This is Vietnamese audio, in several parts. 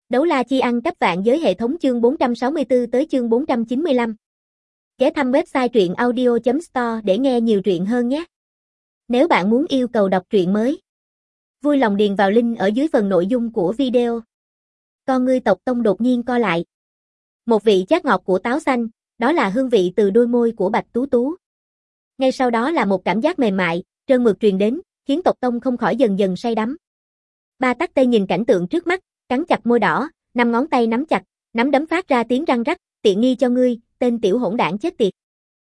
Đấu la chi ăn cắp vạn giới hệ thống chương 464 tới chương 495. Ghé thăm website truyện audio.store để nghe nhiều truyện hơn nhé. Nếu bạn muốn yêu cầu đọc truyện mới, vui lòng điền vào link ở dưới phần nội dung của video. Con ngươi Tộc Tông đột nhiên co lại. Một vị chát ngọt của táo xanh, đó là hương vị từ đôi môi của Bạch Tú Tú. Ngay sau đó là một cảm giác mềm mại, trơn mượt truyền đến, khiến Tộc Tông không khỏi dần dần say đắm. Ba Tắc Tây nhìn cảnh tượng trước mắt, cắn chặt môi đỏ, năm ngón tay nắm chặt, nắm đấm phát ra tiếng răng rắc, tiện nghi cho ngươi, tên tiểu hỗn đảng chết tiệt.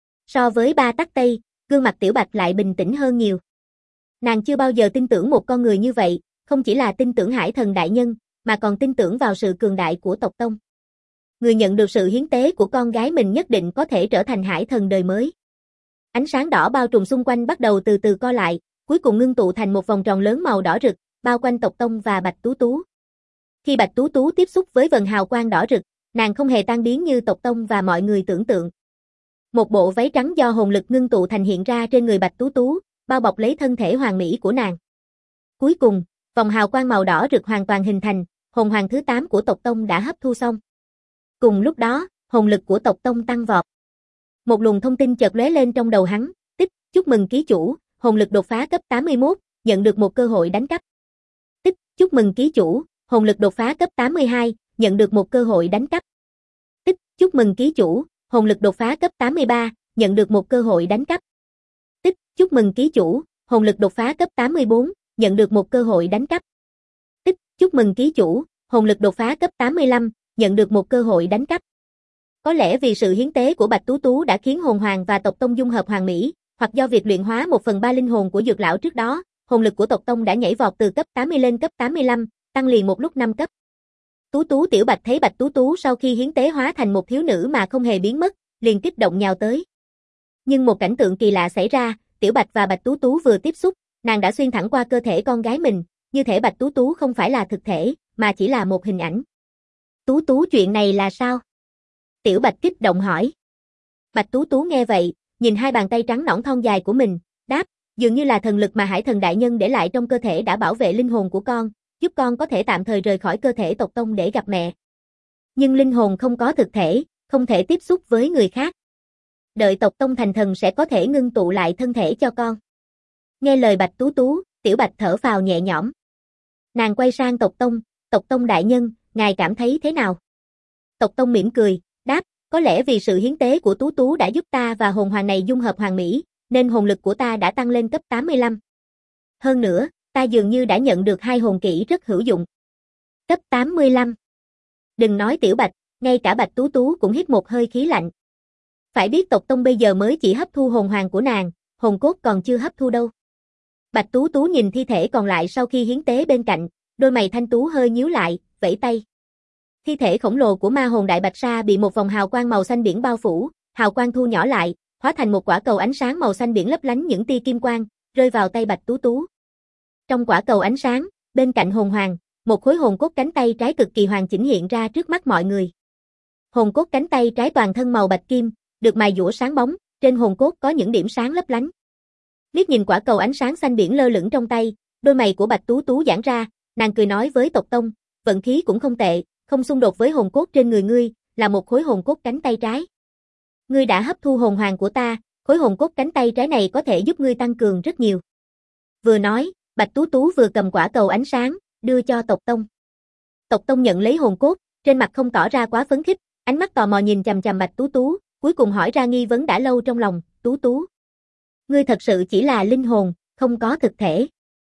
So với Ba Tắc Tây, gương mặt Tiểu Bạch lại bình tĩnh hơn nhiều. Nàng chưa bao giờ tin tưởng một con người như vậy, không chỉ là tin tưởng Hải Thần đại nhân, mà còn tin tưởng vào sự cường đại của tộc tông. Người nhận được sự hiến tế của con gái mình nhất định có thể trở thành Hải Thần đời mới. Ánh sáng đỏ bao trùm xung quanh bắt đầu từ từ co lại, cuối cùng ngưng tụ thành một vòng tròn lớn màu đỏ rực, bao quanh Tộc Tông và Bạch Tú Tú. Khi Bạch Tú Tú tiếp xúc với vầng hào quang đỏ rực, nàng không hề tan biến như Tộc Tông và mọi người tưởng tượng. Một bộ váy trắng do hồn lực ngưng tụ thành hiện ra trên người Bạch Tú Tú, bao bọc lấy thân thể hoàn mỹ của nàng. Cuối cùng, vòng hào quang màu đỏ rực hoàn toàn hình thành, hồn hoàng thứ 8 của Tộc Tông đã hấp thu xong. Cùng lúc đó, hồn lực của Tộc Tông tăng vọt. Một luồng thông tin chợt lóe lên trong đầu hắn, tích, chúc mừng ký chủ, hồn lực đột phá cấp 81, nhận được một cơ hội đánh cắp. Tích, chúc mừng ký chủ, hồn lực đột phá cấp 82, nhận được một cơ hội đánh cắp. Tích, chúc mừng ký chủ, hồn lực đột phá cấp 83, nhận được một cơ hội đánh cắp. Tích, chúc mừng ký chủ, hồn lực đột phá cấp 84, nhận được một cơ hội đánh cắp. Tích, chúc mừng ký chủ, hồn lực đột phá cấp 85, nhận được một cơ hội đánh cắp. Có lẽ vì sự hiến tế của Bạch Tú Tú đã khiến hồn hoàng và Tộc Tông dung hợp hoàn mỹ, hoặc do việc luyện hóa 1/3 linh hồn của Dược lão trước đó, hồn lực của Tộc Tông đã nhảy vọt từ cấp 80 lên cấp 85, tăng liền một lúc 5 cấp. Tú Tú Tiểu Bạch thấy Bạch Tú Tú sau khi hiến tế hóa thành một thiếu nữ mà không hề biến mất, liền kích động nhào tới. Nhưng một cảnh tượng kỳ lạ xảy ra, Tiểu Bạch và Bạch Tú Tú vừa tiếp xúc, nàng đã xuyên thẳng qua cơ thể con gái mình, như thể Bạch Tú Tú không phải là thực thể, mà chỉ là một hình ảnh. Tú Tú, chuyện này là sao? Tiểu Bạch kích động hỏi. Bạch Tú Tú nghe vậy, nhìn hai bàn tay trắng nõn thon dài của mình, đáp, dường như là thần lực mà Hải Thần đại nhân để lại trong cơ thể đã bảo vệ linh hồn của con, giúp con có thể tạm thời rời khỏi cơ thể Tộc Tông để gặp mẹ. Nhưng linh hồn không có thực thể, không thể tiếp xúc với người khác. Đợi Tộc Tông thành thần sẽ có thể ngưng tụ lại thân thể cho con. Nghe lời Bạch Tú Tú, Tiểu Bạch thở phào nhẹ nhõm. Nàng quay sang Tộc Tông đại nhân, ngài cảm thấy thế nào? Tộc Tông mỉm cười, đáp, có lẽ vì sự hiến tế của Tú Tú đã giúp ta và hồn hoàng này dung hợp hoàn mỹ, nên hồn lực của ta đã tăng lên cấp 85. Hơn nữa, ta dường như đã nhận được 2 hồn kỹ rất hữu dụng. Cấp 85. Đừng nói Tiểu Bạch, ngay cả Bạch Tú Tú cũng hít một hơi khí lạnh. Phải biết Tộc Tông bây giờ mới chỉ hấp thu hồn hoàng của nàng, hồn cốt còn chưa hấp thu đâu. Bạch Tú Tú nhìn thi thể còn lại sau khi hiến tế bên cạnh, đôi mày thanh tú hơi nhíu lại, vẫy tay. Thi thể khổng lồ của ma hồn Đại Bạch Sa bị một vòng hào quang màu xanh biển bao phủ, hào quang thu nhỏ lại, hóa thành một quả cầu ánh sáng màu xanh biển lấp lánh những tia kim quang, rơi vào tay Bạch Tú Tú. Trong quả cầu ánh sáng, bên cạnh hồn hoàng, một khối hồn cốt cánh tay trái cực kỳ hoàn chỉnh hiện ra trước mắt mọi người. Hồn cốt cánh tay trái toàn thân màu bạch kim, được mài dũa sáng bóng, trên hồn cốt có những điểm sáng lấp lánh. Liếc nhìn quả cầu ánh sáng xanh biển lơ lửng trong tay, đôi mày của Bạch Tú Tú giãn ra, nàng cười nói với Tộc Tông, vận khí cũng không tệ, không xung đột với hồn cốt trên người ngươi, là một khối hồn cốt cánh tay trái. Ngươi đã hấp thu hồn hoàng của ta, khối hồn cốt cánh tay trái này có thể giúp ngươi tăng cường rất nhiều. Vừa nói, Bạch Tú Tú vừa cầm quả cầu ánh sáng, đưa cho Tộc Tông. Tộc Tông nhận lấy hồn cốt, trên mặt không tỏ ra quá phấn khích, ánh mắt tò mò nhìn chằm chằm Bạch Tú Tú, cuối cùng hỏi ra nghi vấn đã lâu trong lòng, Tú Tú. Ngươi thật sự chỉ là linh hồn, không có thực thể.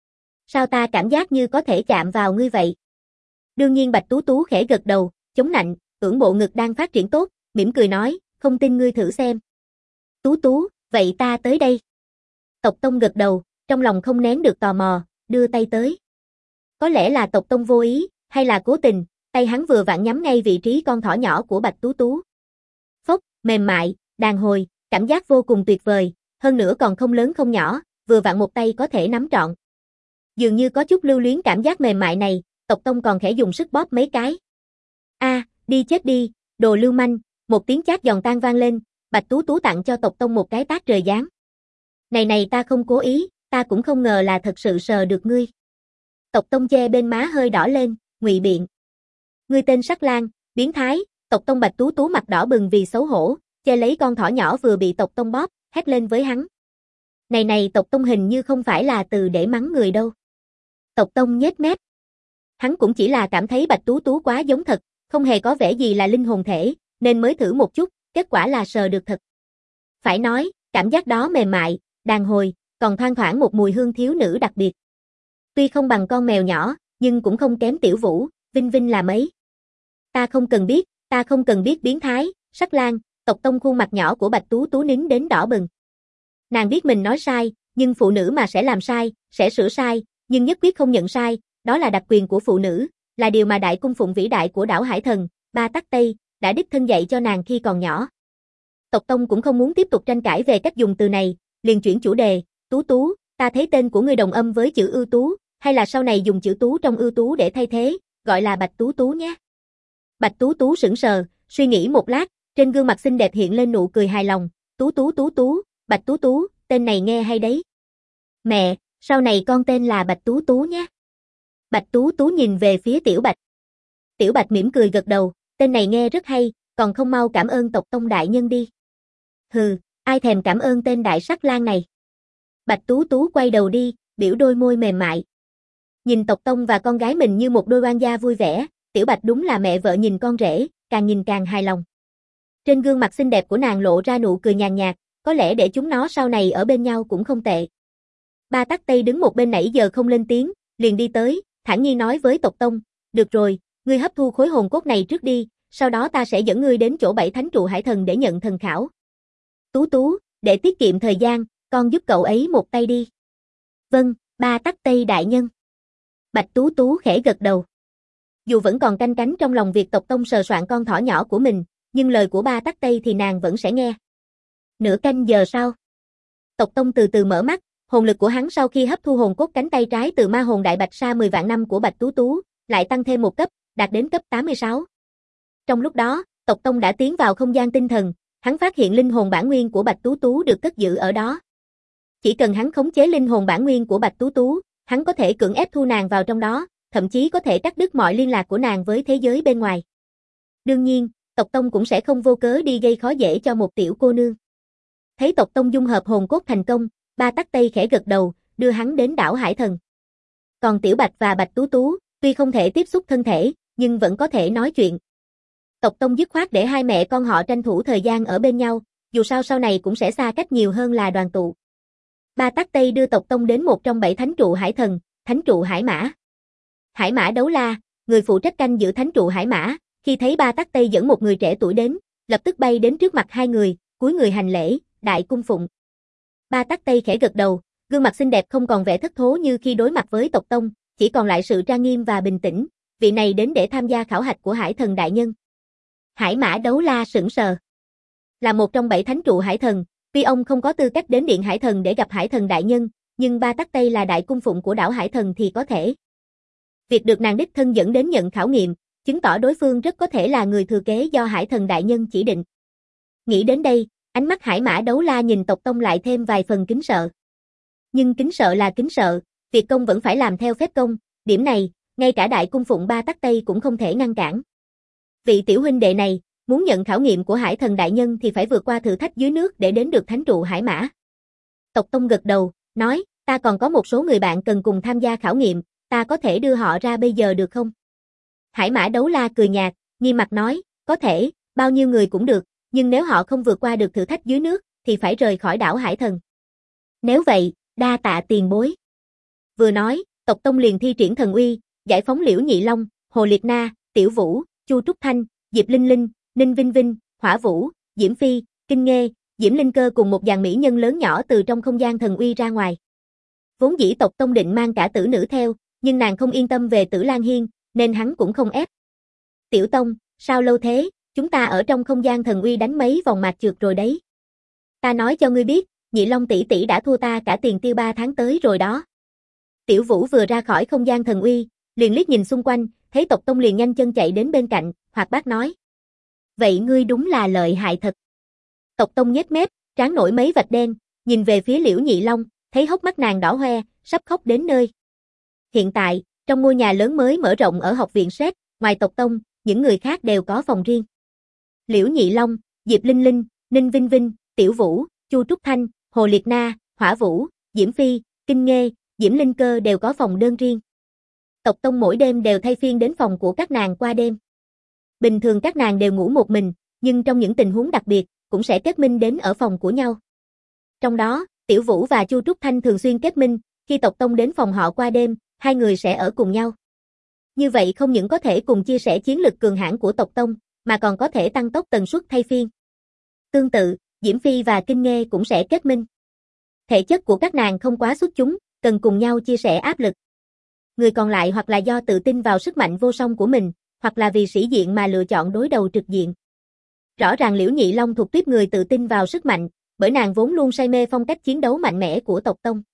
Sao ta cảm giác như có thể chạm vào ngươi vậy? Đương nhiên Bạch Tú Tú khẽ gật đầu, chống nạnh, ưỡn bộ ngực đang phát triển tốt, mỉm cười nói, không tin ngươi thử xem. Tú Tú, vậy ta tới đây. Tộc Tông gật đầu, trong lòng không nén được tò mò, đưa tay tới. Có lẽ là Tộc Tông vô ý, hay là cố tình, tay hắn vừa vặn nhắm ngay vị trí con thỏ nhỏ của Bạch Tú Tú. Phốc, mềm mại, đàn hồi, cảm giác vô cùng tuyệt vời, hơn nữa còn không lớn không nhỏ, vừa vặn một tay có thể nắm trọn. Dường như có chút lưu luyến cảm giác mềm mại này, Tộc Tông còn khẽ dùng sức bóp mấy cái. Đi chết đi, đồ lưu manh, một tiếng chát giòn tan vang lên, Bạch Tú Tú tặng cho Tộc Tông một cái tát trời giáng. Này ta không cố ý, ta cũng không ngờ là thật sự sờ được ngươi. Tộc Tông che bên má hơi đỏ lên, ngụy biện. Ngươi tên Sắc Lang, biến thái, tộc tông Bạch Tú Tú mặt đỏ bừng vì xấu hổ, che lấy con thỏ nhỏ vừa bị tộc tông bóp, hét lên với hắn. Này tộc tông hình như không phải là từ để mắng người đâu. Tộc tông nhếch mép. Hắn cũng chỉ là cảm thấy Bạch Tú Tú quá giống thật, không hề có vẻ gì là linh hồn thể, nên mới thử một chút, kết quả là sờ được thật. Phải nói, cảm giác đó mềm mại, đàn hồi, còn thoang thoảng một mùi hương thiếu nữ đặc biệt. Tuy không bằng con mèo nhỏ, nhưng cũng không kém Tiểu Vũ, Vinh Vinh là mấy. Ta không cần biết biến thái, Sắc Lang, tộc tông khuôn mặt nhỏ của Bạch Tú Tú nín đến đỏ bừng. Nàng biết mình nói sai, nhưng phụ nữ mà sẽ làm sai, sẽ sửa sai, nhưng nhất quyết không nhận sai, đó là đặc quyền của phụ nữ, là điều mà đại cung phụng vĩ đại của đảo Hải Thần, Ba Tắc Tây, đã đích thân dạy cho nàng khi còn nhỏ. Tộc tông cũng không muốn tiếp tục tranh cãi về cách dùng từ này, liền chuyển chủ đề, Tú Tú, ta thấy tên của ngươi đồng âm với chữ ưu tú, hay là sau này dùng chữ tú trong ưu tú để thay thế, gọi là Bạch Tú Tú nhé. Bạch Tú Tú sững sờ, suy nghĩ một lát, trên gương mặt xinh đẹp hiện lên nụ cười hài lòng, Tú, Bạch Tú Tú, tên này nghe hay đấy. Mẹ, sau này con tên là Bạch Tú Tú nhé. Bạch Tú Tú nhìn về phía Tiểu Bạch. Tiểu Bạch mỉm cười gật đầu, tên này nghe rất hay, còn không mau cảm ơn tộc tông đại nhân đi. Hừ, ai thèm cảm ơn tên đại Sắc Lang này. Bạch Tú Tú quay đầu đi, biểu đôi môi mềm mại. Nhìn tộc tông và con gái mình như một đôi oan gia vui vẻ, Tiểu Bạch đúng là mẹ vợ nhìn con rể, càng nhìn càng hài lòng. Trên gương mặt xinh đẹp của nàng lộ ra nụ cười nhàn nhạt, có lẽ để chúng nó sau này ở bên nhau cũng không tệ. Ba Tắc Tây đứng một bên nãy giờ không lên tiếng, liền đi tới, thản nhiên nói với tộc tông, được rồi, ngươi hấp thu khối hồn cốt này trước đi, sau đó ta sẽ dẫn ngươi đến chỗ 7 thánh trụ hải thần để nhận thần khảo. Tú Tú, để tiết kiệm thời gian, con giúp cậu ấy một tay đi. Vâng, Ba Tắc Tây đại nhân. Bạch Tú Tú khẽ gật đầu. Dù vẫn còn canh cánh trong lòng việc tộc tông sờ soạn con thỏ nhỏ của mình, nhưng lời của Ba Tắc Tây thì nàng vẫn sẽ nghe. Nửa canh giờ sau, tộc tông từ từ mở mắt, hồn lực của hắn sau khi hấp thu hồn cốt cánh tay trái từ ma hồn đại bạch sa 10 vạn năm của Bạch Tú Tú, lại tăng thêm một cấp, đạt đến cấp 86. Trong lúc đó, tộc tông đã tiến vào không gian tinh thần, hắn phát hiện linh hồn bản nguyên của Bạch Tú Tú được cất giữ ở đó. Chỉ cần hắn khống chế linh hồn bản nguyên của Bạch Tú Tú, hắn có thể cưỡng ép thu nàng vào trong đó, thậm chí có thể cắt đứt mọi liên lạc của nàng với thế giới bên ngoài. Đương nhiên, tộc tông cũng sẽ không vô cớ đi gây khó dễ cho một tiểu cô nương. Thấy tộc tông dung hợp hồn cốt thành công, Ba Tắc Tây khẽ gật đầu, đưa hắn đến đảo Hải Thần. Còn Tiểu Bạch và Bạch Tú Tú, tuy không thể tiếp xúc thân thể, nhưng vẫn có thể nói chuyện. Tộc tông dứt khoát để hai mẹ con họ tranh thủ thời gian ở bên nhau, dù sao sau này cũng sẽ xa cách nhiều hơn là đoàn tụ. Ba Tắc Tây đưa tộc tông đến một trong 7 thánh trụ hải thần, thánh trụ Hải Mã. Hải Mã Đấu La, người phụ trách canh giữ thánh trụ Hải Mã, khi thấy Ba Tắc Tây dẫn một người trẻ tuổi đến, lập tức bay đến trước mặt hai người, cúi người hành lễ, đại cung phụng. Ba Tắc Tây khẽ gật đầu, gương mặt xinh đẹp không còn vẻ thất thố như khi đối mặt với tộc tông, chỉ còn lại sự trang nghiêm và bình tĩnh, vị này đến để tham gia khảo hạch của Hải Thần đại nhân. Hải Mã Đấu La sững sờ. Là một trong 7 thánh trụ hải thần, tuy ông không có tư cách đến điện Hải Thần để gặp Hải Thần đại nhân, nhưng Ba Tắc Tây là đại cung phụng của đảo Hải Thần thì có thể. Việc được nàng đích thân dẫn đến nhận khảo nghiệm, chứng tỏ đối phương rất có thể là người thừa kế do Hải Thần đại nhân chỉ định. Nghĩ đến đây, ánh mắt Hải Mã Đấu La nhìn tộc tông lại thêm vài phần kính sợ. Nhưng kính sợ là kính sợ, việc công vẫn phải làm theo phép công, điểm này, ngay cả đại cung phụng Ba Tắc Tây cũng không thể ngăn cản. Vị tiểu huynh đệ này, muốn nhận khảo nghiệm của Hải Thần đại nhân thì phải vượt qua thử thách dưới nước để đến được thánh trụ Hải Mã. Tộc tông gật đầu, nói, ta còn có một số người bạn cần cùng tham gia khảo nghiệm, ta có thể đưa họ ra bây giờ được không? Hải Mã Đấu La cười nhạt, nghiêm mặt nói, có thể, bao nhiêu người cũng được, nhưng nếu họ không vượt qua được thử thách dưới nước, thì phải rời khỏi đảo Hải Thần. Nếu vậy, đa tạ tiền bối. Vừa nói, tộc tông liền thi triển thần uy, giải phóng Liễu Nhị Long, Hồ Liệt Na, Tiểu Vũ, Chu Trúc Thanh, Diệp Linh Linh, Ninh Vinh Vinh, Hỏa Vũ, Diễm Phi, Kinh Nghê, Diễm Linh Cơ cùng một dàn mỹ nhân lớn nhỏ từ trong không gian thần uy ra ngoài. Vốn dĩ tộc tông định mang cả Tử Nữ theo, nhưng nàng không yên tâm về Tử Lan Hiên, nên hắn cũng không ép. Tiểu tông, sao lâu thế, chúng ta ở trong không gian thần uy đánh mấy vòng mạt trượt rồi đấy. Ta nói cho ngươi biết, Nhị Long tỷ tỷ đã thua ta cả tiền tiêu 3 tháng tới rồi đó. Tiểu Vũ vừa ra khỏi không gian thần uy, liền liếc nhìn xung quanh, thấy tộc tông liền nhanh chân chạy đến bên cạnh, hoạt bát nói. Vậy ngươi đúng là lợi hại thật. Tộc tông nhếch mép, trán nổi mấy vạch đen, nhìn về phía Liễu Nhị Long, thấy hốc mắt nàng đỏ hoe, sắp khóc đến nơi. Hiện tại, trong ngôi nhà lớn mới mở rộng ở học viện Sét, ngoài tộc tông, những người khác đều có phòng riêng. Liễu Nhị Long, Diệp Linh Linh, Ninh Vinh Vinh, Tiểu Vũ, Chu Trúc Thanh, Hồ Liệt Na, Hỏa Vũ, Diễm Phi, Kinh Nghê, Diễm Linh Cơ đều có phòng đơn riêng. Tộc Tông mỗi đêm đều thay phiên đến phòng của các nàng qua đêm. Bình thường các nàng đều ngủ một mình, nhưng trong những tình huống đặc biệt, cũng sẽ kết minh đến ở phòng của nhau. Trong đó, Tiểu Vũ và Chu Trúc Thanh thường xuyên kết minh, khi tộc Tông đến phòng họ qua đêm, hai người sẽ ở cùng nhau. Như vậy không những có thể cùng chia sẻ chiến lực cường hãn của tộc Tông, mà còn có thể tăng tốc tần suất thay phiên. Tương tự, Diễm Phi và Kinh Nghê cũng sẽ kết minh. Thể chất của các nàng không quá xuất chúng, cần cùng nhau chia sẻ áp lực. Người còn lại hoặc là do tự tin vào sức mạnh vô song của mình, hoặc là vì sĩ diện mà lựa chọn đối đầu trực diện. Rõ ràng Liễu Nhị Long thuộc tiếp người tự tin vào sức mạnh, bởi nàng vốn luôn say mê phong cách chiến đấu mạnh mẽ của tộc Tông.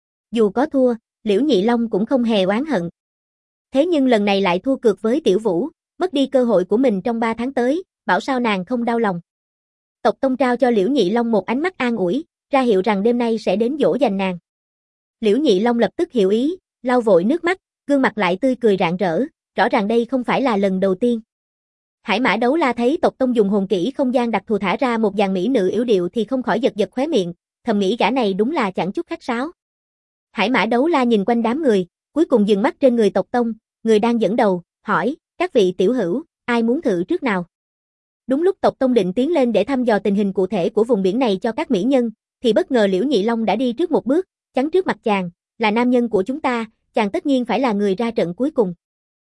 Dù có thua, Liễu Nhị Long cũng không hề oán hận. Thế nhưng lần này lại thua cược với Tiểu Vũ, mất đi cơ hội của mình trong 3 tháng tới, bảo sao nàng không đau lòng. Tộc Tông trao cho Liễu Nhị Long một ánh mắt an ủi, ra hiệu rằng đêm nay sẽ đến dỗ dành nàng. Liễu Nhị Long lập tức hiểu ý, lau vội nước mắt, gương mặt lại tươi cười rạng rỡ, rõ ràng đây không phải là lần đầu tiên. Hải Mã Đấu La thấy tộc Tông dùng hồn kỹ không gian đặc thù thả ra một dàn mỹ nữ yểu điệu thì không khỏi giật giật khóe miệng, thầm nghĩ gã này đúng là chẳng chút khách sáo. Hải Mã Đấu La nhìn quanh đám người, cuối cùng dừng mắt trên người tộc Tông, người đang dẫn đầu, hỏi, các vị tiểu hữu, ai muốn thử trước nào? Đúng lúc tộc Tông định tiến lên để thăm dò tình hình cụ thể của vùng biển này cho các mỹ nhân, thì bất ngờ Liễu Nhị Long đã đi trước một bước, chắn trước mặt chàng, là nam nhân của chúng ta, chàng tất nhiên phải là người ra trận cuối cùng.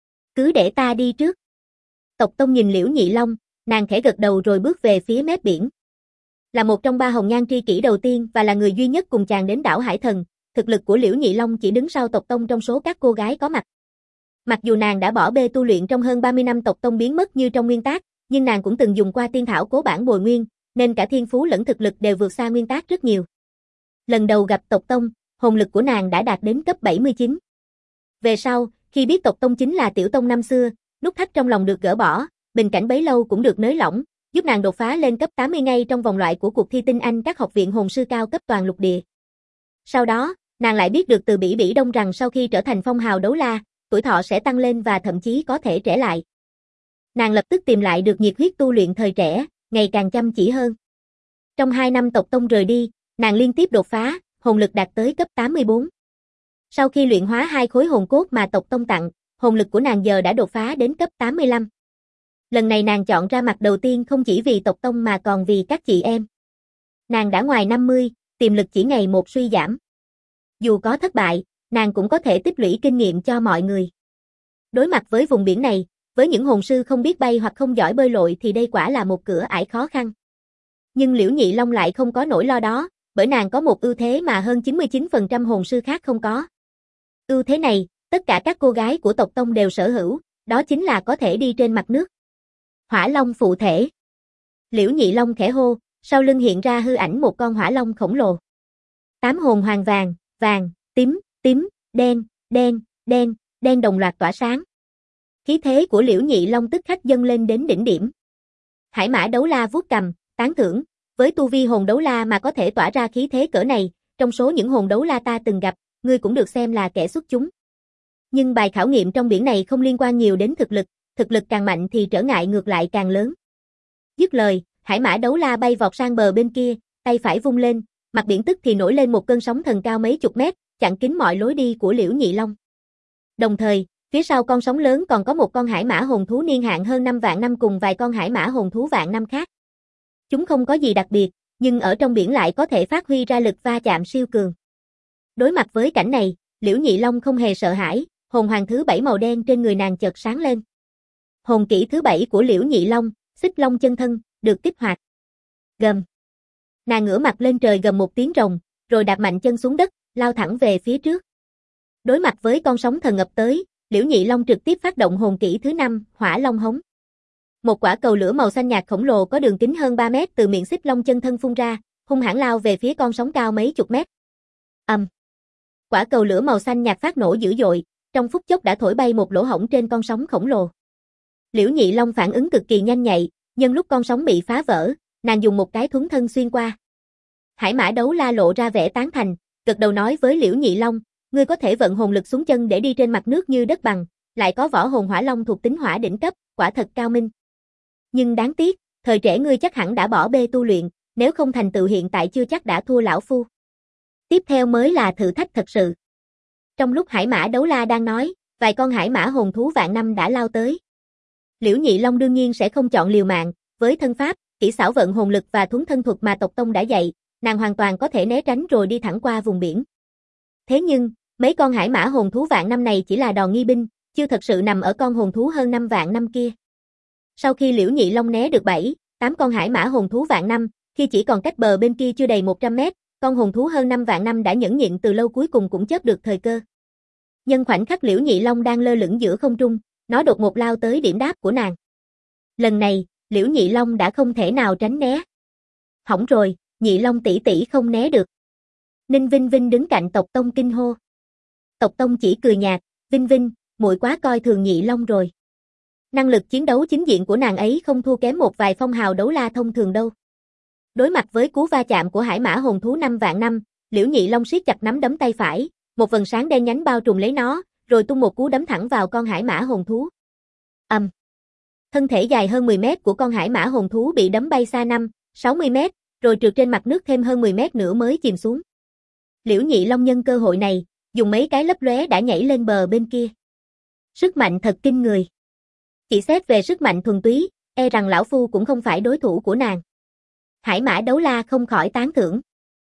Cứ để ta đi trước. Tộc Tông nhìn Liễu Nhị Long, nàng khẽ gật đầu rồi bước về phía mép biển. Là một trong 3 hồng nhan tri kỷ đầu tiên và là người duy nhất cùng chàng đến đảo Hải Thần, thực lực của Liễu Nhị Long chỉ đứng sau tộc Tông trong số các cô gái có mặt. Mặc dù nàng đã bỏ bê tu luyện trong hơn 30 năm tộc Tông biến mất như trong nguyên tác, nhưng nàng cũng từng dùng qua tiên thảo cố bản bồi nguyên, nên cả thiên phú lẫn thực lực đều vượt xa nguyên tác rất nhiều. Lần đầu gặp tộc Tông, hồn lực của nàng đã đạt đến cấp 79. Về sau, khi biết tộc Tông chính là Tiểu Tông năm xưa, nút thắt trong lòng được gỡ bỏ, bình cảnh bấy lâu cũng được nới lỏng, giúp nàng đột phá lên cấp 80 ngay trong vòng loại của cuộc thi tinh anh các học viện hồn sư cao cấp toàn lục địa. Sau đó, nàng lại biết được từ Bỉ Bỉ Đông rằng sau khi trở thành phong hào đấu la, tuổi thọ sẽ tăng lên và thậm chí có thể trẻ lại. Nàng lập tức tìm lại được nhiệt huyết tu luyện thời trẻ, ngày càng chăm chỉ hơn. Trong 2 năm tộc Tông rời đi, nàng liên tiếp đột phá, hồn lực đạt tới cấp 84. Sau khi luyện hóa 2 khối hồn cốt mà tộc Tông tặng, hồn lực của nàng giờ đã đột phá đến cấp 85. Lần này nàng chọn ra mặt đầu tiên không chỉ vì tộc Tông mà còn vì các chị em. Nàng đã ngoài 50, tiềm lực chỉ ngày một suy giảm. Dù có thất bại, nàng cũng có thể tích lũy kinh nghiệm cho mọi người. Đối mặt với vùng biển này, với những hồn sư không biết bay hoặc không giỏi bơi lội thì đây quả là một cửa ải khó khăn. Nhưng Liễu Nhị Long lại không có nỗi lo đó, bởi nàng có một ưu thế mà hơn 99% hồn sư khác không có. Ưu thế này, tất cả các cô gái của tộc Tông đều sở hữu, đó chính là có thể đi trên mặt nước. Hỏa Long phụ thể. Liễu Nhị Long khẽ hô, sau lưng hiện ra hư ảnh một con hỏa long khổng lồ. 8 hồn hoàng vàng, vàng, tím, tím, đen, đen, đen, đen đồng loạt tỏa sáng. Khí thế của Liễu Nhị Long tức khắc dâng lên đến đỉnh điểm. Hải Mã Đấu La vuốt cầm, tán thưởng, với tu vi hồn đấu la mà có thể tỏa ra khí thế cỡ này, trong số những hồn đấu la ta từng gặp, ngươi cũng được xem là kẻ xuất chúng. Nhưng bài khảo nghiệm trong biển này không liên quan nhiều đến thực lực càng mạnh thì trở ngại ngược lại càng lớn. Dứt lời, Hải Mã Đấu La bay vọt sang bờ bên kia, tay phải vung lên, mặt biển tức thì nổi lên một cơn sóng thần cao mấy chục mét, chặn kín mọi lối đi của Liễu Nhị Long. Đồng thời, phía sau con sóng lớn còn có một con hải mã hồn thú niên hạn hơn 5 vạn năm cùng vài con hải mã hồn thú vạn năm khác. Chúng không có gì đặc biệt, nhưng ở trong biển lại có thể phát huy ra lực va chạm siêu cường. Đối mặt với cảnh này, Liễu Nhị Long không hề sợ hãi, hồn hoàng thứ 7 màu đen trên người nàng chợt sáng lên. Hồn kỹ thứ 7 của Liễu Nhị Long, Xích Long chân thân, được kích hoạt. Gầm. Nàng ngửa mặt lên trời gầm một tiếng rồng, rồi đạp mạnh chân xuống đất, lao thẳng về phía trước. Đối mặt với con sóng thần ập tới, Liễu Nhị Long trực tiếp phát động hồn kỹ thứ 5, Hỏa Long hống. Một quả cầu lửa màu xanh nhạt khổng lồ có đường kính hơn 3 mét từ miệng Xích Long chân thân phun ra, hung hãn lao về phía con sóng cao mấy chục mét. Quả cầu lửa màu xanh nhạt phát nổ dữ dội, trong phút chốc đã thổi bay một lỗ hổng trên con sóng khổng lồ. Liễu Nhị Long phản ứng cực kỳ nhanh nhạy, nhân lúc con sóng bị phá vỡ, nàng dùng một cái thuấn thân xuyên qua. Hải Mã Đấu La lộ ra vẻ tán thành, gật đầu nói với Liễu Nhị Long, ngươi có thể vận hồn lực xuống chân để đi trên mặt nước như đất bằng, lại có võ hồn hỏa long thuộc tính hỏa đỉnh cấp, quả thật cao minh. Nhưng đáng tiếc, thời trẻ ngươi chắc hẳn đã bỏ bê tu luyện, nếu không thành tựu hiện tại chưa chắc đã thua lão phu. Tiếp theo mới là thử thách thật sự. Trong lúc hải mã đấu la đang nói, vài con hải mã hồn thú vạn năm đã lao tới. Liễu Nhị Long đương nhiên sẽ không chọn liều mạng, với thân pháp, kỹ xảo vận hồn lực và thuấn thân thuật mà tộc tông đã dạy, nàng hoàn toàn có thể né tránh rồi đi thẳng qua vùng biển. Thế nhưng, mấy con hải mã hồn thú vạn năm này chỉ là đòn nghi binh, chưa thật sự nằm ở con hồn thú hơn 5 vạn năm kia. Sau khi Liễu Nhị Long né được 7, 8 con hải mã hồn thú vạn năm, khi chỉ còn cách bờ bên kia chưa đầy 100 mét, con hồn thú hơn 5 vạn năm đã nhẫn nhịn từ lâu cuối cùng cũng chớp được thời cơ. Nhân khoảnh khắc Liễu Nhị Long đang lơ lửng giữa không trung, nó đột ngột lao tới điểm đáp của nàng. Lần này, Liễu Nhị Long đã không thể nào tránh né. Hỏng rồi, Nhị Long tỷ tỷ không né được. Ninh Vinh Vinh đứng cạnh tộc tông kinh hô. Tộc tông chỉ cười nhạt, Vinh Vinh, muội quá coi thường Nhị Long rồi. Năng lực chiến đấu chính diện của nàng ấy không thua kém một vài phong hào đấu la thông thường đâu. Đối mặt với cú va chạm của hải mã hồn thú 5 vạn năm, Liễu Nhị Long siết chặt nắm đấm tay phải, một vầng sáng đen nhánh bao trùm lấy nó, rồi tung một cú đấm thẳng vào con hải mã hồn thú. Thân thể dài hơn 10 mét của con hải mã hồn thú bị đấm bay xa 60 mét, rồi trượt trên mặt nước thêm hơn 10 mét nữa mới chìm xuống. Liễu Nhị Long nhân cơ hội này, dùng mấy cái lấp lóe đã nhảy lên bờ bên kia. Sức mạnh thật kinh người. Chỉ xét về sức mạnh thuần túy, e rằng lão phu cũng không phải đối thủ của nàng. Hải mã đấu la không khỏi tán thưởng.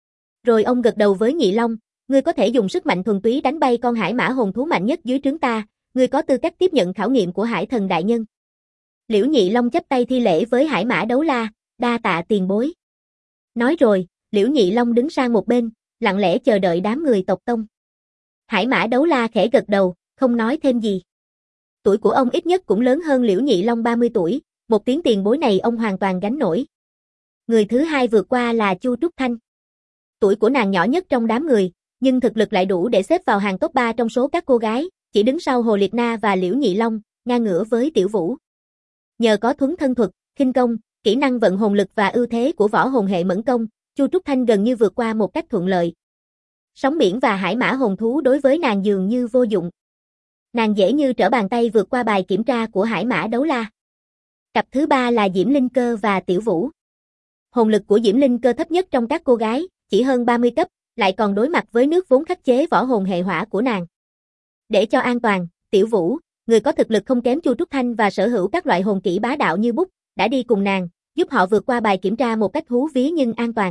Rồi ông gật đầu với Nhị Long, ngươi có thể dùng sức mạnh thuần túy đánh bay con hải mã hồn thú mạnh nhất dưới trướng ta, ngươi có tư cách tiếp nhận khảo nghiệm của hải thần đại nhân. Liễu Nhị Long chắp tay thi lễ với hải mã đấu la, đa tạ tiền bối. Nói rồi, Liễu Nhị Long đứng sang một bên, lặng lẽ chờ đợi đám người tộc tông. Hải mã đấu la khẽ gật đầu, không nói thêm gì. Tuổi của ông ít nhất cũng lớn hơn Liễu Nhị Long 30 tuổi, một tiếng tiền bối này ông hoàn toàn gánh nổi. Người thứ hai vượt qua là Chu Trúc Thanh. Tuổi của nàng nhỏ nhất trong đám người, nhưng thực lực lại đủ để xếp vào hàng top 3 trong số các cô gái, chỉ đứng sau Hồ Liệt Na và Liễu Nhị Long, ngang ngửa với Tiểu Vũ. Nhờ có thuấn thân thuật, khinh công, kỹ năng vận hồn lực và ưu thế của võ hồn hệ mẫn công, Chu Trúc Thanh gần như vượt qua một cách thuận lợi. Sóng biển và hải mã hồn thú đối với nàng dường như vô dụng. Nàng dễ như trở bàn tay vượt qua bài kiểm tra của hải mã đấu la. Cặp thứ ba là Diễm Linh Cơ và Tiểu Vũ. Hồn lực của Diễm Linh Cơ thấp nhất trong các cô gái, chỉ hơn 30 cấp, lại còn đối mặt với nước vốn khắc chế võ hồn hệ hỏa của nàng. Để cho an toàn, Tiểu Vũ, người có thực lực không kém Chu Trúc Thanh và sở hữu các loại hồn kỹ bá đạo như bút, đã đi cùng nàng, giúp họ vượt qua bài kiểm tra một cách hú vía nhưng an toàn.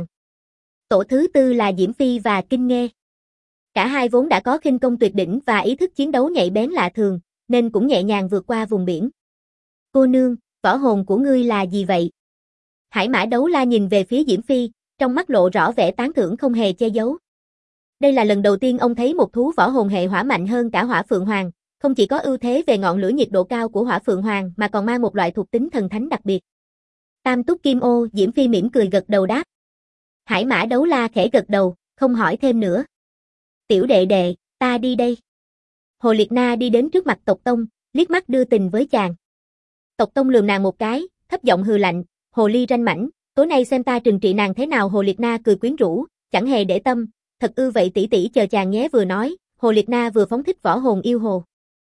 Tổ thứ tư là Diễm Phi và Kinh Nghê. Cả hai vốn đã có khinh công tuyệt đỉnh và ý thức chiến đấu nhạy bén lạ thường, nên cũng nhẹ nhàng vượt qua vùng biển. Cô nương, võ hồn của ngươi là gì vậy? Hải mã đấu la nhìn về phía Diễm Phi, trong mắt lộ rõ vẻ tán thưởng không hề che giấu. Đây là lần đầu tiên ông thấy một thú võ hồn hệ hỏa mạnh hơn cả hỏa phượng hoàng, không chỉ có ưu thế về ngọn lửa nhiệt độ cao của hỏa phượng hoàng mà còn mang một loại thuộc tính thần thánh đặc biệt. Tam túc kim ô, Diễm Phi mỉm cười gật đầu đáp. Hải mã đấu la khẽ gật đầu, không hỏi thêm nữa. Tiểu đệ đệ, ta đi đây. Hồ Liệt Na đi đến trước mặt tộc tông, liếc mắt đưa tình với chàng. Tộc tông lườm nàng một cái, thấp giọng hừ lạnh, hồ ly ranh mảnh, tối nay xem ta trừng trị nàng thế nào. Hồ Liệt Na cười quyến rũ, chẳng hề để tâm, thật ư vậy tỷ tỷ chờ chàng nhé. Vừa nói, Hồ Liệt Na vừa phóng thích võ hồn yêu hồ.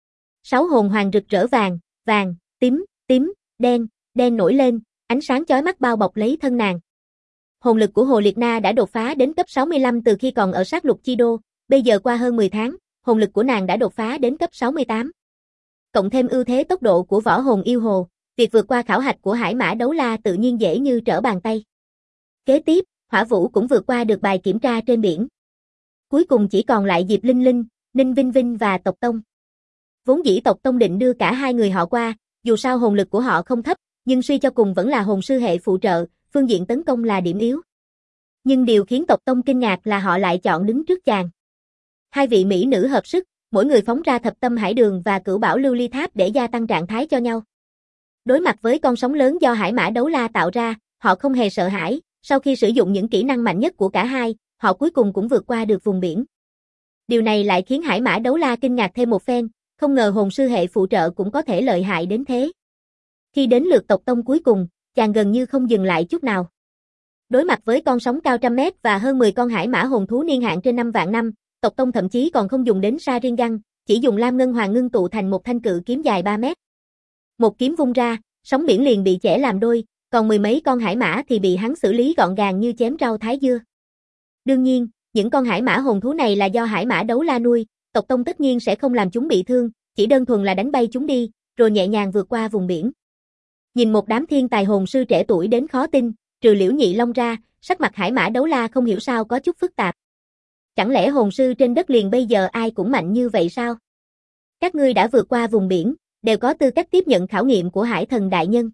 6 hồn hoàng rực rỡ vàng, vàng, tím, đen nổi lên, ánh sáng chói mắt bao bọc lấy thân nàng. Hồn lực của Hồ Liệt Na đã đột phá đến cấp 65 từ khi còn ở sát lục chi đô, bây giờ qua hơn 10 tháng, hồn lực của nàng đã đột phá đến cấp 68. Cộng thêm ưu thế tốc độ của võ hồn yêu hồ, việc vượt qua khảo hạch của hải mã đấu la tự nhiên dễ như trở bàn tay. Kế tiếp, Hỏa Vũ cũng vượt qua được bài kiểm tra trên biển. Cuối cùng chỉ còn lại Diệp Linh Linh, Ninh Vinh Vinh và tộc tông. Vốn dĩ tộc tông định đưa cả hai người họ qua, dù sao hồn lực của họ không thấp, nhưng suy cho cùng vẫn là hồn sư hệ phụ trợ, phương diện tấn công là điểm yếu. Nhưng điều khiến tộc tông kinh ngạc là họ lại chọn đứng trước chàng. Hai vị mỹ nữ hợp sức, mỗi người phóng ra thập tâm hải đường và cửu bảo lưu ly tháp để gia tăng trạng thái cho nhau. Đối mặt với con sóng lớn do hải mã đấu la tạo ra, họ không hề sợ hãi, sau khi sử dụng những kỹ năng mạnh nhất của cả hai, họ cuối cùng cũng vượt qua được vùng biển. Điều này lại khiến hải mã đấu la kinh ngạc thêm một phen, không ngờ hồn sư hệ phụ trợ cũng có thể lợi hại đến thế. Khi đến lượt tộc tông cuối cùng, chàng gần như không dừng lại chút nào. Đối mặt với con sóng cao trăm mét và hơn 10 con hải mã hồn thú niên hạn trên 5 vạn năm, tộc tông thậm chí còn không dùng đến Sharingan, chỉ dùng lam ngân hoàng ngưng tụ thành một thanh cự kiếm dài 3 mét. Một kiếm vung ra, sóng biển liền bị chẻ làm đôi, còn mười mấy con hải mã thì bị hắn xử lý gọn gàng như chém rau thái dưa. Đương nhiên, những con hải mã hồn thú này là do hải mã đấu la nuôi, tộc tông tất nhiên sẽ không làm chúng bị thương, chỉ đơn thuần là đánh bay chúng đi, rồi nhẹ nhàng vượt qua vùng biển. Nhìn một đám thiên tài hồn sư trẻ tuổi đến khó tin, trừ Liễu Nhị Long ra, sắc mặt hải mã đấu la không hiểu sao có chút phức tạp. Chẳng lẽ hồn sư trên đất liền bây giờ ai cũng mạnh như vậy sao? Các ngươi đã vượt qua vùng biển, đều có tư cách tiếp nhận khảo nghiệm của hải thần đại nhân.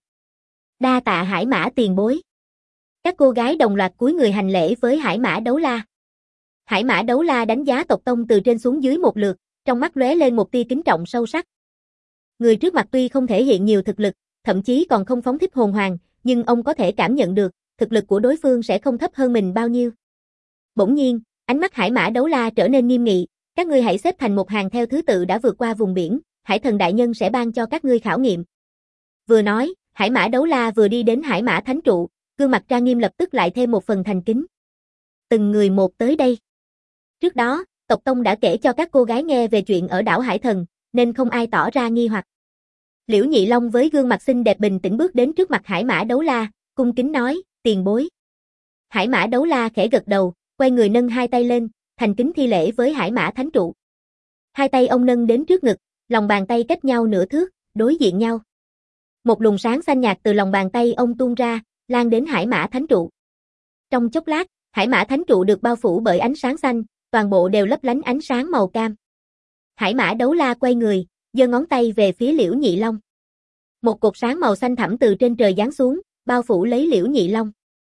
Đa tạ hải mã tiền bối. Các cô gái đồng loạt cúi người hành lễ với hải mã đấu la. Hải mã đấu la đánh giá tộc tông từ trên xuống dưới một lượt, trong mắt lóe lên một tia kính trọng sâu sắc. Người trước mặt tuy không thể hiện nhiều thực lực, thậm chí còn không phóng thích hồn hoàng, nhưng ông có thể cảm nhận được, thực lực của đối phương sẽ không thấp hơn mình bao nhiêu. Bỗng nhiên, ánh mắt hải mã đấu la trở nên nghiêm nghị, các ngươi hãy xếp thành một hàng theo thứ tự đã vượt qua vùng biển, hải thần đại nhân sẽ ban cho các ngươi khảo nghiệm. Vừa nói, hải mã đấu la vừa đi đến hải mã thánh trụ, gương mặt trang nghiêm lập tức lại thêm một phần thành kính. Từng người một tới đây. Trước đó, tộc tông đã kể cho các cô gái nghe về chuyện ở đảo Hải Thần, nên không ai tỏ ra nghi hoặc. Liễu Nhị Long với gương mặt xinh đẹp bình tĩnh bước đến trước mặt hải mã đấu la, cung kính nói, tiền bối. Hải mã đấu la khẽ gật đầu, quay người nâng hai tay lên, thành kính thi lễ với hải mã thánh trụ. Hai tay ông nâng đến trước ngực, lòng bàn tay cách nhau nửa thước, đối diện nhau. Một luồng sáng xanh nhạt từ lòng bàn tay ông tuôn ra, lan đến hải mã thánh trụ. Trong chốc lát, hải mã thánh trụ được bao phủ bởi ánh sáng xanh, toàn bộ đều lấp lánh ánh sáng màu cam. Hải mã đấu la quay người, giơ ngón tay về phía Liễu Nhị Long. Một cột sáng màu xanh thẳm từ trên trời giáng xuống, bao phủ lấy Liễu Nhị Long.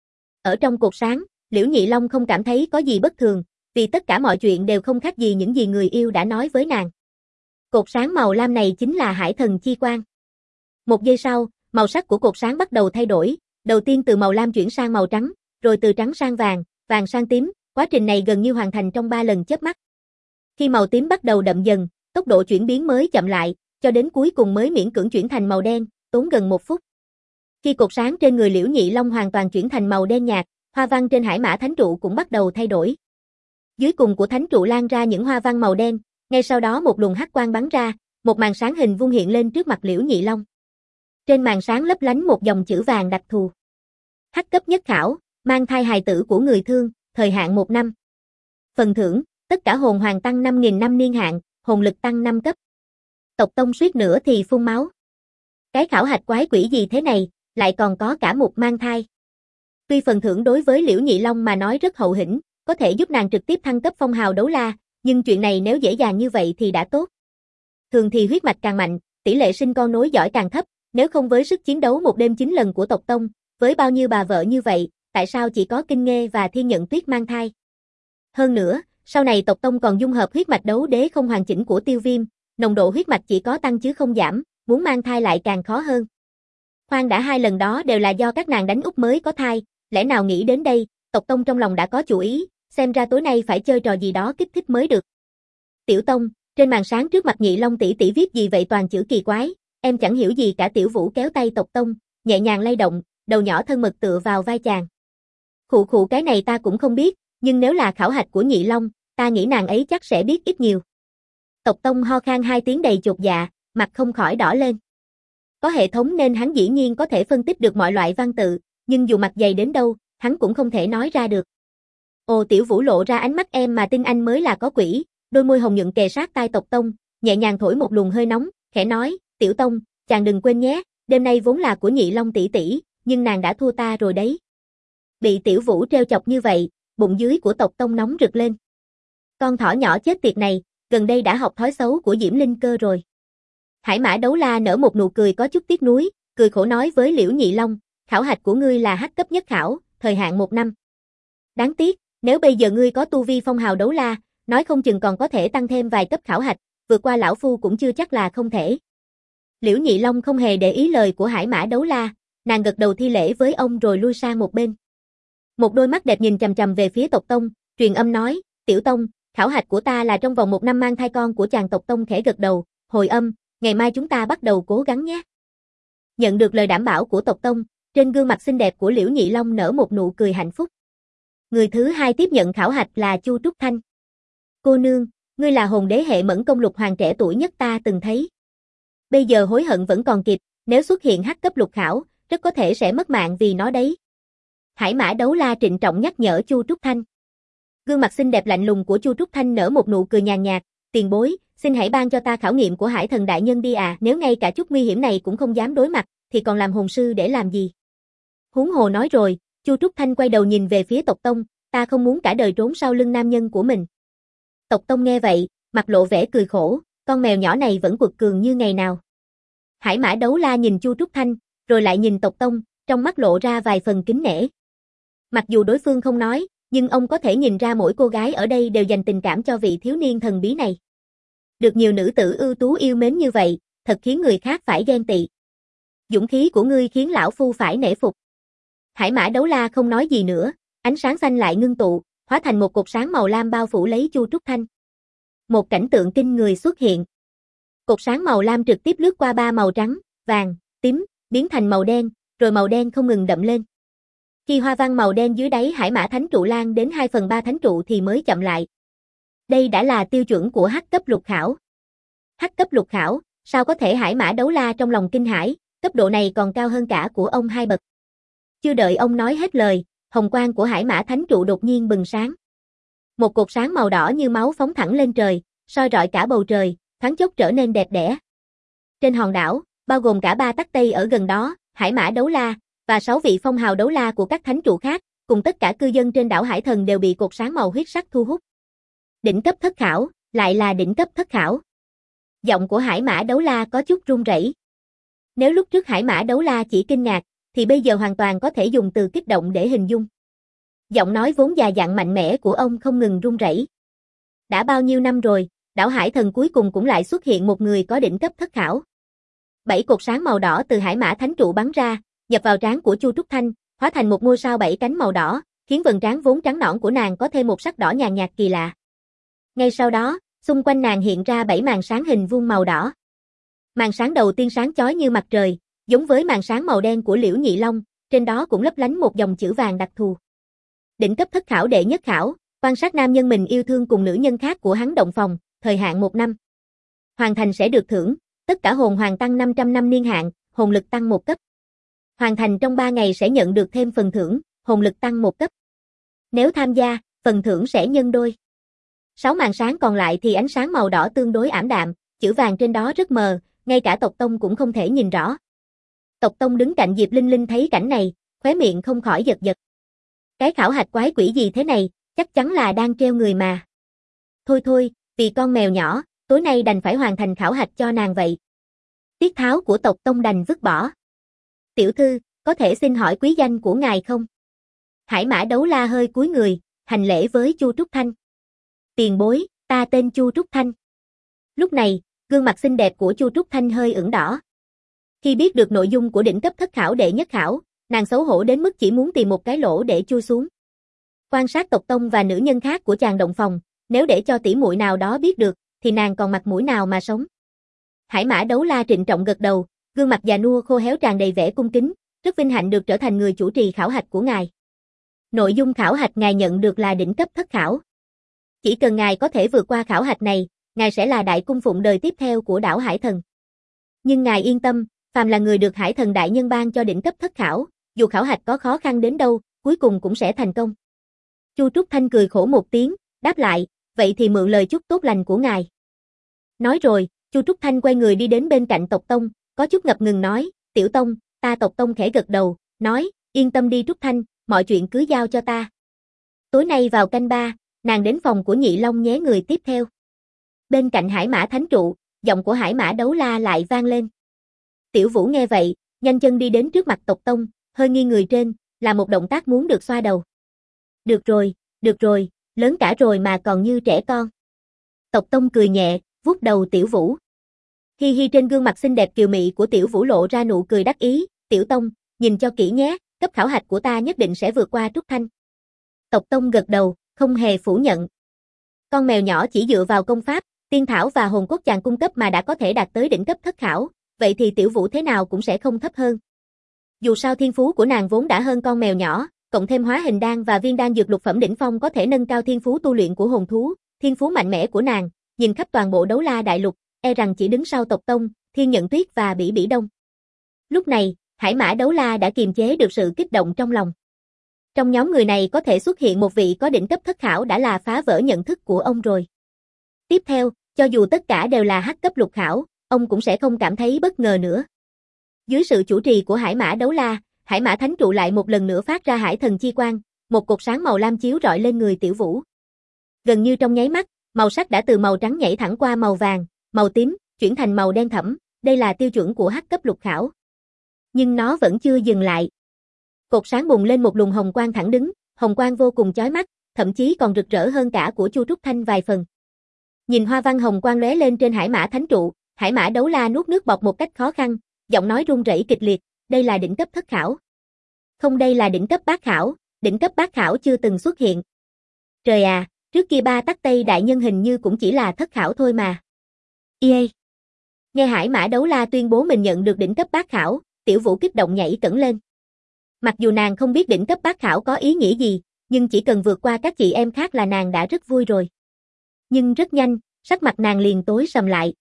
Ở trong cột sáng, Liễu Nhị Long không cảm thấy có gì bất thường, vì tất cả mọi chuyện đều không khác gì những gì người yêu đã nói với nàng. Cột sáng màu lam này chính là hải thần chi quang. Một giây sau, màu sắc của cột sáng bắt đầu thay đổi, đầu tiên từ màu lam chuyển sang màu trắng, rồi từ trắng sang vàng, vàng sang tím, quá trình này gần như hoàn thành trong 3 lần chớp mắt. Khi màu tím bắt đầu đậm dần, tốc độ chuyển biến mới chậm lại, cho đến cuối cùng mới miễn cưỡng chuyển thành màu đen, tốn gần 1 phút. Khi cột sáng trên người Liễu Nhị Long hoàn toàn chuyển thành màu đen nhạt, hoa văn trên hải mã thánh trụ cũng bắt đầu thay đổi. Dưới cùng của thánh trụ lan ra những hoa văn màu đen, ngay sau đó một luồng hắc quang bắn ra, một màn sáng hình vuông hiện lên trước mặt Liễu Nhị Long. Trên màn sáng lấp lánh một dòng chữ vàng đặc thù. Hắc cấp nhất khảo, mang thai hài tử của người thương, thời hạn 1 năm. Phần thưởng, tất cả hồn hoàng tăng 5.000 năm niên hạn, hồn lực tăng 5 cấp. Tộc tông suýt nữa thì phun máu. Cái khảo hạch quái quỷ gì thế này, lại còn có cả một mang thai. Tuy phần thưởng đối với Liễu Nhị Long mà nói rất hậu hĩnh, có thể giúp nàng trực tiếp thăng cấp phong hào đấu la, nhưng chuyện này nếu dễ dàng như vậy thì đã tốt. Thường thì huyết mạch càng mạnh, tỷ lệ sinh con nối dõi càng thấp, nếu không với sức chiến đấu một đêm 9 lần của tộc tông, với bao nhiêu bà vợ như vậy, tại sao chỉ có Kinh Nghê và Thiên Nhận Tuyết mang thai? Hơn nữa, sau này tộc tông còn dung hợp huyết mạch đấu đế không hoàn chỉnh của Tiêu Viêm, nồng độ huyết mạch chỉ có tăng chứ không giảm, muốn mang thai lại càng khó hơn. Khoan đã 2 lần đó đều là do các nàng đánh úp mới có thai, lẽ nào nghĩ đến đây, tộc tông trong lòng đã có chủ ý, xem ra tối nay phải chơi trò gì đó kích thích mới được. Tiểu Tông, trên màn sáng trước mặt Nhị Long tỷ tỷ viết gì vậy toàn chữ kỳ quái, em chẳng hiểu gì cả. Tiểu Vũ kéo tay tộc tông, nhẹ nhàng lay động, đầu nhỏ thân mật tựa vào vai chàng. Khụ khụ, cái này ta cũng không biết, nhưng nếu là khảo hạch của Nhị Long, ta nghĩ nàng ấy chắc sẽ biết ít nhiều. Tộc tông ho khan 2 tiếng đầy chột dạ, mặt không khỏi đỏ lên. Có hệ thống nên hắn dĩ nhiên có thể phân tích được mọi loại văn tự, nhưng dù mặt dày đến đâu, hắn cũng không thể nói ra được. Ồ, Tiểu Vũ lộ ra ánh mắt em mà tin anh mới là có quỷ, đôi môi hồng nhuận kề sát tai tộc tông, nhẹ nhàng thổi một luồng hơi nóng, khẽ nói, Tiểu Tông, chàng đừng quên nhé, đêm nay vốn là của Nhị Long tỷ tỷ, nhưng nàng đã thua ta rồi đấy. Bị Tiểu Vũ trêu chọc như vậy, bụng dưới của tộc tông nóng rực lên. Con thỏ nhỏ chết tiệt này, gần đây đã học thói xấu của Diễm Linh Cơ rồi. Hải mã đấu la nở một nụ cười có chút tiếc nuối, cười khổ nói với Liễu Nhị Long, khảo hạch của ngươi là hắc cấp nhất khảo, thời hạn 1 năm. Đáng tiếc, nếu bây giờ ngươi có tu vi phong hào đấu la, nói không chừng còn có thể tăng thêm vài cấp khảo hạch, vượt qua lão phu cũng chưa chắc là không thể. Liễu Nhị Long không hề để ý lời của hải mã đấu la, nàng gật đầu thi lễ với ông rồi lui sang một bên. Một đôi mắt đẹp nhìn chằm chằm về phía tộc tông, truyền âm nói, Tiểu Tông, khảo hạch của ta là trong vòng 1 năm mang thai con của chàng. Tộc tông khẽ gật đầu, hồi âm, ngày mai chúng ta bắt đầu cố gắng nhé. Nhận được lời đảm bảo của tộc tông, trên gương mặt xinh đẹp của Liễu Nhị Long nở một nụ cười hạnh phúc. Người thứ 2 tiếp nhận khảo hạch là Chu Trúc Thanh. Cô nương, ngươi là hồn đế hệ Mẫn Công lục hoàng trẻ tuổi nhất ta từng thấy. Bây giờ hối hận vẫn còn kịp, nếu xuất hiện hắc cấp lục khảo, rất có thể sẽ mất mạng vì nó đấy. Hải Mã Đấu La trịnh trọng nhắc nhở Chu Trúc Thanh. Gương mặt xinh đẹp lạnh lùng của Chu Trúc Thanh nở một nụ cười nhàn nhạt, tiền bối, xin hãy ban cho ta khảo nghiệm của Hải Thần đại nhân đi à, nếu ngay cả chút nguy hiểm này cũng không dám đối mặt, thì còn làm hồn sư để làm gì? Huống hồ nói rồi, Chu Trúc Thanh quay đầu nhìn về phía Tộc Tông, ta không muốn cả đời trốn sau lưng nam nhân của mình. Tộc Tông nghe vậy, mặt lộ vẻ cười khổ, con mèo nhỏ này vẫn quật cường như ngày nào. Hải Mã Đấu La nhìn Chu Trúc Thanh, rồi lại nhìn Tộc Tông, trong mắt lộ ra vài phần kính nể. Mặc dù đối phương không nói, nhưng ông có thể nhìn ra mỗi cô gái ở đây đều dành tình cảm cho vị thiếu niên thần bí này. Được nhiều nữ tử ưu tú yêu mến như vậy, thật khiến người khác phải ghen tị. Dũng khí của ngươi khiến lão phu phải nể phục. Hải Mã Đấu La không nói gì nữa, ánh sáng xanh lại ngưng tụ, hóa thành một cột sáng màu lam bao phủ lấy Chu Trúc Thanh. Một cảnh tượng kinh người xuất hiện. Cột sáng màu lam trực tiếp lướt qua ba màu trắng, vàng, tím, biến thành màu đen, rồi màu đen không ngừng đậm lên. Khi hoa văn màu đen dưới đáy Hải Mã Thánh trụ lan đến 2/3 thánh trụ thì mới chậm lại. Đây đã là tiêu chuẩn của hắc cấp lục khảo. Hắc cấp lục khảo, sao có thể? Hải Mã Đấu La trong lòng kinh hãi, cấp độ này còn cao hơn cả của ông 2 bậc. Chưa đợi ông nói hết lời, hồng quang của Hải Mã Thánh trụ đột nhiên bừng sáng. Một cột sáng màu đỏ như máu phóng thẳng lên trời, soi rọi cả bầu trời, thoáng chốc trở nên đẹp đẽ. Trên hòn đảo, bao gồm cả 3 tắc Tây ở gần đó, Hải Mã Đấu La và 6 vị phong hào đấu la của các thánh trụ khác, cùng tất cả cư dân trên đảo Hải Thần đều bị cột sáng màu huyết sắc thu hút. Đỉnh cấp thất khảo, lại là đỉnh cấp thất khảo. Giọng của Hải Mã Đấu La có chút run rẩy. Nếu lúc trước Hải Mã Đấu La chỉ kinh ngạc, thì bây giờ hoàn toàn có thể dùng từ kích động để hình dung. Giọng nói vốn già dặn mạnh mẽ của ông không ngừng run rẩy. Đã bao nhiêu năm rồi, đảo Hải Thần cuối cùng cũng lại xuất hiện một người có đỉnh cấp thất khảo. 7 cột sáng màu đỏ từ Hải Mã Thánh trụ bắn ra, nhập vào trán của Chu Trúc Thanh, hóa thành một ngôi sao 7 cánh màu đỏ, khiến vầng trán vốn trắng nõn của nàng có thêm một sắc đỏ nhàn nhạt kỳ lạ. Ngay sau đó, xung quanh nàng hiện ra 7 màn sáng hình vuông màu đỏ. Màn sáng đầu tiên sáng chói như mặt trời, giống với màn sáng màu đen của Liễu Nhị Long, trên đó cũng lấp lánh một dòng chữ vàng đặc thù. Đỉnh cấp thất khảo đệ nhất khảo, quan sát nam nhân mình yêu thương cùng nữ nhân khác của hắn động phòng, thời hạn 1 năm. Hoàn thành sẽ được thưởng, tất cả hồn hoàng tăng 500 năm niên hạn, hồn lực tăng 1 cấp. Hoàn thành trong 3 ngày sẽ nhận được thêm phần thưởng, hồn lực tăng 1 cấp. Nếu tham gia, phần thưởng sẽ nhân đôi. 6 màn sáng còn lại thì ánh sáng màu đỏ tương đối ảm đạm, chữ vàng trên đó rất mờ, ngay cả Tộc Tông cũng không thể nhìn rõ. Tộc Tông đứng cạnh Diệp Linh Linh thấy cảnh này, khóe miệng không khỏi giật giật. Cái khảo hạch quái quỷ gì thế này, chắc chắn là đang treo người mà. Thôi thôi, vì con mèo nhỏ, tối nay đành phải hoàn thành khảo hạch cho nàng vậy. Tiết tháo của Tộc Tông đành vứt bỏ. Tiểu thư, có thể xin hỏi quý danh của ngài không? Hải Mã Đấu La hơi cúi người, hành lễ với Chu Trúc Thanh. Tiền bối, ta tên Chu Trúc Thanh. Lúc này, gương mặt xinh đẹp của Chu Trúc Thanh hơi ửng đỏ. Khi biết được nội dung của đỉnh cấp thất khảo đệ nhất khảo, nàng xấu hổ đến mức chỉ muốn tìm một cái lỗ để chui xuống. Quan sát Tộc Tông và nữ nhân khác của chàng động phòng, nếu để cho tỷ muội nào đó biết được, thì nàng còn mặt mũi nào mà sống. Hải Mã Đấu La trịnh trọng gật đầu, gương mặt già nua khô héo tràn đầy vẻ cung kính, rất vinh hạnh được trở thành người chủ trì khảo hạch của ngài. Nội dung khảo hạch ngài nhận được là đỉnh cấp thất khảo. Chỉ cần ngài có thể vượt qua khảo hạch này, ngài sẽ là đại cung phụng đời tiếp theo của đảo Hải Thần. Nhưng ngài yên tâm, phàm là người được Hải Thần đại nhân ban cho đỉnh cấp thất khảo, dù khảo hạch có khó khăn đến đâu, cuối cùng cũng sẽ thành công. Chu Trúc Thanh cười khổ một tiếng, đáp lại, vậy thì mượn lời chúc tốt lành của ngài. Nói rồi, Chu Trúc Thanh quay người đi đến bên cạnh Tộc Tông, có chút ngập ngừng nói, Tiểu Tông, ta. Tộc Tông khẽ gật đầu, nói, yên tâm đi Trúc Thanh, mọi chuyện cứ giao cho ta. Tối nay vào canh 3, nàng đến phòng của Nhị Long nhé người tiếp theo. Bên cạnh Hải Mã Thánh trụ, giọng của Hải Mã Đấu La lại vang lên. Tiểu Vũ nghe vậy, nhanh chân đi đến trước mặt Tộc Tông, hơi nghiêng người trên, là một động tác muốn được xoa đầu. Được rồi, lớn cả rồi mà còn như trẻ con. Tộc Tông cười nhẹ, vuốt đầu Tiểu Vũ. Hi hi, trên gương mặt xinh đẹp kiều mị của Tiểu Vũ lộ ra nụ cười đắc ý, Tiểu Tông, nhìn cho kỹ nhé, cấp khảo hạch của ta nhất định sẽ vượt qua Trúc Thanh. Tộc Tông gật đầu, không hề phủ nhận. Con mèo nhỏ chỉ dựa vào công pháp, tiên thảo và hồn cốt chàng cung cấp mà đã có thể đạt tới đỉnh cấp thất khảo, vậy thì Tiểu Vũ thế nào cũng sẽ không thấp hơn. Dù sao thiên phú của nàng vốn đã hơn con mèo nhỏ, cộng thêm hóa hình đan và viên đan dược lục phẩm đỉnh phong có thể nâng cao thiên phú tu luyện của hồn thú, thiên phú mạnh mẽ của nàng, nhìn khắp toàn bộ Đấu La đại lục, e rằng chỉ đứng sau tộc Tông, Thiên Nhận Tuyết và Bỉ Bỉ Đông. Lúc này, Hải Mã Đấu La đã kiềm chế được sự kích động trong lòng. Trong nhóm người này có thể xuất hiện một vị có đỉnh cấp thất khảo đã là phá vỡ nhận thức của ông rồi. Tiếp theo, cho dù tất cả đều là hắc cấp lục khảo, ông cũng sẽ không cảm thấy bất ngờ nữa. Dưới sự chủ trì của Hải Mã Đấu La, Hải Mã Thánh Trụ lại một lần nữa phát ra hải thần chi quang, một cột sáng màu lam chiếu rọi lên người Tiểu Vũ. Gần như trong nháy mắt, màu sắc đã từ màu trắng nhảy thẳng qua màu vàng, màu tím, chuyển thành màu đen thẫm, đây là tiêu chuẩn của hắc cấp lục khảo. Nhưng nó vẫn chưa dừng lại. Cột sáng bùng lên một luồng hồng quang thẳng đứng, hồng quang vô cùng chói mắt, thậm chí còn rực rỡ hơn cả của Chu Trúc Thanh vài phần. Nhìn hoa văn hồng quang lóe lên trên Hải Mã Thánh Trụ, Hải Mã Đấu La nuốt nước bọt một cách khó khăn, giọng nói run rẩy kịch liệt, đây là đỉnh cấp thất khảo. Không, đây là đỉnh cấp bát khảo, đỉnh cấp bát khảo chưa từng xuất hiện. Trời à, trước kia Ba Tắc Tây đại nhân hình như cũng chỉ là thất khảo thôi mà. Yê! Nghe Hải Mã Đấu La tuyên bố mình nhận được đỉnh cấp bát khảo, Tiểu Vũ kích động nhảy cẫng lên. Mặc dù nàng không biết đỉnh cấp bát khảo có ý nghĩa gì, nhưng chỉ cần vượt qua các chị em khác là nàng đã rất vui rồi. Nhưng rất nhanh, sắc mặt nàng liền tối sầm lại.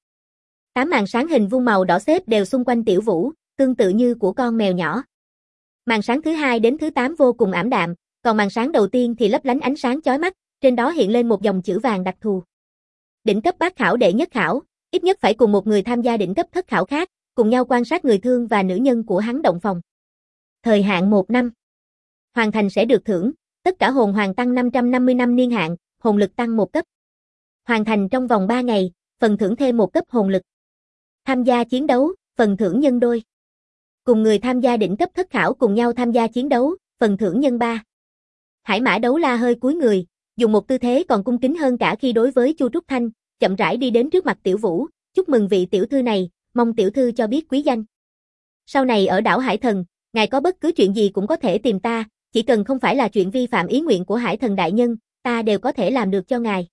8 màn sáng hình vuông màu đỏ xếp đều xung quanh Tiểu Vũ, tương tự như của con mèo nhỏ. Màn sáng thứ 2 đến thứ 8 vô cùng ảm đạm, còn màn sáng đầu tiên thì lấp lánh ánh sáng chói mắt, trên đó hiện lên một dòng chữ vàng đặc thù. Đỉnh cấp bát khảo đệ nhất khảo, ít nhất phải cùng một người tham gia đỉnh cấp thất khảo khác, cùng nhau quan sát người thương và nữ nhân của hắn động phòng. Thời hạn 1 năm. Hoàn thành sẽ được thưởng, tất cả hồn hoàng tăng 550 năm niên hạn, hồn lực tăng 1 cấp. Hoàn thành trong vòng 3 ngày, phần thưởng thêm 1 cấp hồn lực. Tham gia chiến đấu, phần thưởng nhân đôi. Cùng người tham gia đỉnh cấp thất khảo cùng nhau tham gia chiến đấu, phần thưởng nhân 3. Hải Mã Đấu La hơi cúi người, dùng một tư thế còn cung kính hơn cả khi đối với Chu Trúc Thanh, chậm rãi đi đến trước mặt Tiểu Vũ, chúc mừng vị tiểu thư này, mong tiểu thư cho biết quý danh. Sau này ở đảo Hải Thần, ngài có bất cứ chuyện gì cũng có thể tìm ta, chỉ cần không phải là chuyện vi phạm ý nguyện của Hải Thần đại nhân, ta đều có thể làm được cho ngài.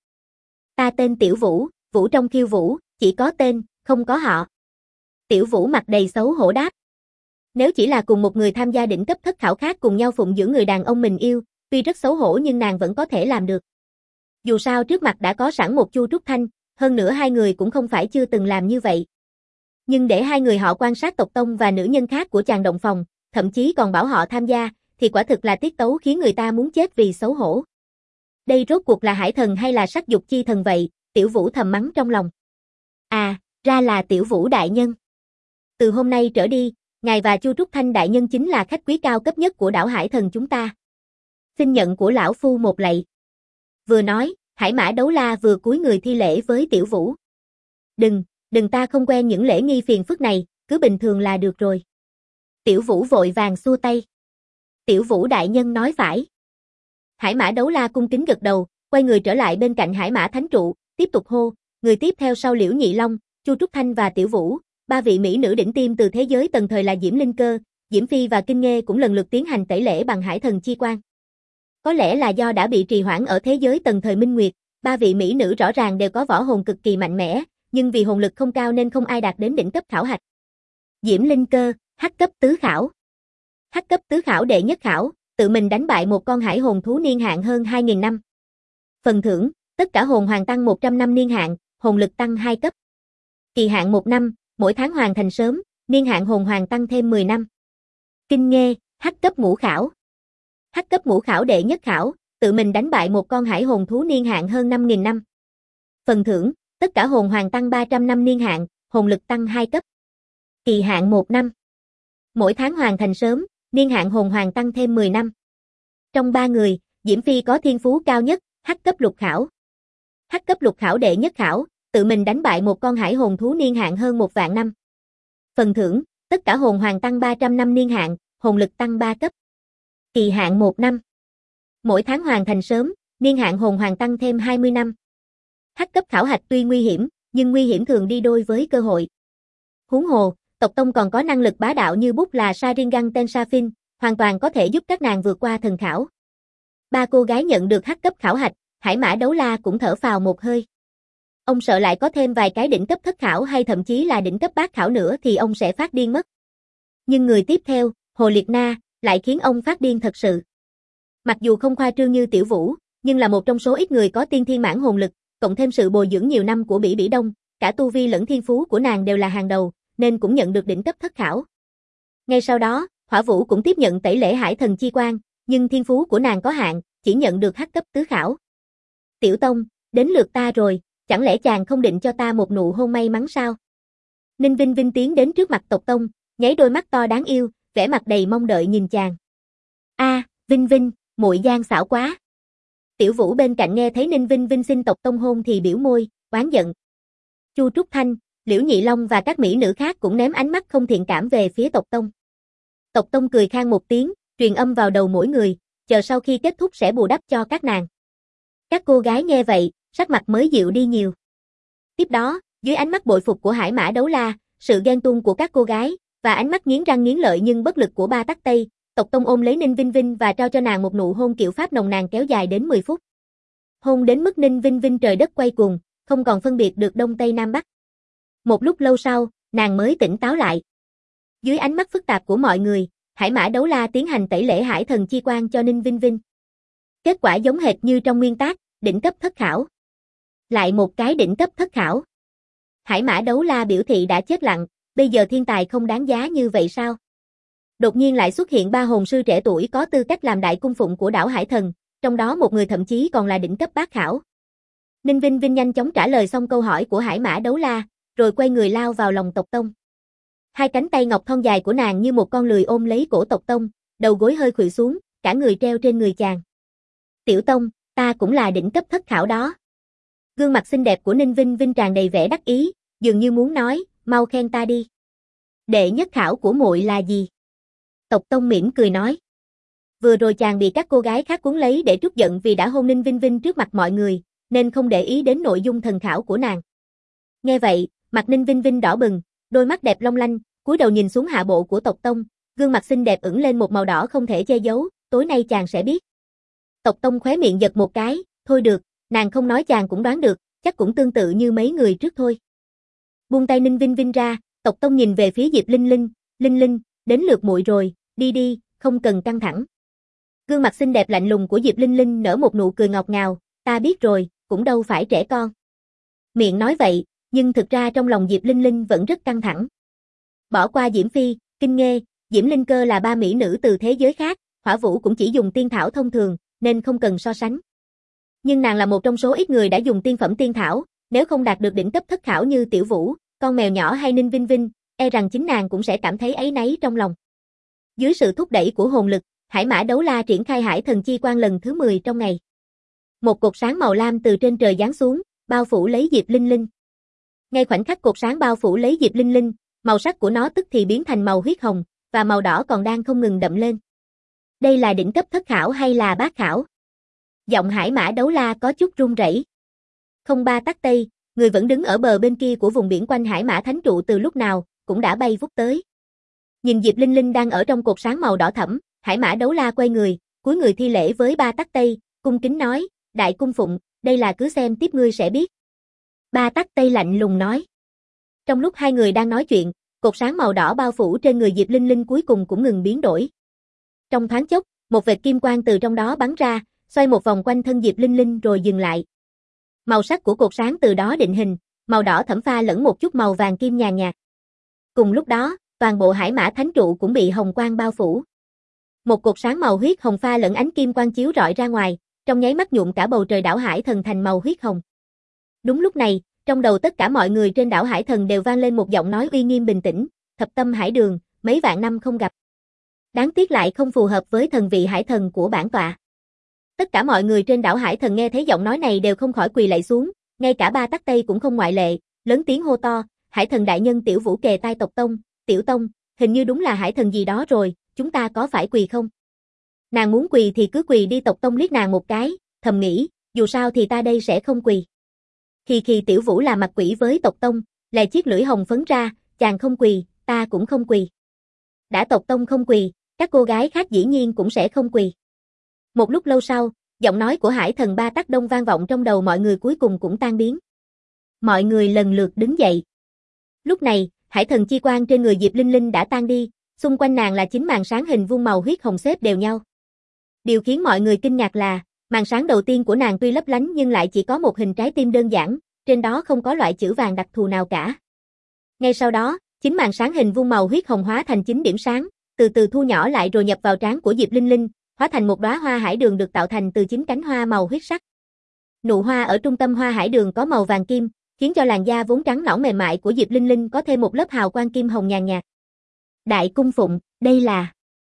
Ta tên Tiểu Vũ, Vũ trong Khiêu Vũ, chỉ có tên, không có họ. Tiểu Vũ mặt đầy xấu hổ đáp. Nếu chỉ là cùng một người tham gia đỉnh cấp thất khảo khác cùng nhau phụng dưỡng người đàn ông mình yêu, tuy rất xấu hổ nhưng nàng vẫn có thể làm được. Dù sao trước mặt đã có sẵn một Chu Trúc Thanh, hơn nữa hai người cũng không phải chưa từng làm như vậy. Nhưng để hai người họ quan sát tộc Tông và nữ nhân khác của chàng động phòng, thậm chí còn bảo họ tham gia, thì quả thực là tiết tấu khiến người ta muốn chết vì xấu hổ. Đây rốt cuộc là Hải Thần hay là sắc dục chi thần vậy, Tiểu Vũ thầm mắng trong lòng. À, ra là Tiểu Vũ đại nhân. Từ hôm nay trở đi, ngài và Chu Trúc Thanh đại nhân chính là khách quý cao cấp nhất của đảo Hải Thần chúng ta. Xin nhận của lão phu một lạy. Vừa nói, Hải Mã Đấu La vừa cúi người thi lễ với Tiểu Vũ. Đừng ta không quen những lễ nghi phiền phức này, cứ bình thường là được rồi. Tiểu Vũ vội vàng xua tay. Tiểu Vũ đại nhân nói phải. Hải Mã Đấu La cung kính gật đầu, quay người trở lại bên cạnh Hải Mã Thánh Trụ, tiếp tục hô, người tiếp theo sau Liễu Nhị Long, Chu Trúc Thanh và Tiểu Vũ, ba vị mỹ nữ đỉnh tiêm từ thế giới tầng thời là Diễm Linh Cơ, Diễm Phi và Kinh Nghê cũng lần lượt tiến hành tẩy lễ bằng Hải Thần chi quang. Có lẽ là do đã bị trì hoãn ở thế giới tầng thời Minh Nguyệt, ba vị mỹ nữ rõ ràng đều có võ hồn cực kỳ mạnh mẽ, nhưng vì hồn lực không cao nên không ai đạt đến đỉnh cấp khảo hạch. Diễm Linh Cơ, hắc cấp tứ khảo. Hắc cấp tứ khảo đệ nhất khảo, tự mình đánh bại một con hải hồn thú niên hạn hơn 2000 năm. Phần thưởng, tất cả hồn hoàng tăng 100 năm niên hạn, hồn lực tăng 2 cấp. Kỳ hạn 1 năm, mỗi tháng hoàn thành sớm, niên hạn hồn hoàng tăng thêm 10 năm. Kinh Nghê, hắc cấp ngũ khảo. Hắc cấp ngũ khảo đệ nhất khảo, tự mình đánh bại một con hải hồn thú niên hạn hơn 5000 năm. Phần thưởng, tất cả hồn hoàng tăng 300 năm niên hạn, hồn lực tăng 2 cấp. Kỳ hạn 1 năm. Mỗi tháng hoàn thành sớm, niên hạn hồn hoàng tăng thêm 10 năm. Trong 3 người, Diễm Phi có thiên phú cao nhất, hắc cấp lục khảo. Hắc cấp lục khảo đệ nhất khảo, tự mình đánh bại một con hải hồn thú niên hạn hơn 1 vạn năm. Phần thưởng, tất cả hồn hoàng tăng 300 năm niên hạn, hồn lực tăng 3 cấp. Kỳ hạn 1 năm. Mỗi tháng hoàn thành sớm, niên hạn hồn hoàng tăng thêm 20 năm. Hắc cấp khảo hạch tuy nguy hiểm, nhưng nguy hiểm thường đi đôi với cơ hội. Huống hồ, tộc Tông còn có năng lực bá đạo như bút là Sharingan Tensafin, hoàn toàn có thể giúp các nàng vượt qua thần khảo. Ba cô gái nhận được hắc cấp khảo hạch, Hải Mã Đấu La cũng thở phào một hơi. Ông sợ lại có thêm vài cái đỉnh cấp thất khảo hay thậm chí là đỉnh cấp bát khảo nữa thì ông sẽ phát điên mất. Nhưng người tiếp theo, Hồ Liệt Na, lại khiến ông phát điên thật sự. Mặc dù không khoa trương như Tiểu Vũ, nhưng là một trong số ít người có tiên thiên mãn hồn lực, cộng thêm sự bồi dưỡng nhiều năm của Bỉ Bỉ Đông, cả tu vi lẫn thiên phú của nàng đều là hàng đầu, nên cũng nhận được đỉnh cấp thất khảo. Ngay sau đó, Hỏa Vũ cũng tiếp nhận tẩy lễ Hải Thần Chi Quan, nhưng thiên phú của nàng có hạn, chỉ nhận được hắc cấp tứ khảo. Tiểu Tông, đến lượt ta rồi, chẳng lẽ chàng không định cho ta một nụ hôn may mắn sao? Ninh Vinh Vinh tiến đến trước mặt Tộc Tông, nháy đôi mắt to đáng yêu, vẻ mặt đầy mong đợi nhìn chàng. Vinh Vinh, muội gian xảo quá. Tiểu Vũ bên cạnh nghe thấy Ninh Vinh Vinh xin Tộc Tông hôn thì biểu môi, oán giận. Chu Trúc Thanh, Liễu Nhị Long và các mỹ nữ khác cũng ném ánh mắt không thiện cảm về phía Tộc Tông. Tộc Tông cười khan một tiếng, truyền âm vào đầu mỗi người, chờ sau khi kết thúc sẽ bù đắp cho các nàng. Các cô gái nghe vậy, sắc mặt mới dịu đi nhiều. Tiếp đó, dưới ánh mắt bội phục của Hải Mã Đấu La, sự ghen tuông của các cô gái, và ánh mắt nghiến răng nghiến lợi nhưng bất lực của Ba Tắc Tây, Tộc Tông ôm lấy Ninh Vinh Vinh và trao cho nàng một nụ hôn kiểu Pháp nồng nàn kéo dài đến 10 phút. Hôn đến mức Ninh Vinh Vinh trời đất quay cuồng, không còn phân biệt được Đông Tây Nam Bắc. Một lúc lâu sau, nàng mới tỉnh táo lại. Dưới ánh mắt phức tạp của mọi người, Hải Mã Đấu La tiến hành tẩy lễ Hải Thần Chi Quan cho Ninh Vinh Vinh. Kết quả giống hệt như trong nguyên tác, đỉnh cấp thất khảo. Lại một cái đỉnh cấp thất khảo. Hải Mã Đấu La biểu thị đã chết lặng, bây giờ thiên tài không đáng giá như vậy sao? Đột nhiên lại xuất hiện 3 hồn sư trẻ tuổi có tư cách làm đại cung phụng của đảo Hải Thần, trong đó một người thậm chí còn là đỉnh cấp bát khảo. Ninh Vinh Vinh nhanh chóng trả lời xong câu hỏi của Hải Mã Đấu La, rồi quay người lao vào lòng Tộc Tông. Hai cánh tay ngọc thon dài của nàng như một con lười ôm lấy cổ Tộc Tông, đầu gối hơi khuỵu xuống, cả người treo trên người chàng. Tiểu Tông, ta cũng là đỉnh cấp thất khảo đó. Gương mặt xinh đẹp của Ninh Vinh Vinh tràn đầy vẻ đắc ý, dường như muốn nói, mau khen ta đi. Đệ nhất khảo của muội là gì? Tộc Tông mỉm cười nói. Vừa rồi chàng bị các cô gái khác cuốn lấy để trút giận vì đã hôn Ninh Vinh Vinh trước mặt mọi người, nên không để ý đến nội dung thần khảo của nàng. Nghe vậy, mặt Ninh Vinh Vinh đỏ bừng, đôi mắt đẹp long lanh, cúi đầu nhìn xuống hạ bộ của Tộc Tông, gương mặt xinh đẹp ửng lên một màu đỏ không thể che giấu, tối nay chàng sẽ biết. Tộc Tông khóe miệng giật một cái, thôi được, nàng không nói chàng cũng đoán được, chắc cũng tương tự như mấy người trước thôi. Buông tay Ninh Vinh Vinh ra, Tộc Tông nhìn về phía Diệp Linh Linh, Linh Linh, đến lượt muội rồi, đi đi, không cần căng thẳng. Gương mặt xinh đẹp lạnh lùng của Diệp Linh Linh nở một nụ cười ngọt ngào, ta biết rồi, cũng đâu phải trẻ con. Miệng nói vậy, nhưng thực ra trong lòng Diệp Linh Linh vẫn rất căng thẳng. Bỏ qua Diễm Phi, Kinh Nghê, Diễm Linh Cơ là 3 mỹ nữ từ thế giới khác, Hỏa Vũ cũng chỉ dùng tiên thảo thông thường, nên không cần so sánh. Nhưng nàng là một trong số ít người đã dùng tiên phẩm tiên thảo, nếu không đạt được đỉnh cấp thất khảo như Tiểu Vũ, con mèo nhỏ hay Ninh Vinh Vinh, e rằng chính nàng cũng sẽ cảm thấy áy náy trong lòng. Dưới sự thúc đẩy của hồn lực, Hải Mã Đấu La triển khai Hải Thần Chi Quan lần thứ 10 trong ngày. Một cột sáng màu lam từ trên trời giáng xuống, bao phủ lấy Diệp Linh Linh. Ngay khoảnh khắc cột sáng bao phủ lấy Diệp Linh Linh, màu sắc của nó tức thì biến thành màu huyết hồng, và màu đỏ còn đang không ngừng đậm lên. Đây là đỉnh cấp thất khảo hay là bát khảo? Giọng Hải Mã Đấu La có chút run rẩy. Không Ba Tắc Tây, người vẫn đứng ở bờ bên kia của vùng biển quanh Hải Mã Thánh Trụ từ lúc nào, cũng đã bay vút tới. Nhìn Diệp Linh Linh đang ở trong cột sáng màu đỏ thẫm, Hải Mã Đấu La quay người, cúi người thi lễ với Ba Tắc Tây, cung kính nói, đại cung phụng, đây là cứ xem tiếp ngươi sẽ biết. Ba Tắc Tây lạnh lùng nói. Trong lúc hai người đang nói chuyện, cột sáng màu đỏ bao phủ trên người Diệp Linh Linh cuối cùng cũng ngừng biến đổi. Trong thoáng chốc, một vệt kim quang từ trong đó bắn ra, xoay một vòng quanh thân Diệp Linh Linh rồi dừng lại. Màu sắc của cột sáng từ đó định hình, màu đỏ thẫm pha lẫn một chút màu vàng kim nhàn nhạt. Cùng lúc đó, toàn bộ Hải Mã Thánh Trụ cũng bị hồng quang bao phủ. Một cột sáng màu huyết hồng pha lẫn ánh kim quang chiếu rọi ra ngoài, trong nháy mắt nhuộm cả bầu trời đảo Hải Thần thành màu huyết hồng. Đúng lúc này, trong đầu tất cả mọi người trên đảo Hải Thần đều vang lên một giọng nói uy nghiêm bình tĩnh, Thập Tâm Hải Đường, mấy vạn năm không gặp. Đáng tiếc lại không phù hợp với thần vị Hải Thần của bản tọa. Tất cả mọi người trên đảo Hải Thần nghe thấy giọng nói này đều không khỏi quỳ lạy xuống, ngay cả Ba Tắc Tây cũng không ngoại lệ, lớn tiếng hô to, Hải Thần đại nhân Tiểu Vũ kề tai Tộc Tông, Tiểu Tông, hình như đúng là Hải Thần gì đó rồi, chúng ta có phải quỳ không? Nàng muốn quỳ thì cứ quỳ đi. Tộc Tông liếc nàng một cái, thầm nghĩ, dù sao thì ta đây sẽ không quỳ. Khi Tiểu Vũ là mặt quỷ với Tộc Tông, lè chiếc lưỡi hồng phấn ra, chàng không quỳ, ta cũng không quỳ. Đã Tộc Tông không quỳ, các cô gái khác dĩ nhiên cũng sẽ không quỳ. Một lúc lâu sau, giọng nói của Hải Thần Ba Tắc Đông vang vọng trong đầu mọi người cuối cùng cũng tan biến. Mọi người lần lượt đứng dậy. Lúc này, Hải Thần chi quang trên người Diệp Linh Linh đã tan đi, xung quanh nàng là 9 màn sáng hình vuông màu huyết hồng xếp đều nhau. Điều khiến mọi người kinh ngạc là, Màn sáng đầu tiên của nàng tuy lấp lánh nhưng lại chỉ có một hình trái tim đơn giản, trên đó không có loại chữ vàng đặc thù nào cả. Ngay sau đó, chính màn sáng hình vuông màu huyết hồng hóa thành 9 điểm sáng, từ từ thu nhỏ lại rồi nhập vào trán của Diệp Linh Linh, hóa thành một đóa hoa hải đường được tạo thành từ 9 cánh hoa màu huyết sắc. Nụ hoa ở trung tâm hoa hải đường có màu vàng kim, khiến cho làn da vốn trắng nõn mềm mại của Diệp Linh Linh có thêm một lớp hào quang kim hồng nhàn nhạt. Đại cung phụng, đây là...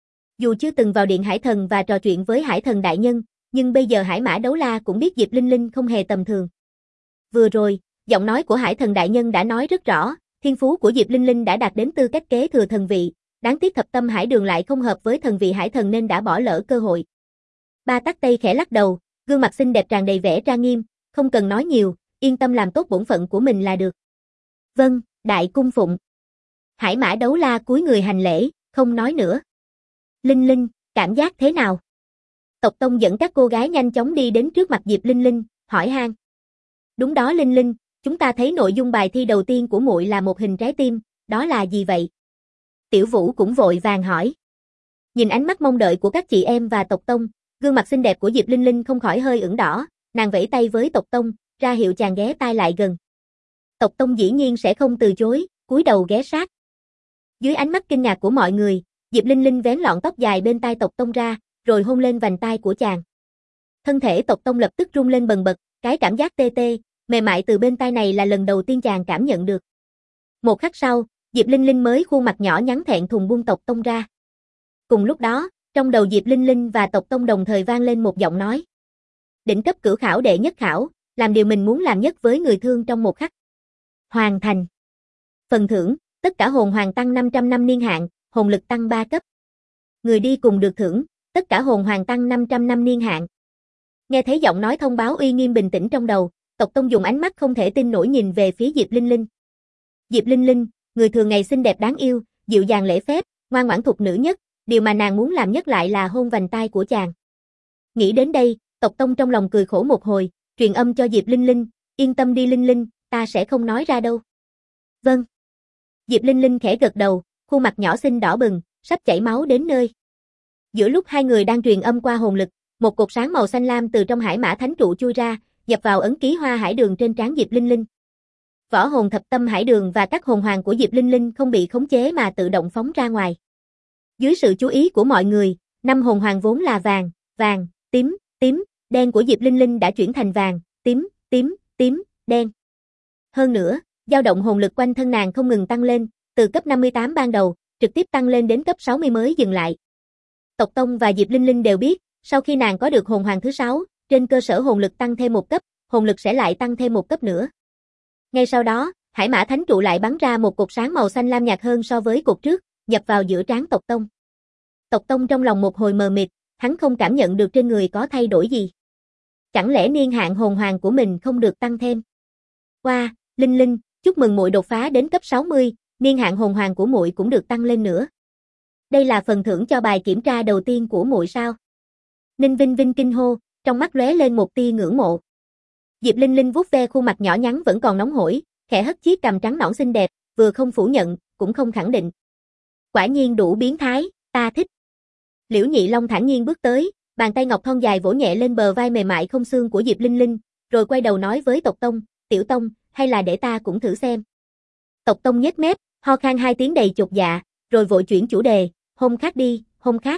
Dù chưa từng vào điện Hải Thần và trò chuyện với Hải Thần đại nhân, nhưng bây giờ Hải Mã Đấu La cũng biết Diệp Linh Linh không hề tầm thường. Vừa rồi, giọng nói của Hải Thần đại nhân đã nói rất rõ, thiên phú của Diệp Linh Linh đã đạt đến tư cách kế thừa thần vị, đáng tiếc thập tâm hải đường lại không hợp với thần vị Hải Thần nên đã bỏ lỡ cơ hội. Ba Tắc Tây khẽ lắc đầu, gương mặt xinh đẹp tràn đầy vẻ trang nghiêm, không cần nói nhiều, yên tâm làm tốt bổn phận của mình là được. Vâng, đại cung phụng. Hải Mã Đấu La cúi người hành lễ, không nói nữa. Linh Linh, cảm giác thế nào? Tộc Tông dẫn các cô gái nhanh chóng đi đến trước mặt Diệp Linh Linh, hỏi han. Đúng đó Linh Linh, chúng ta thấy nội dung bài thi đầu tiên của muội là một hình trái tim, đó là gì vậy? Tiểu Vũ cũng vội vàng hỏi. Nhìn ánh mắt mong đợi của các chị em và Tộc Tông, gương mặt xinh đẹp của Diệp Linh Linh không khỏi hơi ửng đỏ, nàng vẫy tay với Tộc Tông, ra hiệu chàng ghé tai lại gần. Tộc Tông dĩ nhiên sẽ không từ chối, cúi đầu ghé sát. Dưới ánh mắt kinh ngạc của mọi người, Diệp Linh Linh vén lọn tóc dài bên tai Tộc Tông ra, rồi hôn lên vành tai của chàng. Thân thể Tộc Tông lập tức rung lên bần bật, cái cảm giác tê tê, mềm mại từ bên tai này là lần đầu tiên chàng cảm nhận được. Một khắc sau, Diệp Linh Linh mới khuôn mặt nhỏ nhắn thẹn thùng buông Tộc Tông ra. Cùng lúc đó, trong đầu Diệp Linh Linh và Tộc Tông đồng thời vang lên một giọng nói. Đỉnh cấp cửu khảo đệ nhất khảo, làm điều mình muốn làm nhất với người thương trong một khắc. Hoàn thành. Phần thưởng, tất cả hồn hoàng tăng 500 năm niên hạn, hồn lực tăng 3 cấp. Người đi cùng được thưởng, tất cả hồn hoàng tăng 500 năm niên hạn. Nghe thấy giọng nói thông báo uy nghiêm bình tĩnh trong đầu, Tộc Tông dùng ánh mắt không thể tin nổi nhìn về phía Diệp Linh Linh. Diệp Linh Linh, người thường ngày xinh đẹp đáng yêu, dịu dàng lễ phép, ngoan ngoãn thục nữ nhất, điều mà nàng muốn làm nhất lại là hôn vành tai của chàng. Nghĩ đến đây, Tộc Tông trong lòng cười khổ một hồi, truyền âm cho Diệp Linh Linh, yên tâm đi Linh Linh, ta sẽ không nói ra đâu. Vâng. Diệp Linh Linh khẽ gật đầu, khuôn mặt nhỏ xinh đỏ bừng, sắp chảy máu đến nơi. Giữa lúc hai người đang truyền âm qua hồn lực, một cột sáng màu xanh lam từ trong Hải Mã Thánh trụ chui ra, nhập vào ấn ký hoa hải đường trên trán Diệp Linh Linh. Võ hồn thập tâm hải đường và các hồn hoàng của Diệp Linh Linh không bị khống chế mà tự động phóng ra ngoài. Dưới sự chú ý của mọi người, 5 hồn hoàng vốn là vàng, vàng, tím, tím, đen của Diệp Linh Linh đã chuyển thành vàng, tím, tím, tím, đen. Hơn nữa, dao động hồn lực quanh thân nàng không ngừng tăng lên, từ cấp 58 ban đầu, trực tiếp tăng lên đến cấp 60 mới dừng lại. Tộc Tông và Diệp Linh Linh đều biết, sau khi nàng có được hồn hoàng thứ 6, trên cơ sở hồn lực tăng thêm một cấp, hồn lực sẽ lại tăng thêm một cấp nữa. Ngay sau đó, Hải Mã Thánh trụ lại bắn ra một cột sáng màu xanh lam nhạt hơn so với cột trước, nhập vào giữa trán Tộc Tông. Tộc Tông trong lòng một hồi mờ mịt, hắn không cảm nhận được trên người có thay đổi gì. Chẳng lẽ niên hạn hồn hoàng của mình không được tăng thêm? Wow, Linh Linh, chúc mừng muội đột phá đến cấp 60, niên hạn hồn hoàng của muội cũng được tăng lên nữa. Đây là phần thưởng cho bài kiểm tra đầu tiên của muội sao? Ninh Vinh Vinh kinh hô, trong mắt lóe lên một tia ngưỡng mộ. Diệp Linh Linh vuốt ve khuôn mặt nhỏ nhắn vẫn còn nóng hổi, khẽ hất chiếc cằm trắng nõn xinh đẹp, vừa không phủ nhận, cũng không khẳng định. Quả nhiên đủ biến thái, ta thích. Liễu Nhị Long thản nhiên bước tới, bàn tay ngọc thon dài vỗ nhẹ lên bờ vai mềm mại không xương của Diệp Linh Linh, rồi quay đầu nói với Tộc Tông, Tiểu Tông, hay là để ta cũng thử xem. Tộc Tông nhếch mép, ho khan 2 tiếng đầy chột dạ, rồi vội chuyển chủ đề, hôm khác đi, hôm khác.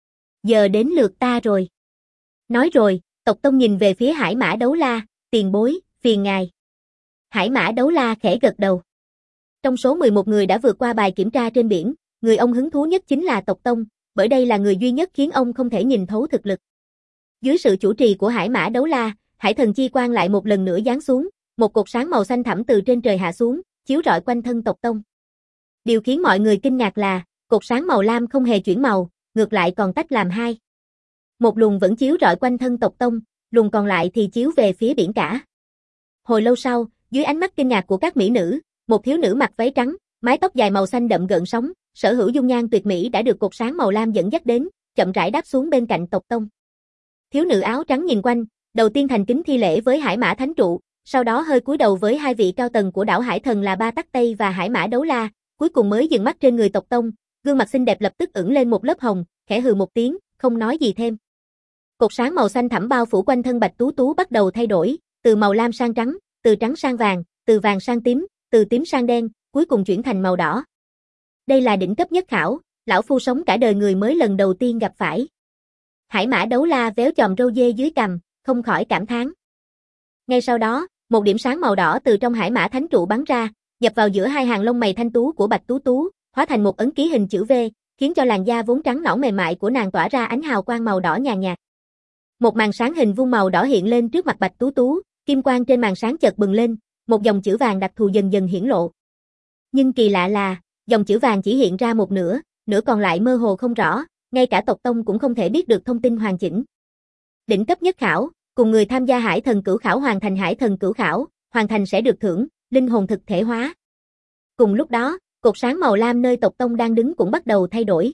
Giờ đến lượt ta rồi. Nói rồi, Tộc Tông nhìn về phía Hải Mã Đấu La, tiền bối, phiền ngài. Hải Mã Đấu La khẽ gật đầu. Trong số 11 người đã vượt qua bài kiểm tra trên biển, người ông hứng thú nhất chính là Tộc Tông, bởi đây là người duy nhất khiến ông không thể nhìn thấu thực lực. Dưới sự chủ trì của Hải Mã Đấu La, Hải Thần Chi Quang lại một lần nữa giáng xuống, một cột sáng màu xanh thẳm từ trên trời hạ xuống, chiếu rọi quanh thân Tộc Tông. Điều khiến mọi người kinh ngạc là, cột sáng màu lam không hề chuyển màu, ngược lại còn tách làm hai. Một luồng vẫn chiếu rọi quanh thân Tộc Tông, luồng còn lại thì chiếu về phía biển cả. Hồi lâu sau, dưới ánh mắt kinh ngạc của các mỹ nữ, một thiếu nữ mặc váy trắng, mái tóc dài màu xanh đậm gợn sóng, sở hữu dung nhan tuyệt mỹ đã được cột sáng màu lam dẫn dắt đến, chậm rãi đáp xuống bên cạnh Tộc Tông. Thiếu nữ áo trắng nhìn quanh, đầu tiên thành kính thi lễ với Hải Mã Thánh trụ, sau đó hơi cúi đầu với hai vị cao tầng của đảo Hải Thần là Ba Tắc Tây và Hải Mã Đấu La, cuối cùng mới dừng mắt trên người Tộc Tông, gương mặt xinh đẹp lập tức ửng lên một lớp hồng, khẽ hừ một tiếng, không nói gì thêm. Cột sáng màu xanh thẳm bao phủ quanh thân Bạch Tú Tú bắt đầu thay đổi, từ màu lam sang trắng, từ trắng sang vàng, từ vàng sang tím, từ tím sang đen, cuối cùng chuyển thành màu đỏ. Đây là đỉnh cấp nhất khảo, lão phu sống cả đời người mới lần đầu tiên gặp phải. Hải Mã Đấu La véo chòm râu dê dưới cằm, không khỏi cảm thán. Ngay sau đó, một điểm sáng màu đỏ từ trong Hải Mã Thánh trụ bắn ra, nhập vào giữa hai hàng lông mày thanh tú của Bạch Tú Tú, hóa thành một ấn ký hình chữ V, khiến cho làn da vốn trắng nõn mềm mại của nàng tỏa ra ánh hào quang màu đỏ nhàn nhạt. Một màn sáng hình vuông màu đỏ hiện lên trước mặt Bạch Tú Tú, kim quang trên màn sáng chợt bừng lên, một dòng chữ vàng đặc thù dần dần hiển lộ. Nhưng kỳ lạ là, dòng chữ vàng chỉ hiện ra một nửa, nửa còn lại mơ hồ không rõ, ngay cả tộc tông cũng không thể biết được thông tin hoàn chỉnh. Đỉnh cấp nhất khảo, cùng người tham gia Hải Thần Cửu Khảo hoàn thành Hải Thần Cửu Khảo, hoàn thành sẽ được thưởng linh hồn thực thể hóa. Cùng lúc đó, cột sáng màu lam nơi tộc tông đang đứng cũng bắt đầu thay đổi.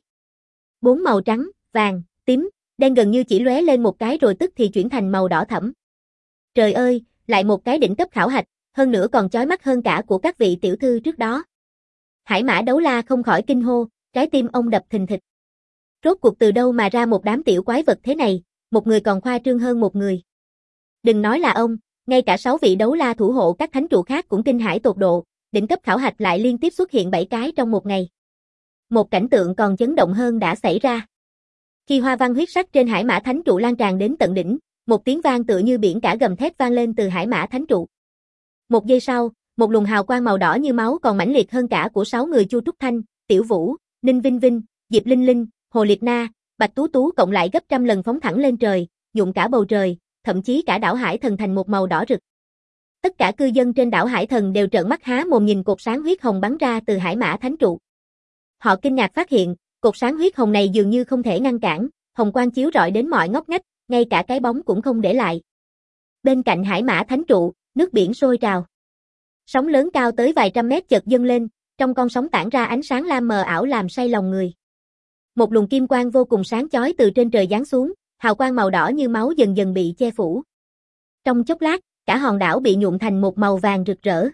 4 màu trắng, vàng, tím, đen gần như chỉ lóe lên một cái rồi tức thì chuyển thành màu đỏ thẫm. Trời ơi, lại một cái đỉnh cấp khảo hạch, hơn nữa còn chói mắt hơn cả của các vị tiểu thư trước đó. Hải Mã Đấu La không khỏi kinh hô, trái tim ông đập thình thịch. Rốt cuộc từ đâu mà ra một đám tiểu quái vật thế này, một người còn khoa trương hơn một người. Đừng nói là ông, ngay cả 6 vị đấu la thủ hộ các thánh trụ khác cũng kinh hãi tột độ, đỉnh cấp khảo hạch lại liên tiếp xuất hiện 7 cái trong một ngày. Một cảnh tượng còn chấn động hơn đã xảy ra. Khi hoa văn huyết sắc trên Hải Mã Thánh trụ lan tràn đến tận đỉnh, một tiếng vang tựa như biển cả gầm thét vang lên từ Hải Mã Thánh trụ. Một giây sau, một luồng hào quang màu đỏ như máu còn mãnh liệt hơn cả của 6 người Chu Trúc Thanh, Tiểu Vũ, Ninh Vinh Vinh, Diệp Linh Linh, Hồ Liệt Na, Bạch Tú Tú cộng lại gấp trăm lần phóng thẳng lên trời, nhuộm cả bầu trời, thậm chí cả đảo Hải Thần thành một màu đỏ rực. Tất cả cư dân trên đảo Hải Thần đều trợn mắt há mồm nhìn cột sáng huyết hồng bắn ra từ Hải Mã Thánh trụ. Họ kinh ngạc phát hiện, cột sáng huyết hồng này dường như không thể ngăn cản, hồng quang chiếu rọi đến mọi ngóc ngách, ngay cả cái bóng cũng không để lại. Bên cạnh Hải Mã Thánh trụ, nước biển sôi trào. Sóng lớn cao tới vài trăm mét chợt dâng lên, trong con sóng tản ra ánh sáng lam mờ ảo làm say lòng người. Một luồng kim quang vô cùng sáng chói từ trên trời giáng xuống, hào quang màu đỏ như máu dần dần bị che phủ. Trong chốc lát, cả hòn đảo bị nhuộm thành một màu vàng rực rỡ.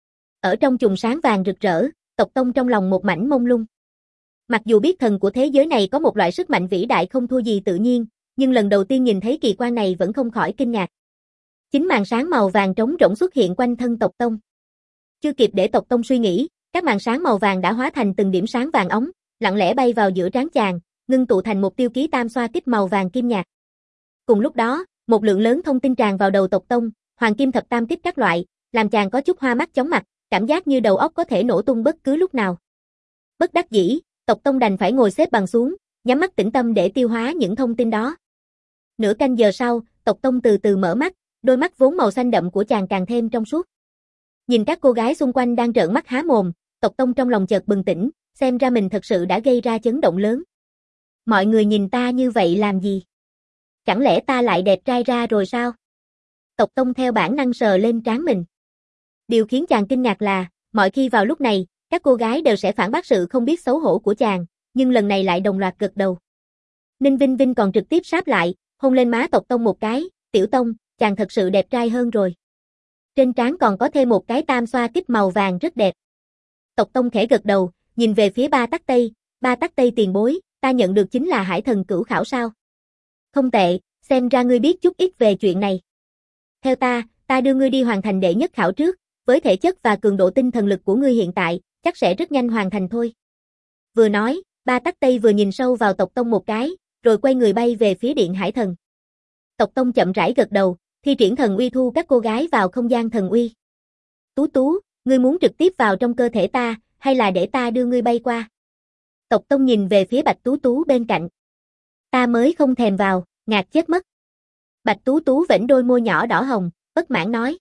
Ở trong chùm sáng vàng rực rỡ, tộc tông trong lòng một mảnh mông lung. Mặc dù biết thần của thế giới này có một loại sức mạnh vĩ đại không thua gì tự nhiên, nhưng lần đầu tiên nhìn thấy kỳ quan này vẫn không khỏi kinh ngạc. Chính màn sáng màu vàng trống rỗng xuất hiện quanh thân tộc tông. Chưa kịp để tộc tông suy nghĩ, các màn sáng màu vàng đã hóa thành từng điểm sáng vàng óng, lặng lẽ bay vào giữa trán chàng, ngưng tụ thành một tiêu ký tam xoa kích màu vàng kim nhạt. Cùng lúc đó, một lượng lớn thông tin tràn vào đầu tộc tông, hoàng kim thập tam kích các loại, làm chàng có chút hoa mắt chóng mặt, cảm giác như đầu óc có thể nổ tung bất cứ lúc nào. Bất đắc dĩ, tộc tông đành phải ngồi xếp bằng xuống, nhắm mắt tĩnh tâm để tiêu hóa những thông tin đó. Nửa canh giờ sau, tộc tông từ từ mở mắt, đôi mắt vốn màu xanh đậm của chàng càng thêm trong suốt. Nhìn các cô gái xung quanh đang trợn mắt há mồm, tộc tông trong lòng chợt bừng tỉnh, xem ra mình thật sự đã gây ra chấn động lớn. Mọi người nhìn ta như vậy làm gì? Chẳng lẽ ta lại đẹp trai ra rồi sao? Tộc tông theo bản năng sờ lên trán mình. Điều khiến chàng kinh ngạc là, mọi khi vào lúc này, các cô gái đều sẽ phản bác sự không biết xấu hổ của chàng, nhưng lần này lại đồng loạt gật đầu. Ninh Vinh Vinh còn trực tiếp sáp lại, hôn lên má tộc tông một cái, tiểu tông, chàng thật sự đẹp trai hơn rồi. Trên trán còn có thêm một cái tam xoa kích màu vàng rất đẹp. Tộc tông khẽ gật đầu, nhìn về phía Ba Tắc Tây tiền bối, ta nhận được chính là Hải Thần Cửu Khảo sao? Không tệ, xem ra ngươi biết chút ít về chuyện này. Theo ta đưa ngươi đi hoàn thành đệ nhất khảo trước, với thể chất và cường độ tinh thần lực của ngươi hiện tại, chắc sẽ rất nhanh hoàn thành thôi. Vừa nói, Ba Tắc Tây vừa nhìn sâu vào tộc tông một cái, rồi quay người bay về phía điện Hải Thần. Tộc tông chậm rãi gật đầu, thi triển thần uy thu các cô gái vào không gian thần uy. Tú Tú, ngươi muốn trực tiếp vào trong cơ thể ta, hay là để ta đưa ngươi bay qua? Tộc tông nhìn về phía Bạch Tú Tú bên cạnh. Ta mới không thèm vào, ngạt chết mất. Bạch Tú Tú vểnh đôi môi nhỏ đỏ hồng, bất mãn nói.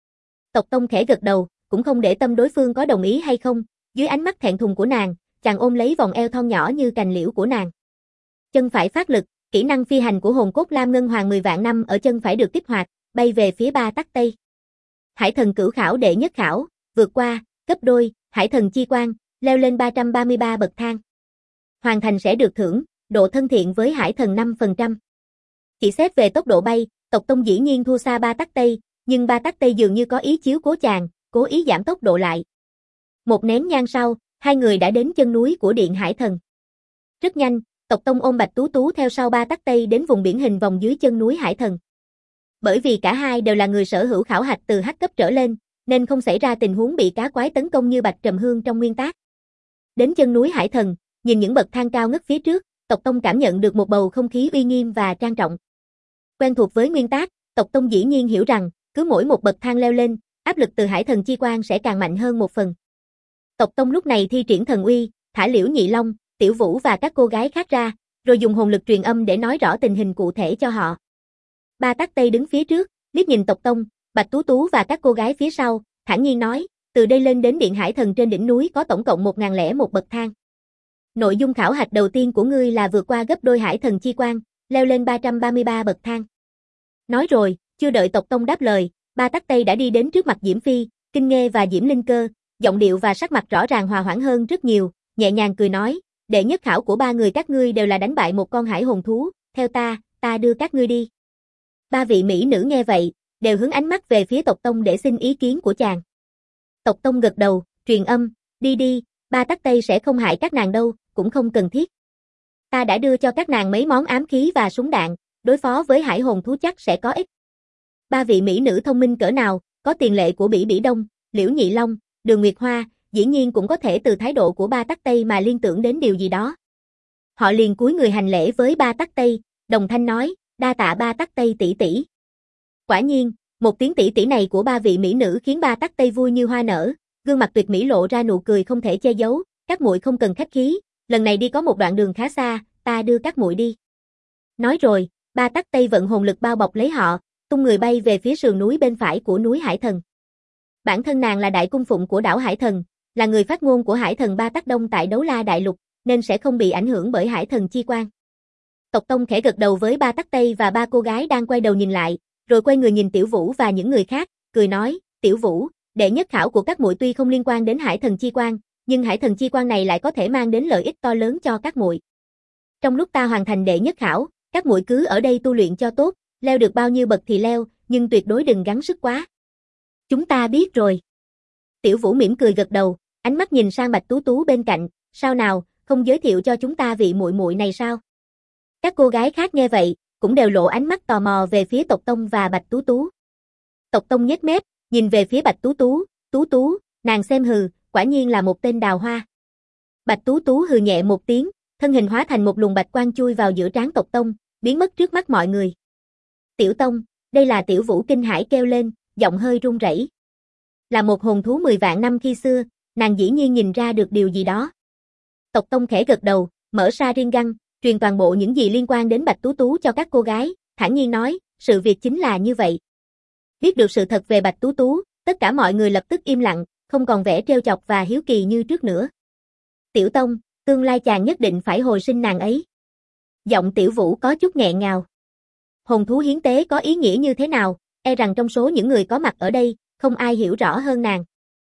Tộc tông khẽ gật đầu, cũng không để tâm đối phương có đồng ý hay không, dưới ánh mắt thẹn thùng của nàng, chàng ôm lấy vòng eo thon nhỏ như cành liễu của nàng. Chân phải phát lực, kỹ năng phi hành của hồn cốt Lam Ngân Hoàng 10 vạn năm ở chân phải được kích hoạt, bay về phía Ba Tắc Tây. Hải Thần Cửu Khảo đệ nhất khảo, vượt qua, gấp đôi, Hải Thần Chi Quang, leo lên 333 bậc thang. Hoàn thành sẽ được thưởng, độ thân thiện với Hải Thần 5%. Chỉ xét về tốc độ bay, tộc tông dĩ nhiên thua xa Ba Tắc Tây, nhưng Ba Tắc Tây dường như có ý chiếu cố chàng, cố ý giảm tốc độ lại. Một nén nhang sau, hai người đã đến chân núi của điện Hải Thần. Rất nhanh, Tộc Tông ôm Bạch Tú Tú theo sau Ba Tắc Tây đến vùng biển hình vòng dưới chân núi Hải Thần. Bởi vì cả hai đều là người sở hữu khảo hạch từ H cấp trở lên, nên không xảy ra tình huống bị cá quái tấn công như Bạch Trầm Hương trong nguyên tác. Đến chân núi Hải Thần, nhìn những bậc thang cao ngất phía trước, Tộc Tông cảm nhận được một bầu không khí uy nghiêm và trang trọng. Quen thuộc với nguyên tác, Tộc Tông dĩ nhiên hiểu rằng, cứ mỗi một bậc thang leo lên, áp lực từ Hải Thần chi quang sẽ càng mạnh hơn một phần. Tộc Tông lúc này thi triển thần uy, thả Liễu Nhị Long, Tiểu Vũ và các cô gái khác ra, rồi dùng hồn lực truyền âm để nói rõ tình hình cụ thể cho họ. Ba Tắc Tây đứng phía trước, liếc nhìn Tộc Tông, Bạch Tú Tú và các cô gái phía sau, thản nhiên nói, từ đây lên đến Điện Hải Thần trên đỉnh núi có tổng cộng 1001 bậc thang. Nội dung khảo hạch đầu tiên của ngươi là vượt qua gấp đôi Hải Thần chi quang, leo lên 333 bậc thang. Nói rồi, chưa đợi Tộc Tông đáp lời, Ba Tắc Tây đã đi đến trước mặt Diễm Phi, Kinh Nghê và Diễm Linh Cơ, giọng điệu và sắc mặt rõ ràng hòa hoãn hơn rất nhiều, nhẹ nhàng cười nói, đệ nhất khảo của ba người các ngươi đều là đánh bại một con hải hồn thú, theo ta đưa các ngươi đi. Ba vị mỹ nữ nghe vậy, đều hướng ánh mắt về phía Tộc Tông để xin ý kiến của chàng. Tộc Tông gật đầu, truyền âm, đi, Ba Tắc Tây sẽ không hại các nàng đâu, cũng không cần thiết. Ta đã đưa cho các nàng mấy món ám khí và súng đạn, đối phó với hải hồn thú chắc sẽ có ích. Ba vị mỹ nữ thông minh cỡ nào, có tiền lệ của Bỉ Bỉ Đông, Liễu Nhị Long, Đường Nguyệt Hoa, dĩ nhiên cũng có thể từ thái độ của Ba Tắc Tây mà liên tưởng đến điều gì đó. Họ liền cúi người hành lễ với Ba Tắc Tây, đồng thanh nói, đa tạ Ba Tắc Tây tỷ tỷ. Quả nhiên, một tiếng tỷ tỷ này của ba vị mỹ nữ khiến Ba Tắc Tây vui như hoa nở, gương mặt tuyệt mỹ lộ ra nụ cười không thể che giấu, các muội không cần khách khí, lần này đi có một đoạn đường khá xa, ta đưa các muội đi. Nói rồi, Ba Tắc Tây vận hồn lực bao bọc lấy họ, tung người bay về phía sườn núi bên phải của núi Hải Thần. Bản thân nàng là đại cung phụng của đảo Hải Thần, là người phát ngôn của Hải Thần Ba Tắc Đông tại Đấu La Đại Lục, nên sẽ không bị ảnh hưởng bởi Hải Thần chi quang. Tộc Tông khẽ gật đầu với Ba Tắc Tây và ba cô gái đang quay đầu nhìn lại, rồi quay người nhìn Tiểu Vũ và những người khác, cười nói, Tiểu Vũ, đệ nhất khảo của các muội tuy không liên quan đến Hải Thần chi quang, nhưng Hải Thần chi quang này lại có thể mang đến lợi ích to lớn cho các muội. Trong lúc ta hoàn thành đệ nhất khảo, các muội cứ ở đây tu luyện cho tốt, leo được bao nhiêu bậc thì leo, nhưng tuyệt đối đừng gắng sức quá. Chúng ta biết rồi. Tiểu Vũ mỉm cười gật đầu, ánh mắt nhìn sang Bạch Tú Tú bên cạnh, sao nào, không giới thiệu cho chúng ta vị muội muội này sao? Các cô gái khác nghe vậy, cũng đều lộ ánh mắt tò mò về phía Tộc Tông và Bạch Tú Tú. Tộc Tông nhếch mép, nhìn về phía Bạch Tú Tú, nàng xem hừ, quả nhiên là một tên đào hoa. Bạch Tú Tú hừ nhẹ một tiếng, thân hình hóa thành một luồng bạch quang chui vào giữa trán Tộc Tông, biến mất trước mắt mọi người. Tiểu Tông, đây là Tiểu Vũ kinh hãi kêu lên, giọng hơi run rẩy. Là một hồn thú 10 vạn năm khi xưa, nàng dĩ nhiên nhìn ra được điều gì đó. Tộc Tông khẽ gật đầu, mở Sharingan, truyền toàn bộ những gì liên quan đến Bạch Tú Tú cho các cô gái, thản nhiên nói, sự việc chính là như vậy. Biết được sự thật về Bạch Tú Tú, tất cả mọi người lập tức im lặng, không còn vẻ trêu chọc và hiếu kỳ như trước nữa. Tiểu Tông, tương lai chàng nhất định phải hồi sinh nàng ấy. Giọng Tiểu Vũ có chút nghẹn ngào. Hồn thú hiến tế có ý nghĩa như thế nào, e rằng trong số những người có mặt ở đây, không ai hiểu rõ hơn nàng.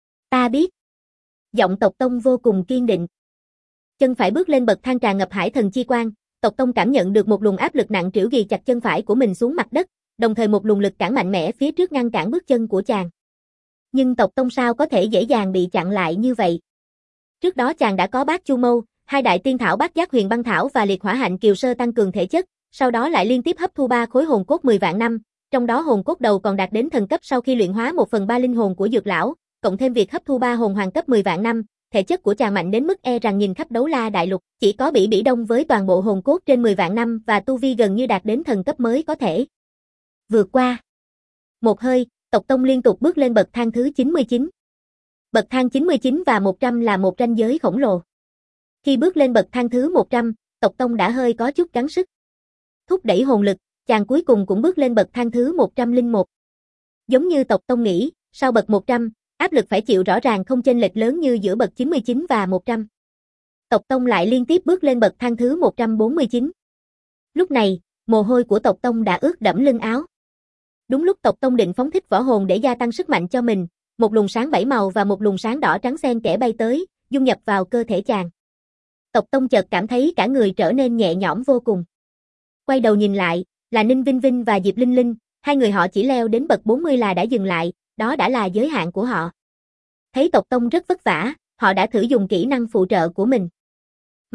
Ta biết. Giọng Tộc Tông vô cùng kiên định. Chân phải bước lên bậc thang tràn ngập Hải Thần chi quang, Tộc Tông cảm nhận được một luồng áp lực nặng trĩu ghì chặt chân phải của mình xuống mặt đất, đồng thời một luồng lực cản mạnh mẽ phía trước ngăn cản bước chân của chàng. Nhưng Tộc Tông sao có thể dễ dàng bị chặn lại như vậy? Trước đó chàng đã có Bát Chu Mâu, hai đại tiên thảo Bát Giác Huyền Băng Thảo và Liệt Hỏa Hạnh Kiều Sơ tăng cường thể chất, sau đó lại liên tiếp hấp thu 3 khối hồn cốt 10 vạn năm, trong đó hồn cốt đầu còn đạt đến thần cấp sau khi luyện hóa 1/3 linh hồn của Dược lão, cộng thêm việc hấp thu 3 hồn hoàng cấp 10 vạn năm, thể chất của chàng mạnh đến mức e rằng nhìn khắp Đấu La Đại Lục, chỉ có Bỉ Bỉ Đông với toàn bộ hồn cốt trên 10 vạn năm và tu vi gần như đạt đến thần cấp mới có thể vượt qua. Một hơi, Tộc Tông liên tục bước lên bậc thang thứ 99. Bậc thang 99 và 100 là một ranh giới khổng lồ. Khi bước lên bậc thang thứ 100, Tộc Tông đã hơi có chút gắng sức. Thúc đẩy hồn lực, chàng cuối cùng cũng bước lên bậc thang thứ 101. Giống như Tộc Tông nghĩ, sau bậc 100, áp lực phải chịu rõ ràng không chênh lệch lớn như giữa bậc 99 và 100. Tộc Tông lại liên tiếp bước lên bậc thang thứ 149. Lúc này, mồ hôi của Tộc Tông đã ướt đẫm lưng áo. Đúng lúc Tộc Tông định phóng thích võ hồn để gia tăng sức mạnh cho mình, một luồng sáng 7 màu và một luồng sáng đỏ trắng xen kẽ bay tới, dung nhập vào cơ thể chàng. Tộc Tông chợt cảm thấy cả người trở nên nhẹ nhõm vô cùng. Quay đầu nhìn lại, là Ninh Vinh Vinh và Diệp Linh Linh, hai người họ chỉ leo đến bậc 40 là đã dừng lại, đó đã là giới hạn của họ. Thấy Tộc Tông rất vất vả, họ đã thử dùng kỹ năng phụ trợ của mình.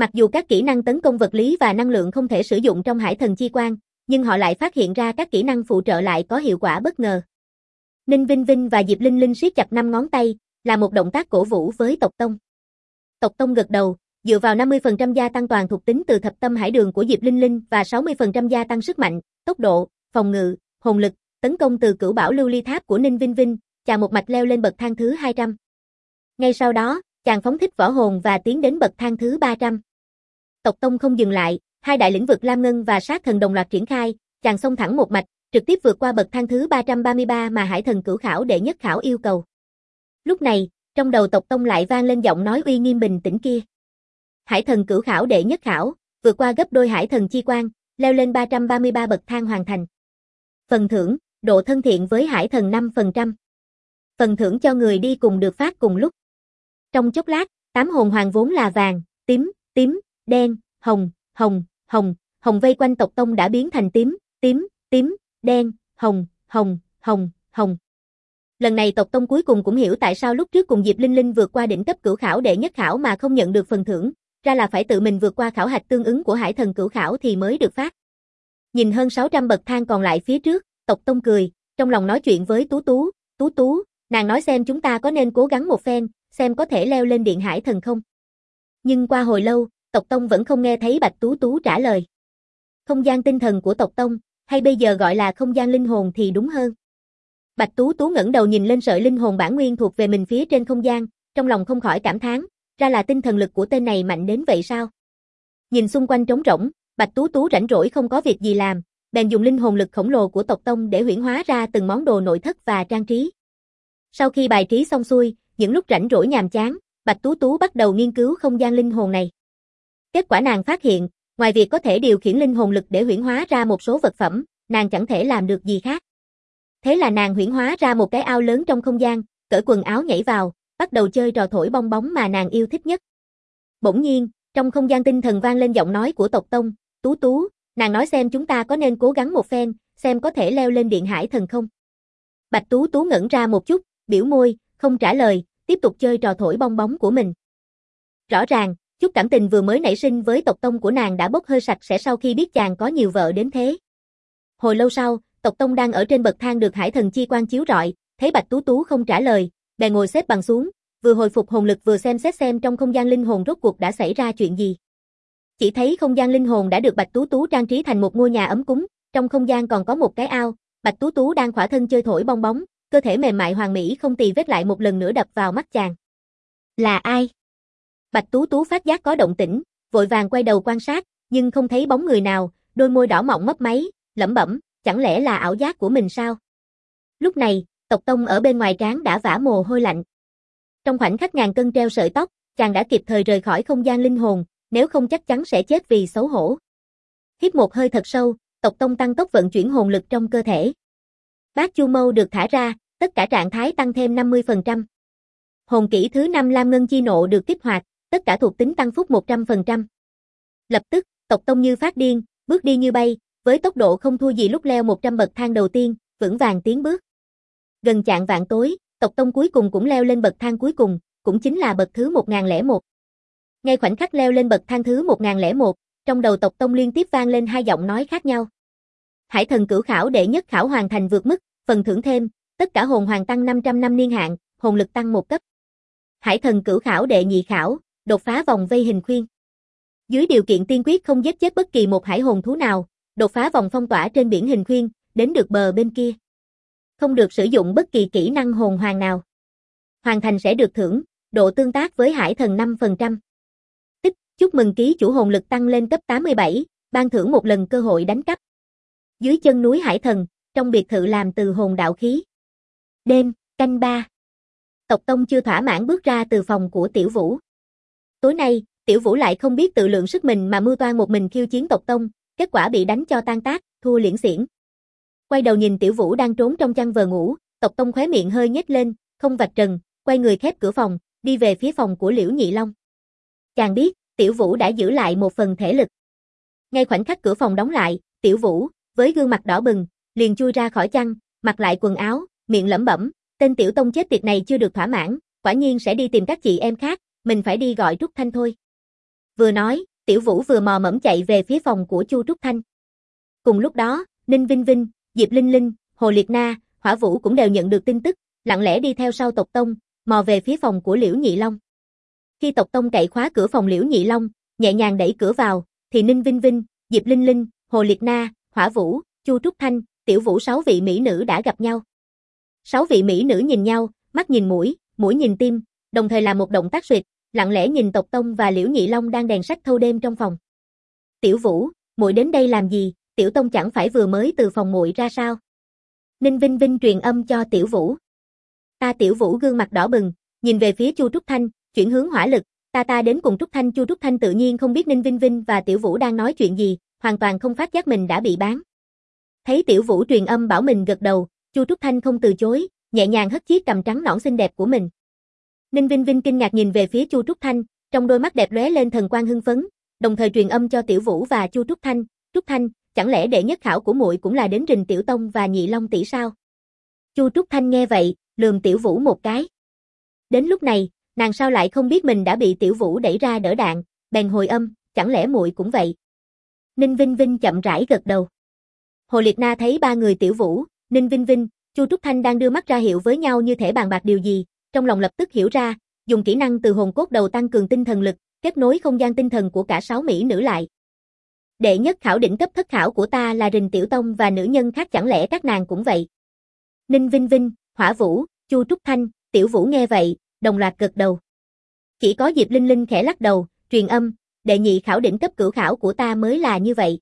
Mặc dù các kỹ năng tấn công vật lý và năng lượng không thể sử dụng trong Hải Thần Chi Quang, nhưng họ lại phát hiện ra các kỹ năng phụ trợ lại có hiệu quả bất ngờ. Ninh Vinh Vinh và Diệp Linh Linh siết chặt 5 ngón tay, là một động tác cổ vũ với tộc tông. Tộc tông gật đầu, dựa vào 50% gia tăng toàn thuộc tính từ thập tâm hải đường của Diệp Linh Linh và 60% gia tăng sức mạnh, tốc độ, phòng ngự, hồn lực, tấn công từ cửu bảo lưu ly tháp của Ninh Vinh Vinh, chàng một mạch leo lên bậc thang thứ 200. Ngay sau đó, chàng phóng thích võ hồn và tiến đến bậc thang thứ 300. Tộc tông không dừng lại, hai đại lĩnh vực Lam Ngân và Sát Thần đồng loạt triển khai, chàng xông thẳng một mạch, trực tiếp vượt qua bậc thang thứ 333 mà Hải Thần Cửu Khảo đệ nhất khảo yêu cầu. Lúc này, trong đầu tộc tông lại vang lên giọng nói uy nghiêm bình tĩnh kia. Hải Thần Cửu Khảo đệ nhất khảo, vượt qua gấp đôi Hải Thần Chi Quang, leo lên 333 bậc thang hoàn thành. Phần thưởng, độ thân thiện với Hải Thần 5%. Phần thưởng cho người đi cùng được phát cùng lúc. Trong chốc lát, 8 hồn hoàng vốn là vàng, tím, đen, hồng, hồng vây quanh tộc tông đã biến thành tím, đen, hồng. Lần này tộc tông cuối cùng cũng hiểu tại sao lúc trước cùng Diệp Linh Linh vượt qua đỉnh cấp cửu khảo đệ nhất khảo mà không nhận được phần thưởng, ra là phải tự mình vượt qua khảo hạch tương ứng của Hải Thần Cửu Khảo thì mới được phát. Nhìn hơn 600 bậc thang còn lại phía trước, tộc tông cười, trong lòng nói chuyện với Tú, nàng nói xem chúng ta có nên cố gắng một phen, xem có thể leo lên điện Hải Thần không. Nhưng qua hồi lâu, tộc tông vẫn không nghe thấy Bạch Tú trả lời. Không gian tinh thần của tộc tông, hay bây giờ gọi là không gian linh hồn thì đúng hơn. Bạch Tú ngẩng đầu nhìn lên sợi linh hồn bản nguyên thuộc về mình phía trên không gian, trong lòng không khỏi cảm thán, ra là tinh thần lực của tên này mạnh đến vậy sao? Nhìn xung quanh trống rỗng, Bạch Tú rảnh rỗi không có việc gì làm, bèn dùng linh hồn lực khổng lồ của tộc tông để huyễn hóa ra từng món đồ nội thất và trang trí. Sau khi bài trí xong xuôi, những lúc rảnh rỗi nhàm chán, Bạch Tú bắt đầu nghiên cứu không gian linh hồn này. Kết quả nàng phát hiện, ngoài việc có thể điều khiển linh hồn lực để huyễn hóa ra một số vật phẩm, nàng chẳng thể làm được gì khác. Thế là nàng huyễn hóa ra một cái ao lớn trong không gian, cởi quần áo nhảy vào, bắt đầu chơi trò thổi bong bóng mà nàng yêu thích nhất. Bỗng nhiên, trong không gian tinh thần vang lên giọng nói của tộc tông, Tú, nàng nói xem chúng ta có nên cố gắng một phen, xem có thể leo lên điện Hải Thần không. Bạch Tú ngẩn ra một chút, biểu môi, không trả lời, tiếp tục chơi trò thổi bong bóng của mình. Rõ ràng, chút cảm tình vừa mới nảy sinh với tộc tông của nàng đã bốc hơi sạch sẽ sau khi biết chàng có nhiều vợ đến thế. Hồi lâu sau, tộc tông đang ở trên bậc thang được Hải Thần Chi Quang chiếu rọi, thấy Bạch Tú không trả lời, bèn ngồi xếp bằng xuống, vừa hồi phục hồn lực vừa xem xét xem trong không gian linh hồn rốt cuộc đã xảy ra chuyện gì. Chỉ thấy không gian linh hồn đã được Bạch Tú trang trí thành một ngôi nhà ấm cúng, trong không gian còn có một cái ao, Bạch Tú đang khỏa thân chơi thổi bong bóng, cơ thể mềm mại hoàn mỹ không tì vết lại một lần nữa đập vào mắt chàng. Là ai? Bạch Tú phát giác có động tĩnh, vội vàng quay đầu quan sát, nhưng không thấy bóng người nào, đôi môi đỏ mọng mấp máy, lẩm bẩm, chẳng lẽ là ảo giác của mình sao? Lúc này, tộc tông ở bên ngoài trán đã vã mồ hôi lạnh. Trong khoảnh khắc ngàn cân treo sợi tóc, chàng đã kịp thời rời khỏi không gian linh hồn, nếu không chắc chắn sẽ chết vì xấu hổ. Hít một hơi thật sâu, tộc tông tăng tốc vận chuyển hồn lực trong cơ thể. Bát Chu Mâu được thả ra, tất cả trạng thái tăng thêm 50%. Hồn kỹ thứ 5 Lam Ngân Chi Nộ được kích hoạt, tất cả thuộc tính tăng phúc 100%. Lập tức, tộc tông như phát điên, bước đi như bay, với tốc độ không thua gì lúc leo 100 bậc thang đầu tiên, vững vàng tiến bước. Gần chạng vạn tối, tộc tông cuối cùng cũng leo lên bậc thang cuối cùng, cũng chính là bậc thứ 1001. Ngay khoảnh khắc leo lên bậc thang thứ 1001, trong đầu tộc tông liên tiếp vang lên hai giọng nói khác nhau. Hải Thần Cửu Khảo đệ nhất khảo hoàn thành vượt mức, phần thưởng thêm, tất cả hồn hoàng tăng 500 năm niên hạn, hồn lực tăng 1 cấp. Hải Thần Cửu Khảo đệ nhị khảo, đột phá vòng vây hình khuyên. Dưới điều kiện tiên quyết không giết chết bất kỳ một hải hồn thú nào, đột phá vòng phong tỏa trên biển hình khuyên, đến được bờ bên kia. Không được sử dụng bất kỳ kỹ năng hồn hoàng nào. Hoàn thành sẽ được thưởng, độ tương tác với Hải Thần 5%. Tích, chúc mừng ký chủ hồn lực tăng lên cấp 87, ban thưởng một lần cơ hội đánh cắp. Dưới chân núi Hải Thần, trong biệt thự làm từ hồn đạo khí. Đêm, canh 3. Tộc tông chưa thỏa mãn bước ra từ phòng của Tiểu Vũ. Tối nay, Tiểu Vũ lại không biết tự lượng sức mình mà mưu toan một mình khiêu chiến tộc tông, kết quả bị đánh cho tan tác, thua liễn xiển. Quay đầu nhìn Tiểu Vũ đang trốn trong chăn vờ ngủ, tộc tông khóe miệng hơi nhếch lên, không vạch trần, quay người khép cửa phòng, đi về phía phòng của Liễu Nhị Long. Chàng biết, Tiểu Vũ đã giữ lại một phần thể lực. Ngay khoảnh khắc cửa phòng đóng lại, Tiểu Vũ, với gương mặt đỏ bừng, liền chui ra khỏi chăn, mặc lại quần áo, miệng lẩm bẩm, tên Tiểu Tông chết tiệt này chưa được thỏa mãn, quả nhiên sẽ đi tìm các chị em khác, mình phải đi gọi Trúc Thanh thôi. Vừa nói, Tiểu Vũ vừa mò mẫm chạy về phía phòng của Chu Trúc Thanh. Cùng lúc đó, Ninh Vinh Vinh, Diệp Linh Linh, Hồ Liệt Na, Hỏa Vũ cũng đều nhận được tin tức, lặng lẽ đi theo sau Tộc Tông, mò về phía phòng của Liễu Nhị Long. Khi Tộc Tông cậy khóa cửa phòng Liễu Nhị Long, nhẹ nhàng đẩy cửa vào, thì Ninh Vinh Vinh, Diệp Linh Linh, Hồ Liệt Na, Hỏa Vũ, Chu Trúc Thanh, Tiểu Vũ 6 vị mỹ nữ đã gặp nhau. 6 vị mỹ nữ nhìn nhau, mắt nhìn mũi, mũi nhìn tim, đồng thời làm một động tác suyệt, lặng lẽ nhìn Tộc Tông và Liễu Nhị Long đang đèn sách thâu đêm trong phòng. Tiểu Vũ, muội đến đây làm gì? Tiểu Tông chẳng phải vừa mới từ phòng muội ra sao? Ninh Vinh Vinh truyền âm cho Tiểu Vũ. Tiểu Vũ gương mặt đỏ bừng, nhìn về phía Chu Trúc Thanh, chuyển hướng hỏa lực, ta đến cùng Trúc Thanh. Chu Trúc Thanh tự nhiên không biết Ninh Vinh Vinh và Tiểu Vũ đang nói chuyện gì, hoàn toàn không phát giác mình đã bị bán. Thấy Tiểu Vũ truyền âm bảo mình gật đầu, Chu Trúc Thanh không từ chối, nhẹ nhàng hất chiếc cằm trắng nõn xinh đẹp của mình. Ninh Vinh Vinh kinh ngạc nhìn về phía Chu Trúc Thanh, trong đôi mắt đẹp lóe lên thần quang hưng phấn, đồng thời truyền âm cho Tiểu Vũ và Chu Trúc Thanh, "Trúc Thanh, chẳng lẽ đệ nhất khảo của muội cũng là đến rình Tiểu Tông và Nhị Long tỷ sao?" Chu Trúc Thanh nghe vậy, lườm Tiểu Vũ một cái. Đến lúc này, nàng sao lại không biết mình đã bị Tiểu Vũ đẩy ra đỡ đạn, bèn hồi âm, "Chẳng lẽ muội cũng vậy?" Ninh Vinh Vinh chậm rãi gật đầu. Hồ Liệt Na thấy ba người Tiểu Vũ, Ninh Vinh Vinh, Chu Trúc Thanh đang đưa mắt ra hiệu với nhau như thể bàn bạc điều gì, trong lòng lập tức hiểu ra, dùng kỹ năng từ hồn cốt đầu tăng cường tinh thần lực, kết nối không gian tinh thần của cả 6 mỹ nữ lại. Đệ nhất khảo đỉnh cấp thất khảo của ta là rình Tiểu Tông và nữ nhân khác, chẳng lẽ các nàng cũng vậy? Ninh Vinh Vinh, Hỏa Vũ, Chu Trúc Thanh, Tiểu Vũ nghe vậy, đồng loạt gật đầu. Chỉ có Diệp Linh Linh khẽ lắc đầu, truyền âm, đệ nhị khảo đỉnh cấp cửu khảo của ta mới là như vậy.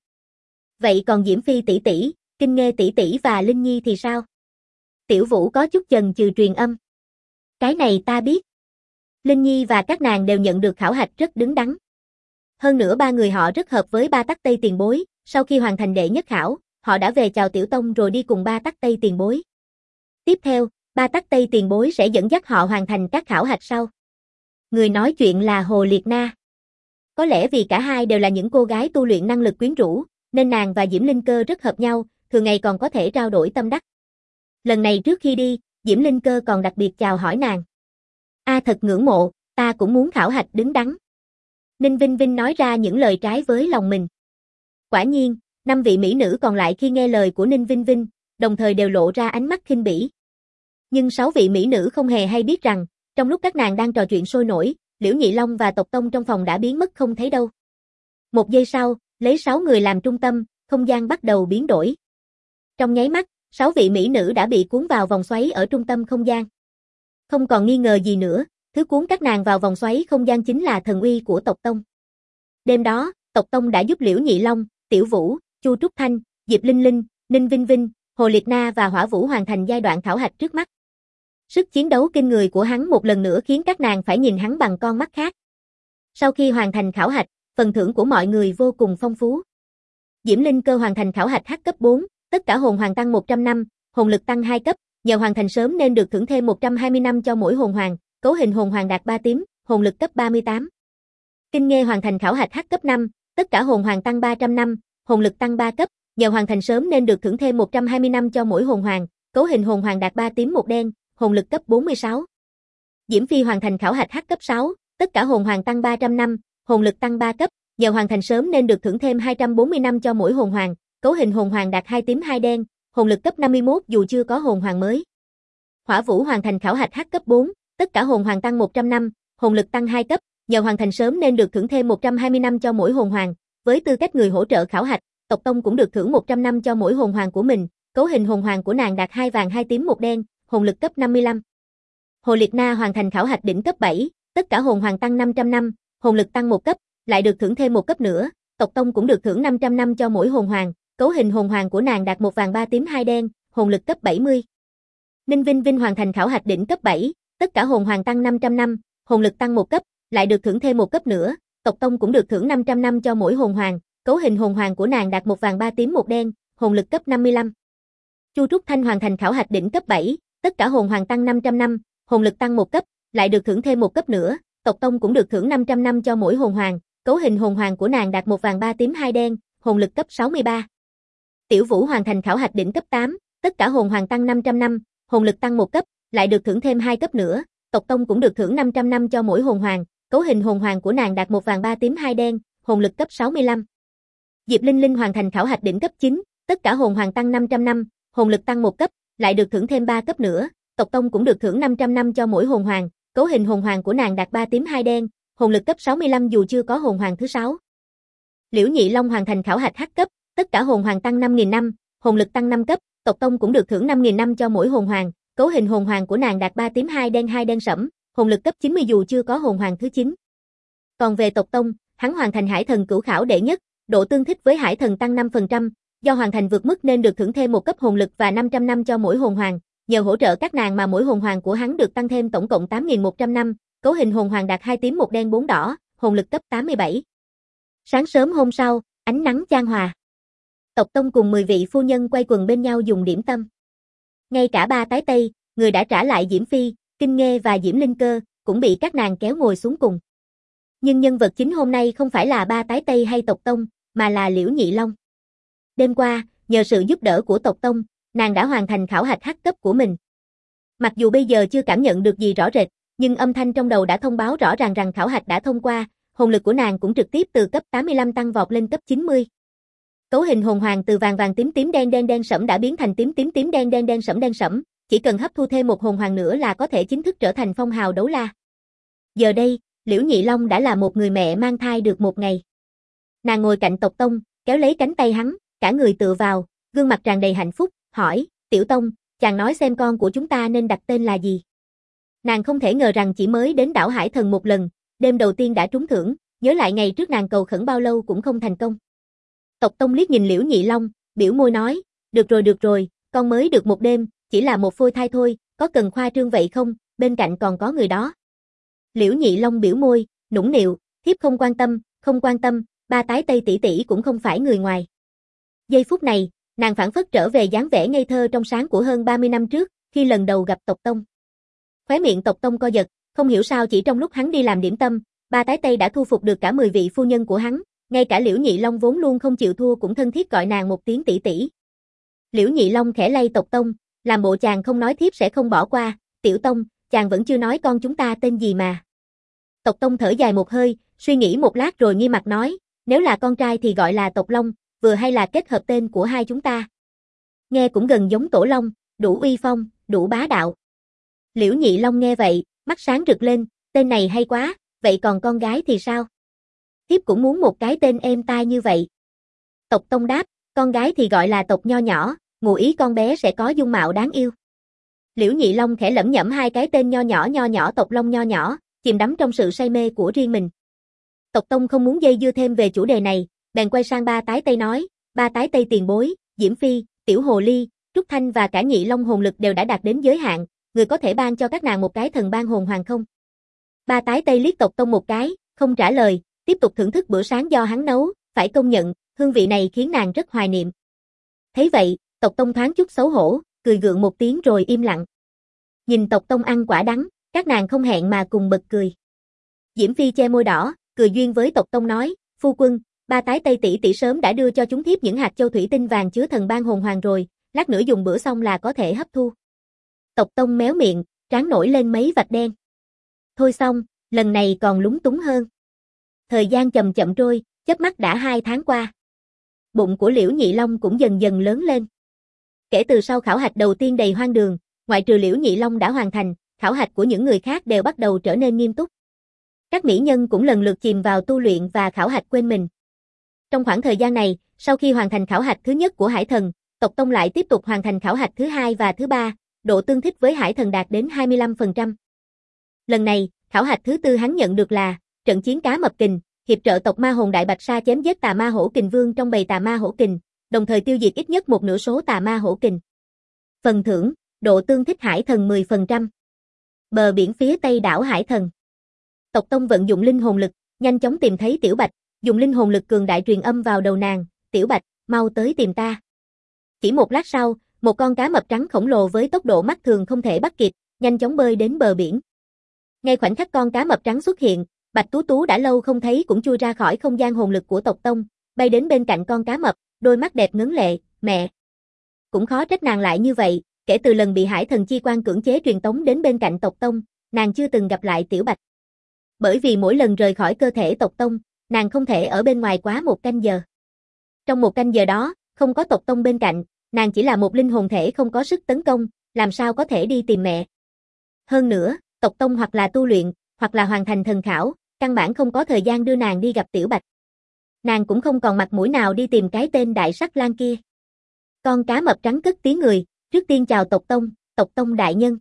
Vậy còn Diễm Phi tỷ tỷ, Kinh Nghê tỷ tỷ và Linh Nhi thì sao? Tiểu Vũ có chút chần chừ truyền âm. Cái này ta biết. Linh Nhi và các nàng đều nhận được khảo hạch rất đứng đắn. Hơn nữa ba người họ rất hợp với Ba Tắc Tây tiền bối, sau khi hoàn thành đệ nhất khảo, họ đã về chào Tiểu Tông rồi đi cùng Ba Tắc Tây tiền bối. Tiếp theo, Ba Tắc Tây tiền bối sẽ dẫn dắt họ hoàn thành các khảo hạch sau. Người nói chuyện là Hồ Liệt Na. Có lẽ vì cả hai đều là những cô gái tu luyện năng lực quyến rũ, nên nàng và Diễm Linh Cơ rất hợp nhau, thường ngày còn có thể trao đổi tâm đắc. Lần này trước khi đi, Diễm Linh Cơ còn đặc biệt chào hỏi nàng. Thật ngưỡng mộ, ta cũng muốn khảo hạch đứng đắn. Ninh Vinh Vinh nói ra những lời trái với lòng mình. Quả nhiên, 5 vị mỹ nữ còn lại khi nghe lời của Ninh Vinh Vinh, đồng thời đều lộ ra ánh mắt khinh bỉ. Nhưng 6 vị mỹ nữ không hề hay biết rằng, trong lúc các nàng đang trò chuyện sôi nổi, Liễu Nhị Long và Tộc Tông trong phòng đã biến mất không thấy đâu. Một giây sau, lấy 6 người làm trung tâm, không gian bắt đầu biến đổi. Trong nháy mắt, 6 vị mỹ nữ đã bị cuốn vào vòng xoáy ở trung tâm không gian. Không còn nghi ngờ gì nữa, thứ cuốn các nàng vào vòng xoáy không gian chính là thần uy của Tộc Tông. Đêm đó, Tộc Tông đã giúp Liễu Nhị Long, Tiểu Vũ, Chu Trúc Thanh, Diệp Linh Linh, Ninh Vinh Vinh, Hồ Liệt Na và Hỏa Vũ hoàn thành giai đoạn khảo hạch trước mắt. Sức chiến đấu kinh người của hắn một lần nữa khiến các nàng phải nhìn hắn bằng con mắt khác. Sau khi hoàn thành khảo hạch, phần thưởng của mọi người vô cùng phong phú. Diễm Linh Cơ hoàn thành khảo hạch H cấp 4, tất cả hồn hoàng tăng 100 năm, hồn lực tăng 2 cấp, nhờ hoàn thành sớm nên được thưởng thêm 120 năm cho mỗi hồn hoàng, cấu hình hồn hoàng đạt 3 tím, hồn lực cấp 38. Kinh Nghê hoàn thành khảo hạch H cấp 5, tất cả hồn hoàng tăng 300 năm, hồn lực tăng 3 cấp, nhờ hoàn thành sớm nên được thưởng thêm 120 năm cho mỗi hồn hoàng, cấu hình hồn hoàng đạt 3 tím 1 đen, hồn lực cấp 46. Diễm Phi hoàn thành khảo hạch H cấp 6, tất cả hồn hoàng tăng 300 năm, hồn lực tăng 3 cấp, nhờ hoàn thành sớm nên được thưởng thêm 240 năm cho mỗi hồn hoàng, cấu hình hồn hoàng đạt 2 tím 2 đen, hồn lực cấp 51 dù chưa có hồn hoàng mới. Hỏa Vũ hoàn thành khảo hạch H cấp 4, tất cả hồn hoàng tăng 100 năm, hồn lực tăng 2 cấp, nhờ hoàn thành sớm nên được thưởng thêm 120 năm cho mỗi hồn hoàng, với tư cách người hỗ trợ khảo hạch, Tộc Tông cũng được thưởng 100 năm cho mỗi hồn hoàng của mình, cấu hình hồn hoàng của nàng đạt 2 vàng 2 tím 1 đen, hồn lực cấp 55. Hồ Liệt Na hoàn thành khảo hạch đỉnh cấp 7, tất cả hồn hoàng tăng 500 năm, hồn lực tăng 1 cấp, lại được thưởng thêm 1 cấp nữa, Tộc Tông cũng được thưởng 500 năm cho mỗi hồn hoàng, cấu hình hồn hoàng của nàng đạt 1 vàng 3 tím 2 đen, hồn lực cấp 70. Ninh Vinh Vinh hoàn thành khảo hạch đỉnh cấp 7, tất cả hồn hoàng tăng 500 năm, hồn lực tăng 1 cấp, lại được thưởng thêm 1 cấp nữa, Tộc Tông cũng được thưởng 500 năm cho mỗi hồn hoàng, cấu hình hồn hoàng của nàng đạt 1 vàng 3 tím 1 đen, hồn lực cấp 55. Chu Trúc Thanh hoàn thành khảo hạch đỉnh cấp 7, tất cả hồn hoàng tăng 500 năm, hồn lực tăng 1 cấp, lại được thưởng thêm 1 cấp nữa, Tộc Tông cũng được thưởng 500 năm cho mỗi hồn hoàng, cấu hình hồn hoàng của nàng đạt 1 vàng 3 tím 2 đen, hồn lực cấp 63. Tiểu Vũ hoàn thành khảo hạch đỉnh cấp 8, tất cả hồn hoàng tăng 500 năm, hồn lực tăng 1 cấp, lại được thưởng thêm 2 cấp nữa, Tộc Tông cũng được thưởng 500 năm cho mỗi hồn hoàng, cấu hình hồn hoàng của nàng đạt 1 vàng 3 tím 2 đen, hồn lực cấp 65. Diệp Linh Linh hoàn thành khảo hạch đỉnh cấp 9, tất cả hồn hoàng tăng 500 năm, hồn lực tăng 1 cấp, lại được thưởng thêm 3 cấp nữa, tộc tông cũng được thưởng 500 năm cho mỗi hồn hoàng, cấu hình hồn hoàng của nàng đạt 3 tím 2 đen, hồn lực cấp 65 dù chưa có hồn hoàng thứ 6. Liễu Nhị Long hoàn thành khảo hạch H cấp, tất cả hồn hoàng tăng 5.000 năm, hồn lực tăng 5 cấp, tộc tông cũng được thưởng 5.000 năm cho mỗi hồn hoàng, cấu hình hồn hoàng của nàng đạt 3 tím 2 đen sẫm, hồn lực cấp 90 dù chưa có hồn hoàng thứ 9. Còn về tộc tông, hắn hoàn thành hải thần cửu khảo đệ nhất, độ tương thích với hải thần tăng 5%, do hoàn thành vượt mức nên được thưởng thêm 1 cấp hồn lực và 500 năm cho mỗi hồn hoàng, nhờ hỗ trợ các nàng mà mỗi hồn hoàng của hắn được tăng thêm tổng cộng 8.100 năm, cấu hình hồn hoàng đạt 2 tím 1 đen 4 đỏ, hồn lực cấp 87. Sáng sớm hôm sau, ánh nắng chan hòa. Tộc tông cùng 10 vị phu nhân quay quần bên nhau dùng điểm tâm. Ngay cả ba tái tây, người đã trả lại Diễm Phi, Kinh Nghê và Diễm Linh Cơ, cũng bị các nàng kéo ngồi xuống cùng. Nhưng nhân vật chính hôm nay không phải là ba tái tây hay tộc tông, mà là Liễu Nhị Long. Đêm qua, nhờ sự giúp đỡ của tộc tông, nàng đã hoàn thành khảo hạch H cấp của mình. Mặc dù bây giờ chưa cảm nhận được gì rõ rệt, nhưng âm thanh trong đầu đã thông báo rõ ràng rằng khảo hạch đã thông qua, hồn lực của nàng cũng trực tiếp từ cấp 85 tăng vọt lên cấp 90. Cấu hình hồn hoàng từ vàng vàng tím tím đen sẫm đã biến thành tím tím tím đen sẫm, chỉ cần hấp thu thêm một hồn hoàng nữa là có thể chính thức trở thành phong hào đấu la. Giờ đây, Liễu Nhị Long đã là một người mẹ mang thai được một ngày. Nàng ngồi cạnh tộc tông, kéo lấy cánh tay hắn, cả người tựa vào, gương mặt tràn đầy hạnh phúc, hỏi, Tiểu Tông, chàng nói xem con của chúng ta nên đặt tên là gì? Nàng không thể ngờ rằng chỉ mới đến đảo Hải Thần một lần, đêm đầu tiên đã trúng thưởng, nhớ lại ngày trước nàng cầu khẩn bao lâu cũng không thành công. Tộc tông liếc nhìn Liễu Nhị Long, biểu môi nói, được rồi, con mới được một đêm, chỉ là một phôi thai thôi, có cần khoa trương vậy không, bên cạnh còn có người đó. Liễu Nhị Long biểu môi, nũng nịu, thiếp không quan tâm, ba tái tây tỷ tỷ cũng không phải người ngoài. Giây phút này, nàng phảng phất trở về dáng vẻ ngây thơ trong sáng của hơn 30 năm trước, khi lần đầu gặp tộc tông. Khóe miệng tộc tông co giật, không hiểu sao chỉ trong lúc hắn đi làm điểm tâm, ba tái tây đã thu phục được cả 10 vị phu nhân của hắn, ngay cả Liễu Nhị Long vốn luôn không chịu thua cũng thân thiết gọi nàng một tiếng tỷ tỷ. Liễu Nhị Long khẽ lay tộc tông, làm bộ chàng không nói thiếp sẽ không bỏ qua, Tiểu Tông, chàng vẫn chưa nói con chúng ta tên gì mà. Tộc tông thở dài một hơi, suy nghĩ một lát rồi nghiêm mặt nói, nếu là con trai thì gọi là Tộc Long, vừa hay là kết hợp tên của hai chúng ta. Nghe cũng gần giống Tổ Long, đủ uy phong, đủ bá đạo. Liễu Nhị Long nghe vậy, mắt sáng rực lên, tên này hay quá, vậy còn con gái thì sao? Thiếp cũng muốn một cái tên êm tai như vậy. Tộc tông đáp, con gái thì gọi là Tộc Nho Nhỏ, ngụ ý con bé sẽ có dung mạo đáng yêu. Liễu Nhị Long khẽ lẩm nhẩm hai cái tên nho nhỏ Tộc Long nho nhỏ, chìm đắm trong sự say mê của riêng mình. Tộc tông không muốn dây dưa thêm về chủ đề này, bèn quay sang ba tái tây nói, ba tái tây tiền bối, Diễm Phi, Tiểu Hồ Ly, Trúc Thanh và cả Nhị Long hồn lực đều đã đạt đến giới hạn, người có thể ban cho các nàng một cái thần ban hồn hoàng không? Ba tái tây liếc tộc tông một cái, không trả lời, tiếp tục thưởng thức bữa sáng do hắn nấu, phải công nhận, hương vị này khiến nàng rất hoài niệm. Thấy vậy, tộc tông thoáng chút xấu hổ, cười gượng một tiếng rồi im lặng. Nhìn tộc tông ăn quả đắng, các nàng không hẹn mà cùng bật cười. Diễm Phi che môi đỏ, cười duyên với tộc tông nói, phu quân, ba tái tây tỷ tỷ sớm đã đưa cho chúng thiếp những hạt châu thủy tinh vàng chứa thần ban hồn hoàng rồi, lát nữa dùng bữa xong là có thể hấp thu. Tộc tông méo miệng, trán nổi lên mấy vạch đen. Thôi xong, lần này còn lúng túng hơn. Thời gian chậm chậm trôi, chớp mắt đã 2 tháng qua. Bụng của Liễu Nhị Long cũng dần dần lớn lên. Kể từ sau khảo hạch đầu tiên đầy hoang đường, ngoại trừ Liễu Nhị Long đã hoàn thành, khảo hạch của những người khác đều bắt đầu trở nên nghiêm túc. Các mỹ nhân cũng lần lượt chìm vào tu luyện và khảo hạch quên mình. Trong khoảng thời gian này, sau khi hoàn thành khảo hạch thứ nhất của Hải Thần, tộc tông lại tiếp tục hoàn thành khảo hạch thứ 2 và thứ 3, độ tương thích với Hải Thần đạt đến 25%. Lần này, khảo hạch thứ 4 hắn nhận được là trận chiến cá mập kình, hiệp trợ tộc ma hồn Đại Bạch Sa chém giết tà ma hổ kình vương trong bầy tà ma hổ kình, đồng thời tiêu diệt ít nhất một nửa số tà ma hổ kình. Phần thưởng, độ tương thích Hải Thần 10%. Bờ biển phía tây đảo Hải Thần. Tộc tông vận dụng linh hồn lực, nhanh chóng tìm thấy Tiểu Bạch, dùng linh hồn lực cường đại truyền âm vào đầu nàng, Tiểu Bạch, mau tới tìm ta. Chỉ một lát sau, một con cá mập trắng khổng lồ với tốc độ mắt thường không thể bắt kịp, nhanh chóng bơi đến bờ biển. Ngay khoảnh khắc con cá mập trắng xuất hiện, Bạch Tú Tú đã lâu không thấy cũng chui ra khỏi không gian hồn lực của tộc tông, bay đến bên cạnh con cá mập, đôi mắt đẹp ngấn lệ, mẹ. Cũng khó trách nàng lại như vậy, kể từ lần bị Hải Thần chi quan cưỡng chế truyền tống đến bên cạnh tộc tông, nàng chưa từng gặp lại Tiểu Bạch. Bởi vì mỗi lần rời khỏi cơ thể tộc tông, Nàng không thể ở bên ngoài quá 1 canh giờ. Trong 1 canh giờ đó, không có tộc tông bên cạnh, nàng chỉ là một linh hồn thể không có sức tấn công, làm sao có thể đi tìm mẹ. Hơn nữa, tộc tông hoặc là tu luyện, hoặc là hoàn thành thần khảo, căn bản không có thời gian đưa nàng đi gặp Tiểu Bạch. Nàng cũng không còn mặt mũi nào đi tìm cái tên Đại Sắc Lang kia. Con cá mập trắng cất tiếng người, trước tiên chào tộc tông đại nhân.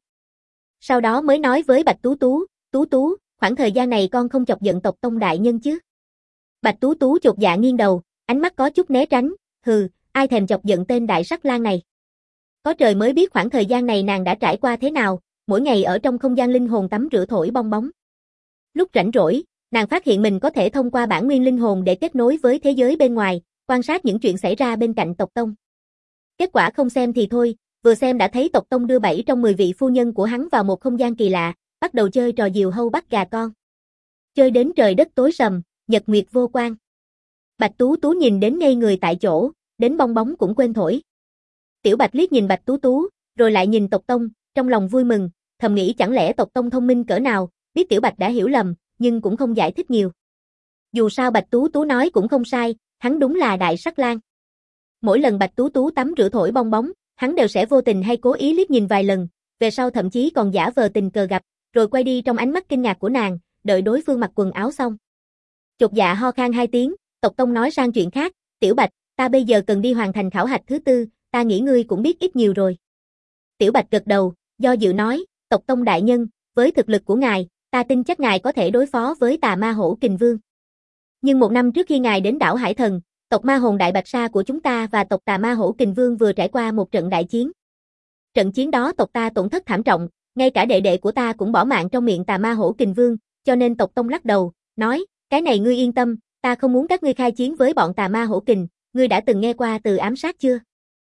Sau đó mới nói với Bạch Tú Tú, khoảng thời gian này con không chọc giận tộc tông đại nhân chứ. Bạch Tú Tú chột dạ nghiêng đầu, ánh mắt có chút né tránh, hừ, ai thèm chọc giận tên Đại Sắc Lang này. Có trời mới biết khoảng thời gian này nàng đã trải qua thế nào, mỗi ngày ở trong không gian linh hồn tắm rửa thổi bong bóng. Lúc rảnh rỗi, nàng phát hiện mình có thể thông qua bản nguyên linh hồn để kết nối với thế giới bên ngoài, quan sát những chuyện xảy ra bên cạnh tộc tông. Kết quả không xem thì thôi, vừa xem đã thấy tộc tông đưa 7 trong 10 vị phu nhân của hắn vào một không gian kỳ lạ, bắt đầu chơi trò diều hâu bắt gà con. Chơi đến trời đất tối sầm, nhật nguyệt vô quang. Bạch Tú Tú nhìn đến ngây người tại chỗ, đến bong bóng cũng quên thổi. Tiểu Bạch liếc nhìn Bạch Tú Tú, rồi lại nhìn tộc tông, trong lòng vui mừng, thầm nghĩ chẳng lẽ tộc tông thông minh cỡ nào, biết Tiểu Bạch đã hiểu lầm, nhưng cũng không giải thích nhiều. Dù sao Bạch Tú Tú nói cũng không sai, hắn đúng là Đại Sắc Lang. Mỗi lần Bạch Tú Tú tắm rửa thổi bong bóng, hắn đều sẽ vô tình hay cố ý liếc nhìn vài lần, về sau thậm chí còn giả vờ tình cờ gặp, rồi quay đi trong ánh mắt kinh ngạc của nàng, đợi đối phương mặc quần áo xong. Chột dạ ho khan 2 tiếng, tộc tông nói sang chuyện khác, Tiểu Bạch, ta bây giờ cần đi hoàn thành khảo hạch thứ 4, ta nghĩ ngươi cũng biết ít nhiều rồi. Tiểu Bạch gật đầu, do dự nói, tộc tông đại nhân, với thực lực của ngài, ta tin chắc ngài có thể đối phó với tà ma hổ kình vương. Nhưng 1 năm trước khi ngài đến đảo Hải Thần, tộc ma hồn Đại Bạch Sa của chúng ta và tộc tà ma hổ kình vương vừa trải qua một trận đại chiến. Trận chiến đó tộc ta tổn thất thảm trọng, ngay cả đệ đệ của ta cũng bỏ mạng trong miệng tà ma hổ kình vương, cho nên tộc tông lắc đầu, nói, cái này ngươi yên tâm, ta không muốn các ngươi khai chiến với bọn tà ma hổ kình, ngươi đã từng nghe qua từ ám sát chưa?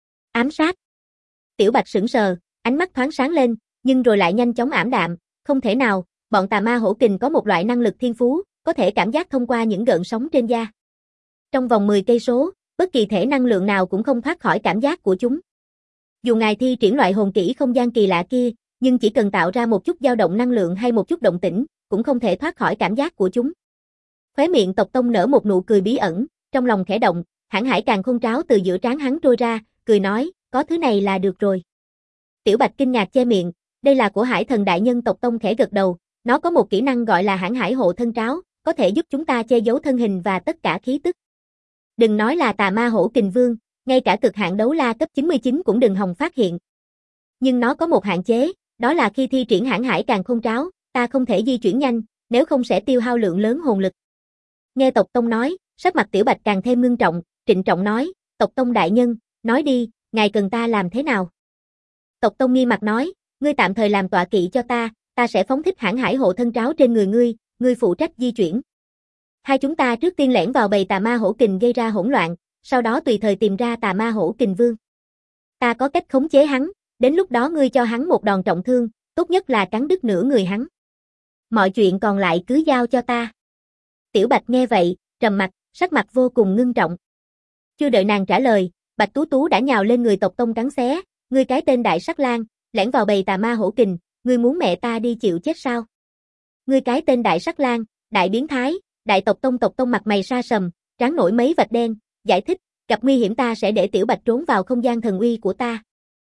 Ám sát? Tiểu Bạch sững sờ, ánh mắt thoáng sáng lên, nhưng rồi lại nhanh chóng ảm đạm, không thể nào, bọn tà ma hổ kình có một loại năng lực thiên phú, có thể cảm giác thông qua những gợn sóng trên da. Trong vòng 10 cây số, bất kỳ thể năng lượng nào cũng không thoát khỏi cảm giác của chúng. Dù ngài thi triển loại hồn kỹ không gian kỳ lạ kia, nhưng chỉ cần tạo ra một chút dao động năng lượng hay một chút động tĩnh, cũng không thể thoát khỏi cảm giác của chúng. Khóe miệng tộc tông nở một nụ cười bí ẩn, trong lòng khẽ động, hãn hải càn khôn tráo từ giữa trán hắn trôi ra, cười nói, có thứ này là được rồi. Tiểu Bạch kinh ngạc che miệng, đây là của Hải Thần đại nhân. Tộc tông khẽ gật đầu, nó có một kỹ năng gọi là hãn hải hộ thân tráo, có thể giúp chúng ta che giấu thân hình và tất cả khí tức. Đừng nói là tà ma hổ kình vương, ngay cả cực hạn đấu la cấp 99 cũng đừng hòng phát hiện. Nhưng nó có một hạn chế, đó là khi thi triển hãn hải càn khôn tráo, ta không thể di chuyển nhanh, nếu không sẽ tiêu hao lượng lớn hồn lực. Nghe tộc tông nói, sắc mặt Tiểu Bạch càng thêm ngưng trọng, trịnh trọng nói, tộc tông đại nhân, nói đi, ngài cần ta làm thế nào? Tộc tông nghi mặt nói, ngươi tạm thời làm tọa kỵ cho ta sẽ phóng thích hãn hải hộ thân tráo trên người ngươi phụ trách di chuyển. Hai chúng ta trước tiên lẻn vào bầy tà ma hổ kình gây ra hỗn loạn, sau đó tùy thời tìm ra tà ma hổ kình vương. Ta có cách khống chế hắn, đến lúc đó ngươi cho hắn một đòn trọng thương, tốt nhất là cắn đứt nửa người hắn. Mọi chuyện còn lại cứ giao cho ta. Tiểu Bạch nghe vậy, trầm mặt, sắc mặt vô cùng ngưng trọng. Chưa đợi nàng trả lời, Bạch Tú Tú đã nhào lên người tộc tông cắn xé, ngươi cái tên Đại Sắc Lang, lẻn vào bầy tà ma hổ kình, ngươi muốn mẹ ta đi chịu chết sao? Ngươi cái tên Đại Sắc Lang, đại biến thái, đại tộc tông mặt mày sa sầm, trán nổi mấy vạch đen, giải thích, gặp nguy hiểm ta sẽ để Tiểu Bạch trốn vào không gian thần uy của ta.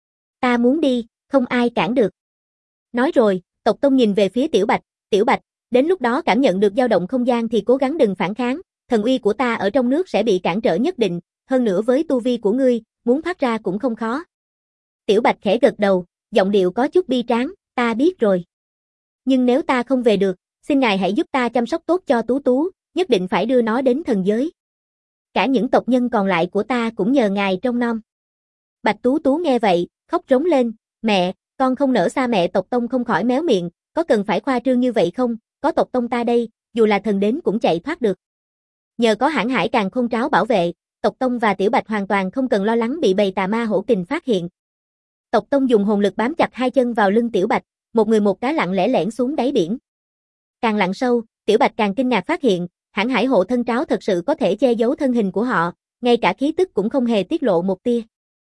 Ta muốn đi, không ai cản được. Nói rồi, tộc tông nhìn về phía Tiểu Bạch, đến lúc đó cảm nhận được dao động không gian thì cố gắng đừng phản kháng, thần uy của ta ở trong nước sẽ bị cản trở nhất định, hơn nữa với tu vi của ngươi, muốn thoát ra cũng không khó. Tiểu Bạch khẽ gật đầu, giọng điệu có chút bi tráng, ta biết rồi. Nhưng nếu ta không về được, xin ngài hãy giúp ta chăm sóc tốt cho Tú Tú, nhất định phải đưa nó đến thần giới. Cả những tộc nhân còn lại của ta cũng nhờ ngài trông nom. Bạch Tú Tú nghe vậy, khóc rống lên, mẹ, con không nỡ xa mẹ. Tộc tông không khỏi méo miệng, có cần phải khoa trương như vậy không, có tộc tông ta đây, dù là thần đến cũng chạy thoát được. Nhờ có hãn hải càn khôn tráo bảo vệ, tộc tông và Tiểu Bạch hoàn toàn không cần lo lắng bị bầy tà ma hổ kình phát hiện. Tộc tông dùng hồn lực bám chặt 2 chân vào lưng Tiểu Bạch, một người một cá lặng lẽ lẻn xuống đáy biển. Càng lặn sâu, Tiểu Bạch càng kinh ngạc phát hiện, hãn hải hộ thân tráo thật sự có thể che giấu thân hình của họ, ngay cả khí tức cũng không hề tiết lộ một tia.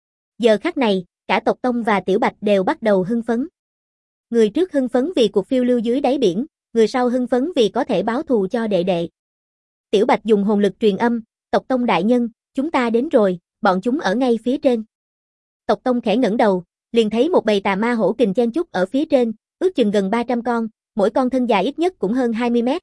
Giờ khắc này, cả tộc tông và Tiểu Bạch đều bắt đầu hưng phấn. Người trước hưng phấn vì cuộc phiêu lưu dưới đáy biển, người sau hưng phấn vì có thể báo thù cho đệ đệ. Tiểu Bạch dùng hồn lực truyền âm, tộc tông đại nhân, chúng ta đến rồi, bọn chúng ở ngay phía trên. Tộc tông khẽ ngẩng đầu, liền thấy một bầy tà ma hổ kình chen chúc ở phía trên, ước chừng gần 300 con, mỗi con thân dài ít nhất cũng hơn 20 mét.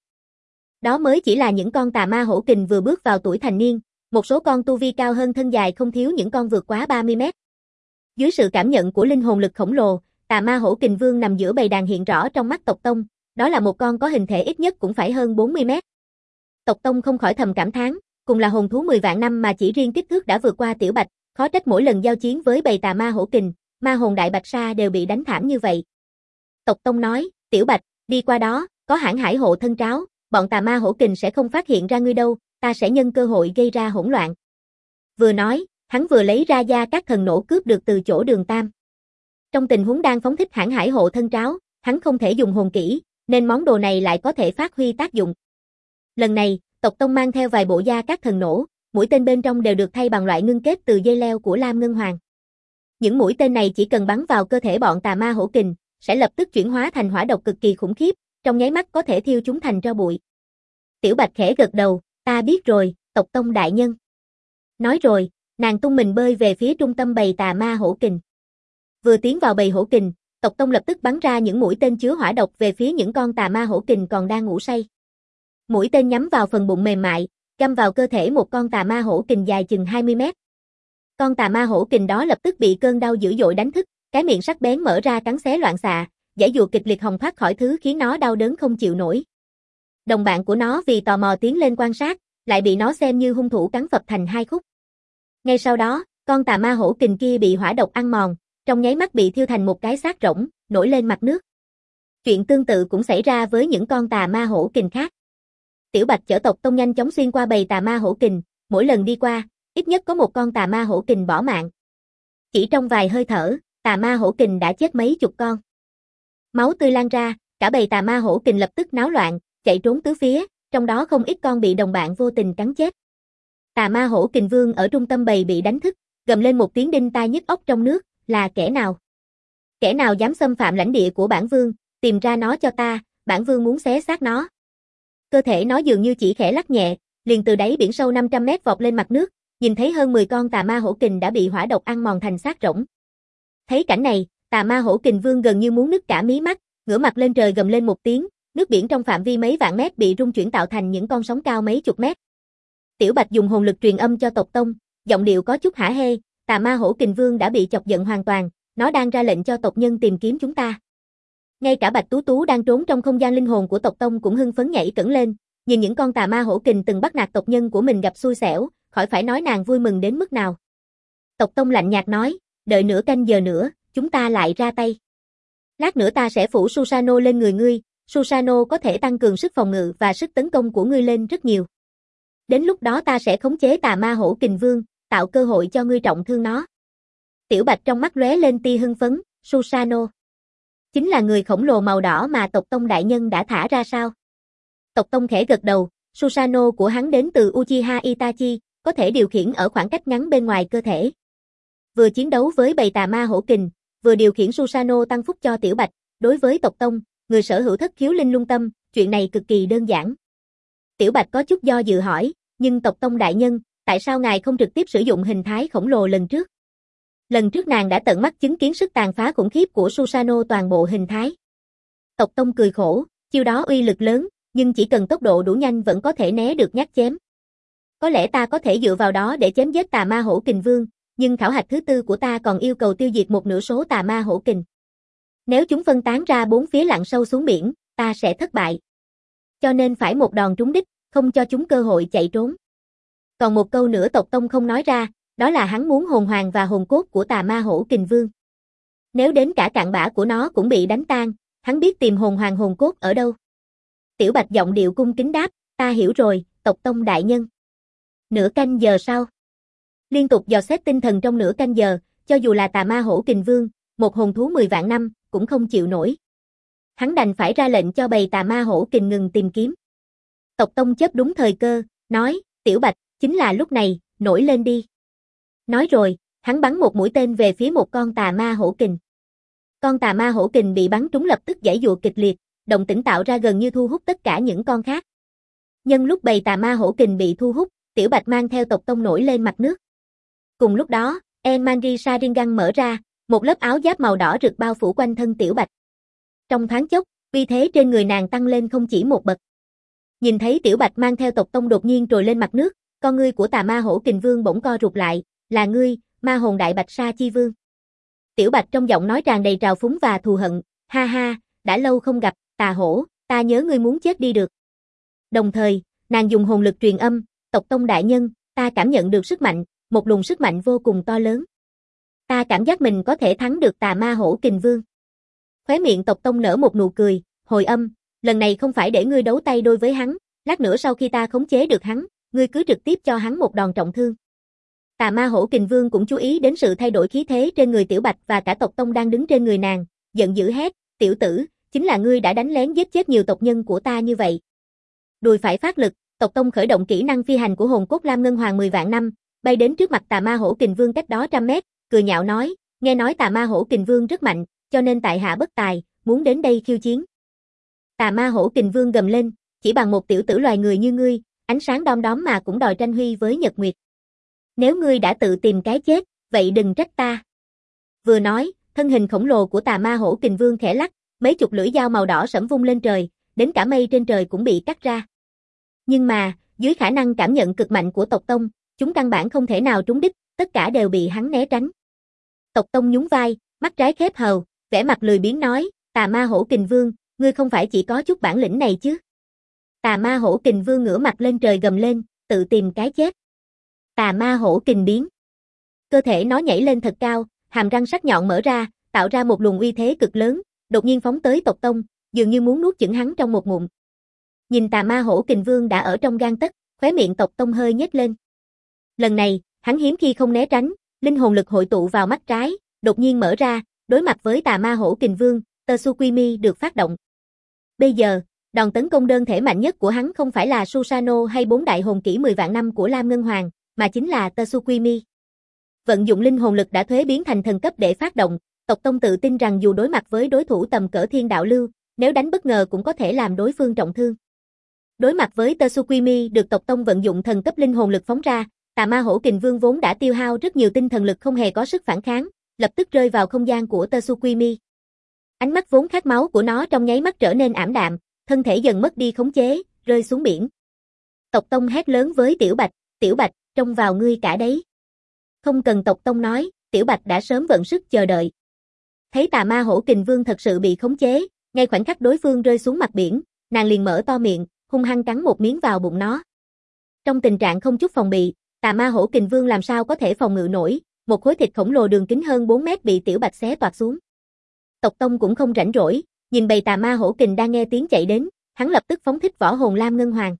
Đó mới chỉ là những con tà ma hổ kình vừa bước vào tuổi thành niên, một số con tu vi cao hơn thân dài không thiếu những con vượt quá 30 mét. Dưới sự cảm nhận của linh hồn lực khổng lồ, tà ma hổ kình vương nằm giữa bầy đàn hiện rõ trong mắt tộc tông, đó là một con có hình thể ít nhất cũng phải hơn 40 mét. Tộc tông không khỏi thầm cảm thán, cùng là hồn thú 10 vạn năm mà chỉ riêng kích thước đã vượt qua Tiểu Bạch, khó trách mỗi lần giao chiến với bầy tà ma hổ kình, ma hồn đại bạch sa đều bị đánh thảm như vậy. Tộc tông nói, Tiểu Bạch, đi qua đó, có hãn hải hộ thân tráo, bọn tà ma hổ kình sẽ không phát hiện ra ngươi đâu, ta sẽ nhân cơ hội gây ra hỗn loạn. Vừa nói, hắn vừa lấy ra gia các thần nổ cướp được từ chỗ Đường Tam. Trong tình huống đang phóng thích hãn hải hộ thân tráo, hắn không thể dùng hồn kỹ, nên món đồ này lại có thể phát huy tác dụng. Lần này, tộc tông mang theo vài bộ gia các thần nổ, mũi tên bên trong đều được thay bằng loại ngưng kết từ dây leo của Lam Ngân Hoàng. Những mũi tên này chỉ cần bắn vào cơ thể bọn tà ma hổ kình, sẽ lập tức chuyển hóa thành hỏa độc cực kỳ khủng khiếp, trong nháy mắt có thể thiêu chúng thành tro bụi. Tiểu Bạch khẽ gật đầu, ta biết rồi, tộc tông đại nhân. Nói rồi, nàng tung mình bơi về phía trung tâm bầy tà ma hổ kình. Vừa tiến vào bầy hổ kình, tộc tông lập tức bắn ra những mũi tên chứa hỏa độc về phía những con tà ma hổ kình còn đang ngủ say. Mũi tên nhắm vào phần bụng mềm mại, găm vào cơ thể một con tà ma hổ kình dài chừng 20 mét. Con tà ma hổ kình đó lập tức bị cơn đau dữ dội đánh thức, cái miệng sắc bén mở ra cắn xé loạn xạ, giãy giụa kịch liệt hòng thoát khỏi thứ khiến nó đau đớn không chịu nổi. Đồng bạn của nó vì tò mò tiến lên quan sát, lại bị nó xem như hung thủ cắn phập thành hai khúc. Ngay sau đó, con tà ma hổ kình kia bị hỏa độc ăn mòn, trong nháy mắt bị thiêu thành một cái xác rỗng, nổi lên mặt nước. Chuyện tương tự cũng xảy ra với những con tà ma hổ kình khác. Tiểu Bạch chở tộc tông nhanh chóng xuyên qua bầy tà ma hổ kình, mỗi lần đi qua, ít nhất có một con tà ma hổ kình bỏ mạng. Chỉ trong vài hơi thở, tà ma hổ kình đã chết mấy chục con. Máu tươi lan ra, cả bầy tà ma hổ kình lập tức náo loạn, chạy trốn tứ phía, trong đó không ít con bị đồng bạn vô tình cắn chết. Tà ma hổ kình vương ở trung tâm bầy bị đánh thức, gầm lên một tiếng đinh tai nhức óc trong nước, là kẻ nào? Kẻ nào dám xâm phạm lãnh địa của bản vương, tìm ra nó cho ta, bản vương muốn xé xác nó. Cơ thể nó dường như chỉ khẽ lắc nhẹ, liền từ đáy biển sâu 500 mét vọt lên mặt nước, nhìn thấy hơn 10 con tà ma hổ kình đã bị hỏa độc ăn mòn thành xác rỗng. Thấy cảnh này, tà ma hổ kình vương gần như muốn nứt cả mí mắt, ngửa mặt lên trời gầm lên một tiếng, nước biển trong phạm vi mấy vạn mét bị rung chuyển tạo thành những con sóng cao mấy chục mét. Tiểu Bạch dùng hồn lực truyền âm cho tộc tông, giọng điệu có chút hả hê, tà ma hổ kình vương đã bị chọc giận hoàn toàn, nó đang ra lệnh cho tộc nhân tìm kiếm chúng ta. Ngay cả Bạch Tú Tú đang trốn trong không gian linh hồn của tộc tông cũng hưng phấn nhảy cẫng lên, nhìn những con tà ma hổ kình từng bắt nạt tộc nhân của mình gặp xui xẻo, khỏi phải nói nàng vui mừng đến mức nào. Tộc tông lạnh nhạt nói, đợi nửa canh giờ nữa, chúng ta lại ra tay. Lát nữa ta sẽ phủ Susano lên người ngươi, Susano có thể tăng cường sức phòng ngự và sức tấn công của ngươi lên rất nhiều. Đến lúc đó ta sẽ khống chế tà ma hổ kình vương, tạo cơ hội cho ngươi trọng thương nó. Tiểu Bạch trong mắt lóe lên tia hưng phấn, Susano. Chính là người khổng lồ màu đỏ mà tộc tông đại nhân đã thả ra sao? Tộc tông khẽ gật đầu, Susano của hắn đến từ Uchiha Itachi, có thể điều khiển ở khoảng cách ngắn bên ngoài cơ thể. Vừa chiến đấu với bầy tà ma hổ kình, vừa điều khiển Susano tăng phúc cho Tiểu Bạch, đối với tộc tông, người sở hữu thất khiếu linh lung tâm, chuyện này cực kỳ đơn giản. Tiểu Bạch có chút do dự hỏi, nhưng tộc tông đại nhân, tại sao ngài không trực tiếp sử dụng hình thái khổng lồ lần trước? Lần trước nàng đã tận mắt chứng kiến sức tàn phá khủng khiếp của Susano toàn bộ hình thái. Tộc tông cười khổ, chiêu đó uy lực lớn, nhưng chỉ cần tốc độ đủ nhanh vẫn có thể né được nhát chém. Có lẽ ta có thể dựa vào đó để chém giết tà ma hổ kình vương, nhưng khảo hạch thứ tư của ta còn yêu cầu tiêu diệt một nửa số tà ma hổ kình. Nếu chúng phân tán ra bốn phía lặn sâu xuống biển, ta sẽ thất bại. Cho nên phải một đòn trúng đích, không cho chúng cơ hội chạy trốn. Còn một câu nữa tộc tông không nói ra, đó là hắn muốn hồn hoàng và hồn cốt của tà ma hổ kình vương. Nếu đến cả cặn bã của nó cũng bị đánh tan, hắn biết tìm hồn hoàng hồn cốt ở đâu. Tiểu Bạch giọng điệu cung kính đáp, ta hiểu rồi, tộc tông đại nhân. Nửa canh giờ sau. Liên tục dò xét tinh thần trong nửa canh giờ, cho dù là tà ma hổ kình vương, một hồn thú 10 vạn năm, cũng không chịu nổi. Hắn đành phải ra lệnh cho bầy tà ma hổ kình ngừng tìm kiếm. Tộc tông chớp đúng thời cơ, nói, Tiểu Bạch, chính là lúc này, nổi lên đi. Nói rồi, hắn bắn một mũi tên về phía một con tà ma hổ kình. Con tà ma hổ kình bị bắn trúng lập tức giãy giụa kịch liệt, động tĩnh tạo ra gần như thu hút tất cả những con khác. Nhân lúc bầy tà ma hổ kình bị thu hút, Tiểu Bạch mang theo tộc tông nổi lên mặt nước. Cùng lúc đó, Enmandri Sharingan mở ra, một lớp áo giáp màu đỏ rực bao phủ quanh thân Tiểu Bạch. Trong thoáng chốc, uy thế trên người nàng tăng lên không chỉ một bậc. Nhìn thấy Tiểu Bạch mang theo tộc tông đột nhiên trồi lên mặt nước, con ngươi của tà ma hổ kình vương bỗng co rụt lại, là ngươi, ma hồn đại bạch sa chi vương. Tiểu Bạch trong giọng nói tràn đầy trào phúng và thù hận, ha ha, đã lâu không gặp, tà hổ, ta nhớ ngươi muốn chết đi được. Đồng thời, nàng dùng hồn lực truyền âm, tộc tông đại nhân, ta cảm nhận được sức mạnh, một luồng sức mạnh vô cùng to lớn. Ta cảm giác mình có thể thắng được tà ma hổ kình vương. Khóe miệng tộc tông nở một nụ cười, hồi âm, lần này không phải để ngươi đấu tay đôi với hắn, lát nữa sau khi ta khống chế được hắn, ngươi cứ trực tiếp cho hắn một đòn trọng thương. Tà ma hổ kình vương cũng chú ý đến sự thay đổi khí thế trên người Tiểu Bạch và cả tộc tông đang đứng trên người nàng, giận dữ hét, tiểu tử, chính là ngươi đã đánh lén giết chết nhiều tộc nhân của ta như vậy. Đùi phải phát lực, tộc tông khởi động kỹ năng phi hành của hồn cốt Lam Ngân Hoàng 10 vạn năm, bay đến trước mặt tà ma hổ kình vương cách đó 100 mét, cười nhạo nói, nghe nói tà ma hổ kình vương rất mạnh, cho nên tại hạ bất tài, muốn đến đây khiêu chiến. Tà ma hổ kình vương gầm lên, chỉ bằng một tiểu tử loài người như ngươi, ánh sáng đom đóm mà cũng đòi tranh huy với nhật nguyệt. Nếu ngươi đã tự tìm cái chết, vậy đừng trách ta. Vừa nói, thân hình khổng lồ của tà ma hổ kình vương khẽ lắc, mấy chục lưỡi dao màu đỏ sẫm vung lên trời, đến cả mây trên trời cũng bị cắt ra. Nhưng mà, dưới khả năng cảm nhận cực mạnh của tộc tông, chúng căn bản không thể nào trúng đích, tất cả đều bị hắn né tránh. Tộc tông nhún vai, mắt trái khép hờ, vẻ mặt lười biếng nói, tà ma hổ kình vương, ngươi không phải chỉ có chút bản lĩnh này chứ. Tà ma hổ kình vương ngửa mặt lên trời gầm lên, tự tìm cái chết. Tà ma hổ kình biến. Cơ thể nó nhảy lên thật cao, hàm răng sắc nhọn mở ra, tạo ra một luồng uy thế cực lớn, đột nhiên phóng tới tộc tông, dường như muốn nuốt chửng hắn trong một ngụm. Nhìn tà ma hổ kình vương đã ở trong gang tấc, khóe miệng tộc tông hơi nhếch lên. Lần này, hắn hiếm khi không né tránh, linh hồn lực hội tụ vào mắt trái, đột nhiên mở ra, đối mặt với tà ma hổ kình vương, Tsukimi được phát động. Bây giờ, đòn tấn công đơn thể mạnh nhất của hắn không phải là Susanoo hay 4 đại hồn kỹ 10 vạn năm của Lam Ngân Hoàng, mà chính là Tsukimi. Vận dụng linh hồn lực đã thuế biến thành thần cấp để phát động, tộc tông tự tin rằng dù đối mặt với đối thủ tầm cỡ thiên đạo lưu, nếu đánh bất ngờ cũng có thể làm đối phương trọng thương. Đối mặt với Tsukimi được tộc tông vận dụng thần cấp linh hồn lực phóng ra, tà ma hổ kình vương vốn đã tiêu hao rất nhiều tinh thần lực không hề có sức phản kháng, lập tức rơi vào không gian của Tsukimi. Ánh mắt vốn khát máu của nó trong nháy mắt trở nên ảm đạm, thân thể dần mất đi khống chế, rơi xuống biển. Tộc tông hét lớn với Tiểu Bạch, trông vào ngươi cả đấy. Không cần tộc tông nói, Tiểu Bạch đã sớm vận sức chờ đợi. Thấy tà ma hổ kình vương thật sự bị khống chế, ngay khoảnh khắc đối phương rơi xuống mặt biển, nàng liền mở to miệng, hung hăng cắn một miếng vào bụng nó. Trong tình trạng không chút phòng bị, tà ma hổ kình vương làm sao có thể phòng ngự nổi, một khối thịt khổng lồ đường kính hơn 4 mét bị Tiểu Bạch xé toạc xuống. Tộc tông cũng không rảnh rỗi, nhìn bầy tà ma hổ kình đang nghe tiếng chạy đến, hắn lập tức phóng thích võ hồn Lam Ngân Hoàng.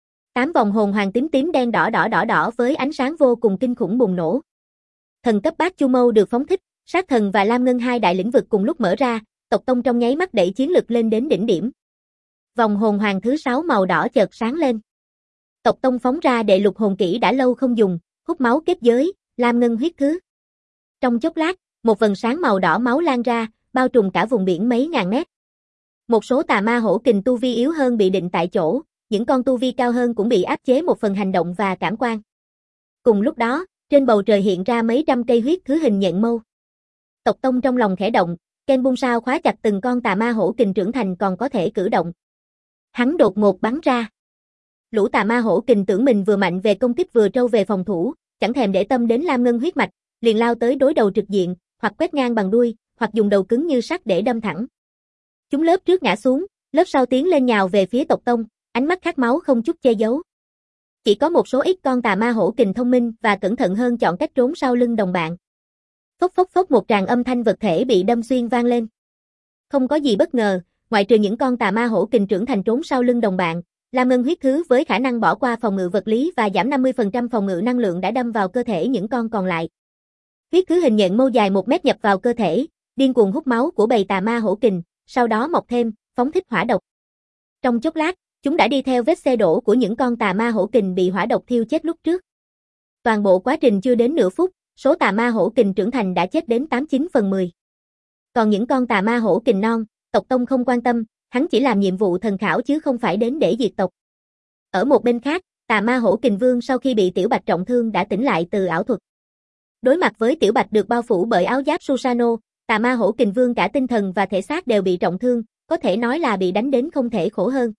8 vòng hồn hoàng tím tím đen đỏ đỏ với ánh sáng vô cùng kinh khủng bùng nổ. Thần cấp bát chu mâu được phóng thích, sát thần và Lam Ngân hai đại lĩnh vực cùng lúc mở ra, tộc tông trong nháy mắt đẩy chiến lực lên đến đỉnh điểm. Vòng hồn hoàng thứ 6 màu đỏ chợt sáng lên. Tộc tông phóng ra đệ lục hồn kỹ đã lâu không dùng, hút máu kết giới, Lam Ngân huyết thứ. Trong chốc lát, một vầng sáng màu đỏ máu lan ra, bao trùm cả vùng biển mấy ngàn mét. Một số tà ma hổ kình tu vi yếu hơn bị định tại chỗ, những con tu vi cao hơn cũng bị áp chế một phần hành động và cảm quan. Cùng lúc đó, trên bầu trời hiện ra mấy trăm cây huyết thứ hình nhện mâu. Tộc tông trong lòng khẽ động, Ken bung sao khóa chặt từng con tà ma hổ kình trưởng thành còn có thể cử động. Hắn đột ngột bắn ra. Lũ tà ma hổ kình tưởng mình vừa mạnh về công kích vừa trâu về phòng thủ, chẳng thèm để tâm đến Lam Ngân huyết mạch, liền lao tới đối đầu trực diện, hoặc quét ngang bằng đuôi, hoặc dùng đầu cứng như sắt để đâm thẳng. Chúng lớp trước ngã xuống, lớp sau tiến lên nhào về phía tộc tông, ánh mắt khát máu không chút che giấu. Chỉ có một số ít con tà ma hổ kình thông minh và cẩn thận hơn chọn cách trốn sau lưng đồng bạn. Phốc phốc phốc một tràng âm thanh vật thể bị đâm xuyên vang lên. Không có gì bất ngờ, ngoại trừ những con tà ma hổ kình trưởng thành trốn sau lưng đồng bạn, Lam Ngân huyết thứ với khả năng bỏ qua phòng ngự vật lý và giảm 50% phòng ngự năng lượng đã đâm vào cơ thể những con còn lại. Huyết thứ hình nhện mâu dài 1 mét nhập vào cơ thể, điên cuồng hút máu của bầy tà ma hổ kình, sau đó mọc thêm, phóng thích hỏa độc. Trong chốc lát, chúng đã đi theo vết xe đổ của những con tà ma hổ kình bị hỏa độc thiêu chết lúc trước. Toàn bộ quá trình chưa đến nửa phút, số tà ma hổ kình trưởng thành đã chết đến 89/10. Còn những con tà ma hổ kình non, tộc tông không quan tâm, hắn chỉ làm nhiệm vụ thần khảo chứ không phải đến để diệt tộc. Ở một bên khác, Tà Ma Hổ Kình Vương sau khi bị Tiểu Bạch trọng thương đã tỉnh lại từ ảo thuật. Đối mặt với Tiểu Bạch được bao phủ bởi áo giáp Susano, Tà Ma Hổ Kình Vương cả tinh thần và thể xác đều bị trọng thương, có thể nói là bị đánh đến không thể khổ hơn.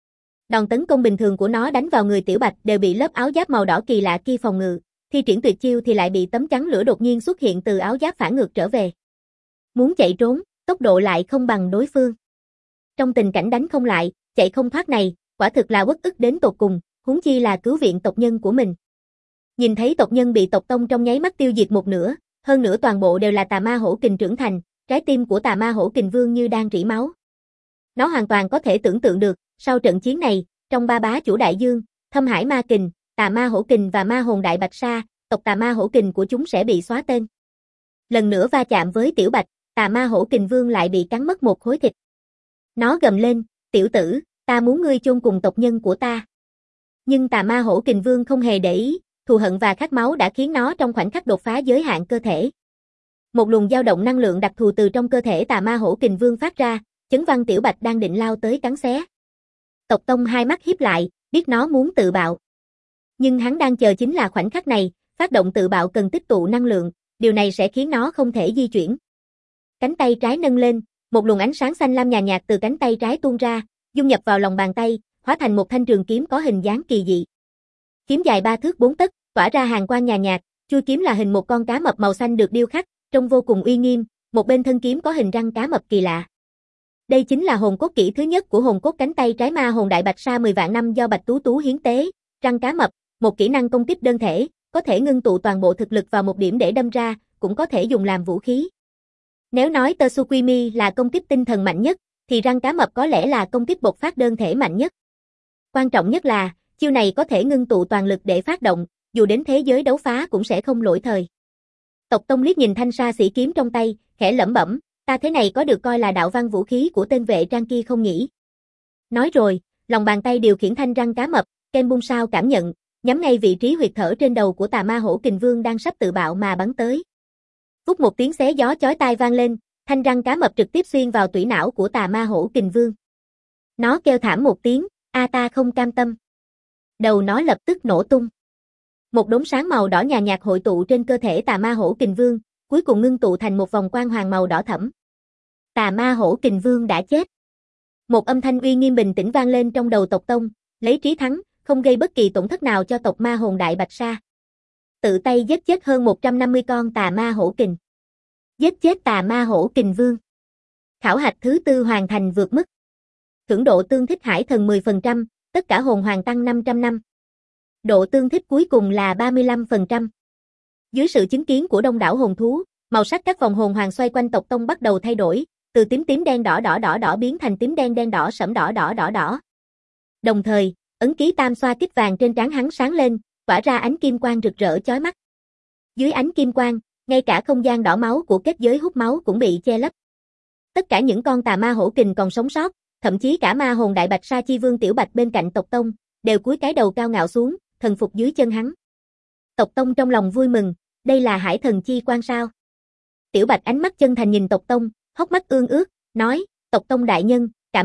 Đòn tấn công bình thường của nó đánh vào người Tiểu Bạch đều bị lớp áo giáp màu đỏ kỳ lạ kia phòng ngự, thi triển tuyệt chiêu thì lại bị tấm chắn lửa đột nhiên xuất hiện từ áo giáp phản ngược trở về. Muốn chạy trốn, tốc độ lại không bằng đối phương. Trong tình cảnh đánh không lại, chạy không thoát này, quả thực là uất ức đến tột cùng, huống chi là cứu viện tộc nhân của mình. Nhìn thấy tộc nhân bị tộc tông trong nháy mắt tiêu diệt một nửa, hơn nữa toàn bộ đều là Tà Ma Hổ Kình trưởng thành, trái tim của Tà Ma Hổ Kình Vương như đang rỉ máu. Nó hoàn toàn có thể tưởng tượng được, sau trận chiến này, trong ba bá chủ đại dương, Thâm Hải Ma Kình, Tà Ma Hổ Kình và Ma Hồn Đại Bạch Sa, tộc Tà Ma Hổ Kình của chúng sẽ bị xóa tên. Lần nữa va chạm với Tiểu Bạch, Tà Ma Hổ Kình Vương lại bị cắn mất một khối thịt. Nó gầm lên, tiểu tử, ta muốn ngươi chôn cùng tộc nhân của ta. Nhưng Tà Ma Hổ Kình Vương không hề để ý, thù hận và khát máu đã khiến nó trong khoảnh khắc đột phá giới hạn cơ thể. Một luồng dao động năng lượng đặc thù từ trong cơ thể Tà Ma Hổ Kình Vương phát ra, chấn văng Tiểu Bạch đang định lao tới cắn xé. Tộc Tông hai mắt híp lại, biết nó muốn tự bạo. Nhưng hắn đang chờ chính là khoảnh khắc này, phát động tự bạo cần tích tụ năng lượng, điều này sẽ khiến nó không thể di chuyển. Cánh tay trái nâng lên, một luồng ánh sáng xanh lam nhàn nhạt từ cánh tay trái tuôn ra, dung nhập vào lòng bàn tay, hóa thành một thanh trường kiếm có hình dáng kỳ dị. Kiếm dài 3 thước 4 tấc, tỏa ra hàn quang nhàn nhạt, chuôi kiếm là hình một con cá mập màu xanh được điêu khắc, trông vô cùng uy nghiêm, một bên thân kiếm có hình răng cá mập kỳ lạ. Đây chính là hồn cốt kỹ thứ nhất của hồn cốt cánh tay trái Ma Hồn Đại Bạch Sa 10 vạn năm do Bạch Tú Tú hiến tế, răng cá mập, một kỹ năng công kích đơn thể, có thể ngưng tụ toàn bộ thực lực vào một điểm để đâm ra, cũng có thể dùng làm vũ khí. Nếu nói Tsukimi là công kích tinh thần mạnh nhất, thì răng cá mập có lẽ là công kích bộc phát đơn thể mạnh nhất. Quan trọng nhất là, chiêu này có thể ngưng tụ toàn lực để phát động, dù đến thế giới đấu phá cũng sẽ không lỗi thời. Tộc Tông liếc nhìn thanh sa sĩ kiếm trong tay, khẽ lẩm bẩm, ta thế này có được coi là đạo văn vũ khí của tên vệ trang kia không nhỉ? Nói rồi, lòng bàn tay điều khiển thanh răng cá mập, ken bung sao cảm nhận, nhắm ngay vị trí huyệt thở trên đầu của Tà Ma Hổ Kình Vương đang sắp tự bạo mà bắn tới. Vút một tiếng xé gió chói tai vang lên, thanh răng cá mập trực tiếp xuyên vào tủy não của Tà Ma Hổ Kình Vương. Nó kêu thảm một tiếng, ta không cam tâm. Đầu nó lập tức nổ tung. Một đốm sáng màu đỏ nhàn nhạt hội tụ trên cơ thể Tà Ma Hổ Kình Vương, cuối cùng ngưng tụ thành một vòng quang hoàng màu đỏ thẫm. Tà Ma Hổ Kình Vương đã chết. Một âm thanh uy nghiêm bình tĩnh vang lên trong đầu tộc Tông, lấy trí thắng, không gây bất kỳ tổn thất nào cho tộc Ma Hồn Đại Bạch Sa. Tự tay giết chết hơn 150 con Tà Ma Hổ Kình. Giết chết Tà Ma Hổ Kình Vương. Khảo hạch thứ 4 hoàn thành vượt mức. Thưởng độ tương thích hải thần 10%, tất cả hồn hoàng tăng 500 năm. Độ tương thích cuối cùng là 35%. Dưới sự chứng kiến của đông đảo hồn thú, màu sắc các vòng hồn hoàng xoay quanh tộc Tông bắt đầu thay đổi, từ tím tím đen đỏ đỏ đỏ đỏ biến thành tím đen đen đỏ sẫm đỏ đỏ đỏ đỏ. Đồng thời, ấn ký tam xoa kích vàng trên trán hắn sáng lên, tỏa ra ánh kim quang rực rỡ chói mắt. Dưới ánh kim quang, ngay cả không gian đỏ máu của kết giới hút máu cũng bị che lấp. Tất cả những con Tà Ma Hổ Kình còn sống sót, thậm chí cả Ma Hồn Đại Bạch Sa Chi Vương Tiểu Bạch bên cạnh tộc Tông, đều cúi cái đầu cao ngạo xuống, thần phục dưới chân hắn. Tộc Tông trong lòng vui mừng, đây là hải thần chi quan sao? Tiểu Bạch ánh mắt chân thành nhìn tộc Tông, hốc mắt ương ướt, nói, tộc Tông đại nhân, cảm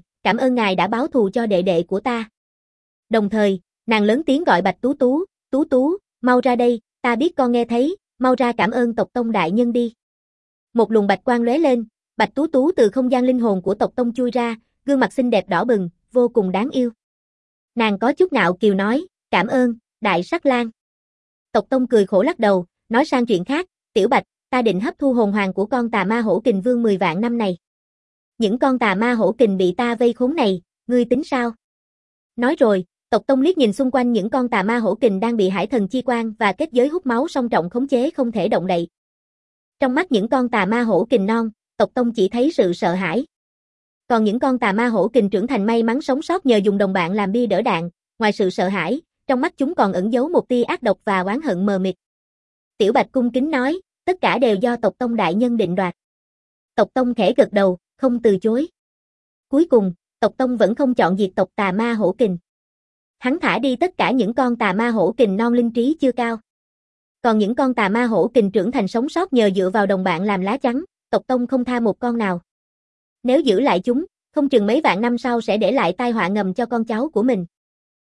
ơn ngài đã báo thù cho đệ đệ của ta. Đồng thời, nàng lớn tiếng gọi Bạch Tú Tú, Tú Tú, mau ra đây, ta biết con nghe thấy, mau ra cảm ơn tộc Tông đại nhân đi. Một luồng bạch quang lóe lên, Bạch Tú Tú từ không gian linh hồn của tộc Tông chui ra, gương mặt xinh đẹp đỏ bừng, vô cùng đáng yêu. Nàng có chút ngạo kiều nói, cảm ơn, Đại Sắc Lang. Tộc Tông cười khổ lắc đầu, nói sang chuyện khác, Tiểu Bạch, ta định hấp thu hồn hoàng của con Tà Ma Hổ Kình Vương 10 vạn năm này. Những con Tà Ma Hổ Kình bị ta vây khốn này, ngươi tính sao? Nói rồi, tộc Tông liếc nhìn xung quanh những con Tà Ma Hổ Kình đang bị hải thần chi quang và kết giới hút máu song trọng khống chế không thể động đậy. Trong mắt những con Tà Ma Hổ Kình non, tộc Tông chỉ thấy sự sợ hãi. Còn những con Tà Ma Hổ Kình trưởng thành may mắn sống sót nhờ dùng đồng bạn làm bia đỡ đạn, ngoài sự sợ hãi, trong mắt chúng còn ẩn giấu một tia ác độc và oán hận mờ mịt. Tiểu Bạch cung kính nói, tất cả đều do tộc Tông đại nhân định đoạt. Tộc Tông khẽ gật đầu, không từ chối. Cuối cùng, tộc Tông vẫn không chọn diệt tộc Tà Ma Hổ Kình. Hắn thả đi tất cả những con Tà Ma Hổ Kình non linh trí chưa cao. Còn những con Tà Ma Hổ Kình trưởng thành sống sót nhờ dựa vào đồng bạn làm lá chắn, tộc Tông không tha một con nào. Nếu giữ lại chúng, không chừng mấy vạn năm sau sẽ để lại tai họa ngầm cho con cháu của mình.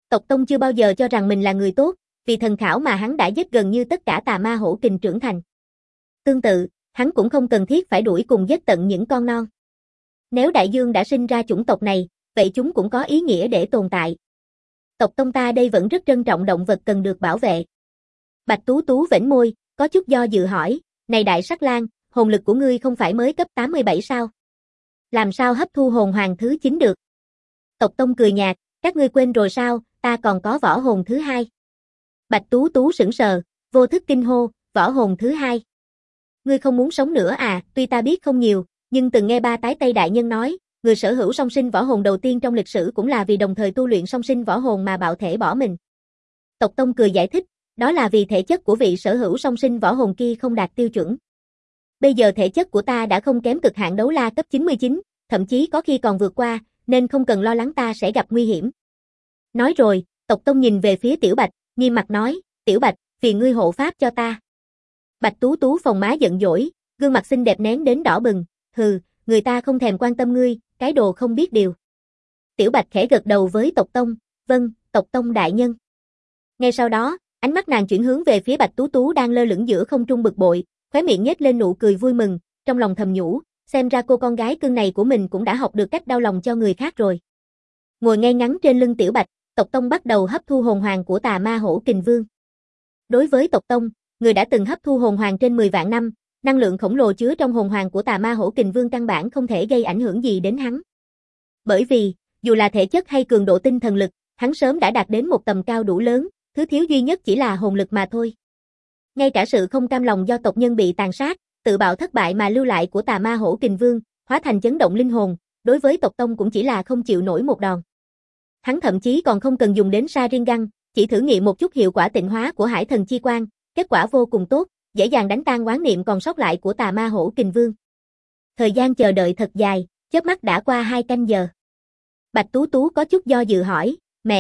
Tộc Tông chưa bao giờ cho rằng mình là người tốt, vì thần khảo mà hắn đã giết gần như tất cả tà ma hổ kình trưởng thành. Tương tự, hắn cũng không cần thiết phải đuổi cùng giết tận những con non. Nếu đại dương đã sinh ra chủng tộc này, vậy chúng cũng có ý nghĩa để tồn tại. Tộc Tông ta đây vẫn rất trân trọng động vật cần được bảo vệ. Bạch Tú Tú vểnh môi, có chút do dự hỏi, này Đại Sắc Lang, hồn lực của ngươi không phải mới cấp 87 sao? Làm sao hấp thu hồn hoàng thứ 9 được? Tộc Tông cười nhạt, các ngươi quên rồi sao, ta còn có võ hồn thứ 2. Bạch Tú Tú sững sờ, vô thức kinh hô, võ hồn thứ 2. Ngươi không muốn sống nữa à, tuy ta biết không nhiều, nhưng từng nghe ba tái Tây đại nhân nói, người sở hữu song sinh võ hồn đầu tiên trong lịch sử cũng là vì đồng thời tu luyện song sinh võ hồn mà bạo thể bỏ mình. Tộc Tông cười giải thích, đó là vì thể chất của vị sở hữu song sinh võ hồn kia không đạt tiêu chuẩn. Bây giờ thể chất của ta đã không kém cực hạn đấu la cấp 99, thậm chí có khi còn vượt qua, nên không cần lo lắng ta sẽ gặp nguy hiểm. Nói rồi, Tộc Tông nhìn về phía Tiểu Bạch, nghiêm mặt nói, Tiểu Bạch, phiền ngươi hộ pháp cho ta. Bạch Tú Tú phồng má giận dỗi, gương mặt xinh đẹp nén đến đỏ bừng, hừ, người ta không thèm quan tâm ngươi, cái đồ không biết điều. Tiểu Bạch khẽ gật đầu với Tộc Tông, vâng, Tộc Tông đại nhân. Ngay sau đó, ánh mắt nàng chuyển hướng về phía Bạch Tú Tú đang lơ lửng giữa không trung bực bội, khóe miệng nhếch lên nụ cười vui mừng, trong lòng thầm nhủ, xem ra cô con gái cưng này của mình cũng đã học được cách đau lòng cho người khác rồi. Ngồi ngay ngắn trên lưng Tiểu Bạch, Tộc Tông bắt đầu hấp thu hồn hoàng của tà ma hổ kình vương. Đối với Tộc Tông, người đã từng hấp thu hồn hoàng trên 10 vạn năm, năng lượng khổng lồ chứa trong hồn hoàng của tà ma hổ kình vương căn bản không thể gây ảnh hưởng gì đến hắn. Bởi vì, dù là thể chất hay cường độ tinh thần lực, hắn sớm đã đạt đến một tầm cao đủ lớn, thứ thiếu duy nhất chỉ là hồn lực mà thôi. Ngay cả sự không cam lòng do tộc nhân bị tàn sát, tự bạo thất bại mà lưu lại của tà ma hổ kình vương, hóa thành chấn động linh hồn, đối với Tộc Tông cũng chỉ là không chịu nổi một đòn. Hắn thậm chí còn không cần dùng đến Sharingan, chỉ thử nghiệm một chút hiệu quả tịnh hóa của Hải Thần Chi Quang, kết quả vô cùng tốt, dễ dàng đánh tan oán niệm còn sót lại của tà ma hổ kình vương. Thời gian chờ đợi thật dài, chớp mắt đã qua 2 canh giờ. Bạch Tú Tú có chút do dự hỏi,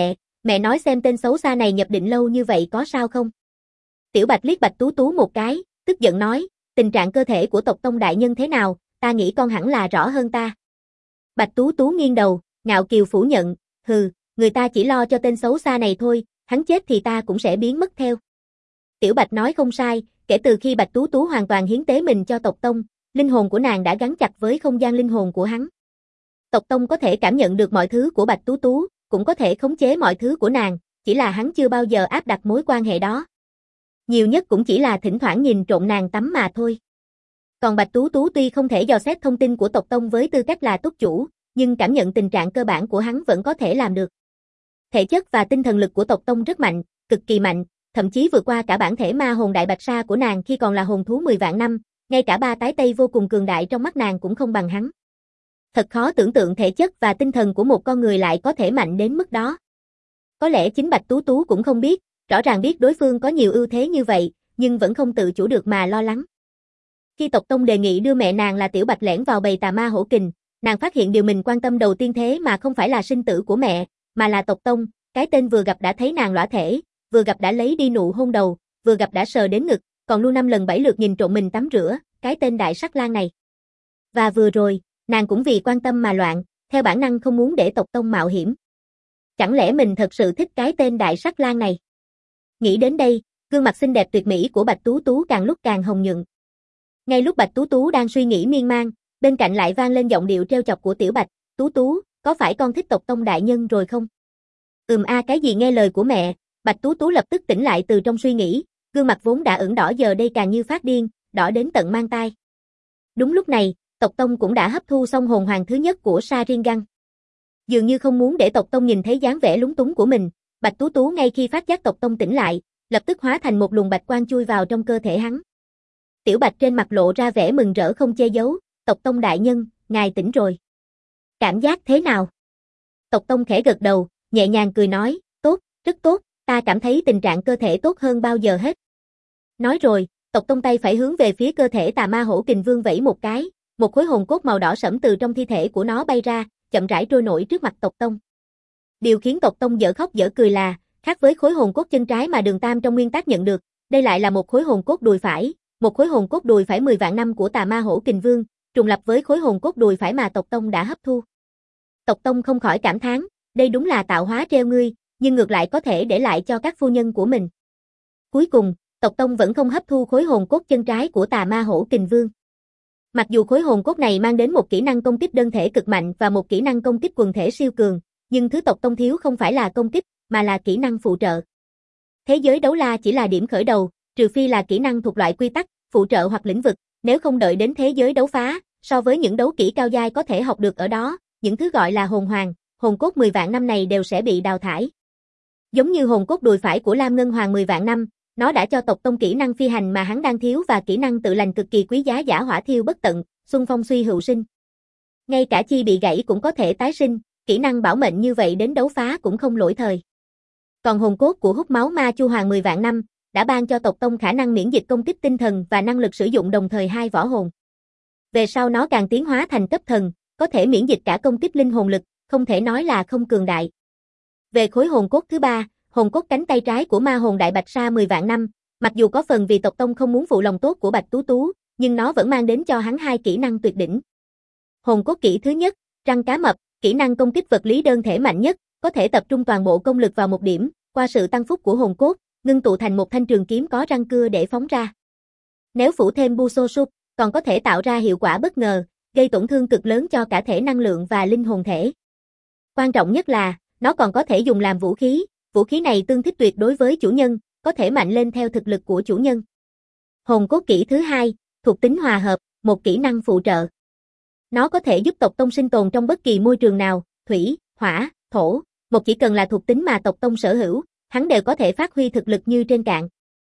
mẹ nói xem tên xấu xa này nhập định lâu như vậy có sao không? Tiểu Bạch liếc Bạch Tú Tú một cái, tức giận nói, tình trạng cơ thể của Tộc Tông đại nhân thế nào, ta nghĩ con hẳn là rõ hơn ta. Bạch Tú Tú nghiêng đầu, ngạo kiều phủ nhận, hừ, người ta chỉ lo cho tên xấu xa này thôi, hắn chết thì ta cũng sẽ biến mất theo. Tiểu Bạch nói không sai, kể từ khi Bạch Tú Tú hoàn toàn hiến tế mình cho Tộc Tông, linh hồn của nàng đã gắn chặt với không gian linh hồn của hắn. Tộc Tông có thể cảm nhận được mọi thứ của Bạch Tú Tú, cũng có thể khống chế mọi thứ của nàng, chỉ là hắn chưa bao giờ áp đặt mối quan hệ đó. Nhiều nhất cũng chỉ là thỉnh thoảng nhìn trộm nàng tắm mà thôi. Còn Bạch Tú Tú tuy không thể dò xét thông tin của Tộc Tông với tư cách là túc chủ, nhưng cảm nhận tình trạng cơ bản của hắn vẫn có thể làm được. Thể chất và tinh thần lực của Tộc Tông rất mạnh, cực kỳ mạnh, thậm chí vượt qua cả bản thể ma hồn đại bạch sa của nàng khi còn là hồn thú 10 vạn năm, ngay cả ba tái Tây vô cùng cường đại trong mắt nàng cũng không bằng hắn. Thật khó tưởng tượng thể chất và tinh thần của một con người lại có thể mạnh đến mức đó. Có lẽ chính Bạch Tú Tú cũng không biết, rõ ràng biết đối phương có nhiều ưu thế như vậy, nhưng vẫn không tự chủ được mà lo lắng. Khi Tộc Tông đề nghị đưa mẹ nàng là Tiểu Bạch lẻn vào bầy tà ma hổ kình, nàng phát hiện điều mình quan tâm đầu tiên thế mà không phải là sinh tử của mẹ, mà là Tộc Tông, cái tên vừa gặp đã thấy nàng lõa thể, vừa gặp đã lấy đi nụ hôn đầu, vừa gặp đã sờ đến ngực, còn luôn 5 lần 7 lượt nhìn trộm mình tắm rửa, cái tên Đại Sắc Lang này. Và vừa rồi, nàng cũng vì quan tâm mà loạn, theo bản năng không muốn để Tộc Tông mạo hiểm. Chẳng lẽ mình thật sự thích cái tên Đại Sắc Lang này? Nghĩ đến đây, gương mặt xinh đẹp tuyệt mỹ của Bạch Tú Tú càng lúc càng hồng nhuận. Ngay lúc Bạch Tú Tú đang suy nghĩ miên man, bên cạnh lại vang lên giọng điệu trêu chọc của Tiểu Bạch, Tú Tú, có phải con thích Tộc Tông đại nhân rồi không? Cái gì nghe lời của mẹ, Bạch Tú Tú lập tức tỉnh lại từ trong suy nghĩ, gương mặt vốn đã ửng đỏ giờ đây càng như phát điên, đỏ đến tận mang tai. Đúng lúc này, Tộc Tông cũng đã hấp thu xong hồn hoàng thứ nhất của Sharingan. Dường như không muốn để Tộc Tông nhìn thấy dáng vẻ lúng túng của mình, Bạch Tú Tú ngay khi phát giác Tộc Tông tỉnh lại, lập tức hóa thành một luồng bạch quang chui vào trong cơ thể hắn. Tiểu Bạch trên mặt lộ ra vẻ mừng rỡ không che giấu, Tộc Tông đại nhân, ngài tỉnh rồi. Cảm giác thế nào? Tộc Tông khẽ gật đầu, nhẹ nhàng cười nói, tốt, rất tốt, ta cảm thấy tình trạng cơ thể tốt hơn bao giờ hết. Nói rồi, Tộc Tông tay phải hướng về phía cơ thể tà ma hổ kình vương vẫy một cái, một khối hồn cốt màu đỏ sẫm từ trong thi thể của nó bay ra, chậm rãi trôi nổi trước mặt Tộc Tông. Điều khiến Tộc Tông dở khóc dở cười là, khác với khối hồn cốt chân trái mà Đường Tam trong nguyên tắc nhận được, đây lại là một khối hồn cốt đùi phải, một khối hồn cốt đùi phải 10 vạn năm của tà ma hổ kình vương, trùng lập với khối hồn cốt đùi phải mà Tộc Tông đã hấp thu. Tộc Tông không khỏi cảm thán, đây đúng là tạo hóa treo ngươi, nhưng ngược lại có thể để lại cho các phu nhân của mình. Cuối cùng, tộc Tông vẫn không hấp thu khối hồn cốt chân trái của Tà Ma Hổ Kình Vương. Mặc dù khối hồn cốt này mang đến một kỹ năng công kích đơn thể cực mạnh và một kỹ năng công kích quần thể siêu cường, nhưng thứ tộc Tông thiếu không phải là công kích, mà là kỹ năng phụ trợ. Thế giới đấu la chỉ là điểm khởi đầu, trừ phi là kỹ năng thuộc loại quy tắc, phụ trợ hoặc lĩnh vực, nếu không đợi đến thế giới đấu phá, so với những đấu kỹ cao giai có thể học được ở đó, những thứ gọi là hồn hoàng, hồn cốt 10 vạn năm này đều sẽ bị đào thải. Giống như hồn cốt đùi phải của Lam Ngân Hoàng 10 vạn năm, nó đã cho tộc Tông kỹ năng phi hành mà hắn đang thiếu và kỹ năng tự lành cực kỳ quý giá giả hỏa thiêu bất tận, xung phong suy hữu sinh. Ngay cả chi bị gãy cũng có thể tái sinh, kỹ năng bảo mệnh như vậy đến đấu phá cũng không lỗi thời. Còn hồn cốt của hút máu ma Chu Hoàng 10 vạn năm, đã ban cho tộc Tông khả năng miễn dịch công kích tinh thần và năng lực sử dụng đồng thời hai võ hồn. Về sau nó càng tiến hóa thành cấp thần, có thể miễn dịch cả công kích linh hồn lực, không thể nói là không cường đại. Về khối hồn cốt thứ ba, hồn cốt cánh tay trái của ma hồn Đại Bạch Sa 10 vạn năm, mặc dù có phần vì tộc Tông không muốn phụ lòng tốt của Bạch Tú Tú, nhưng nó vẫn mang đến cho hắn hai kỹ năng tuyệt đỉnh. Hồn cốt kỹ thứ nhất, răng cá mập, kỹ năng công kích vật lý đơn thể mạnh nhất, có thể tập trung toàn bộ công lực vào một điểm, qua sự tăng phúc của hồn cốt, ngưng tụ thành một thanh trường kiếm có răng cưa để phóng ra. Nếu phủ thêm Buso Sub, còn có thể tạo ra hiệu quả bất ngờ, gây tổn thương cực lớn cho cả thể năng lượng và linh hồn thể. Quan trọng nhất là, nó còn có thể dùng làm vũ khí này tương thích tuyệt đối với chủ nhân, có thể mạnh lên theo thực lực của chủ nhân. Hồn cốt kỹ thứ hai, thuộc tính hòa hợp, một kỹ năng phụ trợ. Nó có thể giúp tộc Tông sinh tồn trong bất kỳ môi trường nào, thủy, hỏa, thổ, một chỉ cần là thuộc tính mà tộc Tông sở hữu, hắn đều có thể phát huy thực lực như trên cạn.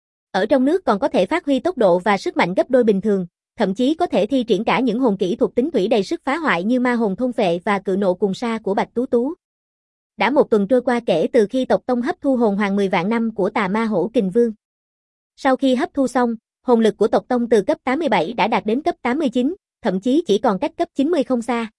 Ở trong nước còn có thể phát huy tốc độ và sức mạnh gấp đôi bình thường, thậm chí có thể thi triển cả những hồn kỹ thuộc tính thủy đầy sức phá hoại như ma hồn thôn phệ và cự nộ cùng sa của Bạch Tú Tú. Đã một tuần trôi qua kể từ khi tộc Tông hấp thu hồn hoàng 10 vạn năm của Tà Ma Hổ Kình Vương. Sau khi hấp thu xong, hồn lực của tộc Tông từ cấp 87 đã đạt đến cấp 89, thậm chí chỉ còn cách cấp 90 không xa.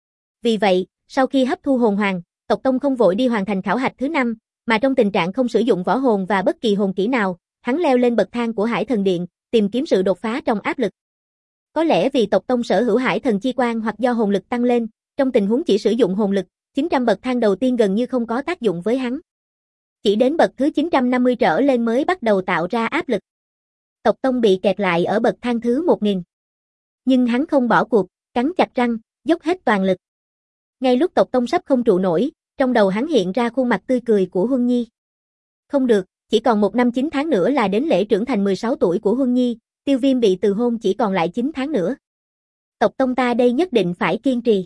Vì vậy, sau khi hấp thu hồn hoàng, tộc Tông không vội đi hoàn thành khảo hạch thứ 5, mà trong tình trạng không sử dụng võ hồn và bất kỳ hồn kỹ nào, hắn leo lên bậc thang của Hải Thần Điện, tìm kiếm sự đột phá trong áp lực. Có lẽ vì tộc Tông sở hữu Hải Thần Chi Quan hoặc do hồn lực tăng lên, trong tình huống chỉ sử dụng hồn lực, 900 bậc thang đầu tiên gần như không có tác dụng với hắn. Chỉ đến bậc thứ 950 trở lên mới bắt đầu tạo ra áp lực. Tộc Tông bị kẹt lại ở bậc thang thứ 1000. Nhưng hắn không bỏ cuộc, cắn chặt răng, dốc hết toàn lực. Ngay lúc tộc Tông sắp không trụ nổi, trong đầu hắn hiện ra khuôn mặt tươi cười của Huân Nhi. Không được, chỉ còn 1 năm 9 tháng nữa là đến lễ trưởng thành 16 tuổi của Huân Nhi, Tiêu Viêm bị từ hôn chỉ còn lại 9 tháng nữa. Tộc Tông ta đây nhất định phải kiên trì.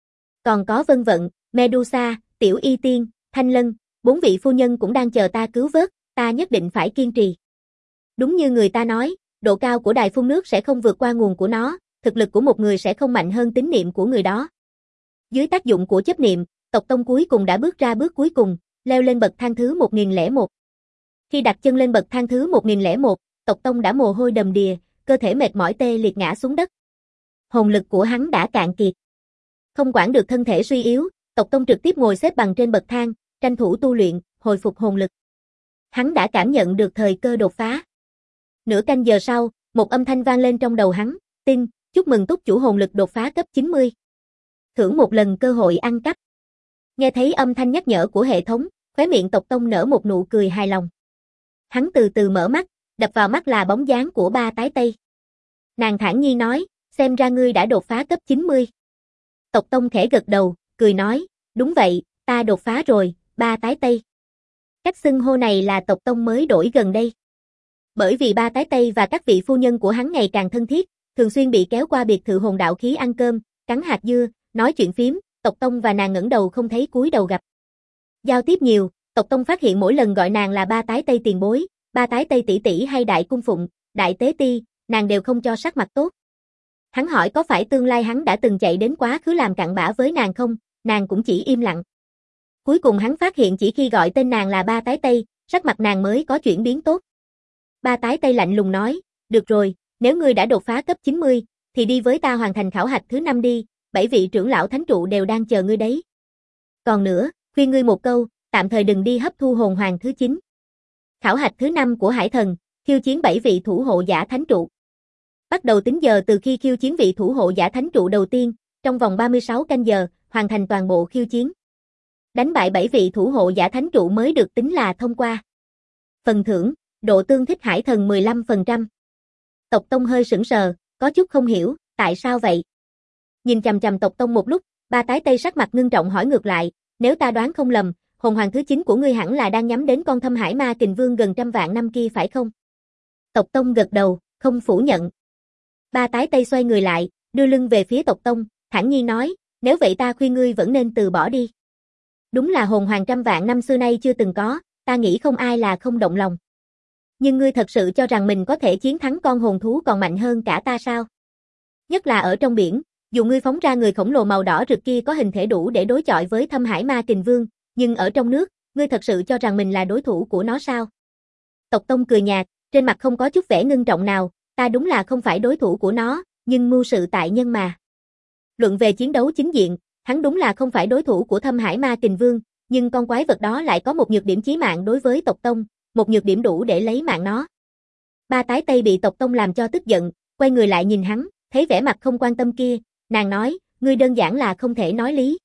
Còn có Vân Vận, Medusa, Tiểu Y Tiên, Thanh Lân, 4 vị phu nhân cũng đang chờ ta cứu vớt, ta nhất định phải kiên trì. Đúng như người ta nói, độ cao của đài phun nước sẽ không vượt qua nguồn của nó, thực lực của một người sẽ không mạnh hơn tín niệm của người đó. Dưới tác dụng của chấp niệm, tộc Tông cuối cùng đã bước ra bước cuối cùng, leo lên bậc thang thứ 1001. Khi đặt chân lên bậc thang thứ 1001, tộc Tông đã mồ hôi đầm đìa, cơ thể mệt mỏi tê liệt ngã xuống đất. Hồn lực của hắn đã cạn kiệt. Không quản được thân thể suy yếu, tộc Tông trực tiếp ngồi xếp bằng trên bậc thang, tranh thủ tu luyện, hồi phục hồn lực. Hắn đã cảm nhận được thời cơ đột phá. Nửa canh giờ sau, một âm thanh vang lên trong đầu hắn, tin, chúc mừng túc chủ hồn lực đột phá cấp 90. Thưởng một lần cơ hội ăn cắp. Nghe thấy âm thanh nhắc nhở của hệ thống, khóe miệng tộc Tông nở một nụ cười hài lòng. Hắn từ từ mở mắt, đập vào mắt là bóng dáng của Ba Tái Tây. Nàng thản nhiên nói, xem ra ngươi đã đột phá cấp 90. Tộc Tông khẽ gật đầu, cười nói, đúng vậy, ta đột phá rồi, Ba Tái Tây. Cách xưng hô này là tộc Tông mới đổi gần đây. Bởi vì Ba Tái Tây và các vị phu nhân của hắn ngày càng thân thiết, thường xuyên bị kéo qua biệt thự hồn đạo khí ăn cơm, cắn hạt dưa, nói chuyện phím, tộc Tông và nàng ngẩng đầu không thấy cúi đầu gặp. Giao tiếp nhiều, tộc Tông phát hiện mỗi lần gọi nàng là Ba Tái Tây tiền bối, Ba Tái Tây tỷ tỷ hay đại cung phụng, đại tế ti, nàng đều không cho sắc mặt tốt. Hắn hỏi có phải tương lai hắn đã từng chạy đến quá khứ làm cặn bã với nàng không, nàng cũng chỉ im lặng. Cuối cùng hắn phát hiện chỉ khi gọi tên nàng là Ba Tái Tây, sắc mặt nàng mới có chuyển biến tốt. Ba Tái Tây lạnh lùng nói, được rồi, nếu ngươi đã đột phá cấp 90, thì đi với ta hoàn thành khảo hạch thứ 5 đi, 7 vị trưởng lão thánh trụ đều đang chờ ngươi đấy. Còn nữa, khuyên ngươi một câu, tạm thời đừng đi hấp thu hồn hoàng thứ 9. Khảo hạch thứ 5 của Hải Thần, khiêu chiến 7 vị thủ hộ giả thánh trụ. Bắt đầu tính giờ từ khi khiêu chiến vị thủ hộ giả thánh trụ đầu tiên, trong vòng 36 canh giờ, hoàn thành toàn bộ khiêu chiến. Đánh bại 7 vị thủ hộ giả thánh trụ mới được tính là thông qua. Phần thưởng, độ tương thích hải thần 15%. Tộc Tông hơi sững sờ, có chút không hiểu, tại sao vậy? Nhìn chằm chằm Tộc Tông một lúc, Ba Tái Tây sắc mặt ngưng trọng hỏi ngược lại, nếu ta đoán không lầm, hồn hoàng thứ 9 của ngươi hẳn là đang nhắm đến con Thâm Hải Ma Kình Vương gần 100 vạn năm kia phải không? Tộc Tông gật đầu, không phủ nhận. Ba Tái Tây xoay người lại, đưa lưng về phía Tộc Tông, thản nhiên nói, nếu vậy ta khuyên ngươi vẫn nên từ bỏ đi. Đúng là hồn hoàng 100 vạn năm xưa nay chưa từng có, ta nghĩ không ai là không động lòng. Nhưng ngươi thật sự cho rằng mình có thể chiến thắng con hồn thú còn mạnh hơn cả ta sao? Nhất là ở trong biển, dù ngươi phóng ra người khổng lồ màu đỏ rực kia có hình thể đủ để đối chọi với Thâm Hải Ma Kình Vương, nhưng ở trong nước, ngươi thật sự cho rằng mình là đối thủ của nó sao? Tộc Tông cười nhạt, trên mặt không có chút vẻ ngưng trọng nào, ta đúng là không phải đối thủ của nó, nhưng mưu sự tại nhân mà. Luận về chiến đấu chính diện, hắn đúng là không phải đối thủ của Thâm Hải Ma Kình Vương, nhưng con quái vật đó lại có một nhược điểm chí mạng đối với Tộc Tông, một nhược điểm đủ để lấy mạng nó. Ba Tái Tây bị Tộc Tông làm cho tức giận, quay người lại nhìn hắn, thấy vẻ mặt không quan tâm kia, nàng nói, ngươi đơn giản là không thể nói lý.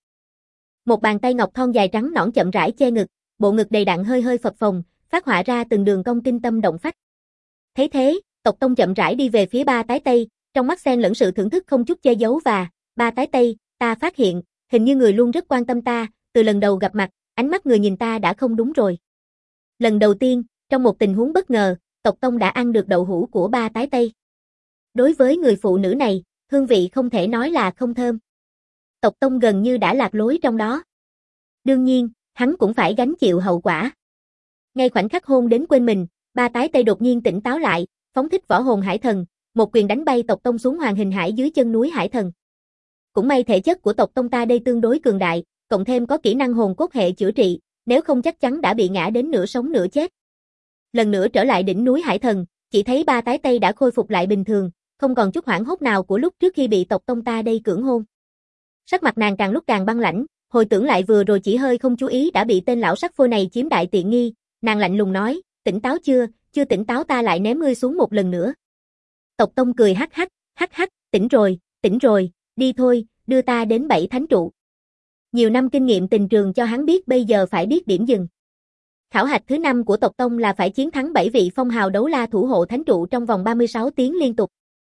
Một bàn tay ngọc thon dài trắng nõn chậm rãi che ngực, bộ ngực đầy đặn hơi hơi phập phồng, phát họa ra từng đường cong kinh tâm động phách. Thấy thế, Tộc Tông chậm rãi đi về phía Ba Tái Tây, trong mắt xen lẫn sự thưởng thức không chút che giấu và, Ba Tái Tây, ta phát hiện, hình như người luôn rất quan tâm ta, từ lần đầu gặp mặt, ánh mắt người nhìn ta đã không đúng rồi. Lần đầu tiên, trong một tình huống bất ngờ, Tộc Tông đã ăn được đậu hũ của Ba Tái Tây. Đối với người phụ nữ này, hương vị không thể nói là không thơm. Tộc Tông gần như đã lạc lối trong đó. Đương nhiên, hắn cũng phải gánh chịu hậu quả. Ngay khoảnh khắc hôn đến quên mình, Ba Tái Tây đột nhiên tỉnh táo lại, phóng thích võ hồn hải thần, một quyền đánh bay Tộc Tông xuống hoàng hình hải dưới chân núi hải thần. Cũng may thể chất của Tộc Tông ta đây tương đối cường đại, cộng thêm có kỹ năng hồn cốt hệ chữa trị, nếu không chắc chắn đã bị ngã đến nửa sống nửa chết. Lần nữa trở lại đỉnh núi hải thần, chỉ thấy Ba Tái Tây đã khôi phục lại bình thường, không còn chút hoảng hốt nào của lúc trước khi bị Tộc Tông ta đây cưỡng hôn. Sắc mặt nàng càng lúc càng băng lãnh, hồi tưởng lại vừa rồi chỉ hơi không chú ý đã bị tên lão sắc phôi này chiếm đại tiện nghi, nàng lạnh lùng nói, tỉnh táo chưa, chưa tỉnh táo ta lại ném ngươi xuống một lần nữa. Tộc Tông cười hắc hắc, tỉnh rồi, đi thôi, đưa ta đến 7 thánh trụ. Nhiều năm kinh nghiệm tình trường cho hắn biết bây giờ phải biết điểm dừng. Khảo hạch thứ 5 của Tộc Tông là phải chiến thắng 7 vị phong hào đấu la thủ hộ thánh trụ trong vòng 36 tiếng liên tục.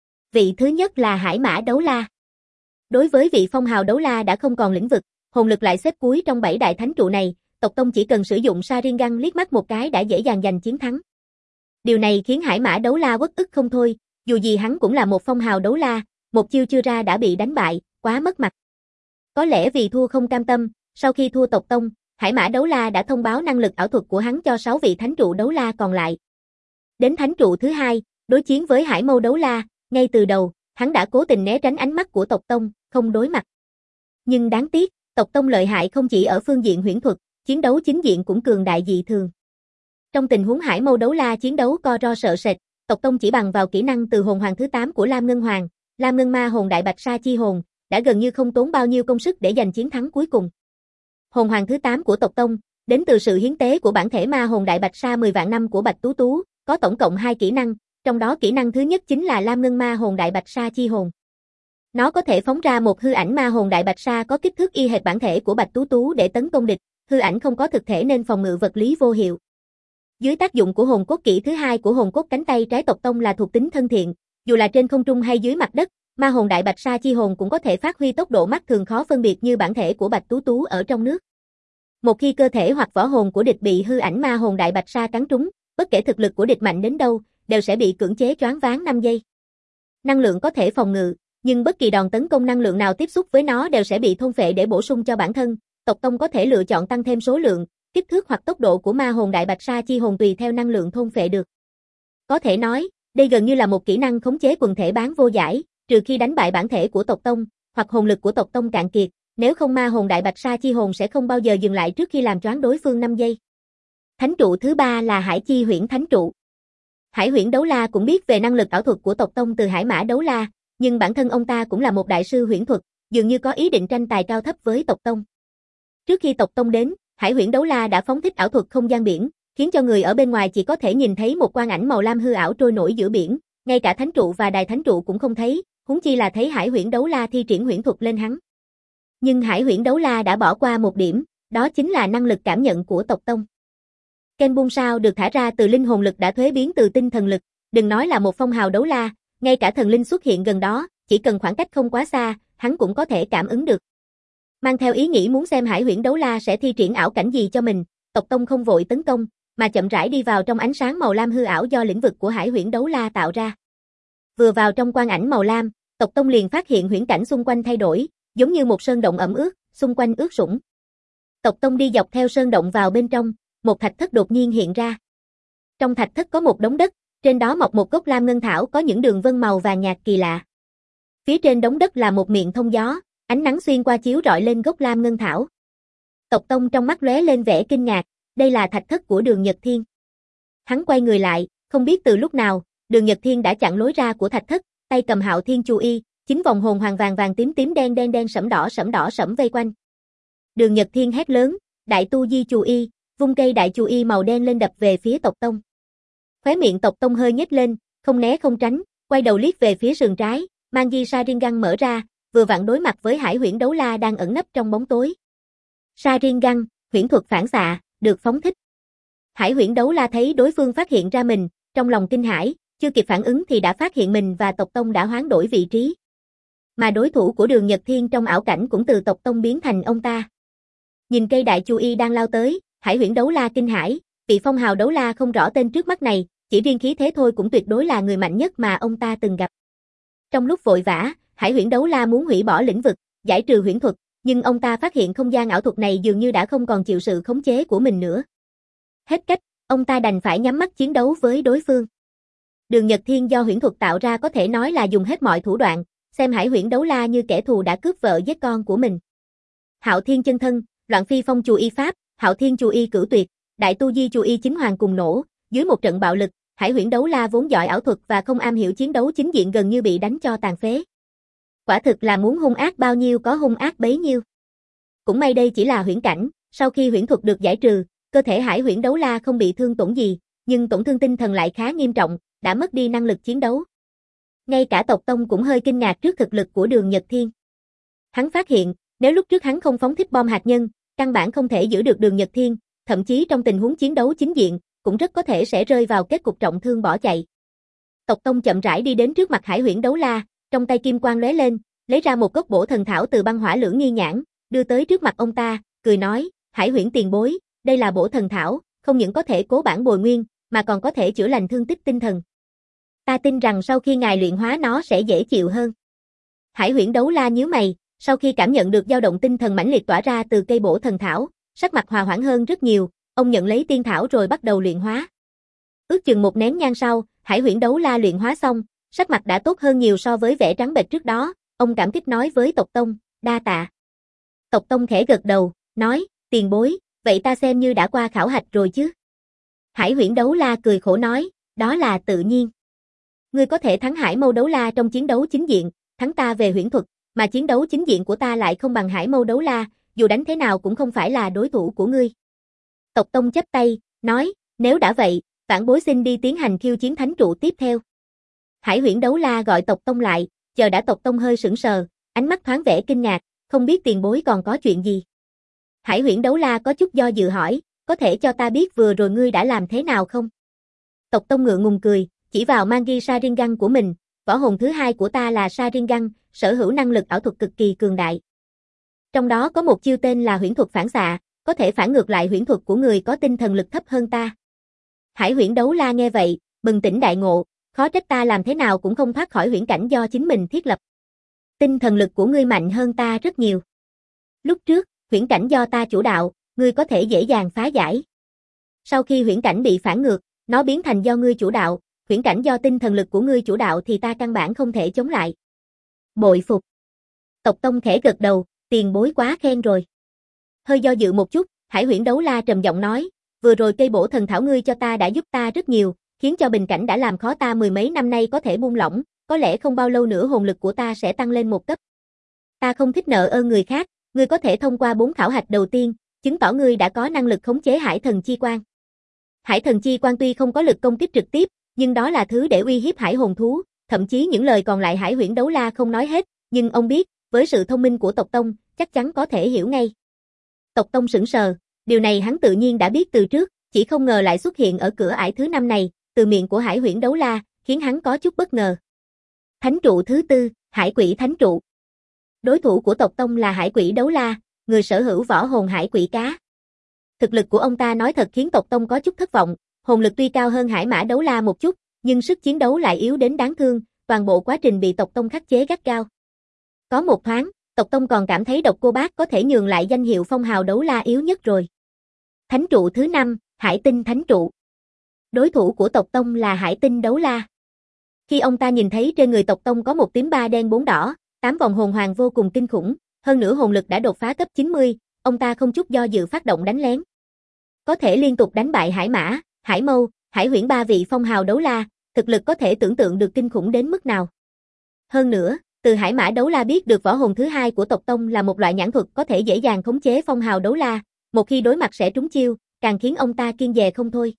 Vị thứ nhất là Hải Mã Đấu La. Đối với vị phong hào đấu la đã không còn lĩnh vực, hồn lực lại xếp cuối trong 7 đại thánh trụ này, Tộc Tông chỉ cần sử dụng Sharingan liếc mắt một cái đã dễ dàng giành chiến thắng. Điều này khiến Hải Mã Đấu La uất ức không thôi, dù gì hắn cũng là một phong hào đấu la, một chiêu chưa ra đã bị đánh bại, quá mất mặt. Có lẽ vì thua không cam tâm, sau khi thua Tộc Tông, Hải Mã Đấu La đã thông báo năng lực ảo thuật của hắn cho 6 vị thánh trụ đấu la còn lại. Đến thánh trụ thứ 2, đối chiến với Hải Mâu Đấu La, ngay từ đầu, hắn đã cố tình né tránh ánh mắt của Tộc Tông, không đối mặt. Nhưng đáng tiếc, Tộc Tông lợi hại không chỉ ở phương diện huyễn thuật, chiến đấu chính diện cũng cường đại dị thường. Trong tình huống Hải Mâu Đấu La chiến đấu co ro sợ sệt, Tộc Tông chỉ bằng vào kỹ năng từ hồn hoàng thứ 8 của Lam Ngân Hoàng, Lam Ngân Ma Hồn Đại Bạch Sa Chi Hồn, đã gần như không tốn bao nhiêu công sức để giành chiến thắng cuối cùng. Hồn hoàng thứ 8 của Tộc Tông, đến từ sự hiến tế của bản thể Ma Hồn Đại Bạch Sa 10 vạn năm của Bạch Tú Tú, có tổng cộng 2 kỹ năng, trong đó kỹ năng thứ nhất chính là Lam Ngân Ma Hồn Đại Bạch Sa Chi Hồn. Nó có thể phóng ra một hư ảnh Ma Hồn Đại Bạch Sa có kích thước y hệt bản thể của Bạch Tú Tú để tấn công địch, hư ảnh không có thực thể nên phòng ngự vật lý vô hiệu. Dưới tác dụng của hồn cốt kỹ thứ 2 của hồn cốt cánh tay trái Tộc Tông là thuộc tính thân thiện, dù là trên không trung hay dưới mặt đất, Ma Hồn Đại Bạch Sa Chi Hồn cũng có thể phát huy tốc độ mắt thường khó phân biệt như bản thể của Bạch Tú Tú ở trong nước. Một khi cơ thể hoặc võ hồn của địch bị hư ảnh Ma Hồn Đại Bạch Sa cắn trúng, bất kể thực lực của địch mạnh đến đâu, đều sẽ bị cưỡng chế choáng váng 5 giây. Năng lượng có thể phòng ngự, nhưng bất kỳ đòn tấn công năng lượng nào tiếp xúc với nó đều sẽ bị thôn phệ để bổ sung cho bản thân. Tộc Tông có thể lựa chọn tăng thêm số lượng, kích thước hoặc tốc độ của Ma Hồn Đại Bạch Sa Chi Hồn tùy theo năng lượng thôn phệ được. Có thể nói, đây gần như là một kỹ năng khống chế quần thể bán vô giải, trừ khi đánh bại bản thể của Tộc Tông, hoặc hồn lực của Tộc Tông cạn kiệt, nếu không Ma Hồn Đại Bạch Sa Chi Hồn sẽ không bao giờ dừng lại trước khi làm choáng đối phương 5 giây. Thánh trụ thứ 3 là Hải Chi Huyễn Thánh trụ. Hải Huyễn Đấu La cũng biết về năng lực ảo thuật của Tộc Tông từ Hải Mã Đấu La, nhưng bản thân ông ta cũng là một đại sư huyễn thuật, dường như có ý định tranh tài cao thấp với Tộc Tông. Trước khi Tộc Tông đến, Hải Huyễn Đấu La đã phóng thích ảo thuật không gian biển, khiến cho người ở bên ngoài chỉ có thể nhìn thấy một quang ảnh màu lam hư ảo trôi nổi giữa biển, ngay cả thánh trụ và đài thánh trụ cũng không thấy, huống chi là thấy Hải Huyễn Đấu La thi triển huyễn thuật lên hắn. Nhưng Hải Huyễn Đấu La đã bỏ qua một điểm, đó chính là năng lực cảm nhận của tộc tông. Ken Bun Sao được thả ra từ linh hồn lực đã thuế biến từ tinh thần lực, đừng nói là một phong hào đấu la, ngay cả thần linh xuất hiện gần đó, chỉ cần khoảng cách không quá xa, hắn cũng có thể cảm ứng được. Mang theo ý nghĩ muốn xem Hải Huyễn Đấu La sẽ thi triển ảo cảnh gì cho mình, tộc tông không vội tấn công, mà chậm rãi đi vào trong ánh sáng màu lam hư ảo do lĩnh vực của Hải Huyễn Đấu La tạo ra. Vừa vào trong quang ảnh màu lam, tộc tông liền phát hiện huyễn cảnh xung quanh thay đổi, giống như một sơn động ẩm ướt, xung quanh ướt sũng. Tộc tông đi dọc theo sơn động vào bên trong, một thạch thất đột nhiên hiện ra. Trong thạch thất có một đống đất, trên đó mọc một gốc lam ngân thảo có những đường vân màu vàng nhạt kỳ lạ. Phía trên đống đất là một miệng thông gió, ánh nắng xuyên qua chiếu rọi lên gốc lam ngân thảo. Tộc tông trong mắt lóe lên vẻ kinh ngạc, đây là thạch thất của Đường Nhật Thiên. Hắn quay người lại, không biết từ lúc nào, Đường Nhật Thiên đã chặn lối ra của thạch thất, tay cầm Hạo Thiên Chu Y, 9 vòng hồn hoàng vàng vàng tím tím đen đen đen sẫm đỏ sẫm vây quanh. Đường Nhật Thiên hét lớn, Đại Tu Di Chu Y, vung cây đại chu y màu đen lên đập về phía tộc tông. Khóe miệng tộc tông hơi nhếch lên, không né không tránh, quay đầu liếc về phía sườn trái, Manji Sharingan mở ra, vừa vặn đối mặt với Hải Huyễn Đấu La đang ẩn nấp trong bóng tối. Sharingan, huyễn thuật phản xạ, được phóng thích. Hải Huyễn Đấu La thấy đối phương phát hiện ra mình, trong lòng kinh hãi, chưa kịp phản ứng thì đã phát hiện mình và tộc tông đã hoán đổi vị trí. Mà đối thủ của Đường Nhật Thiên trong ảo cảnh cũng từ tộc tông biến thành ông ta. Nhìn cây đại chu y đang lao tới, Hải Huyễn Đấu La kinh hãi, vị phong hào đấu la không rõ tên trước mắt này, chỉ riêng khí thế thôi cũng tuyệt đối là người mạnh nhất mà ông ta từng gặp. Trong lúc vội vã, Hải Huyễn Đấu La muốn hủy bỏ lĩnh vực, giải trừ huyễn thuật, nhưng ông ta phát hiện không gian ảo thuật này dường như đã không còn chịu sự khống chế của mình nữa. Hết cách, ông ta đành phải nhắm mắt chiến đấu với đối phương. Đường Nhật Thiên do huyễn thuật tạo ra có thể nói là dùng hết mọi thủ đoạn, xem Hải Huyễn Đấu La như kẻ thù đã cướp vợ giết con của mình. Hạo Thiên chân thân, Loạn Phi Phong Chu Y pháp, Hạo Thiên Chu Y cửu tuyệt, Đại Tu Di Chu Y chính hoàng cùng nổ, dưới một trận bạo lực, Hải Huyễn Đấu La vốn giỏi ảo thuật và không am hiểu chiến đấu chính diện gần như bị đánh cho tàn phế. Quả thực là muốn hung ác bao nhiêu có hung ác bấy nhiêu. Cũng may đây chỉ là huyễn cảnh, sau khi huyễn thuật được giải trừ, cơ thể Hải Huyễn Đấu La không bị thương tổn gì, nhưng tổn thương tinh thần lại khá nghiêm trọng, đã mất đi năng lực chiến đấu. Ngay cả tộc tông cũng hơi kinh ngạc trước thực lực của Đường Nhật Thiên. Hắn phát hiện, nếu lúc trước hắn không phóng thích bom hạt nhân, căn bản không thể giữ được Đường Nhật Thiên, thậm chí trong tình huống chiến đấu chính diện, cũng rất có thể sẽ rơi vào kết cục trọng thương bỏ chạy. Tộc tông chậm rãi đi đến trước mặt Hải Huyễn Đấu La, trong tay kim quang lóe lên, lấy ra một gốc bổ thần thảo từ băng hỏa lưỡng nghi nhãn, đưa tới trước mặt ông ta, cười nói, Hải Huyễn tiền bối, đây là bổ thần thảo, không những có thể cố bản bồi nguyên, mà còn có thể chữa lành thương tích tinh thần. Ta tin rằng sau khi ngài luyện hóa nó sẽ dễ chịu hơn. Hải Huyễn Đấu La nhíu mày, sau khi cảm nhận được dao động tinh thần mãnh liệt tỏa ra từ cây bổ thần thảo, sắc mặt hòa hoãn hơn rất nhiều, ông nhận lấy tiên thảo rồi bắt đầu luyện hóa. Ước chừng một nén nhang sau, Hải Huyễn Đấu La luyện hóa xong, sắc mặt đã tốt hơn nhiều so với vẻ trắng bệch trước đó, ông cảm kích nói với tộc tông, đa tạ. Tộc tông khẽ gật đầu, nói, tiền bối, vậy ta xem như đã qua khảo hạch rồi chứ. Hải Huyễn Đấu La cười khổ nói, đó là tự nhiên. Ngươi có thể thắng Hải Mâu Đấu La trong chiến đấu chính diện, thắng ta về huyễn thuật, mà chiến đấu chính diện của ta lại không bằng Hải Mâu Đấu La, dù đánh thế nào cũng không phải là đối thủ của ngươi. Tộc tông chắp tay, nói, nếu đã vậy, vãn bối xin đi tiến hành khiêu chiến thánh trụ tiếp theo. Hải Huyễn Đấu La gọi tộc tông lại, chờ đã tộc tông hơi sững sờ, ánh mắt thoáng vẻ kinh ngạc, không biết tiền bối còn có chuyện gì. Hải Huyễn Đấu La có chút do dự hỏi, có thể cho ta biết vừa rồi ngươi đã làm thế nào không? Tộc tông ngượng ngùng cười, chỉ vào Manji Sharingan của mình, võ hồn thứ hai của ta là Sharingan, sở hữu năng lực ảo thuật cực kỳ cường đại. Trong đó có một chiêu tên là huyễn thuật phản xạ, có thể phản ngược lại huyễn thuật của người có tinh thần lực thấp hơn ta. Hải Huyễn Đấu La nghe vậy, bừng tỉnh đại ngộ, khó trách ta làm thế nào cũng không thoát khỏi huyễn cảnh do chính mình thiết lập. Tinh thần lực của ngươi mạnh hơn ta rất nhiều. Lúc trước, huyễn cảnh do ta chủ đạo, ngươi có thể dễ dàng phá giải. Sau khi huyễn cảnh bị phản ngược, nó biến thành do ngươi chủ đạo, huyễn cảnh do tinh thần lực của ngươi chủ đạo thì ta căn bản không thể chống lại. Bội phục. Tộc tông khẽ gật đầu, tiền bối quá khen rồi. Hơi do dự một chút, Hải Huyễn Đấu La trầm giọng nói, vừa rồi cây bổ thần thảo ngươi cho ta đã giúp ta rất nhiều, khiến cho bình cảnh đã làm khó ta mười mấy năm nay có thể buông lỏng, có lẽ không bao lâu nữa hồn lực của ta sẽ tăng lên một cấp. Ta không thích nợ ơn người khác, ngươi có thể thông qua 4 khảo hạch đầu tiên, chứng tỏ ngươi đã có năng lực khống chế Hải Thần Chi Quang. Hải Thần Chi Quang tuy không có lực công kích trực tiếp, nhưng đó là thứ để uy hiếp hải hồn thú, thậm chí những lời còn lại Hải Huyễn Đấu La không nói hết, nhưng ông biết, với sự thông minh của tộc tông, chắc chắn có thể hiểu ngay. Tộc Tông sững sờ, điều này hắn tự nhiên đã biết từ trước, chỉ không ngờ lại xuất hiện ở cửa ải thứ 5 này, từ miệng của Hải Huyễn Đấu La, khiến hắn có chút bất ngờ. Thánh trụ thứ 4, Hải Quỷ Thánh trụ. Đối thủ của tộc Tông là Hải Quỷ Đấu La, người sở hữu võ hồn Hải Quỷ Cá. Thực lực của ông ta nói thật khiến tộc Tông có chút thất vọng, hồn lực tuy cao hơn Hải Mã Đấu La một chút, nhưng sức chiến đấu lại yếu đến đáng thương, toàn bộ quá trình bị tộc Tông khắc chế gắt gao. Có một thoáng, tộc Tông còn cảm thấy Độc Cô Bác có thể nhường lại danh hiệu phong hào Đấu La yếu nhất rồi. Thánh trụ thứ 5, Hải Tinh Thánh trụ. Đối thủ của tộc Tông là Hải Tinh Đấu La. Khi ông ta nhìn thấy trên người tộc Tông có một tím 3 đen 4 đỏ, 8 vòng hồn hoàng vô cùng kinh khủng, hơn nữa hồn lực đã đột phá cấp 90, ông ta không chút do dự phát động đánh lén. Có thể liên tục đánh bại Hải Mã, Hải Mâu, Hải Huyễn 3 vị phong hào Đấu La, thực lực có thể tưởng tượng được kinh khủng đến mức nào. Hơn nữa, từ Hải Mã Đấu La biết được võ hồn thứ 2 của tộc Tông là một loại nhãn thuật có thể dễ dàng khống chế phong hào Đấu La, một khi đối mặt sẽ trúng chiêu, càng khiến ông ta kiêng dè không thôi.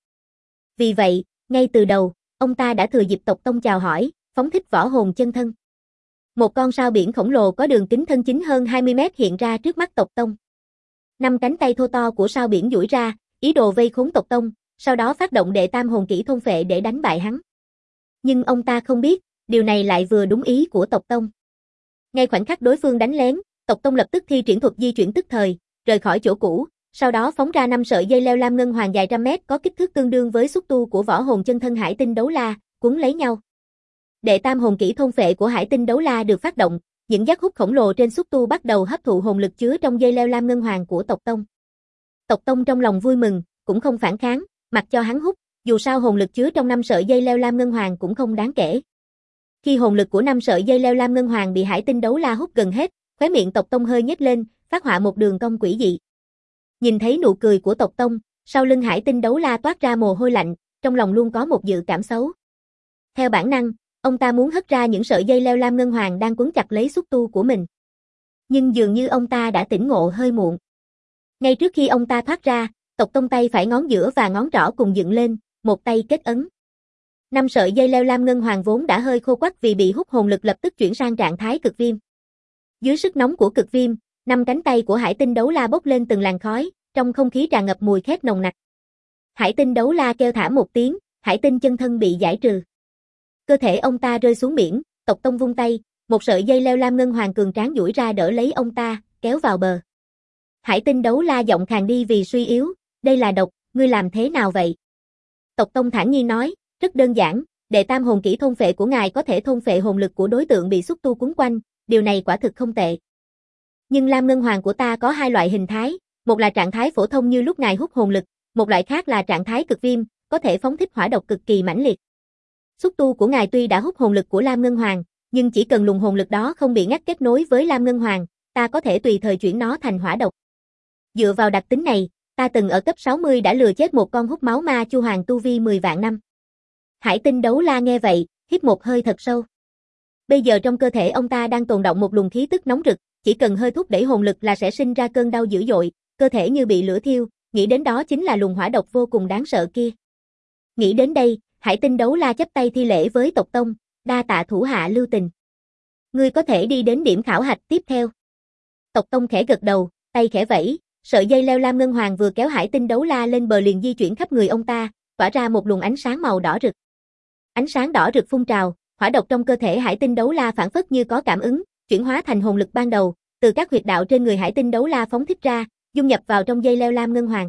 Vì vậy, ngay từ đầu, ông ta đã thừa dịp tộc Tông chào hỏi, phóng thích võ hồn chân thân. Một con sao biển khổng lồ có đường kính thân chính hơn 20 mét hiện ra trước mắt tộc Tông. 5 cánh tay thô to của sao biển duỗi ra, ý đồ vây khốn tộc Tông, sau đó phát động đệ tam hồn kỹ thôn phệ để đánh bại hắn. Nhưng ông ta không biết, điều này lại vừa đúng ý của tộc Tông. Ngay khoảnh khắc đối phương đánh lén, tộc Tông lập tức thi triển thuật di chuyển tức thời, rời khỏi chỗ cũ, sau đó phóng ra 5 sợi dây leo lam ngân hoàng dài trăm mét có kích thước tương đương với xúc tu của võ hồn chân thân Hải Tinh Đấu La, cuốn lấy nhau. Đệ tam hồn kỹ thôn phệ của Hải Tinh Đấu La được phát động, những giác hút khổng lồ trên xúc tu bắt đầu hấp thụ hồn lực chứa trong dây leo lam ngân hoàng của tộc Tông. Tộc Tông trong lòng vui mừng, cũng không phản kháng, mặc cho hắn hút, dù sao hồn lực chứa trong 5 sợi dây leo lam ngân hoàng cũng không đáng kể. Khi hồn lực của 5 sợi dây leo lam ngân hoàng bị Hải Tinh Đấu La hút gần hết, khóe miệng tộc Tông hơi nhếch lên, phát họa một đường cong quỷ dị. Nhìn thấy nụ cười của tộc Tông, sau lưng Hải Tinh Đấu La toát ra mồ hôi lạnh, trong lòng luôn có một dự cảm xấu. Theo bản năng, ông ta muốn hất ra những sợi dây leo lam ngân hoàng đang quấn chặt lấy xúc tu của mình. Nhưng dường như ông ta đã tỉnh ngộ hơi muộn. Ngay trước khi ông ta thoát ra, tộc Tông tay phải ngón giữa và ngón trỏ cùng dựng lên, một tay kết ấn. 5 sợi dây leo lam ngân hoàng vốn đã hơi khô quắt vì bị hút hồn lực lập tức chuyển sang trạng thái cực viêm. Dưới sức nóng của cực viêm, 5 cánh tay của Hải Tinh Đấu La bốc lên từng làn khói, trong không khí tràn ngập mùi khét nồng nặc. Hải Tinh Đấu La kêu thảm một tiếng, Hải Tinh chân thân bị giải trừ. Cơ thể ông ta rơi xuống biển, tộc Tông vung tay, một sợi dây leo lam ngân hoàng cường tráng duỗi ra đỡ lấy ông ta, kéo vào bờ. Hải Tinh Đấu La giọng khàn đi vì suy yếu, đây là độc, ngươi làm thế nào vậy? Tộc Tông thản nhiên nói, rất đơn giản, đệ tam hồn kỹ thôn phệ của ngài có thể thôn phệ hồn lực của đối tượng bị xúc tu quấn quanh, điều này quả thực không tệ. Nhưng lam ngân hoàng của ta có 2 loại hình thái, một là trạng thái phổ thông như lúc ngài hút hồn lực, một loại khác là trạng thái cực viêm, có thể phóng thích hỏa độc cực kỳ mãnh liệt. Xúc tu của ngài tuy đã hút hồn lực của lam ngân hoàng, nhưng chỉ cần luồng hồn lực đó không bị ngắt kết nối với lam ngân hoàng, ta có thể tùy thời chuyển nó thành hỏa độc. Dựa vào đặc tính này, ta từng ở cấp 60 đã lừa chết một con hút máu ma chu hoàng tu vi 10 vạn năm. Hải Tinh Đấu La nghe vậy, hít một hơi thật sâu. Bây giờ trong cơ thể ông ta đang tồn động một luồng khí tức nóng rực, chỉ cần hơi thúc đẩy hồn lực là sẽ sinh ra cơn đau dữ dội, cơ thể như bị lửa thiêu, nghĩ đến đó chính là luồng hỏa độc vô cùng đáng sợ kia. Nghĩ đến đây, Hải Tinh Đấu La chắp tay thi lễ với tộc Tông, đa tạ thủ hạ lưu tình. Ngươi có thể đi đến điểm khảo hạch tiếp theo. Tộc Tông khẽ gật đầu, tay khẽ vẫy, sợi dây leo lam ngân hoàng vừa kéo Hải Tinh Đấu La lên bờ liền di chuyển khắp người ông ta, tỏa ra một luồng ánh sáng màu đỏ rực. Ánh sáng đỏ rực phun trào, hỏa độc trong cơ thể Hải Tinh Đấu La phản phất như có cảm ứng, chuyển hóa thành hồn lực ban đầu, từ các huyệt đạo trên người Hải Tinh Đấu La phóng thích ra, dung nhập vào trong dây leo lam ngân hoàng.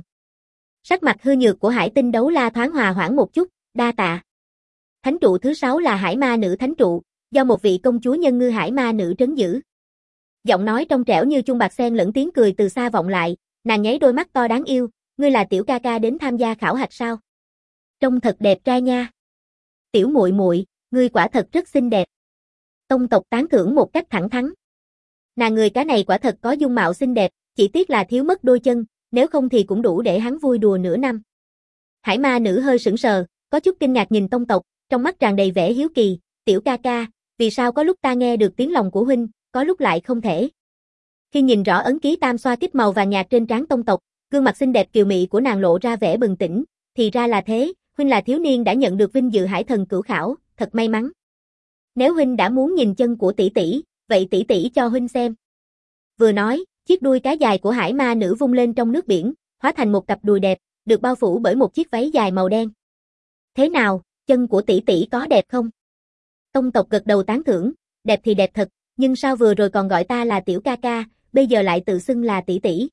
Sắc mặt hư nhược của Hải Tinh Đấu La thoáng hòa hoãn một chút, đa tạ. Thánh trụ thứ 6 là Hải Ma Nữ Thánh trụ, do một vị công chúa nhân ngư Hải Ma Nữ trấn giữ. Giọng nói trong trẻo như chuông bạc xen lẫn tiếng cười từ xa vọng lại, nàng nháy đôi mắt to đáng yêu, ngươi là tiểu ca ca đến tham gia khảo hạch sao? Trông thật đẹp trai nha. Tiểu muội muội, ngươi quả thật rất xinh đẹp. Tông tộc tán thưởng một cách thẳng thắn. Nàng người cá này quả thật có dung mạo xinh đẹp, chỉ tiếc là thiếu mất đôi chân, nếu không thì cũng đủ để hắn vui đùa nửa năm. Hải Ma Nữ hơi sững sờ, có chút kinh ngạc nhìn tông tộc, trong mắt tràn đầy vẻ hiếu kỳ, tiểu ca ca, vì sao có lúc ta nghe được tiếng lòng của huynh, có lúc lại không thể. Khi nhìn rõ ấn ký tam xoa kích màu vàng nhạt trên trán tông tộc, gương mặt xinh đẹp kiều mị của nàng lộ ra vẻ bừng tỉnh, thì ra là thế, huynh là thiếu niên đã nhận được vinh dự hải thần cửu khảo, thật may mắn. Nếu huynh đã muốn nhìn chân của tỷ tỷ, vậy tỷ tỷ cho huynh xem. Vừa nói, Chiếc đuôi cá dài của hải ma nữ vung lên trong nước biển, hóa thành một cặp đùi đẹp, được bao phủ bởi một chiếc váy dài màu đen. Thế nào, chân của tỷ tỷ có đẹp không? Tông tộc gật đầu tán thưởng, đẹp thì đẹp thật, nhưng sao vừa rồi còn gọi ta là tiểu ca ca, bây giờ lại tự xưng là tỷ tỷ.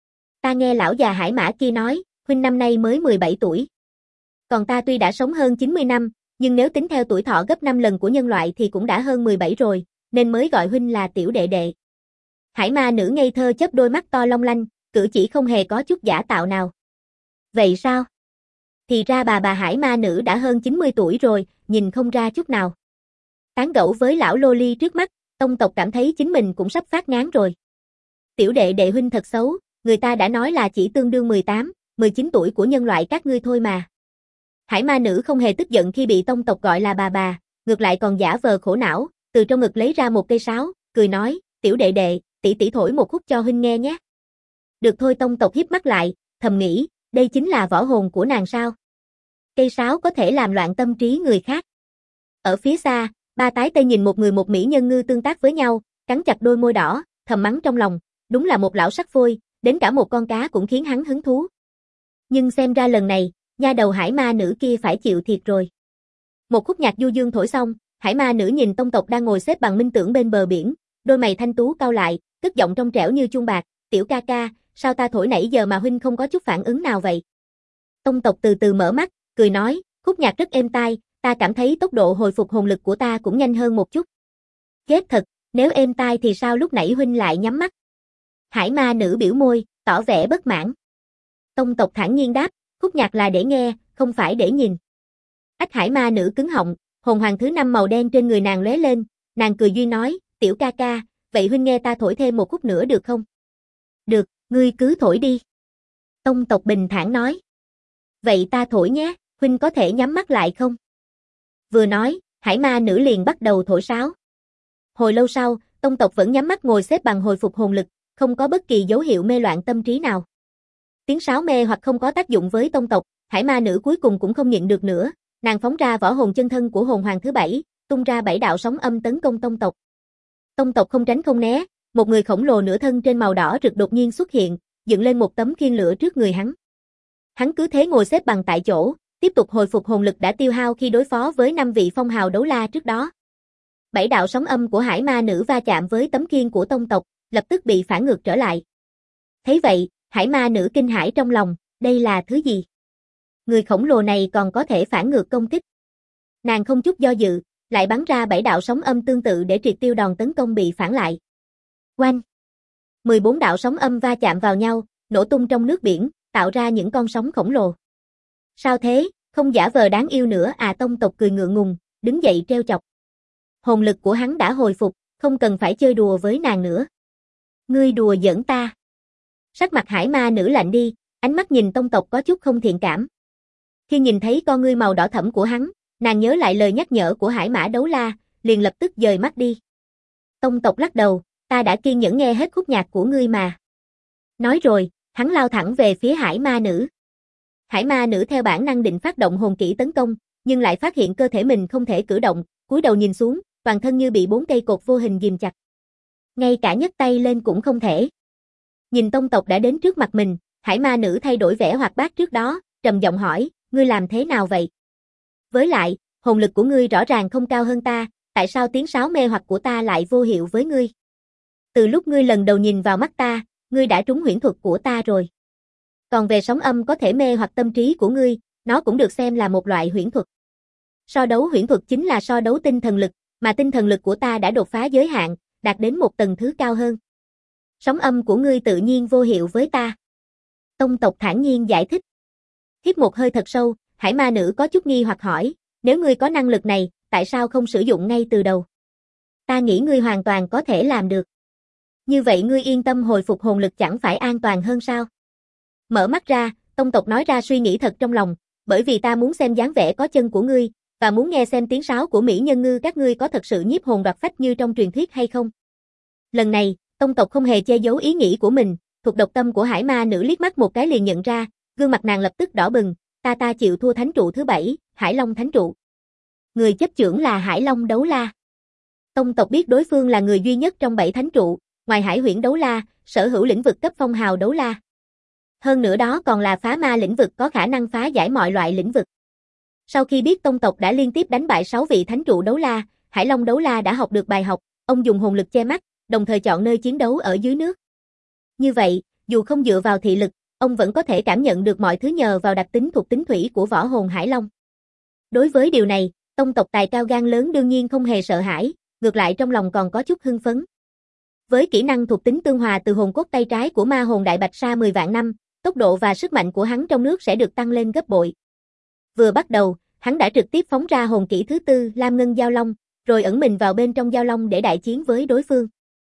Ta nghe lão già hải mã kia nói, huynh năm nay mới 17 tuổi. Còn ta tuy đã sống hơn 90 năm, nhưng nếu tính theo tuổi thọ gấp 5 lần của nhân loại thì cũng đã hơn 17 rồi, nên mới gọi huynh là tiểu đệ đệ. Hải ma nữ ngây thơ chớp đôi mắt to long lanh, cử chỉ không hề có chút giả tạo nào. Vậy sao? Thì ra bà hải ma nữ đã hơn 90 tuổi rồi, nhìn không ra chút nào. Tán gẫu với lão lô ly trước mắt, tông tộc cảm thấy chính mình cũng sắp phát ngán rồi. Tiểu đệ đệ huynh thật xấu, người ta đã nói là chỉ tương đương 18, 19 tuổi của nhân loại các ngươi thôi mà. Hải ma nữ không hề tức giận khi bị tông tộc gọi là bà, ngược lại còn giả vờ khổ não, từ trong ngực lấy ra một cây sáo, cười nói, tiểu đệ đệ, tỷ tỷ thổi một khúc cho huynh nghe nhé. Được thôi, tông tộc híp mắt lại, thầm nghĩ, đây chính là võ hồn của nàng sao? Cây sáo có thể làm loạn tâm trí người khác. Ở phía xa, ba tái tây nhìn một người một mỹ nhân ngư tương tác với nhau, cắn chặt đôi môi đỏ, thầm mắng trong lòng, đúng là một lão sắc phôi, đến cả một con cá cũng khiến hắn hứng thú. Nhưng xem ra lần này, nha đầu hải ma nữ kia phải chịu thiệt rồi. Một khúc nhạc du dương thổi xong, hải ma nữ nhìn tông tộc đang ngồi xếp bằng minh tưởng bên bờ biển, đôi mày thanh tú cau lại, cất giọng trong trẻo như chuông bạc, tiểu ca ca, sao ta thổi nãy giờ mà huynh không có chút phản ứng nào vậy? Tông tộc từ từ mở mắt, cười nói, khúc nhạc rất êm tai, ta cảm thấy tốc độ hồi phục hồn lực của ta cũng nhanh hơn một chút. Ghét thật, nếu êm tai thì sao lúc nãy huynh lại nhắm mắt? Hải ma nữ biểu môi, tỏ vẻ bất mãn. Tông tộc thản nhiên đáp, khúc nhạc là để nghe, không phải để nhìn. Ách hải ma nữ cứng họng, hồn hoàng thứ 5 màu đen trên người nàng lóe lên, nàng cười duy nói, tiểu ca ca, vậy huynh nghe ta thổi thêm một khúc nữa được không? Được, ngươi cứ thổi đi. Tông tộc bình thản nói. Vậy ta thổi nhé, huynh có thể nhắm mắt lại không? Vừa nói, hải ma nữ liền bắt đầu thổi sáo. Hồi lâu sau, tông tộc vẫn nhắm mắt ngồi xếp bằng hồi phục hồn lực, không có bất kỳ dấu hiệu mê loạn tâm trí nào. Tiếng sáo mê hoặc không có tác dụng với tông tộc, hải ma nữ cuối cùng cũng không nhịn được nữa, nàng phóng ra võ hồn chân thân của hồn hoàng thứ 7, tung ra 7 đạo sóng âm tấn công tông tộc. Tông tộc không tránh không né, một người khổng lồ nửa thân trên màu đỏ rực đột nhiên xuất hiện, dựng lên một tấm khiên lửa trước người hắn. Hắn cứ thế ngồi xếp bằng tại chỗ, tiếp tục hồi phục hồn lực đã tiêu hao khi đối phó với 5 vị phong hào đấu la trước đó. 7 đạo sóng âm của hải ma nữ va chạm với tấm khiên của tông tộc, lập tức bị phản ngược trở lại. Thấy vậy, hải ma nữ kinh hãi trong lòng, đây là thứ gì? Người khổng lồ này còn có thể phản ngược công kích. Nàng không chút do dự, lại bắn ra 7 đạo sóng âm tương tự để triệt tiêu đòn tấn công bị phản lại. Oanh! 14 đạo sóng âm va chạm vào nhau, nổ tung trong nước biển, tạo ra những con sóng khổng lồ. Sao thế, không giả vờ đáng yêu nữa à? Tông tộc cười ngượng ngùng, đứng dậy trêu chọc. Hồn lực của hắn đã hồi phục, không cần phải chơi đùa với nàng nữa. Ngươi đùa giỡn ta. Sắc mặt hải ma nữ lạnh đi, ánh mắt nhìn tông tộc có chút không thiện cảm. Khi nhìn thấy con ngươi màu đỏ thẫm của hắn, nàng nhớ lại lời nhắc nhở của hải mã đấu la, liền lập tức dời mắt đi. Tông tộc lắc đầu, ta đã kiên nhẫn nghe hết khúc nhạc của ngươi mà. Nói rồi, hắn lao thẳng về phía hải ma nữ. Hải ma nữ theo bản năng định phát động hồn kỹ tấn công, nhưng lại phát hiện cơ thể mình không thể cử động, cúi đầu nhìn xuống, toàn thân như bị 4 cây cột vô hình ghìm chặt. Ngay cả nhấc tay lên cũng không thể. Nhìn tông tộc đã đến trước mặt mình, hải ma nữ thay đổi vẻ hoạt bát trước đó, trầm giọng hỏi, ngươi làm thế nào vậy? Với lại, hồn lực của ngươi rõ ràng không cao hơn ta, tại sao tiếng sáo mê hoặc của ta lại vô hiệu với ngươi? Từ lúc ngươi lần đầu nhìn vào mắt ta, ngươi đã trúng huyễn thuật của ta rồi. Còn về sóng âm có thể mê hoặc tâm trí của ngươi, nó cũng được xem là một loại huyễn thuật. So đấu huyễn thuật chính là so đấu tinh thần lực, mà tinh thần lực của ta đã đột phá giới hạn, đạt đến một tầng thứ cao hơn. Sóng âm của ngươi tự nhiên vô hiệu với ta. Tông tộc thản nhiên giải thích. Hít một hơi thật sâu, hải ma nữ có chút nghi hoặc hỏi, nếu ngươi có năng lực này, tại sao không sử dụng ngay từ đầu? Ta nghĩ ngươi hoàn toàn có thể làm được. Như vậy ngươi yên tâm hồi phục hồn lực chẳng phải an toàn hơn sao? Mở mắt ra, tông tộc nói ra suy nghĩ thật trong lòng, bởi vì ta muốn xem dáng vẻ có chân của ngươi, và muốn nghe xem tiếng sáo của mỹ nhân ngư các ngươi có thật sự nhiếp hồn đoạt phách như trong truyền thuyết hay không. Lần này, tông tộc không hề che giấu ý nghĩ của mình, thuộc độc tâm của hải ma nữ liếc mắt một cái liền nhận ra, gương mặt nàng lập tức đỏ bừng, ta chịu thua thánh trụ thứ 7, Hải Long thánh trụ. Người chấp chưởng là Hải Long đấu la. Tông tộc biết đối phương là người duy nhất trong 7 thánh trụ, ngoài Hải Huyễn Đấu La, sở hữu lĩnh vực cấp phong hào đấu la. Hơn nữa đó còn là phá ma lĩnh vực có khả năng phá giải mọi loại lĩnh vực. Sau khi biết tông tộc đã liên tiếp đánh bại 6 vị thánh trụ đấu la, Hải Long đấu la đã học được bài học, ông dùng hồn lực che mắt, đồng thời chọn nơi chiến đấu ở dưới nước. Như vậy, dù không dựa vào thị lực, ông vẫn có thể cảm nhận được mọi thứ nhờ vào đặc tính thuộc tính thủy của võ hồn Hải Long. Đối với điều này, tông tộc tài cao gan lớn đương nhiên không hề sợ hãi, ngược lại trong lòng còn có chút hưng phấn. Với kỹ năng thuộc tính tương hòa từ hồn cốt tay trái của ma hồn Đại Bạch Sa 10 vạn năm, tốc độ và sức mạnh của hắn trong nước sẽ được tăng lên gấp bội. Vừa bắt đầu, hắn đã trực tiếp phóng ra hồn kỹ thứ tư Lam Ngân Giao Long, rồi ẩn mình vào bên trong Giao Long để đại chiến với đối phương.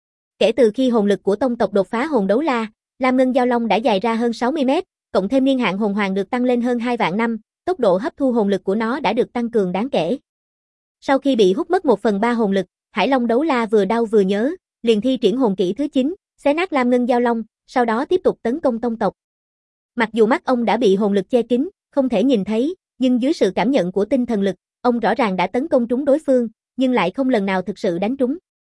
Kể từ khi hồn lực của tông tộc đột phá hồn đấu la, Lam Ngân Giao Long đã dài ra hơn 60 mét, cộng thêm niên hạn hồn hoàng được tăng lên hơn 2 vạn năm, tốc độ hấp thu hồn lực của nó đã được tăng cường đáng kể. Sau khi bị hút mất 1/3 hồn lực, Hải Long đấu la vừa đau vừa nhớ, liền thi triển hồn kỹ thứ 9, xé nát Lam Ngân Giao Long, sau đó tiếp tục tấn công tông tộc. Mặc dù mắt ông đã bị hồn lực che kín, không thể nhìn thấy, nhưng dưới sự cảm nhận của tinh thần lực, ông rõ ràng đã tấn công trúng đối phương, nhưng lại không lần nào thực sự đánh trúng.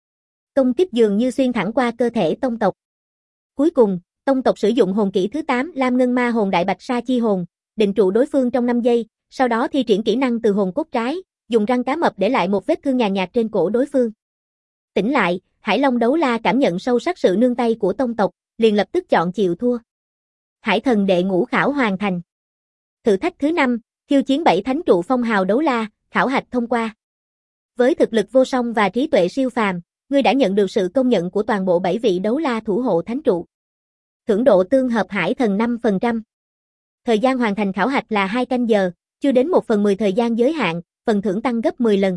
Công kích dường như xuyên thẳng qua cơ thể tông tộc. Cuối cùng, tông tộc sử dụng hồn kỹ thứ 8 Lam Ngân Ma Hồn Đại Bạch Sa Chi Hồn, định trụ đối phương trong 5 giây, sau đó thi triển kỹ năng từ hồn cốt trái, dùng răng cá mập để lại một vết thương nhàn nhạt trên cổ đối phương. Tỉnh lại, Hải Long đấu la cảm nhận sâu sắc sự nương tay của tông tộc, liền lập tức chọn chịu thua. Hải thần đệ ngũ khảo hoàn thành. Thử thách thứ 5, khiêu chiến 7 thánh trụ phong hào đấu la, khảo hạch thông qua. Với thực lực vô song và trí tuệ siêu phàm, ngươi đã nhận được sự công nhận của toàn bộ 7 vị đấu la thủ hộ thánh trụ. Thưởng độ tương hợp hải thần 5%. Thời gian hoàn thành khảo hạch là 2 canh giờ, chưa đến 1/10 thời gian giới hạn, phần thưởng tăng gấp 10 lần.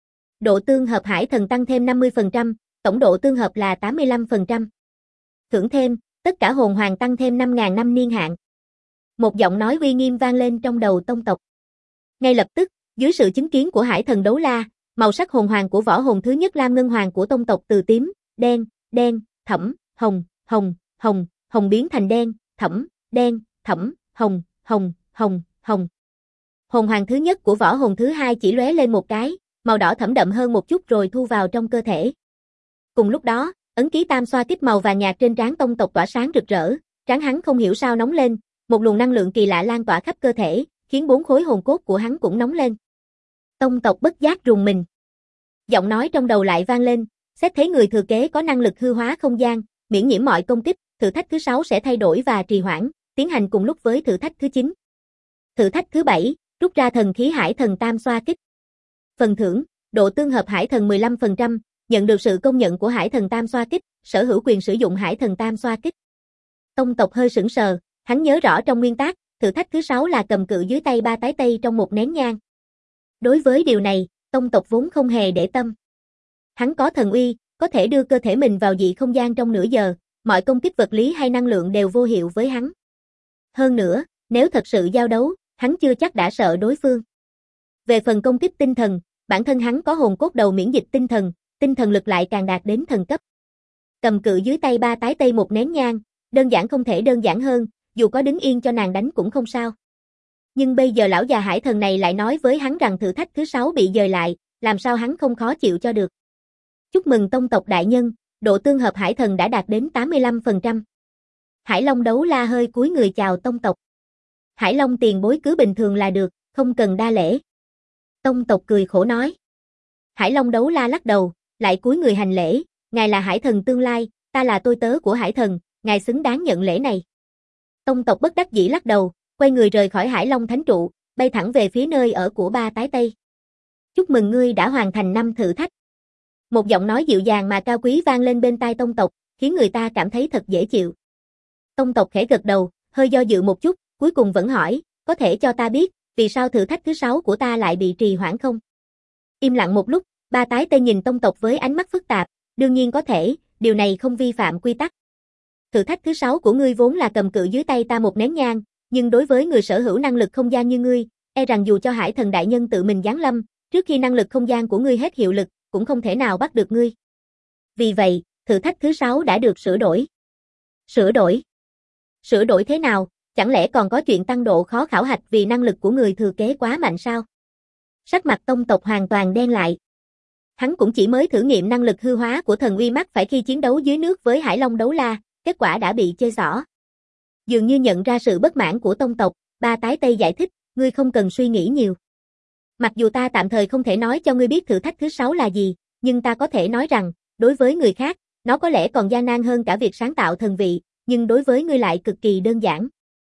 Độ tương hợp hải thần tăng thêm 50%, tổng độ tương hợp là 85%. Thưởng thêm, tất cả hồn hoàng tăng thêm 5.000 năm niên hạn. Một giọng nói uy nghiêm vang lên trong đầu tông tộc. Ngay lập tức, dưới sự chứng kiến của hải thần đấu la, màu sắc hồn hoàng của võ hồn thứ nhất Lam Ngân Hoàng của tông tộc từ tím, đen, thẫm, hồng, hồng biến thành đen, thẫm, hồng. Hồn hoàng thứ nhất của võ hồn thứ hai chỉ lóe lên một cái, màu đỏ thẫm đậm hơn một chút rồi thu vào trong cơ thể. Cùng lúc đó, ấn ký tam xoa kích màu vàng nhạt trên trán tông tộc tỏa sáng rực rỡ, trán hắn không hiểu sao nóng lên, một luồng năng lượng kỳ lạ lan tỏa khắp cơ thể, khiến 4 khối hồn cốt của hắn cũng nóng lên. Tông tộc bất giác rùng mình. Giọng nói trong đầu lại vang lên, xét thấy người thừa kế có năng lực hư hóa không gian, miễn nhiễm mọi công kích, thử thách thứ 6 sẽ thay đổi và trì hoãn, tiến hành cùng lúc với thử thách thứ 9. Thử thách thứ 7, rút ra thần khí hải thần tam xoa kích. Phần thưởng, độ tương hợp hải thần 15%, nhận được sự công nhận của hải thần tam xoa kích, sở hữu quyền sử dụng hải thần tam xoa kích. Tông tộc hơi sững sờ, hắn nhớ rõ trong nguyên tắc, thử thách thứ 6 là cầm cự dưới tay 3 tái tây trong một nén nhang. Đối với điều này, tông tộc vốn không hề để tâm. Hắn có thần uy, có thể đưa cơ thể mình vào dị không gian trong nửa giờ, mọi công kích vật lý hay năng lượng đều vô hiệu với hắn. Hơn nữa, nếu thật sự giao đấu, hắn chưa chắc đã sợ đối phương. Về phần công kích tinh thần, bản thân hắn có hồn cốt đầu miễn dịch tinh thần lực lại càng đạt đến thần cấp. Cầm cự dưới tay 3 tái tây một nén nhang, đơn giản không thể đơn giản hơn, dù có đứng yên cho nàng đánh cũng không sao. Nhưng bây giờ lão già hải thần này lại nói với hắn rằng thử thách thứ 6 bị dời lại, làm sao hắn không khó chịu cho được. Chúc mừng tông tộc đại nhân, độ tương hợp hải thần đã đạt đến 85%. Hải Long đấu la hơi cúi người chào tông tộc. Hải Long tiền bối cứ bình thường là được, không cần đa lễ. Tông tộc cười khổ nói. Hải Long đấu la lắc đầu, lại cúi người hành lễ, ngài là hải thần tương lai, ta là tôi tớ của hải thần, ngài xứng đáng nhận lễ này. Tông tộc bất đắc dĩ lắc đầu, quay người rời khỏi Hải Long thánh trụ, bay thẳng về phía nơi ở của 3 tái tây. Chúc mừng ngươi đã hoàn thành 5 thử thách. Một giọng nói dịu dàng mà cao quý vang lên bên tai tông tộc, khiến người ta cảm thấy thật dễ chịu. Tông tộc khẽ gật đầu, hơi do dự một chút, cuối cùng vẫn hỏi, có thể cho ta biết, vì sao thử thách thứ 6 của ta lại bị trì hoãn không? Im lặng một lúc, 3 tái tây nhìn tông tộc với ánh mắt phức tạp, đương nhiên có thể, điều này không vi phạm quy tắc. Thử thách thứ 6 của ngươi vốn là cầm cự dưới tay ta một nén nhang, nhưng đối với người sở hữu năng lực không gian như ngươi, e rằng dù cho hải thần đại nhân tự mình giáng lâm, trước khi năng lực không gian của ngươi hết hiệu lực, cũng không thể nào bắt được ngươi. Vì vậy, thử thách thứ 6 đã được sửa đổi. Sửa đổi? Sửa đổi thế nào? Chẳng lẽ còn có chuyện tăng độ khó khảo hạch vì năng lực của người thừa kế quá mạnh sao? Sắc mặt tông tộc hoàn toàn đen lại. hắn cũng chỉ mới thử nghiệm năng lực hư hóa của thần uy mắc phải khi chiến đấu dưới nước với Hải Long đấu la, kết quả đã bị chơi xỏ. Dường như nhận ra sự bất mãn của tông tộc, Ba Tái Tây giải thích, ngươi không cần suy nghĩ nhiều. Mặc dù ta tạm thời không thể nói cho ngươi biết thử thách thứ 6 là gì, nhưng ta có thể nói rằng, đối với người khác, nó có lẽ còn gian nan hơn cả việc sáng tạo thần vị, nhưng đối với ngươi lại cực kỳ đơn giản.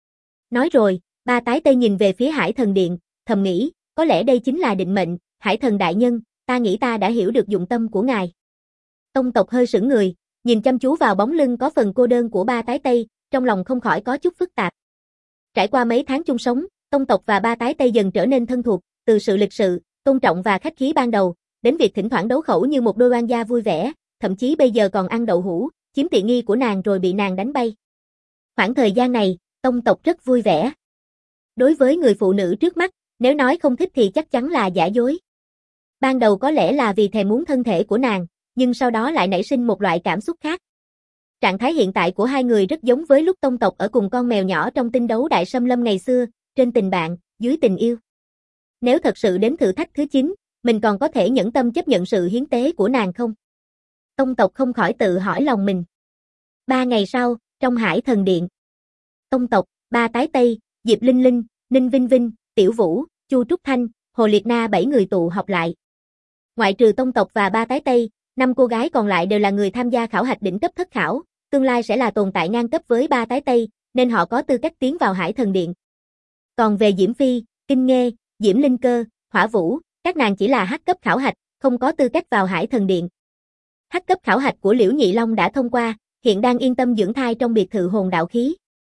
Nói rồi, Ba Tái Tây nhìn về phía Hải Thần Điện, thầm nghĩ, có lẽ đây chính là định mệnh, Hải Thần đại nhân, ta nghĩ ta đã hiểu được dụng tâm của ngài. Tông tộc hơi sững người, nhìn chăm chú vào bóng lưng có phần cô đơn của Ba Tái Tây, trong lòng không khỏi có chút phức tạp. Trải qua mấy tháng chung sống, tông tộc và Ba Tái Tây dần trở nên thân thuộc, từ sự lịch sự, tôn trọng và khách khí ban đầu, đến việc thỉnh thoảng đấu khẩu như một đôi oan gia vui vẻ, thậm chí bây giờ còn ăn đậu hũ, chiếm tiện nghi của nàng rồi bị nàng đánh bay. Khoảng thời gian này, tông tộc rất vui vẻ. Đối với người phụ nữ trước mắt, nếu nói không thích thì chắc chắn là giả dối. Ban đầu có lẽ là vì thèm muốn thân thể của nàng, nhưng sau đó lại nảy sinh một loại cảm xúc khác. Trạng thái hiện tại của hai người rất giống với lúc tông tộc ở cùng con mèo nhỏ trong tinh đấu đại xâm lâm ngày xưa, trên tình bạn, dưới tình yêu. Nếu thật sự đến thử thách thứ 9, mình còn có thể nhẫn tâm chấp nhận sự hiến tế của nàng không? Tông tộc không khỏi tự hỏi lòng mình. 3 ngày sau, trong Hải Thần Điện. Tông tộc, Ba Tái Tây, Diệp Linh Linh, Ninh Vinh Vinh, Tiểu Vũ, Chu Trúc Thanh, Hồ Liệt Na 7 người tụ họp lại. Ngoại trừ tông tộc và Ba Tái Tây, 5 cô gái còn lại đều là người tham gia khảo hạch đỉnh cấp thất khảo, tương lai sẽ là tồn tại ngang cấp với Ba Tái Tây, nên họ có tư cách tiến vào Hải Thần Điện. Còn về Diễm Phi, Kinh Nghê, Diễm Linh Cơ, Hỏa Vũ, các nàng chỉ là H cấp khảo hạch, không có tư cách vào Hải Thần Điện. H cấp khảo hạch của Liễu Nhị Long đã thông qua, hiện đang yên tâm dưỡng thai trong biệt thự hồn đạo khí.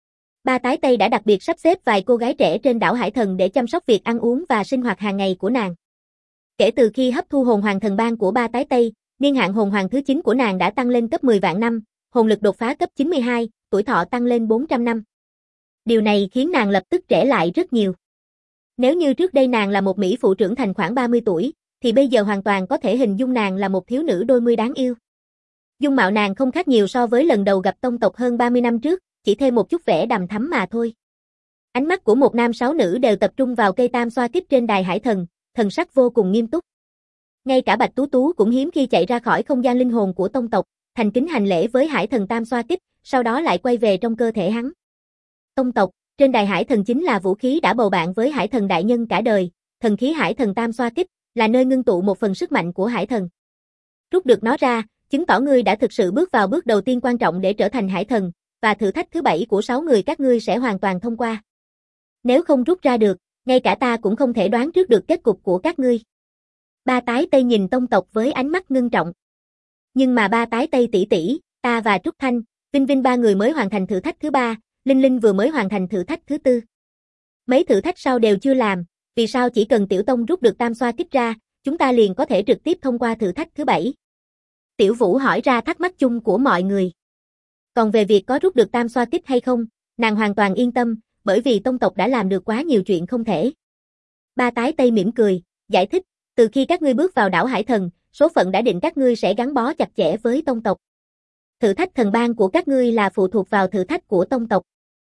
Ba Tái Tây đã đặc biệt sắp xếp vài cô gái trẻ trên đảo Hải Thần để chăm sóc việc ăn uống và sinh hoạt hàng ngày của nàng. Kể từ khi hấp thu hồn hoàng thần ban của Ba Tái Tây, niên hạn hồn hoàng thứ 9 của nàng đã tăng lên cấp 10 vạn năm, hồn lực đột phá cấp 92, tuổi thọ tăng lên 400 năm. Điều này khiến nàng lập tức trẻ lại rất nhiều. Nếu như trước đây nàng là một mỹ phụ trưởng thành khoảng 30 tuổi, thì bây giờ hoàn toàn có thể hình dung nàng là một thiếu nữ đôi mươi đáng yêu. Dung mạo nàng không khác nhiều so với lần đầu gặp tông tộc hơn 30 năm trước, chỉ thêm một chút vẻ đằm thắm mà thôi. Ánh mắt của một nam 6 nữ đều tập trung vào cây tam xoa kích trên đài Hải Thần, thần sắc vô cùng nghiêm túc. Ngay cả Bạch Tú Tú cũng hiếm khi chạy ra khỏi không gian linh hồn của tông tộc, thành kính hành lễ với Hải Thần tam xoa kích, sau đó lại quay về trong cơ thể hắn. Tông tộc, trên đài Hải Thần chính là vũ khí đã bầu bạn với Hải Thần đại nhân cả đời, thần khí Hải Thần tam xoa kích, là nơi ngưng tụ một phần sức mạnh của Hải Thần. Rút được nó ra, chứng tỏ ngươi đã thực sự bước vào bước đầu tiên quan trọng để trở thành Hải Thần, và thử thách thứ 7 của 6 người các ngươi sẽ hoàn toàn thông qua. Nếu không rút ra được, ngay cả ta cũng không thể đoán trước được kết cục của các ngươi. Ba Tái Tây nhìn tông tộc với ánh mắt ngưng trọng. Nhưng mà Ba Tái Tây tỷ tỷ, ta và Trúc Thanh, Vinh Vinh ba người mới hoàn thành thử thách thứ 3, Linh Linh vừa mới hoàn thành thử thách thứ 4. Mấy thử thách sau đều chưa làm, vì sao chỉ cần Tiểu Tông rút được tam xoa kích ra, chúng ta liền có thể trực tiếp thông qua thử thách thứ 7? Tiểu Vũ hỏi ra thắc mắc chung của mọi người. Còn về việc có rút được tam xoa kích hay không, nàng hoàn toàn yên tâm, bởi vì tông tộc đã làm được quá nhiều chuyện không thể. Ba Tái Tây mỉm cười, giải thích, từ khi các ngươi bước vào đảo Hải Thần, số phận đã định các ngươi sẽ gắn bó chặt chẽ với tông tộc. Thử thách thần ban của các ngươi là phụ thuộc vào thử thách của tông tộc.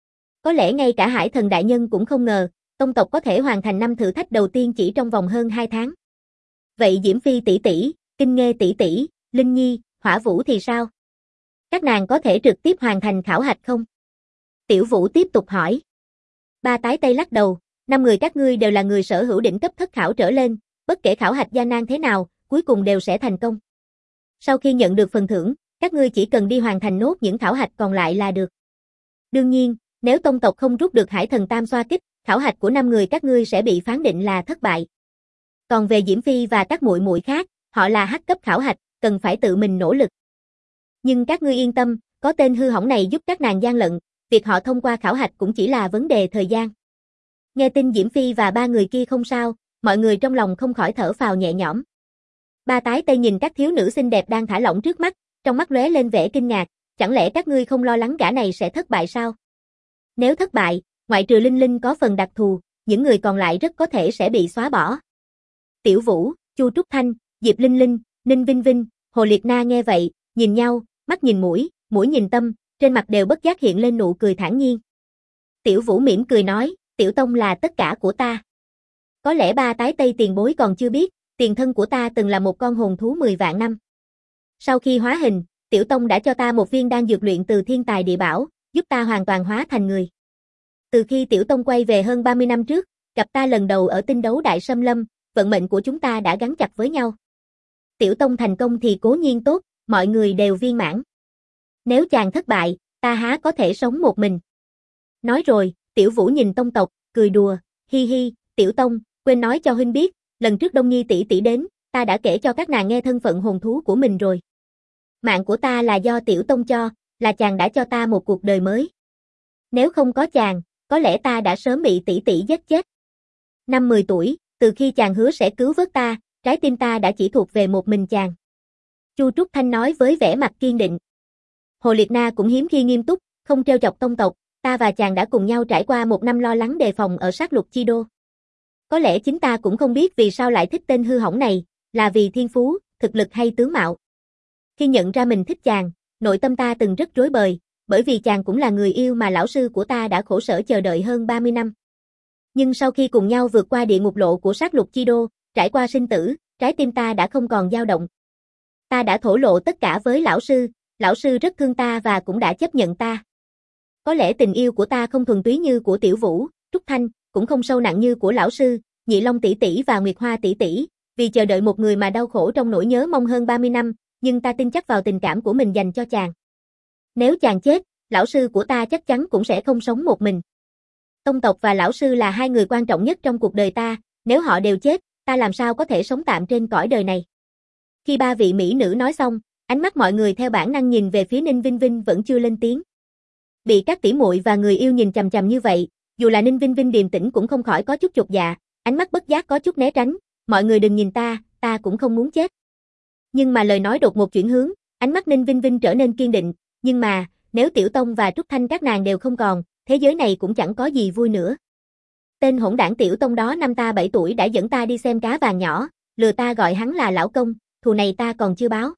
Có lẽ ngay cả Hải Thần đại nhân cũng không ngờ, tông tộc có thể hoàn thành 5 thử thách đầu tiên chỉ trong vòng hơn 2 tháng. Vậy Diễm Phi tỷ tỷ, Kinh Nghê tỷ tỷ, Linh Nhi, Hỏa Vũ thì sao? Các nàng có thể trực tiếp hoàn thành khảo hạch không? Tiểu Vũ tiếp tục hỏi. Ba Tái Tây lắc đầu, 5 người các ngươi đều là người sở hữu đỉnh cấp thất khảo trở lên, bất kể khảo hạch gian nan thế nào, cuối cùng đều sẽ thành công. Sau khi nhận được phần thưởng, các ngươi chỉ cần đi hoàn thành nốt những khảo hạch còn lại là được. Đương nhiên, nếu tông tộc không rút được Hải Thần tam xoa kích, khảo hạch của 5 người các ngươi sẽ bị phán định là thất bại. Còn về Diễm Phi và các muội muội khác, họ là H cấp khảo hạch, cần phải tự mình nỗ lực. Nhưng các ngươi yên tâm, có tên hư hỏng này giúp các nàng gian lận, việc họ thông qua khảo hạch cũng chỉ là vấn đề thời gian. Nghe tin Diễm Phi và 3 người kia không sao, mọi người trong lòng không khỏi thở phào nhẹ nhõm. Ba Tái Tây nhìn các thiếu nữ xinh đẹp đang thả lỏng trước mắt, trong mắt lóe lên vẻ kinh ngạc, chẳng lẽ các ngươi không lo lắng gã này sẽ thất bại sao? Nếu thất bại, ngoại trừ Linh Linh có phần đặc thù, những người còn lại rất có thể sẽ bị xóa bỏ. Tiểu Vũ, Chu Trúc Thanh, Diệp Linh Linh, Ninh Vinh Vinh, Hồ Liệt Na nghe vậy, nhìn nhau, mắt nhìn mũi, mũi nhìn tâm, trên mặt đều bất giác hiện lên nụ cười thản nhiên. Tiểu Vũ mỉm cười nói, Tiểu Tông là tất cả của ta. Có lẽ Ba Tái Tây tiền bối còn chưa biết, Tiền thân của ta từng là một con hồn thú 10 vạn năm. Sau khi hóa hình, Tiểu Tông đã cho ta một viên đan dược luyện từ thiên tài địa bảo, giúp ta hoàn toàn hóa thành người. Từ khi Tiểu Tông quay về hơn 30 năm trước, gặp ta lần đầu ở tinh đấu Đại Sâm Lâm, vận mệnh của chúng ta đã gắn chặt với nhau. Tiểu Tông thành công thì cố nhiên tốt, mọi người đều viên mãn. Nếu chàng thất bại, ta há có thể sống một mình. Nói rồi, Tiểu Vũ nhìn Tông tộc, cười đùa, hi hi, Tiểu Tông, quên nói cho huynh biết, lần trước Đông Nhi tỷ tỷ đến, ta đã kể cho các nàng nghe thân phận hồn thú của mình rồi. Mạng của ta là do Tiểu Tông cho, là chàng đã cho ta một cuộc đời mới. Nếu không có chàng, có lẽ ta đã sớm bị tỷ tỷ giết chết. Năm 10 tuổi, từ khi chàng hứa sẽ cứu vớt ta, trái tim ta đã chỉ thuộc về một mình chàng. Chu Trúc Thanh nói với vẻ mặt kiên định. Hồ Liệt Na cũng hiếm khi nghiêm túc, không trêu chọc Tông tộc, ta và chàng đã cùng nhau trải qua một năm lo lắng đề phòng ở sát lục chi đô. Có lẽ chính ta cũng không biết vì sao lại thích tên hư hỏng này, là vì thiên phú, thực lực hay tướng mạo. Khi nhận ra mình thích chàng, nội tâm ta từng rất rối bời, bởi vì chàng cũng là người yêu mà lão sư của ta đã khổ sở chờ đợi hơn 30 năm. Nhưng sau khi cùng nhau vượt qua địa ngục lộ của sát lục chi đô, trải qua sinh tử, trái tim ta đã không còn dao động. Ta đã thổ lộ tất cả với lão sư rất thương ta và cũng đã chấp nhận ta. Có lẽ tình yêu của ta không thuần túy như của Tiểu Vũ, Trúc Thanh, cũng không sâu nặng như của lão sư, Nhị Long tỷ tỷ và Nguyệt Hoa tỷ tỷ, vì chờ đợi một người mà đau khổ trong nỗi nhớ mong hơn 30 năm, nhưng ta tin chắc vào tình cảm của mình dành cho chàng. Nếu chàng chết, lão sư của ta chắc chắn cũng sẽ không sống một mình. Tông tộc và lão sư là hai người quan trọng nhất trong cuộc đời ta, nếu họ đều chết, ta làm sao có thể sống tạm trên cõi đời này. Khi ba vị mỹ nữ nói xong, ánh mắt mọi người theo bản năng nhìn về phía Ninh Vinh Vinh vẫn chưa lên tiếng. Bị các tỷ muội và người yêu nhìn chằm chằm như vậy, dù là Ninh Vinh Vinh điềm tĩnh cũng không khỏi có chút chột dạ, ánh mắt bất giác có chút né tránh, mọi người đừng nhìn ta cũng không muốn chết. Nhưng mà lời nói đột ngột chuyển hướng, ánh mắt Ninh Vinh Vinh trở nên kiên định, nhưng mà, nếu Tiểu Tông và Trúc Thanh các nàng đều không còn, thế giới này cũng chẳng có gì vui nữa. Tên hỗn đảng Tiểu Tông đó năm ta 7 tuổi đã dẫn ta đi xem cá vàng nhỏ, lừa ta gọi hắn là lão công, thù này ta còn chưa báo.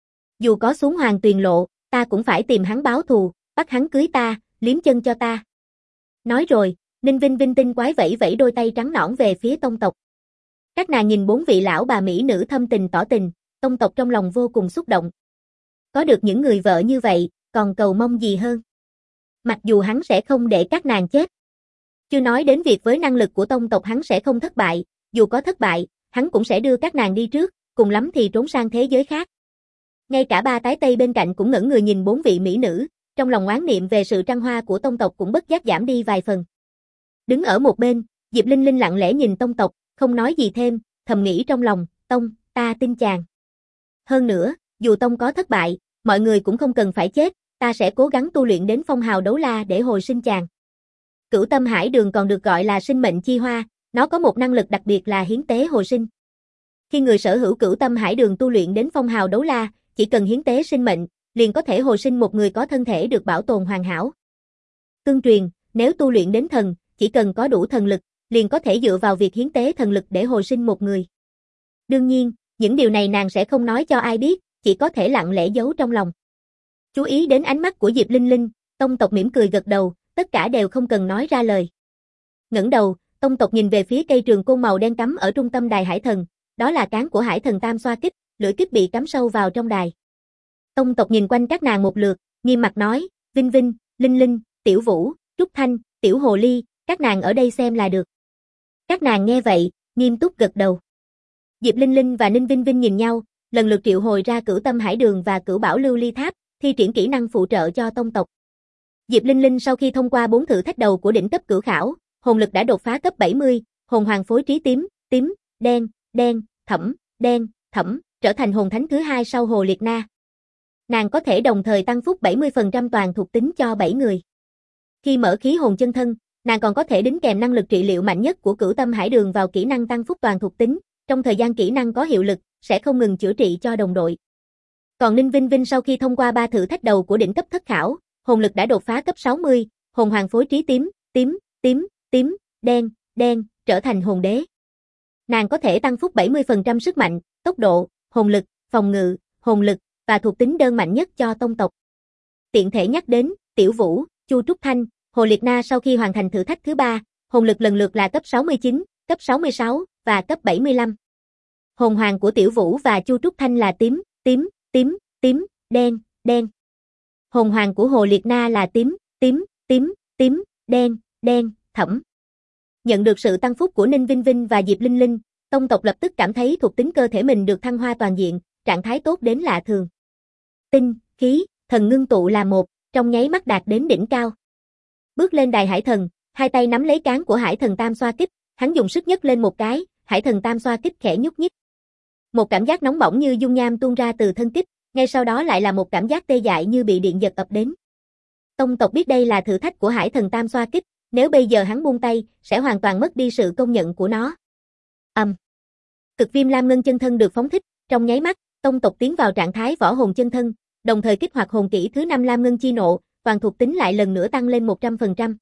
Dù có xuống hoàng tuyền lộ, ta cũng phải tìm hắn báo thù, bắt hắn cưới ta, liếm chân cho ta. Nói rồi, Ninh Vinh Vinh tinh quái vẫy vẫy đôi tay trắng nõn về phía Tông tộc. Các nàng nhìn bốn vị lão bà mỹ nữ thâm tình tỏ tình, Tông tộc trong lòng vô cùng xúc động. Có được những người vợ như vậy, còn cầu mong gì hơn. Mặc dù hắn sẽ không để các nàng chết. Chưa nói đến việc với năng lực của Tông tộc hắn sẽ không thất bại, dù có thất bại, hắn cũng sẽ đưa các nàng đi trước, cùng lắm thì trốn sang thế giới khác. Ngay cả ba tái tây bên cạnh cũng ngẩn người nhìn bốn vị mỹ nữ, trong lòng oán niệm về sự trăng hoa của Tông tộc cũng bất giác giảm đi vài phần. Đứng ở một bên, Diệp Linh Linh lặng lẽ nhìn Tông tộc, không nói gì thêm, thầm nghĩ trong lòng, Tông, ta tin chàng. Hơn nữa, dù Tông có thất bại, mọi người cũng không cần phải chết, ta sẽ cố gắng tu luyện đến phong hào đấu la để hồi sinh chàng. Cửu Tâm Hải Đường còn được gọi là sinh mệnh chi hoa, nó có một năng lực đặc biệt là hiến tế hồi sinh. Khi người sở hữu Cửu Tâm Hải Đường tu luyện đến phong hào đấu la, chỉ cần hiến tế sinh mệnh, liền có thể hồi sinh một người có thân thể được bảo tồn hoàn hảo. Tương truyền, nếu tu luyện đến thần, chỉ cần có đủ thần lực, liền có thể dựa vào việc hiến tế thần lực để hồi sinh một người. Đương nhiên, những điều này nàng sẽ không nói cho ai biết, chỉ có thể lặng lẽ giấu trong lòng. Chú ý đến ánh mắt của Diệp Linh Linh, Tông tộc mỉm cười gật đầu, tất cả đều không cần nói ra lời. Ngẩng đầu, Tông tộc nhìn về phía cây trường côn màu đen cắm ở trung tâm đài hải thần, đó là cán của hải thần tam xoa kích, lưỡi kích bị cắm sâu vào trong đài. Tông tộc nhìn quanh các nàng một lượt, nghiêm mặt nói, Vinh Vinh, Linh Linh, Tiểu Vũ, Trúc Thanh, Tiểu Hồ Ly, các nàng ở đây xem là được. Các nàng nghe vậy, nghiêm túc gật đầu. Diệp Linh Linh và Ninh Vinh Vinh nhìn nhau, lần lượt triệu hồi ra Cửu Tâm Hải Đường và Cửu Bảo Lưu Ly Tháp, thi triển kỹ năng phụ trợ cho Tông tộc. Diệp Linh Linh sau khi thông qua 4 thử thách đầu của đỉnh cấp cửu khảo, hồn lực đã đột phá cấp 70, hồn hoàng phối trí tím, tím, đen, thẫm, trở thành hồn thánh thứ 2 sau Hồ Liệt Na. Nàng có thể đồng thời tăng phúc 70% toàn thuộc tính cho 7 người. Khi mở khí hồn chân thân, nàng còn có thể đính kèm năng lực trị liệu mạnh nhất của Cửu Tâm Hải Đường vào kỹ năng tăng phúc toàn thuộc tính, trong thời gian kỹ năng có hiệu lực, sẽ không ngừng chữa trị cho đồng đội. Còn Ninh Vinh Vinh sau khi thông qua 3 thử thách đầu của đỉnh cấp thất khảo, hồn lực đã đột phá cấp 60, hồn hoàng phối trí tím, đen, trở thành hồn đế. Nàng có thể tăng phúc 70% sức mạnh, tốc độ, hồn lực, phòng ngự, hồn lực và thuộc tính đơn mạnh nhất cho Tông tộc. Tiện thể nhắc đến, Tiểu Vũ, Chu Trúc Thanh, Hồ Liệt Na sau khi hoàn thành thử thách thứ 3, hồn lực lần lượt là cấp 69, cấp 66 và cấp 75. Hồn hoàng của Tiểu Vũ và Chu Trúc Thanh là tím, tím, tím, tím, đen, đen. Hồn hoàng của Hồ Liệt Na là tím, tím, tím, tím, đen, đen, thẫm. Nhận được sự tăng phúc của Ninh Vinh Vinh và Diệp Linh Linh, tông tộc lập tức cảm thấy thuộc tính cơ thể mình được thăng hoa toàn diện, trạng thái tốt đến lạ thường. Tinh, khí, thần ngưng tụ là một, trong nháy mắt đạt đến đỉnh cao. Bước lên đài hải thần, hai tay nắm lấy cán của hải thần tam xoa kích, hắn dùng sức nhấc lên một cái, hải thần tam xoa kích khẽ nhúc nhích. Một cảm giác nóng bỏng như dung nham tuôn ra từ thân kích, ngay sau đó lại là một cảm giác tê dại như bị điện giật ập đến. Tông tộc biết đây là thử thách của hải thần tam xoa kích, nếu bây giờ hắn buông tay, sẽ hoàn toàn mất đi sự công nhận của nó. Cực viêm lam ngân chân thân được phóng thích, trong nháy mắt, tông tộc tiến vào trạng thái võ hồn chân thân, đồng thời kích hoạt hồn kỹ thứ 5 lam ngân chi nộ, toàn thuộc tính lại lần nữa tăng lên 100%.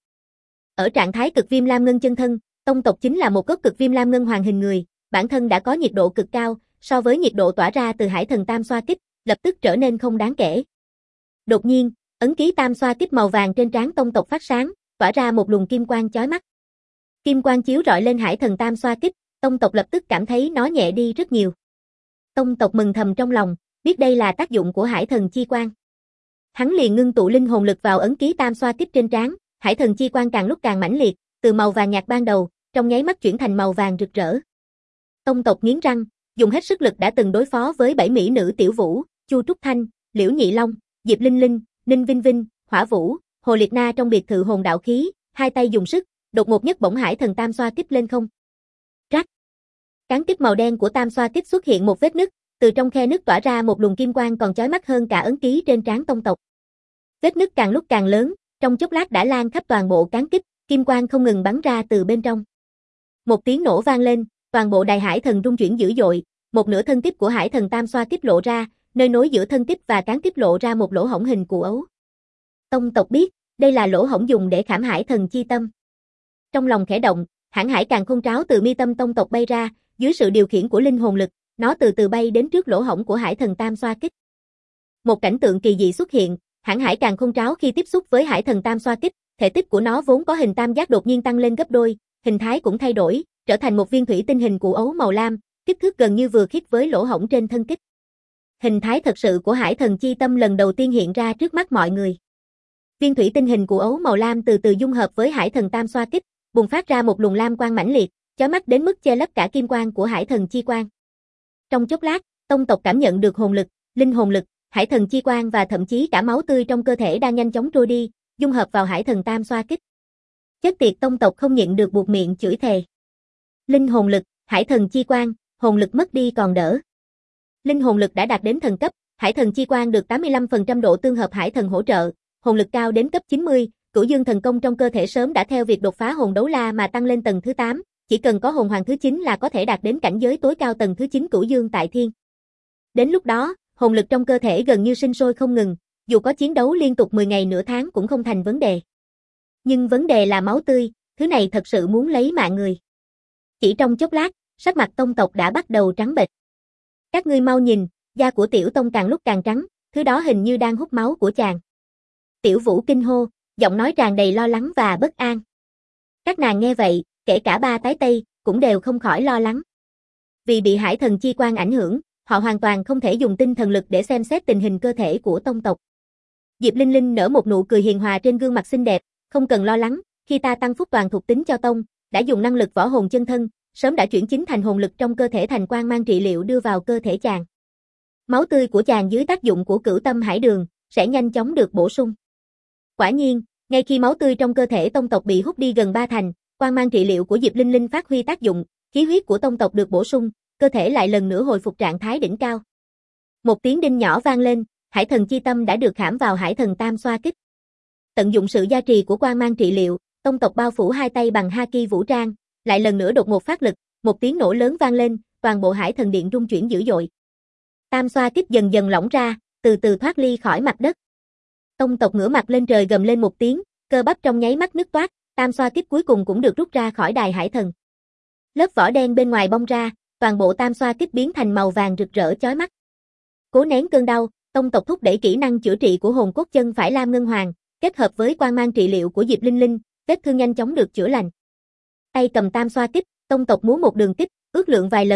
Ở trạng thái cực viêm lam ngân chân thân, tông tộc chính là một gốc cực viêm lam ngân hoàng hình người, bản thân đã có nhiệt độ cực cao, so với nhiệt độ tỏa ra từ hải thần tam xoa kích, lập tức trở nên không đáng kể. Đột nhiên, ấn ký tam xoa kích màu vàng trên trán tông tộc phát sáng, tỏa ra một luồng kim quang chói mắt. Kim quang chiếu rọi lên hải thần tam xoa kích, tông tộc lập tức cảm thấy nó nhẹ đi rất nhiều. Tông tộc mừng thầm trong lòng, biết đây là tác dụng của hải thần chi quang. Hắn liền ngưng tụ linh hồn lực vào ấn ký tam xoa kích trên trán, hải thần chi quang càng lúc càng mãnh liệt, từ màu vàng nhạt ban đầu, trong nháy mắt chuyển thành màu vàng rực rỡ. Tông tộc nghiến răng, dùng hết sức lực đã từng đối phó với 7 mỹ nữ Tiểu Vũ, Chu Trúc Thanh, Liễu Nhị Long, Diệp Linh Linh, Ninh Vinh Vinh, Hỏa Vũ, Hồ Liệt Na trong biệt thự hồn đạo khí, hai tay dùng sức, đột ngột nhấc bổng hải thần tam xoa kích lên không. Rắc. Cán kích màu đen của tam xoa kích xuất hiện một vết nứt, từ trong khe nứt tỏa ra một luồng kim quang còn chói mắt hơn cả ấn ký trên trán tông tộc. Vết nứt càng lúc càng lớn, trong chốc lát đã lan khắp toàn bộ cán kích, kim quang không ngừng bắn ra từ bên trong. Một tiếng nổ vang lên, toàn bộ đài hải thần rung chuyển dữ dội, một nửa thân kích của hải thần tam xoa kích lộ ra, nơi nối giữa thân kích và cán kích lộ ra một lỗ hổng hình củ ấu. Tông tộc biết, đây là lỗ hổng dùng để khảm hải thần chi tâm. Trong lòng khẽ động, hãn hải càn khôn tráo từ mi tâm tông tộc bay ra, dưới sự điều khiển của linh hồn lực, nó từ từ bay đến trước lỗ hổng của hải thần tam xoa kích. Một cảnh tượng kỳ dị xuất hiện, hãn hải càn khôn tráo khi tiếp xúc với hải thần tam xoa kích, thể tích của nó vốn có hình tam giác đột nhiên tăng lên gấp đôi, hình thái cũng thay đổi, trở thành một viên thủy tinh hình củ ấu màu lam, kích thước gần như vừa khít với lỗ hổng trên thân kích. Hình thái thật sự của hải thần chi tâm lần đầu tiên hiện ra trước mắt mọi người. Viên thủy tinh hình củ ấu màu lam từ từ dung hợp với hải thần tam xoa kích, bùng phát ra một luồng lam quang mãnh liệt, chói mắt đến mức che lấp cả kim quang của hải thần chi quang. Trong chốc lát, tông tộc cảm nhận được hồn lực, linh hồn lực, hải thần chi quang và thậm chí cả máu tươi trong cơ thể đang nhanh chóng trôi đi, dung hợp vào hải thần tam xoa kích. Chết tiệt, tông tộc không nhịn được buột miệng chửi thề. Linh hồn lực, hải thần chi quang, hồn lực mất đi còn đỡ. Linh hồn lực đã đạt đến thần cấp, hải thần chi quang được 85% độ tương hợp hải thần hỗ trợ, hồn lực cao đến cấp 90, Cửu Dương thần công trong cơ thể sớm đã theo việc đột phá hồn đấu la mà tăng lên tầng thứ 8, chỉ cần có hồn hoàng thứ 9 là có thể đạt đến cảnh giới tối cao tầng thứ 9 Cửu Dương tại thiên. Đến lúc đó, hồn lực trong cơ thể gần như sinh sôi không ngừng, dù có chiến đấu liên tục 10 ngày nửa tháng cũng không thành vấn đề. Nhưng vấn đề là máu tươi, thứ này thật sự muốn lấy mạng người. Chỉ trong chốc lát, sắc mặt tông tộc đã bắt đầu trắng bệch. Các ngươi mau nhìn, da của Tiểu Tông càng lúc càng trắng, thứ đó hình như đang hút máu của chàng. Tiểu Vũ kinh hô, giọng nói tràn đầy lo lắng và bất an. Các nàng nghe vậy, kể cả ba tái tây, cũng đều không khỏi lo lắng. Vì bị hải thần chi quang ảnh hưởng, họ hoàn toàn không thể dùng tinh thần lực để xem xét tình hình cơ thể của tông tộc. Diệp Linh Linh nở một nụ cười hiền hòa trên gương mặt xinh đẹp, không cần lo lắng, khi ta tăng phúc toàn thuộc tính cho tông, đã dùng năng lực võ hồn chân thân, sớm đã chuyển chính thành hồn lực trong cơ thể thành quang mang trị liệu đưa vào cơ thể chàng. Máu tươi của chàng dưới tác dụng của Cửu Tâm Hải Đường sẽ nhanh chóng được bổ sung. Quả nhiên, ngay khi máu tươi trong cơ thể tông tộc bị hút đi gần 3/10, quang mang trị liệu của Diệp Linh Linh phát huy tác dụng, khí huyết của tông tộc được bổ sung, cơ thể lại lần nữa hồi phục trạng thái đỉnh cao. Một tiếng đinh nhỏ vang lên, hải thần chi tâm đã được khảm vào hải thần tam xoa kích. Tận dụng sự gia trì của quang mang trị liệu, tông tộc bao phủ hai tay bằng haki vũ trang, lại lần nữa đột ngột phát lực, một tiếng nổ lớn vang lên, toàn bộ hải thần điện rung chuyển dữ dội. Tam xoa kích dần dần lỏng ra, từ từ thoát ly khỏi mặt đất. Tông tộc ngửa mặt lên trời gầm lên một tiếng, cơ bắp trong nháy mắt nứt toác, tam xoa kích cuối cùng cũng được rút ra khỏi đài hải thần. Lớp vỏ đen bên ngoài bong ra, toàn bộ tam xoa kích biến thành màu vàng rực rỡ chói mắt. Cố nén cơn đau, tông tộc thúc đẩy kỹ năng chữa trị của hồn cốt chân phải Lam Ngân Hoàng, kết hợp với quang mang trị liệu của Diệp Linh Linh, vết thương nhanh chóng được chữa lành. Tay cầm tam xoa kích, tông tộc múa một đường kích, ước lượng vài lần,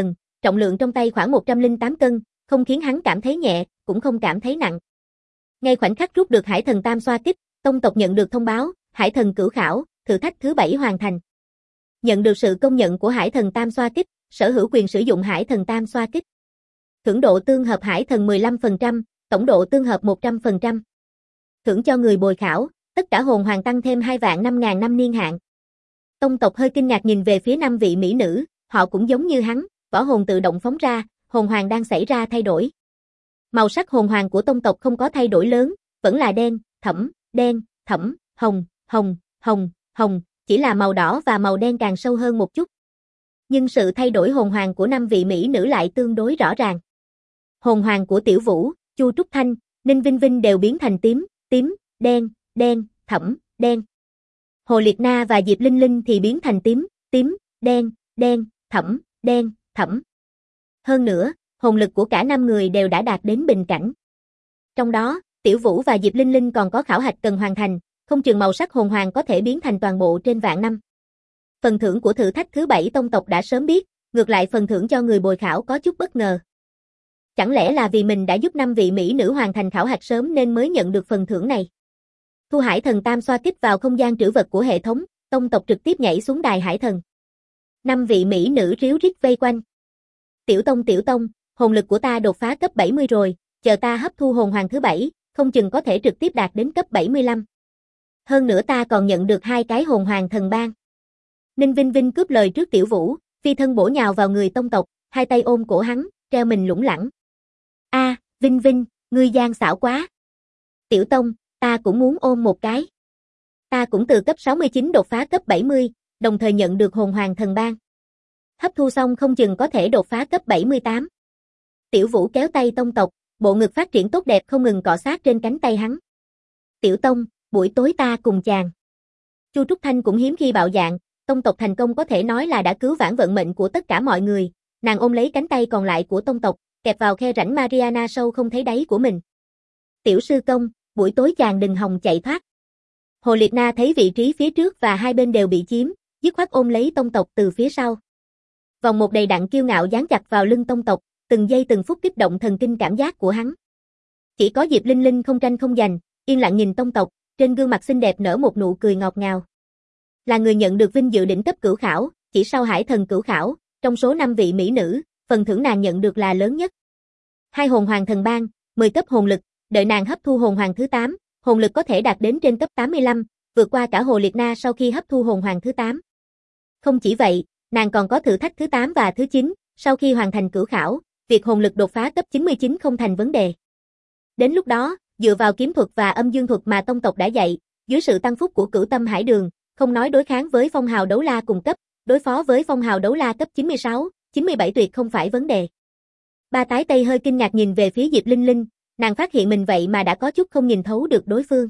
trọng lượng trong tay khoảng 108 cân, không khiến hắn cảm thấy nhẹ, cũng không cảm thấy nặng. Ngay khoảnh khắc rút được Hải Thần Tam Xoa Kích, tông tộc nhận được thông báo, Hải Thần Cửu Khảo, thử thách thứ 7 hoàn thành. Nhận được sự công nhận của Hải Thần Tam Xoa Kích, sở hữu quyền sử dụng Hải Thần Tam Xoa Kích. Thưởng độ tương hợp Hải Thần 15%, tổng độ tương hợp 100%. Thưởng cho người bồi khảo, tất cả hồn hoàng tăng thêm 2.500.000 năm niên hạn. Tông tộc hơi kinh ngạc nhìn về phía 5 vị mỹ nữ, họ cũng giống như hắn, võ hồn tự động phóng ra, hồn hoàng đang xảy ra thay đổi. Màu sắc hồn hoàng của tông tộc không có thay đổi lớn, vẫn là đen, thẫm, hồng, hồng, chỉ là màu đỏ và màu đen càng sâu hơn một chút. Nhưng sự thay đổi hồn hoàng của 5 vị mỹ nữ lại tương đối rõ ràng. Hồn hoàng của Tiểu Vũ, Chu Trúc Thanh, Ninh Vinh Vinh đều biến thành tím, đen, thẫm, đen. Hồ Liệt Na và Diệp Linh Linh thì biến thành tím, đen, thẫm. Hơn nữa, hồn lực của cả 5 người đều đã đạt đến bình cảnh. Trong đó, Tiểu Vũ và Diệp Linh Linh còn có khảo hạch cần hoàn thành, không chừng màu sắc hồn hoàng có thể biến thành toàn bộ trên vạn năm. Phần thưởng của thử thách thứ 7 tông tộc đã sớm biết, ngược lại phần thưởng cho người bồi khảo có chút bất ngờ. Chẳng lẽ là vì mình đã giúp 5 vị mỹ nữ hoàn thành khảo hạch sớm nên mới nhận được phần thưởng này? Thu Hải Thần Tam Xoa Kích vào không gian trữ vật của hệ thống, tông tộc trực tiếp nhảy xuống đài Hải Thần. 5 vị mỹ nữ ríu rít vây quanh. Tiểu Tông, hồn lực của ta đột phá cấp 70 rồi, chờ ta hấp thu hồn hoàng thứ 7, không chừng có thể trực tiếp đạt đến cấp 75. Hơn nữa ta còn nhận được 2 cái hồn hoàng thần ban. Ninh Vinh Vinh cướp lời trước Tiểu Vũ, phi thân bổ nhào vào người tông tộc, hai tay ôm cổ hắn, treo mình lủng lẳng. Vinh Vinh, ngươi gian xảo quá. Tiểu Tông, ta cũng muốn ôm một cái. Ta cũng từ cấp 69 đột phá cấp 70, đồng thời nhận được hồn hoàng thần ban. Hấp thu xong không chừng có thể đột phá cấp 78. Tiểu Vũ kéo tay tông tộc, bộ ngực phát triển tốt đẹp không ngừng cọ sát trên cánh tay hắn. Tiểu Tông, buổi tối ta cùng chàng. Chu Trúc Thanh cũng hiếm khi bạo dạn, tông tộc thành công có thể nói là đã cứu vãn vận mệnh của tất cả mọi người, nàng ôm lấy cánh tay còn lại của tông tộc, kẹp vào khe rãnh Mariana sâu không thấy đáy của mình. Tiểu sư công, buổi tối chàng đừng hòng chạy thoát. Hồ Liệt Na thấy vị trí phía trước và hai bên đều bị chiếm, dứt khoát ôm lấy tông tộc từ phía sau. Vòng một đầy đặn kiêu ngạo dán chặt vào lưng tông tộc, từng giây từng phút kích động thần kinh cảm giác của hắn. Chỉ có Diệp Linh Linh không tranh không giành, yên lặng nhìn tông tộc, trên gương mặt xinh đẹp nở một nụ cười ngọt ngào. Là người nhận được vinh dự đỉnh cấp cửu khảo, chỉ sau Hải Thần cửu khảo, trong số 5 vị mỹ nữ, phần thưởng nàng nhận được là lớn nhất. 2 hồn hoàng thần ban, 10 cấp hồn lực, đợi nàng hấp thu hồn hoàng thứ 8, hồn lực có thể đạt đến trên cấp 85, vượt qua cả Hồ Liệt Na sau khi hấp thu hồn hoàng thứ 8. Không chỉ vậy, nàng còn có thử thách thứ 8 và thứ 9, sau khi hoàn thành cửu khảo, việc hồn lực đột phá cấp 99 không thành vấn đề. Đến lúc đó, dựa vào kiếm thuật và âm dương thuật mà tông tộc đã dạy, dưới sự tăng phúc của Cửu Tâm Hải Đường, không nói đối kháng với phong hào đấu la cùng cấp, đối phó với phong hào đấu la cấp 96, 97 tuyệt không phải vấn đề. Ba Tái Tây hơi kinh ngạc nhìn về phía Diệp Linh Linh, nàng phát hiện mình vậy mà đã có chút không nhìn thấu được đối phương.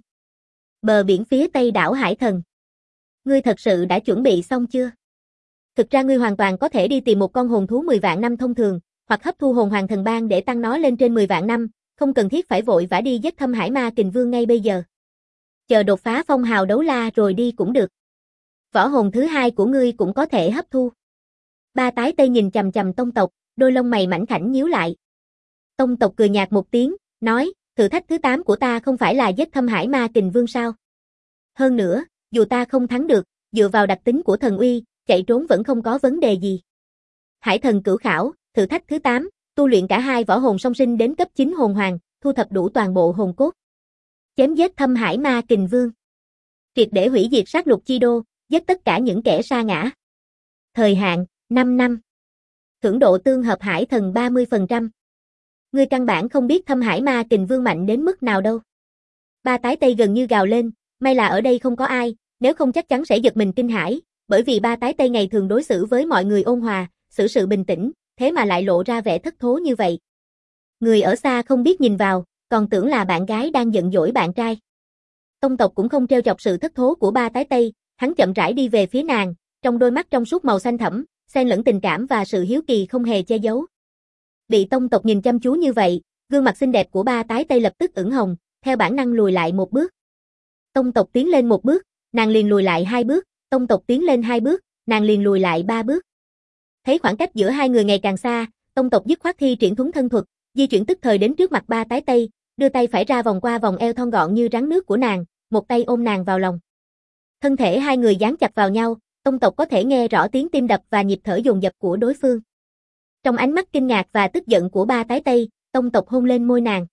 Bờ biển phía tây đảo Hải Thần. Ngươi thật sự đã chuẩn bị xong chưa? Thực ra ngươi hoàn toàn có thể đi tìm một con hồn thú 10 vạn năm thông thường, hoặc hấp thu hồn hoàng thần ban để tăng nó lên trên 10 vạn năm, không cần thiết phải vội vã đi giết Thâm Hải Ma Kình Vương ngay bây giờ. Chờ đột phá phong hào đấu la rồi đi cũng được. Võ hồn thứ 2 của ngươi cũng có thể hấp thu. Ba Tái Tây nhìn chằm chằm tông tộc, đôi lông mày mảnh khảnh nhíu lại. Tông tộc cười nhạt một tiếng, nói, thử thách thứ 8 của ta không phải là giết Thâm Hải Ma Kình Vương sao? Hơn nữa, dù ta không thắng được, dựa vào đặc tính của thần uy, chạy trốn vẫn không có vấn đề gì. Hải Thần cửu khảo, thử thách thứ 8, tu luyện cả 2 võ hồn song sinh đến cấp 9 hồn hoàng, thu thập đủ toàn bộ hồn cốt. Chém giết Thâm Hải Ma Kình Vương. Triệt để hủy diệt sát lục chi đô, giết tất cả những kẻ sa ngã. Thời hạn, 5 năm. Thưởng độ tương hợp Hải Thần 30%. Ngươi căn bản không biết Thâm Hải Ma Kình Vương mạnh đến mức nào đâu. Ba Tái Tây gần như gào lên, may là ở đây không có ai, nếu không chắc chắn sẽ giật mình kinh hãi, bởi vì Ba Tái Tây ngày thường đối xử với mọi người ôn hòa, xử sự bình tĩnh, thế mà lại lộ ra vẻ thất thố như vậy. Người ở xa không biết nhìn vào, còn tưởng là bạn gái đang giận dỗi bạn trai. Tông tộc cũng không trêu chọc sự thất thố của Ba Tái Tây, hắn chậm rãi đi về phía nàng, trong đôi mắt trong suốt màu xanh thẫm, xen lẫn tình cảm và sự hiếu kỳ không hề che giấu. Bị tông tộc nhìn chăm chú như vậy, gương mặt xinh đẹp của Ba Tái Tây lập tức ửng hồng, theo bản năng lùi lại một bước. Tông tộc tiến lên một bước, nàng liền lùi lại 2 bước, tông tộc tiến lên 2 bước, nàng liền lùi lại 3 bước. Thấy khoảng cách giữa hai người ngày càng xa, Tông tộc dứt khoát thi triển thuấn thân thuật, di chuyển tức thời đến trước mặt ba tái tây, đưa tay phải ra vòng qua vòng eo thon gọn như rắn nước của nàng, một tay ôm nàng vào lòng. Thân thể hai người dán chặt vào nhau, Tông tộc có thể nghe rõ tiếng tim đập và nhịp thở dồn dập của đối phương. Trong ánh mắt kinh ngạc và tức giận của ba tái tây, Tông tộc hôn lên môi nàng.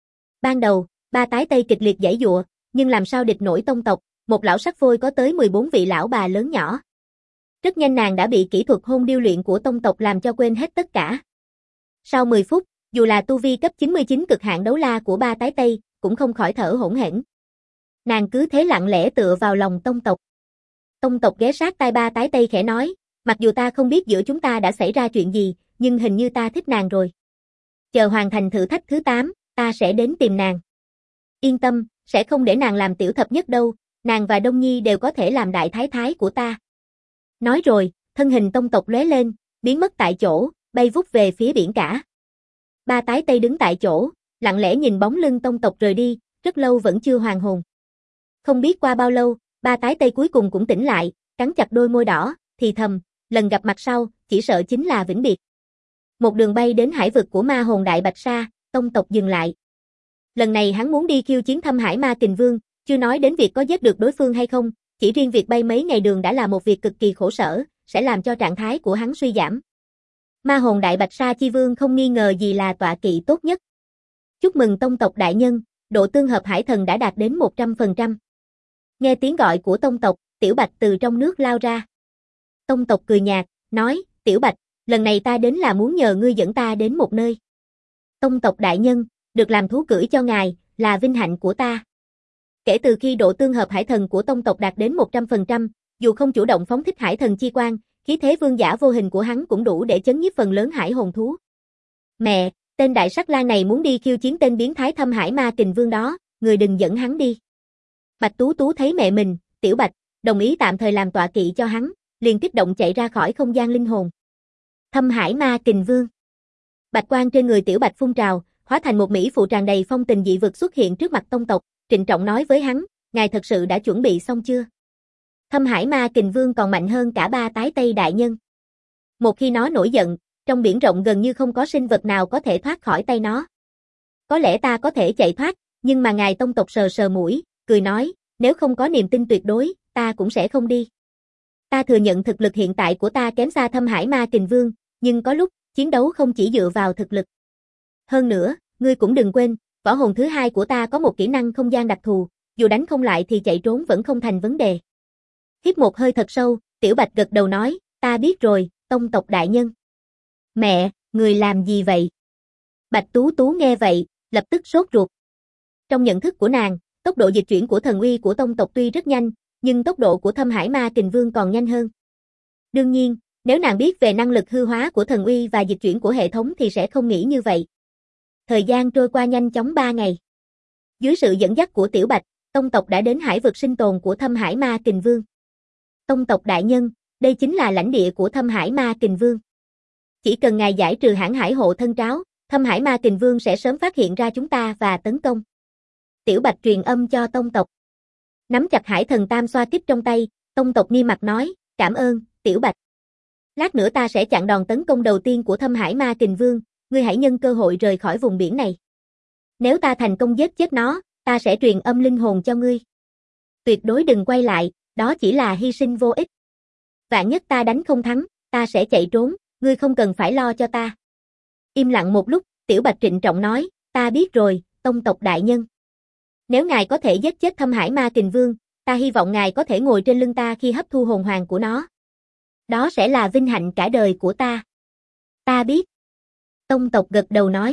Ban đầu, ba tái tây kịch liệt giãy giụa, nhưng làm sao địch nổi Tông tộc, một lão sắc phôi có tới 14 vị lão bà lớn nhỏ. Rất nhanh nàng đã bị kỹ thuật hôn điêu luyện của Tông tộc làm cho quên hết tất cả. Sau 10 phút, dù là tu vi cấp 99 cực hạn đấu la của ba tái tây, cũng không khỏi thở hổn hển. Nàng cứ thế lặng lẽ tựa vào lòng Tông tộc. Tông tộc ghé sát tai ba tái tây khẽ nói, mặc dù ta không biết giữa chúng ta đã xảy ra chuyện gì, nhưng hình như ta thích nàng rồi. Chờ hoàn thành thử thách thứ 8, ta sẽ đến tìm nàng. Yên tâm, sẽ không để nàng làm tiểu thập nhất đâu, nàng và Đông Nhi đều có thể làm đại thái thái của ta. Nói rồi, thân hình Tông tộc lóe lên, biến mất tại chỗ, bay vút về phía biển cả. Ba tái tây đứng tại chỗ, lặng lẽ nhìn bóng lưng Tông tộc rời đi, rất lâu vẫn chưa hoàn hồn. Không biết qua bao lâu, ba tái tây cuối cùng cũng tỉnh lại, cắn chặt đôi môi đỏ, thì thầm, lần gặp mặt sau, chỉ sợ chính là vĩnh biệt. Một đường bay đến hải vực của ma hồn Đại Bạch Sa, Tông tộc dừng lại. Lần này hắn muốn đi khiêu chiến Thâm Hải Ma Kình Vương, chưa nói đến việc có giết được đối phương hay không, chỉ riêng việc bay mấy ngày đường đã là một việc cực kỳ khổ sở, sẽ làm cho trạng thái của hắn suy giảm. Ma hồn Đại Bạch Sa Chi Vương không nghi ngờ gì là tọa kỵ tốt nhất. Chúc mừng Tông tộc đại nhân, độ tương hợp hải thần đã đạt đến 100%. Nghe tiếng gọi của Tông tộc, Tiểu Bạch từ trong nước lao ra. Tông tộc cười nhạt, nói, Tiểu Bạch, lần này ta đến là muốn nhờ ngươi dẫn ta đến một nơi. Tông tộc đại nhân, được làm thú cưỡi cho ngài, là vinh hạnh của ta. Kể từ khi độ tương hợp hải thần của Tông tộc đạt đến 100%, dù không chủ động phóng thích hải thần chi quang, khí thế vương giả vô hình của hắn cũng đủ để chấn nhiếp phần lớn hải hồn thú. Mẹ, tên đại sắc lang này muốn đi khiêu chiến tên biến thái Thâm Hải Ma Kình Vương đó, người đừng dẫn hắn đi. Bạch Tú Tú thấy mẹ mình, Tiểu Bạch, đồng ý tạm thời làm tọa kỵ cho hắn, liền kích động chạy ra khỏi không gian linh hồn. Thâm Hải Ma Kình Vương. Bạch quang trên người Tiểu Bạch phun trào, hóa thành một mỹ phụ tràn đầy phong tình dị vực xuất hiện trước mặt Tông tộc, trịnh trọng nói với hắn, ngài thật sự đã chuẩn bị xong chưa? Thâm Hải Ma Kình Vương còn mạnh hơn cả ba tái tây đại nhân. Một khi nó nổi giận, trong biển rộng gần như không có sinh vật nào có thể thoát khỏi tay nó. Có lẽ ta có thể chạy thoát, nhưng mà ngài Tông tộc sờ sờ mũi, cười nói, nếu không có niềm tin tuyệt đối, ta cũng sẽ không đi. Ta thừa nhận thực lực hiện tại của ta kém xa Thâm Hải Ma Kình Vương, nhưng có lúc, chiến đấu không chỉ dựa vào thực lực. Hơn nữa, ngươi cũng đừng quên, võ hồn thứ hai của ta có một kỹ năng không gian đặc thù, dù đánh không lại thì chạy trốn vẫn không thành vấn đề. Hít một hơi thật sâu, Tiểu Bạch gật đầu nói, ta biết rồi, Tông tộc đại nhân. Mẹ, người làm gì vậy? Bạch Tú Tú nghe vậy, lập tức sốt ruột. Trong nhận thức của nàng, tốc độ dịch chuyển của thần uy của Tông tộc tuy rất nhanh, nhưng tốc độ của Thâm Hải Ma Kình Vương còn nhanh hơn. Đương nhiên, nếu nàng biết về năng lực hư hóa của thần uy và dịch chuyển của hệ thống thì sẽ không nghĩ như vậy. Thời gian trôi qua nhanh chóng 3 ngày. Dưới sự dẫn dắt của Tiểu Bạch, Tông tộc đã đến hải vực sinh tồn của Thâm Hải Ma Kình Vương. Tông tộc đại nhân, đây chính là lãnh địa của Thâm Hải Ma Kình Vương. Chỉ cần ngài giải trừ hãn hải hộ thân tráo, Thâm Hải Ma Kình Vương sẽ sớm phát hiện ra chúng ta và tấn công. Tiểu Bạch truyền âm cho Tông tộc. Nắm chặt hải thần tam xoa kích trong tay, Tông tộc nghiêm mặt nói, cảm ơn, Tiểu Bạch. Lát nữa ta sẽ chặn đòn tấn công đầu tiên của Thâm Hải Ma Kình Vương, ngươi hãy nhân cơ hội rời khỏi vùng biển này. Nếu ta thành công giết chết nó, ta sẽ truyền âm linh hồn cho ngươi. Tuyệt đối đừng quay lại, đó chỉ là hy sinh vô ích. Vạn nhất ta đánh không thắng, ta sẽ chạy trốn, ngươi không cần phải lo cho ta. Im lặng một lúc, Tiểu Bạch trịnh trọng nói, ta biết rồi, Tông tộc đại nhân. Nếu ngài có thể giết chết Thâm Hải Ma Kình Vương, ta hy vọng ngài có thể ngồi trên lưng ta khi hấp thu hồn hoàng của nó. Đó sẽ là vinh hạnh cả đời của ta. Ta biết. Tông tộc gật đầu nói.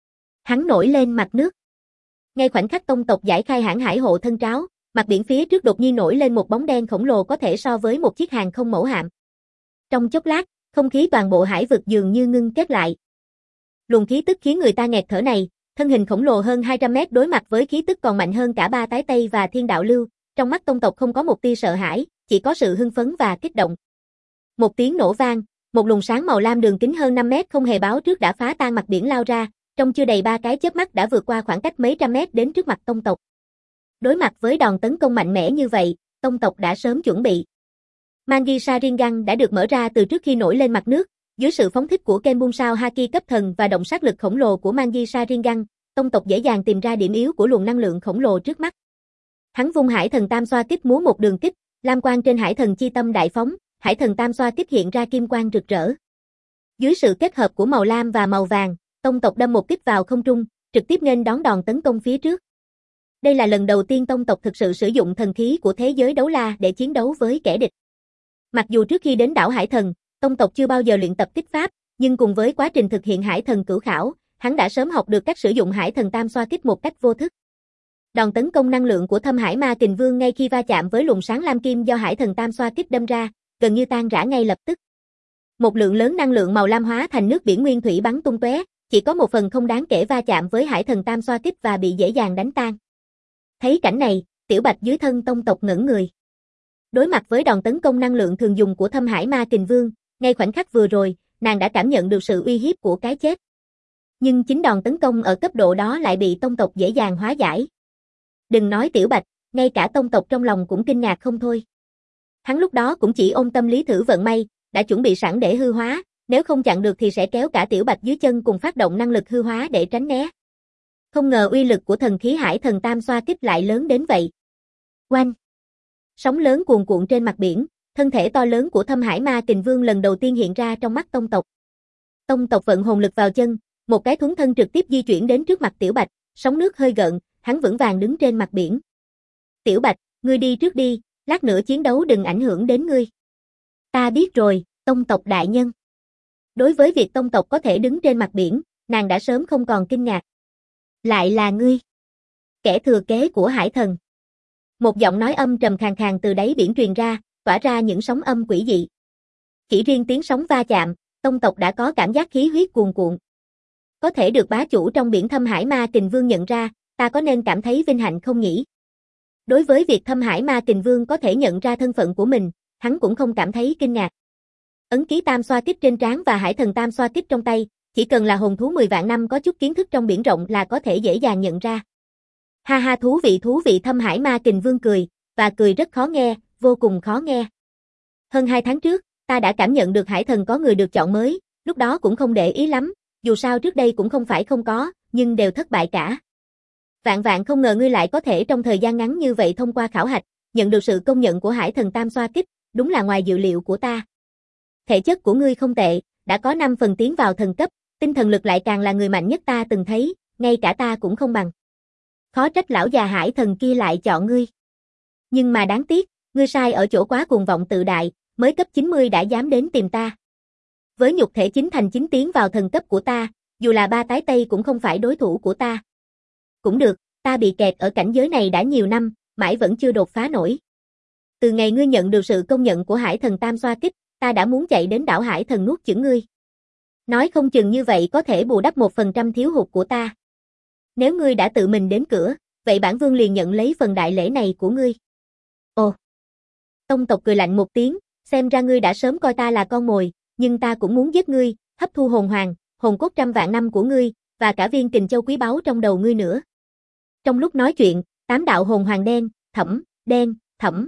Hắn nổi lên mặt nước. Ngay khoảnh khắc Tông tộc giải khai hãn hải hộ thân tráo, mặt biển phía trước đột nhiên nổi lên một bóng đen khổng lồ có thể so với một chiếc hàng không mẫu hạm. Trong chốc lát, không khí toàn bộ hải vực dường như ngưng kết lại. Luồng khí tức khiến người ta nghẹt thở này, thân hình khổng lồ hơn 200 mét đối mặt với khí tức còn mạnh hơn cả ba tái tây và thiên đạo lưu, trong mắt Tông tộc không có một tia sợ hãi, chỉ có sự hưng phấn và kích động. Một tiếng nổ vang, một luồng sáng màu lam đường kính hơn 5 mét không hề báo trước đã phá tan mặt biển lao ra, trong chưa đầy 3 cái chớp mắt đã vượt qua khoảng cách mấy trăm mét đến trước mặt Tông tộc. Đối mặt với đòn tấn công mạnh mẽ như vậy, Tông tộc đã sớm chuẩn bị. Mangi Sharingan đã được mở ra từ trước khi nổi lên mặt nước, Dưới sự phóng thích của Kenbunsao Haki cấp thần và động sát lực khổng lồ của Manji Sharingan, tông tộc dễ dàng tìm ra điểm yếu của luồng năng lượng khổng lồ trước mắt. Hắn vung Hải Thần Tam Xoa Kích múa một đường kích, lam quang trên Hải Thần Chi Tâm đại phóng, Hải Thần Tam Xoa Kích hiện ra kim quang rực rỡ. Dưới sự kết hợp của màu lam và màu vàng, tông tộc đâm một kích vào không trung, trực tiếp nghênh đón đòn tấn công phía trước. Đây là lần đầu tiên tông tộc thực sự sử dụng thần khí của thế giới đấu la để chiến đấu với kẻ địch. Mặc dù trước khi đến đảo Hải Thần, tông tộc chưa bao giờ luyện tập kích pháp, nhưng cùng với quá trình thực hiện Hải Thần Cửu Khảo, hắn đã sớm học được cách sử dụng Hải Thần Tam Xoa Kích một cách vô thức. Đòn tấn công năng lượng của Thâm Hải Ma Kình Vương ngay khi va chạm với luồng sáng lam kim do Hải Thần Tam Xoa Kích đâm ra, gần như tan rã ngay lập tức. Một lượng lớn năng lượng màu lam hóa thành nước biển nguyên thủy bắn tung tóe, chỉ có một phần không đáng kể va chạm với Hải Thần Tam Xoa Kích và bị dễ dàng đánh tan. Thấy cảnh này, Tiểu Bạch dưới thân tông tộc ngẩn người. Đối mặt với đòn tấn công năng lượng thường dùng của Thâm Hải Ma Kình Vương, ngay khoảnh khắc vừa rồi, nàng đã cảm nhận được sự uy hiếp của cái chết. Nhưng chính đòn tấn công ở cấp độ đó lại bị tông tộc dễ dàng hóa giải. Đừng nói Tiểu Bạch, ngay cả tông tộc trong lòng cũng kinh ngạc không thôi. Hắn lúc đó cũng chỉ ôm tâm lý thử vận may, đã chuẩn bị sẵn để hư hóa, nếu không chặn được thì sẽ kéo cả Tiểu Bạch dưới chân cùng phát động năng lực hư hóa để tránh né. Không ngờ uy lực của thần khí Hải Thần Tam Xoa Kích lại lớn đến vậy. Oanh! Sóng lớn cuồn cuộn trên mặt biển, thân thể to lớn của Thâm Hải Ma Kình Vương lần đầu tiên hiện ra trong mắt tông tộc. Tông tộc vận hồn lực vào chân, một cái thuấn thân trực tiếp di chuyển đến trước mặt Tiểu Bạch, sóng nước hơi gợn, hắn vững vàng đứng trên mặt biển. Tiểu Bạch, ngươi đi trước đi, lát nữa chiến đấu đừng ảnh hưởng đến ngươi. Ta biết rồi, tông tộc đại nhân. Đối với việc tông tộc có thể đứng trên mặt biển, nàng đã sớm không còn kinh ngạc. Lại là ngươi. Kẻ thừa kế của Hải Thần. Một giọng nói âm trầm khàn khàn từ đáy biển truyền ra, tỏa ra những sóng âm quỷ dị. Chỉ riêng tiếng sóng va chạm, tông tộc đã có cảm giác khí huyết cuồn cuộn. Có thể được bá chủ trong biển Thâm Hải Ma Kình Vương nhận ra, ta có nên cảm thấy vinh hạnh không nhỉ? Đối với việc Thâm Hải Ma Kình Vương có thể nhận ra thân phận của mình, hắn cũng không cảm thấy kinh ngạc. Ấn ký Tam Xoa Kích trên trán và Hải Thần Tam Xoa Kích trong tay, chỉ cần là hồn thú 10 vạn năm có chút kiến thức trong biển rộng là có thể dễ dàng nhận ra. Ha ha, thú vị Thâm Hải Ma Kình Vương cười, và cười rất khó nghe, vô cùng khó nghe. Hơn 2 tháng trước, ta đã cảm nhận được Hải Thần có người được chọn mới, lúc đó cũng không để ý lắm, dù sao trước đây cũng không phải không có, nhưng đều thất bại cả. Vạn không ngờ ngươi lại có thể trong thời gian ngắn như vậy thông qua khảo hạch, nhận được sự công nhận của Hải Thần Tam Xoa Kích, đúng là ngoài dự liệu của ta. Thể chất của ngươi không tệ, đã có 5 phần tiến vào thần cấp, tinh thần lực lại càng là người mạnh nhất ta từng thấy, ngay cả ta cũng không bằng. Khó trách lão già Hải Thần kia lại chọn ngươi. Nhưng mà đáng tiếc, ngươi sai ở chỗ quá cuồng vọng tự đại, mới cấp 90 đã dám đến tìm ta. Với nhục thể 9 thành 9 tiến vào thần cấp của ta, dù là 3 tái tây cũng không phải đối thủ của ta. Cũng được, ta bị kẹt ở cảnh giới này đã nhiều năm, mãi vẫn chưa đột phá nổi. Từ ngày ngươi nhận được sự công nhận của Hải Thần Tam Xoa Kích, ta đã muốn chạy đến đảo Hải Thần nuốt chửng ngươi. Nói không chừng như vậy có thể bù đắp 1% thiếu hụt của ta. Nếu ngươi đã tự mình đến cửa, vậy bản vương liền nhận lấy phần đại lễ này của ngươi. Ồ! Tông tộc cười lạnh một tiếng, xem ra ngươi đã sớm coi ta là con mồi, nhưng ta cũng muốn giết ngươi, hấp thu hồn hoàng, hồn cốt trăm vạn năm của ngươi, và cả viên kình châu quý báu trong đầu ngươi nữa. Trong lúc nói chuyện, 8 đạo hồn hoàng đen, thẫm,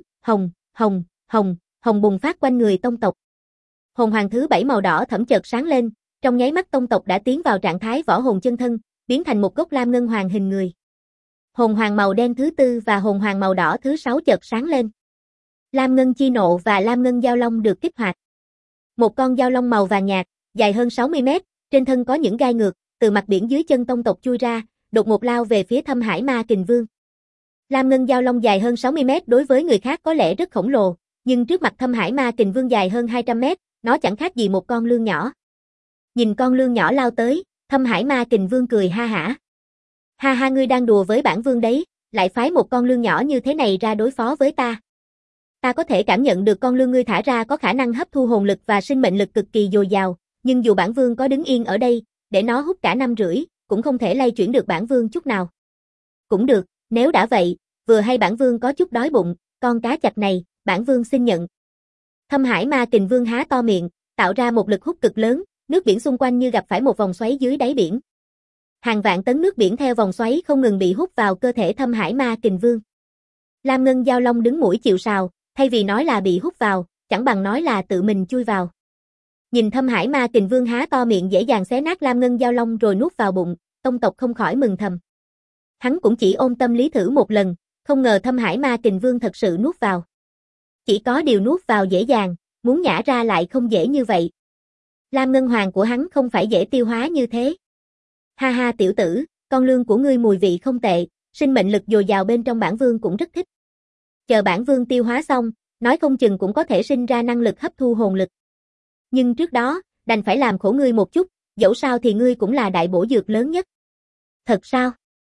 hồng bùng phát quanh người tông tộc. Hồn hoàng thứ 7 màu đỏ thẫm chợt sáng lên, trong nháy mắt tông tộc đã tiến vào trạng thái võ hồn chân thân, biến thành một gốc lam ngân hoàng hình người. Hồn hoàng màu đen thứ 4 và hồn hoàng màu đỏ thứ 6 chợt sáng lên. Lam ngân chi nộ và lam ngân giao long được kích hoạt. Một con giao long màu vàng nhạt, dài hơn 60 mét, trên thân có những gai ngược, từ mặt biển dưới chân tông tộc chui ra, đột ngột lao về phía Thâm Hải Ma Kình Vương. Lam ngân giao long dài hơn 60 mét đối với người khác có lẽ rất khổng lồ, nhưng trước mặt Thâm Hải Ma Kình Vương dài hơn 200 mét, nó chẳng khác gì một con lươn nhỏ. Nhìn con lươn nhỏ lao tới, Thâm Hải Ma Kình Vương cười ha hả. Ha ha, ngươi đang đùa với bản vương đấy, lại phái một con lươn nhỏ như thế này ra đối phó với ta. Ta có thể cảm nhận được con lươn ngươi thả ra có khả năng hấp thu hồn lực và sinh mệnh lực cực kỳ dồi dào, nhưng dù bản vương có đứng yên ở đây, để nó hút cả 5 rưỡi, cũng không thể lay chuyển được bản vương chút nào. Cũng được, nếu đã vậy, vừa hay bản vương có chút đói bụng, con cá chạch này, bản vương xin nhận. Thâm Hải Ma Kình Vương há to miệng, tạo ra một lực hút cực lớn, nước biển xung quanh như gặp phải một vòng xoáy dưới đáy biển. Hàng vạn tấn nước biển theo vòng xoáy không ngừng bị hút vào cơ thể Thâm Hải Ma Kình Vương. Lam ngân giao long đứng mũi chịu sào, thay vì nói là bị hút vào, chẳng bằng nói là tự mình chui vào. Nhìn Thâm Hải Ma Kình Vương há to miệng dễ dàng xé nát Lam Ngân Giao Long rồi nuốt vào bụng, Tông tộc không khỏi mừng thầm. Hắn cũng chỉ ôm tâm lý thử một lần, không ngờ Thâm Hải Ma Kình Vương thật sự nuốt vào. Chỉ có điều nuốt vào dễ dàng, muốn nhả ra lại không dễ như vậy. Lam Ngân Hoàng của hắn không phải dễ tiêu hóa như thế. Ha ha tiểu tử, con lương của ngươi mùi vị không tệ, sinh mệnh lực dồi dào bên trong bản vương cũng rất thích. Chờ bản vương tiêu hóa xong, nói không chừng cũng có thể sinh ra năng lực hấp thu hồn lực. Nhưng trước đó, đành phải làm khổ ngươi một chút, dẫu sao thì ngươi cũng là đại bổ dược lớn nhất. Thật sao?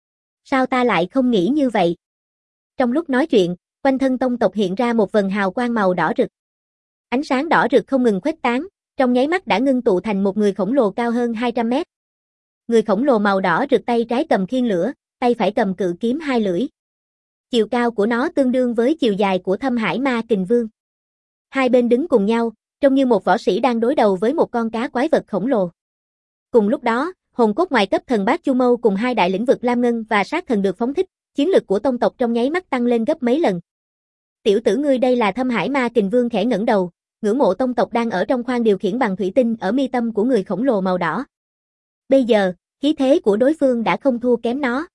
Sao ta lại không nghĩ như vậy? Trong lúc nói chuyện, quanh thân Tông tộc hiện ra một vầng hào quang màu đỏ rực. Ánh sáng đỏ rực không ngừng khuếch tán, trong nháy mắt đã ngưng tụ thành một người khổng lồ cao hơn 200 mét. Người khổng lồ màu đỏ rực tay trái cầm khiên lửa, tay phải cầm cự kiếm hai lưỡi. Chiều cao của nó tương đương với chiều dài của Thâm Hải Ma Kình Vương. Hai bên đứng cùng nhau, trông như một võ sĩ đang đối đầu với một con cá quái vật khổng lồ. Cùng lúc đó, hồn cốt ngoài cấp thần Bát Chu Mâu cùng hai đại lĩnh vực Lam Ngân và Sát Thần được phóng thích, chiến lực của Tông tộc trong nháy mắt tăng lên gấp mấy lần. Tiểu tử ngươi đây là Thâm Hải Ma Kình Vương khẽ ngẩng đầu, ngưỡng mộ Tông tộc đang ở trong khoang điều khiển bằng thủy tinh ở mi tâm của người khổng lồ màu đỏ. Bây giờ, khí thế của đối phương đã không thua kém nó.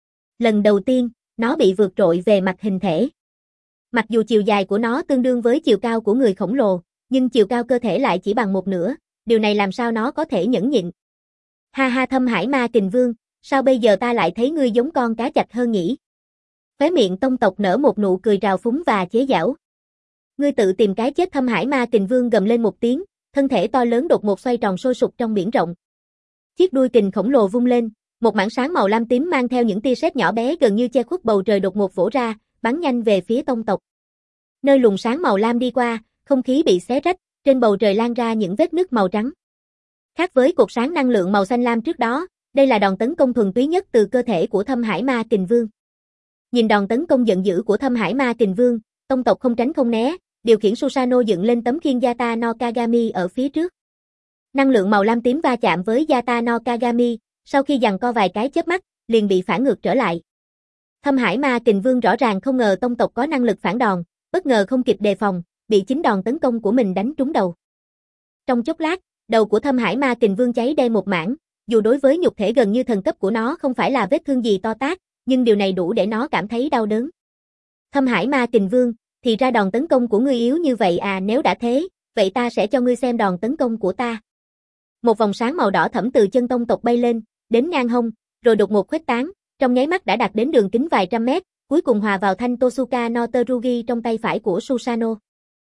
Lần đầu tiên, nó bị vượt trội về mặt hình thể. Mặc dù chiều dài của nó tương đương với chiều cao của người khổng lồ, nhưng chiều cao cơ thể lại chỉ bằng một nửa, điều này làm sao nó có thể nhẫn nhịn. Ha ha Thâm Hải Ma Kình Vương, sao bây giờ ta lại thấy ngươi giống con cá chạch hơn nhỉ? Khóe miệng Tông tộc nở một nụ cười trào phúng và chế giễu. Ngươi tự tìm cái chết. Thâm Hải Ma Kình Vương gầm lên một tiếng, thân thể to lớn đột ngột xoay tròn sôi sục trong biển rộng. Chiếc đuôi kình khổng lồ vung lên, một mảng sáng màu lam tím mang theo những tia sét nhỏ bé gần như che khuất bầu trời đột ngột vỗ ra, bắn nhanh về phía Tông tộc. Nơi luồng sáng màu lam đi qua, không khí bị xé rách, trên bầu trời lan ra những vết nứt màu trắng. Khác với cột sáng năng lượng màu xanh lam trước đó, đây là đòn tấn công thuần túy nhất từ cơ thể của Thâm Hải Ma Kình Vương. Nhìn đòn tấn công giận dữ của Thâm Hải Ma Kình Vương, Tông tộc không tránh không né, điều khiển Susanoo dựng lên tấm khiên Yata no Kagami ở phía trước. Năng lượng màu lam tím va chạm với Yata no Kagami, sau khi giằng co vài cái chớp mắt, liền bị phản ngược trở lại. Thâm Hải Ma Kình Vương rõ ràng không ngờ Tông tộc có năng lực phản đòn, bất ngờ không kịp đề phòng, bị chính đòn tấn công của mình đánh trúng đầu. Trong chốc lát, đầu của Thâm Hải Ma Kình Vương cháy đen một mảng, dù đối với nhục thể gần như thần cấp của nó không phải là vết thương gì to tát, nhưng điều này đủ để nó cảm thấy đau đớn. Thâm Hải Ma Kình Vương, thì ra đòn tấn công của ngươi yếu như vậy à, nếu đã thế, vậy ta sẽ cho ngươi xem đòn tấn công của ta. Một vòng sáng màu đỏ thẫm từ chân Tông tộc bay lên, đến ngang hông, rồi đột ngột khuếch tán, trong nháy mắt đã đạt đến đường kính vài trăm mét, cuối cùng hòa vào thanh Tosuka no Terugi trong tay phải của Susanoo.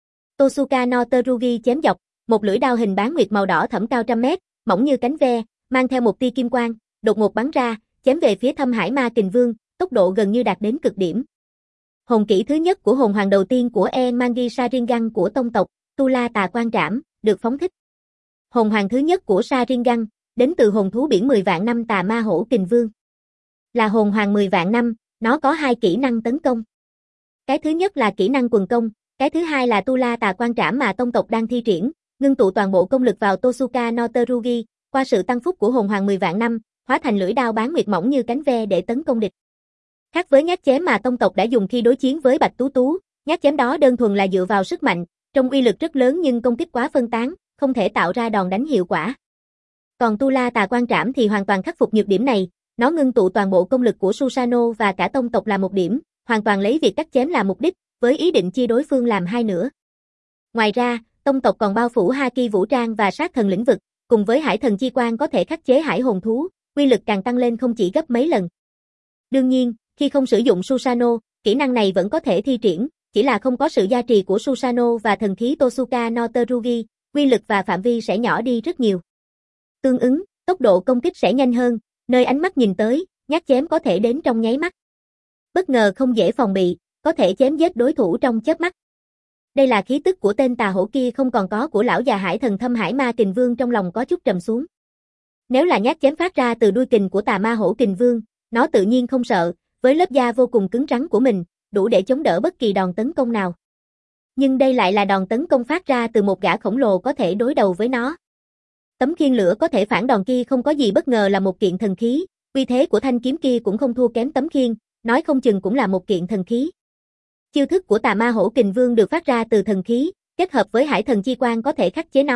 Tosuka no Terugi chém dọc, một lưỡi đao hình bán nguyệt màu đỏ thẫm cao trăm mét, mỏng như cánh ve, mang theo một tia kim quang, đột ngột bắn ra, chém về phía Thâm Hải Ma Kình Vương, tốc độ gần như đạt đến cực điểm. Hồn kỹ thứ nhất của hồn hoàng đầu tiên của Enmangi Sharingan của Tông tộc, Tula Tà Quan Trảm, được phóng thích. Hồn hoàng thứ nhất của Sharingan, đến từ hồn thú biển 10 vạn năm Tà Ma Hổ Kình Vương. Là hồn hoàng 10 vạn năm, nó có hai kỹ năng tấn công. Cái thứ nhất là kỹ năng quần công, cái thứ hai là Tula Tà Quan Trảm mà Tông tộc đang thi triển, ngưng tụ toàn bộ công lực vào Tosuka no Terugi, qua sự tăng phúc của hồn hoàng 10 vạn năm, hóa thành lưỡi đao bán nguyệt mỏng như cánh ve để tấn công địch. Khác với nhát chém mà Tông tộc đã dùng khi đối chiến với Bạch Tú Tú, nhát chém đó đơn thuần là dựa vào sức mạnh, trong uy lực rất lớn nhưng công kích quá phân tán, không thể tạo ra đòn đánh hiệu quả. Còn Tula Tà Quan Trảm thì hoàn toàn khắc phục nhược điểm này, nó ngưng tụ toàn bộ công lực của Susanoo và cả Tông tộc là một điểm, hoàn toàn lấy việc cắt chém làm mục đích, với ý định chia đối phương làm hai nửa. Ngoài ra, Tông tộc còn bao phủ Haki vũ trang và sát thần lĩnh vực, cùng với hải thần chi quan có thể khắc chế hải hồn thú, uy lực càng tăng lên không chỉ gấp mấy lần. Đương nhiên, khi không sử dụng Susanoo, kỹ năng này vẫn có thể thi triển, chỉ là không có sự gia trì của Susanoo và thần khí Tosuka no Terugi, uy lực và phạm vi sẽ nhỏ đi rất nhiều. Tương ứng, tốc độ công kích sẽ nhanh hơn, nơi ánh mắt nhìn tới, nhát chém có thể đến trong nháy mắt. Bất ngờ không dễ phòng bị, có thể chém giết đối thủ trong chớp mắt. Đây là khí tức của tên tà hổ kia không còn có của lão già hải thần Thâm Hải Ma Kình Vương, trong lòng có chút trầm xuống. Nếu là nhát chém phát ra từ đuôi kình của Tà Ma Hổ Kình Vương, nó tự nhiên không sợ, với lớp da vô cùng cứng rắn của mình, đủ để chống đỡ bất kỳ đòn tấn công nào. Nhưng đây lại là đòn tấn công phát ra từ một gã khổng lồ có thể đối đầu với nó. Tấm khiên lửa có thể phản đòn kia không có gì bất ngờ là một kiện thần khí, uy thế của thanh kiếm kia cũng không thua kém tấm khiên, nói không chừng cũng là một kiện thần khí. Chiêu thức của Tà Ma Hổ Kình Vương được phát ra từ thần khí, kết hợp với hải thần chi quan có thể khắc chế nó,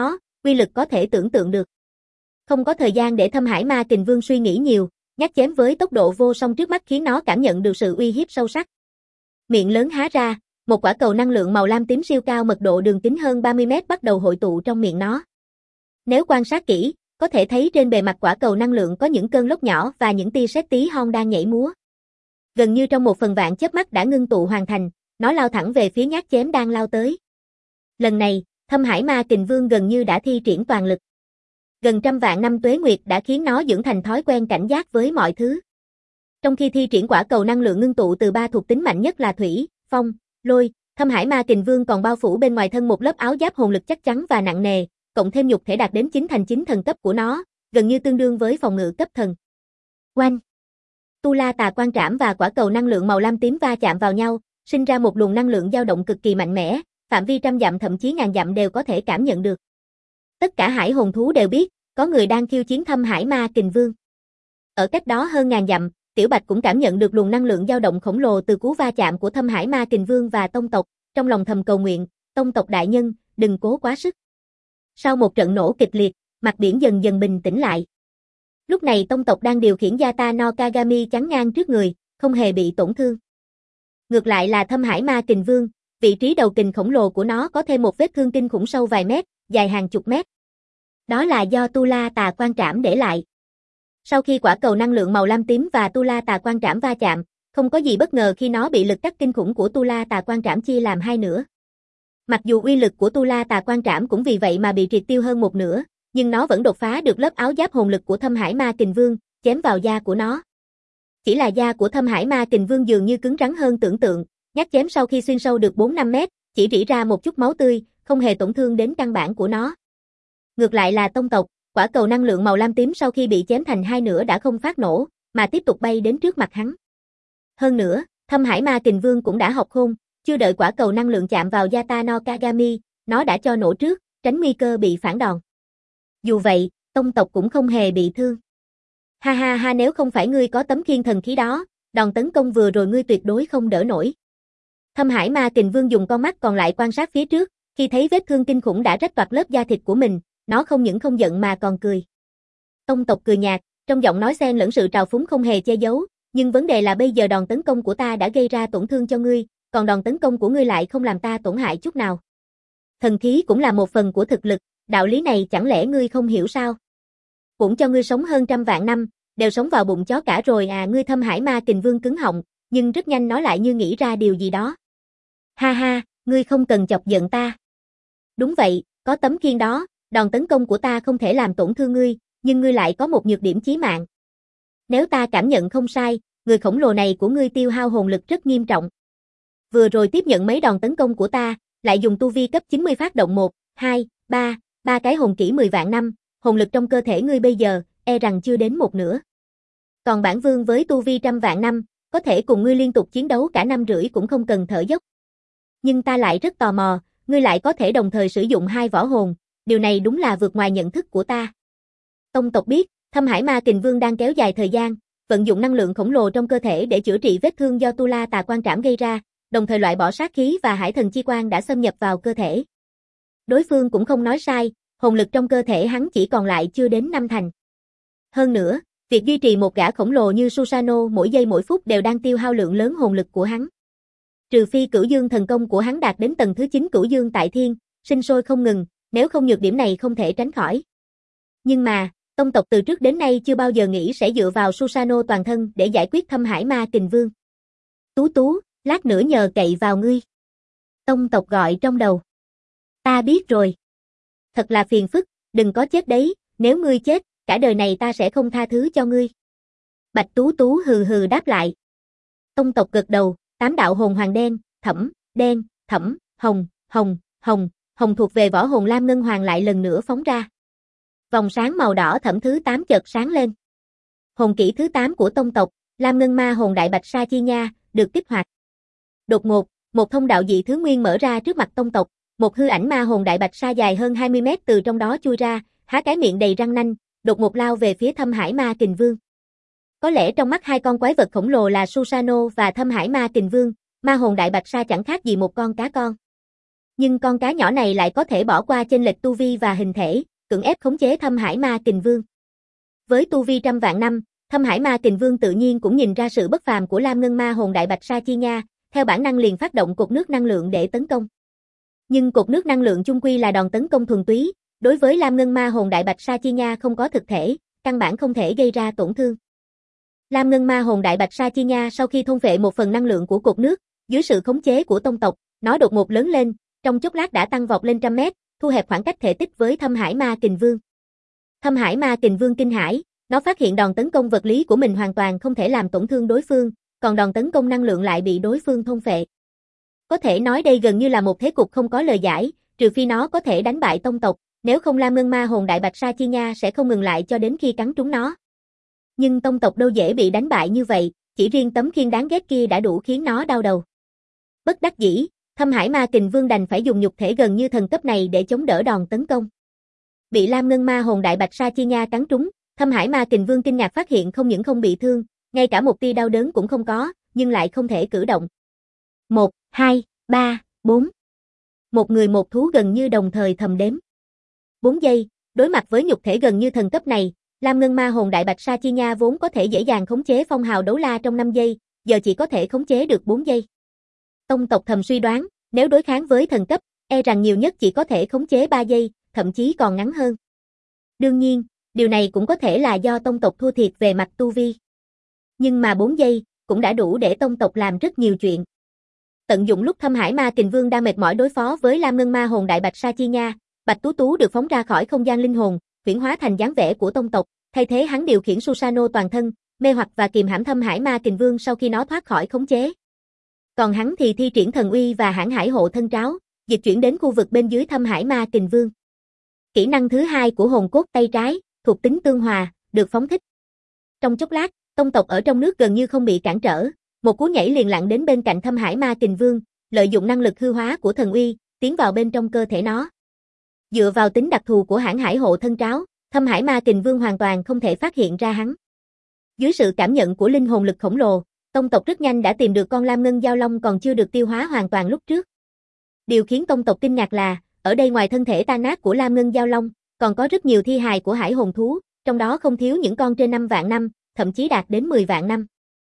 uy lực có thể tưởng tượng được. Không có thời gian để Thâm Hải Ma Kình Vương suy nghĩ nhiều, nhát chém với tốc độ vô song trước mắt khiến nó cảm nhận được sự uy hiếp sâu sắc. Miệng lớn há ra, một quả cầu năng lượng màu lam tím siêu cao mật độ đường kính hơn 30 mét bắt đầu hội tụ trong miệng nó. Nếu quan sát kỹ, có thể thấy trên bề mặt quả cầu năng lượng có những cơn lốc nhỏ và những tia sét tí hon đang nhảy múa. Gần như trong 1/1000 chớp mắt đã ngưng tụ hoàn thành, nó lao thẳng về phía nhát chém đang lao tới. Lần này, Thâm Hải Ma Kình Vương gần như đã thi triển toàn lực. Gần trăm vạn năm tuế nguyệt đã khiến nó dưỡng thành thói quen cảnh giác với mọi thứ. Trong khi thi triển quả cầu năng lượng ngưng tụ từ 3 thuộc tính mạnh nhất là thủy, phong, lôi, Thâm Hải Ma Kình Vương còn bao phủ bên ngoài thân một lớp áo giáp hồn lực chắc chắn và nặng nề, cộng thêm nhục thể đạt đến 9 thành 9 thần cấp của nó, gần như tương đương với phòng ngự cấp thần. Oanh! Tu La Tà Quan Trảm và quả cầu năng lượng màu lam tím va chạm vào nhau, sinh ra một luồng năng lượng dao động cực kỳ mạnh mẽ, phạm vi trăm dặm thậm chí ngàn dặm đều có thể cảm nhận được. Tất cả hải hồn thú đều biết, có người đang khiêu chiến Thâm Hải Ma Kình Vương. Ở cách đó hơn ngàn dặm, Tiểu Bạch cũng cảm nhận được luồng năng lượng dao động khổng lồ từ cú va chạm của Thâm Hải Ma Kình Vương và tông tộc, trong lòng thầm cầu nguyện, tông tộc đại nhân, đừng cố quá sức. Sau một trận nổ kịch liệt, mặt biển dần dần bình tĩnh lại. Lúc này tông tộc đang điều khiển Yata no Kagami chắn ngang trước người, không hề bị tổn thương. Ngược lại là Thâm Hải Ma Kình Vương, vị trí đầu kình khổng lồ của nó có thêm một vết thương kinh khủng sâu vài mét, dài hàng chục mét. Đó là do Tu La Tà Quan Trảm để lại. Sau khi quả cầu năng lượng màu lam tím và Tu La Tà Quan Trảm va chạm, không có gì bất ngờ khi nó bị lực cắt kinh khủng của Tu La Tà Quan Trảm chia làm hai nửa. Mặc dù uy lực của Tu La Tà Quan Trảm cũng vì vậy mà bị triệt tiêu hơn một nửa, nhưng nó vẫn đột phá được lớp áo giáp hồn lực của Thâm Hải Ma Kình Vương, chém vào da của nó. Chỉ là da của Thâm Hải Ma Kình Vương dường như cứng rắn hơn tưởng tượng, nhát chém sau khi xuyên sâu được 4-5 mét, chỉ rỉ ra một chút máu tươi, không hề tổn thương đến căn bản của nó. Ngược lại là tông tộc, quả cầu năng lượng màu lam tím sau khi bị chém thành hai nửa đã không phát nổ, mà tiếp tục bay đến trước mặt hắn. Hơn nữa, Thâm Hải Ma Kình Vương cũng đã học khôn, chưa đợi quả cầu năng lượng chạm vào Yata no Kagami, nó đã cho nổ trước, tránh nguy cơ bị phản đòn. Dù vậy, tông tộc cũng không hề bị thương. Ha ha ha, nếu không phải ngươi có tấm khiên thần khí đó, đòn tấn công vừa rồi ngươi tuyệt đối không đỡ nổi. Thâm Hải Ma Kình Vương dùng con mắt còn lại quan sát phía trước, khi thấy vết thương kinh khủng đã rách toạc lớp da thịt của mình, nó không những không giận mà còn cười. Tông tộc cười nhạt, trong giọng nói xen lẫn sự trào phúng không hề che giấu, nhưng vấn đề là bây giờ đòn tấn công của ta đã gây ra tổn thương cho ngươi, còn đòn tấn công của ngươi lại không làm ta tổn hại chút nào. Thần khí cũng là một phần của thực lực, đạo lý này chẳng lẽ ngươi không hiểu sao? Cũng cho ngươi sống hơn trăm vạn năm, đều sống vào bụng chó cả rồi à. Ngươi Thâm Hải Ma Kình Vương cứng họng, nhưng rất nhanh nói lại như nghĩ ra điều gì đó. Ha ha, ngươi không cần chọc giận ta. Đúng vậy, có tấm khiên đó, đòn tấn công của ta không thể làm tổn thương ngươi, nhưng ngươi lại có một nhược điểm chí mạng. Nếu ta cảm nhận không sai, người khổng lồ này của ngươi tiêu hao hồn lực rất nghiêm trọng. Vừa rồi tiếp nhận mấy đòn tấn công của ta, lại dùng tu vi cấp 90 phát động 1, 2, 3 cái hồn kỹ 10 vạn năm, hồn lực trong cơ thể ngươi bây giờ, e rằng chưa đến một nửa. Còn bản vương với tu vi trăm vạn năm, có thể cùng ngươi liên tục chiến đấu cả năm rưỡi cũng không cần thở dốc. Nhưng ta lại rất tò mò, ngươi lại có thể đồng thời sử dụng hai võ hồn, điều này đúng là vượt ngoài nhận thức của ta. Tông tộc biết, Thâm Hải Ma Kình Vương đang kéo dài thời gian, vận dụng năng lượng khổng lồ trong cơ thể để chữa trị vết thương do Tu La Tà Quan Trảm gây ra, đồng thời loại bỏ sát khí và hải thần chi quan đã xâm nhập vào cơ thể. Đối phương cũng không nói sai, hồn lực trong cơ thể hắn chỉ còn lại chưa đến 5 thành. Hơn nữa, việc duy trì một gã khổng lồ như Susanoo mỗi giây mỗi phút đều đang tiêu hao lượng lớn hồn lực của hắn. Trừ phi Cửu Dương thần công của hắn đạt đến tầng thứ 9 Cửu Dương tại thiên, sinh sôi không ngừng, nếu không nhược điểm này không thể tránh khỏi. Nhưng mà, tông tộc từ trước đến nay chưa bao giờ nghĩ sẽ dựa vào Susanoo toàn thân để giải quyết Thâm Hải Ma Kình Vương. Tú Tú, lát nữa nhờ cậy vào ngươi. Tông tộc gọi trong đầu. Ta biết rồi. Thật là phiền phức, đừng có chết đấy, nếu ngươi chết, cả đời này ta sẽ không tha thứ cho ngươi. Bạch Tú Tú hừ hừ đáp lại. Tông tộc gật đầu, 8 đạo hồn hoàng đen, thẫm, hồng thuộc về võ hồn lam ngân hoàng lại lần nữa phóng ra. Vòng sáng màu đỏ thẫm thứ 8 chợt sáng lên. Hồn kỹ thứ 8 của tông tộc, Lam Ngân Ma Hồn Đại Bạch Sa Chi Nha, được kích hoạt. Đột ngột, một thông đạo dị thứ nguyên mở ra trước mặt tông tộc, một hư ảnh ma hồn đại bạch sa dài hơn 20 mét từ trong đó chui ra, há cái miệng đầy răng nanh, đột ngột lao về phía Thâm Hải Ma Kình Vương. Có lẽ trong mắt hai con quái vật khổng lồ là Susanoo và Thâm Hải Ma Kình Vương, ma hồn đại bạch sa chẳng khác gì một con cá con. Nhưng con cá nhỏ này lại có thể bỏ qua chênh lệch tu vi và hình thể, cưỡng ép khống chế Thâm Hải Ma Kình Vương. Với tu vi trăm vạn năm, Thâm Hải Ma Kình Vương tự nhiên cũng nhìn ra sự bất phàm của Lam Ngân Ma Hồn Đại Bạch Sa Chi Nha, theo bản năng liền phát động cột nước năng lượng để tấn công. Nhưng cột nước năng lượng chung quy là đòn tấn công thuần túy, đối với Lam Ngân Ma Hồn Đại Bạch Sa Chi Nha không có thực thể, căn bản không thể gây ra tổn thương. Lam Ngân Ma Hồn Đại Bạch Sa Chi Nha sau khi thôn phệ một phần năng lượng của cột nước, dưới sự khống chế của tông tộc, nó đột ngột lớn lên, trong chốc lát đã tăng vọt lên trăm mét, thu hẹp khoảng cách thể tích với Thâm Hải Ma Kình Vương. Thâm Hải Ma Kình Vương kinh hãi, nó phát hiện đòn tấn công vật lý của mình hoàn toàn không thể làm tổn thương đối phương, còn đòn tấn công năng lượng lại bị đối phương thôn phệ. Có thể nói đây gần như là một thế cục không có lời giải, trừ phi nó có thể đánh bại tông tộc, nếu không Lam Ngân Ma Hồn Đại Bạch Sa Chi Nha sẽ không ngừng lại cho đến khi cắn trúng nó. Nhưng tông tộc đâu dễ bị đánh bại như vậy, chỉ riêng tấm khiên đáng ghét kia đã đủ khiến nó đau đầu. Bất đắc dĩ, Thâm Hải Ma Kình Vương đành phải dùng nhục thể gần như thần cấp này để chống đỡ đòn tấn công. Bị Lam Ngân Ma Hồn Đại Bạch Sa Chi Nha cắn trúng, Thâm Hải Ma Kình Vương kinh ngạc phát hiện không những không bị thương, ngay cả một tia đau đớn cũng không có, nhưng lại không thể cử động. 1, 2, 3, 4. Một người một thú gần như đồng thời thầm đếm. 4 giây, đối mặt với nhục thể gần như thần cấp này, Lam Ngân Ma Hồn Đại Bạch Sa Chi Nha vốn có thể dễ dàng khống chế phong hào đấu la trong 5 giây, giờ chỉ có thể khống chế được 4 giây. Tông tộc thầm suy đoán, nếu đối kháng với thần cấp, e rằng nhiều nhất chỉ có thể khống chế 3 giây, thậm chí còn ngắn hơn. Đương nhiên, điều này cũng có thể là do tông tộc thua thiệt về mặt tu vi. Nhưng mà 4 giây, cũng đã đủ để tông tộc làm rất nhiều chuyện. Tận dụng lúc Thâm Hải Ma Kình Vương đang mệt mỏi đối phó với Lam Ngân Ma Hồn Đại Bạch Sa Chi Nha, Bạch Tú Tú được phóng ra khỏi không gian linh hồn, huyễn hóa thành dáng vẻ của tông tộc, thay thế hắn điều khiển Susano toàn thân, mê hoặc và kìm hãm Thâm Hải Ma Kình Vương sau khi nó thoát khỏi khống chế. Còn hắn thì thi triển thần uy và hãn hải hộ thân tráo, dịch chuyển đến khu vực bên dưới Thâm Hải Ma Kình Vương. Kỹ năng thứ hai của hồn cốt tay trái, thuộc tính tương hòa, được phóng thích. Trong chốc lát, tông tộc ở trong nước gần như không bị cản trở, một cú nhảy liền lặn đến bên cạnh Thâm Hải Ma Kình Vương, lợi dụng năng lực hư hóa của thần uy, tiến vào bên trong cơ thể nó. Dựa vào tính đặc thù của hãn hải hộ thân tráo, Thâm Hải Ma Kình Vương hoàn toàn không thể phát hiện ra hắn. Dưới sự cảm nhận của linh hồn lực khổng lồ, tông tộc rất nhanh đã tìm được con Lam Ngân Giao Long còn chưa được tiêu hóa hoàn toàn lúc trước. Điều khiến tông tộc kinh ngạc là, ở đây ngoài thân thể tan nát của Lam Ngân Giao Long, còn có rất nhiều thi hài của hải hồn thú, trong đó không thiếu những con trên 5 vạn năm, thậm chí đạt đến 10 vạn năm.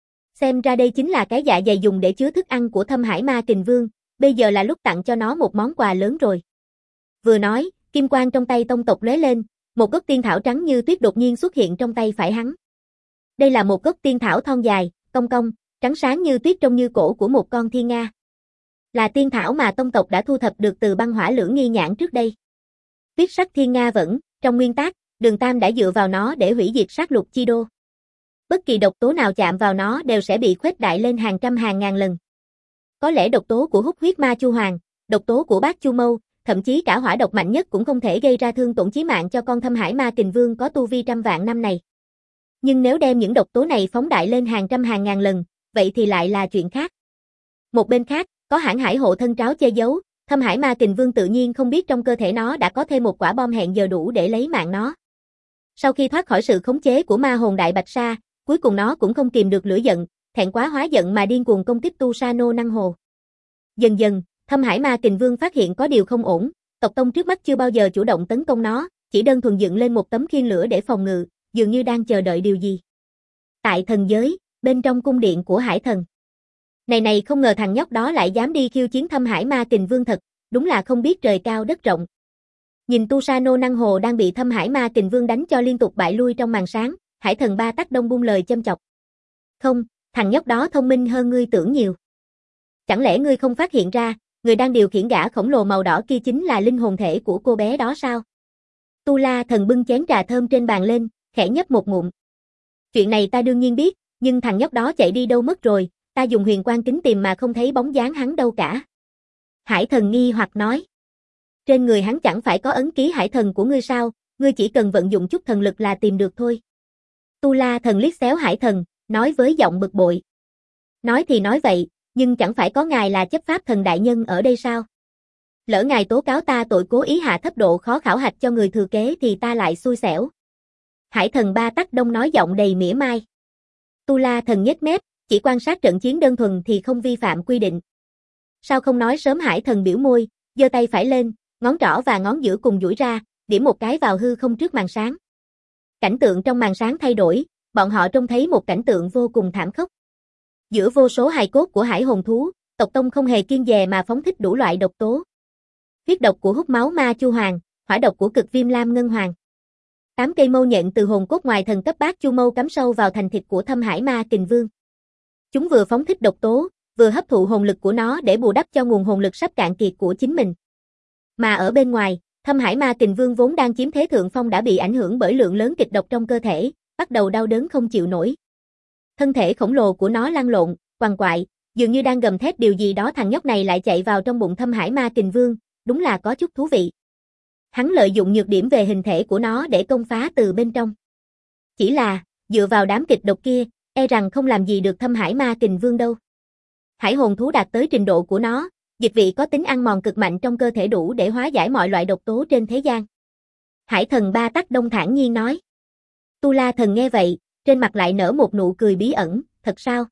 Xem ra đây chính là cái dạ dày dùng để chứa thức ăn của Thâm Hải Ma Kình Vương, bây giờ là lúc tặng cho nó một món quà lớn rồi. Vừa nói, kim quang trong tay tông tộc lóe lên, một gốc tiên thảo trắng như tuyết đột nhiên xuất hiện trong tay phải hắn. Đây là một gốc tiên thảo thon dài, cong cong, trắng sáng như tuyết trông như cổ của một con thiên nga. Là tiên thảo mà tông tộc đã thu thập được từ băng hỏa lưỡng nghi nhãn trước đây. Tuyết sắc thiên nga vẫn, trong nguyên tắc, Đường Tam đã dựa vào nó để hủy diệt sát lục chi đô. Bất kỳ độc tố nào chạm vào nó đều sẽ bị khuếch đại lên hàng trăm hàng ngàn lần. Có lẽ độc tố của hút huyết ma chu hoàng, độc tố của bát chu mâu, thậm chí cả hỏa độc mạnh nhất cũng không thể gây ra thương tổn chí mạng cho con Thâm Hải Ma Kình Vương có tu vi trăm vạn năm này. Nhưng nếu đem những độc tố này phóng đại lên hàng trăm hàng ngàn lần, vậy thì lại là chuyện khác. Một bên khác, có hãn hải hộ thân tráo che giấu, Thâm Hải Ma Kình Vương tự nhiên không biết trong cơ thể nó đã có thêm một quả bom hẹn giờ đủ để lấy mạng nó. Sau khi thoát khỏi sự khống chế của Ma Hồn Đại Bạch Sa, cuối cùng nó cũng không kìm được lửa giận, thẹn quá hóa giận mà điên cuồng công kích Susano năng hồ. Dần dần, Thâm Hải Ma Kình Vương phát hiện có điều không ổn, tộc tông trước mắt chưa bao giờ chủ động tấn công nó, chỉ đơn thuần dựng lên một tấm khiên lửa để phòng ngự, dường như đang chờ đợi điều gì. Tại thần giới, bên trong cung điện của Hải Thần. Này không ngờ thằng nhóc đó lại dám đi khiêu chiến Thâm Hải Ma Kình Vương thật, đúng là không biết trời cao đất rộng. Nhìn Susano năng hồ đang bị Thâm Hải Ma Kình Vương đánh cho liên tục bại lui trong màn sáng, Hải Thần Ba Tắc Đông buông lời châm chọc. Không, thằng nhóc đó thông minh hơn ngươi tưởng nhiều. Chẳng lẽ ngươi không phát hiện ra, người đang điều khiển gã khổng lồ màu đỏ kia chính là linh hồn thể của cô bé đó sao? Tu La Thần bưng chén trà thơm trên bàn lên, khẽ nhấp một ngụm. Chuyện này ta đương nhiên biết, nhưng thằng nhóc đó chạy đi đâu mất rồi, ta dùng huyền quang kính tìm mà không thấy bóng dáng hắn đâu cả. Hải Thần nghi hoặc nói. Trên người hắn chẳng phải có ấn ký Hải Thần của ngươi sao, ngươi chỉ cần vận dụng chút thần lực là tìm được thôi. Tu La Thần liếc xéo Hải Thần, nói với giọng bực bội. Nói thì nói vậy, nhưng chẳng phải có ngài là chấp pháp thần đại nhân ở đây sao? Lỡ ngài tố cáo ta tội cố ý hạ thấp độ khó khảo hạch cho người thừa kế thì ta lại xui xẻo. Hải Thần Ba Tắc Đông nói giọng đầy mỉa mai. Tu La Thần nhếch mép, chỉ quan sát trận chiến đơn thuần thì không vi phạm quy định. Sao không nói sớm? Hải Thần biểu môi, giơ tay phải lên, ngón trỏ và ngón giữa cùng duỗi ra, điểm một cái vào hư không trước màn sáng. Cảnh tượng trong màn sáng thay đổi, bọn họ trông thấy một cảnh tượng vô cùng thảm khốc. Giữa vô số hài cốt của hải hồn thú, tộc tông không hề kiêng dè mà phóng thích đủ loại độc tố. Huyết độc của hút máu ma chu hoàng, hỏa độc của cực viêm lam ngân hoàng. 8 cây mâu nhện từ hồn cốt ngoài thần cấp bát chu mâu cắm sâu vào thành thịt của Thâm Hải Ma Kình Vương. Chúng vừa phóng thích độc tố, vừa hấp thụ hồn lực của nó để bù đắp cho nguồn hồn lực sắp cạn kiệt của chính mình. Mà ở bên ngoài, Thâm Hải Ma Kình Vương vốn đang chiếm thế thượng phong đã bị ảnh hưởng bởi lượng lớn kịch độc trong cơ thể, bắt đầu đau đớn không chịu nổi. Thân thể khổng lồ của nó lăn lộn, quằn quại, dường như đang gầm thét điều gì đó. Thằng nhóc này lại chạy vào trong bụng Thâm Hải Ma Kình Vương, đúng là có chút thú vị. Hắn lợi dụng nhược điểm về hình thể của nó để công phá từ bên trong. Chỉ là, dựa vào đám kịch độc kia, e rằng không làm gì được Thâm Hải Ma Kình Vương đâu. Hải hồn thú đạt tới trình độ của nó, dịch vị có tính ăn mòn cực mạnh trong cơ thể đủ để hóa giải mọi loại độc tố trên thế gian. Hải thần Ba Tắc Đông thản nhiên nói. Tu La thần nghe vậy, trên mặt lại nở một nụ cười bí ẩn, thật sao?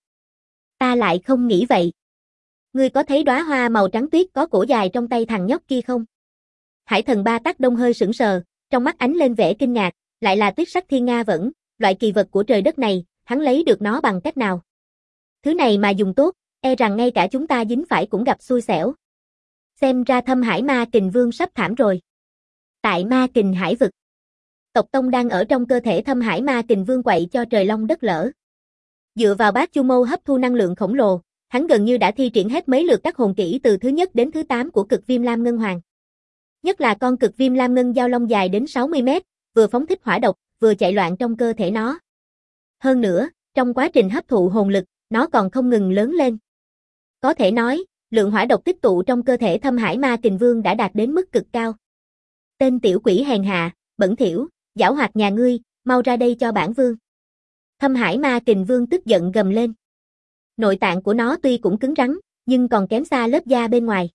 Ta lại không nghĩ vậy. Ngươi có thấy đóa hoa màu trắng tuyết có cổ dài trong tay thằng nhóc kia không? Hải thần Ba Tắc Đông hơi sững sờ, trong mắt ánh lên vẻ kinh ngạc, lại là tuyết sắc thiên nga vẫn, loại kỳ vật của trời đất này, hắn lấy được nó bằng cách nào? Thứ này mà dùng tốt, e rằng ngay cả chúng ta dính phải cũng gặp xui xẻo. Xem ra Thâm Hải Ma Kình Vương sắp thảm rồi. Tại Ma Kình Hải vực, tộc tông đang ở trong cơ thể Thâm Hải Ma Kình Vương quậy cho trời long đất lở. Dựa vào bát chu mâu hấp thu năng lượng khổng lồ, hắn gần như đã thi triển hết mấy lượt các hồn kỹ từ thứ nhất đến thứ 8 của cực viêm lam ngân hoàng. Nhất là con cực viêm lam ngân giao long dài đến 60 mét, vừa phóng thích hỏa độc, vừa chạy loạn trong cơ thể nó. Hơn nữa, trong quá trình hấp thụ hồn lực, nó còn không ngừng lớn lên. Có thể nói, lượng hỏa độc tích tụ trong cơ thể Thâm Hải Ma Kình Vương đã đạt đến mức cực cao. Tên tiểu quỷ hèn hạ, bẩn thỉu, giảo hoạt nhà ngươi, mau ra đây cho bản vương. Thâm Hải Ma Kình Vương tức giận gầm lên. Nội tạng của nó tuy cũng cứng rắn, nhưng còn kém xa lớp da bên ngoài.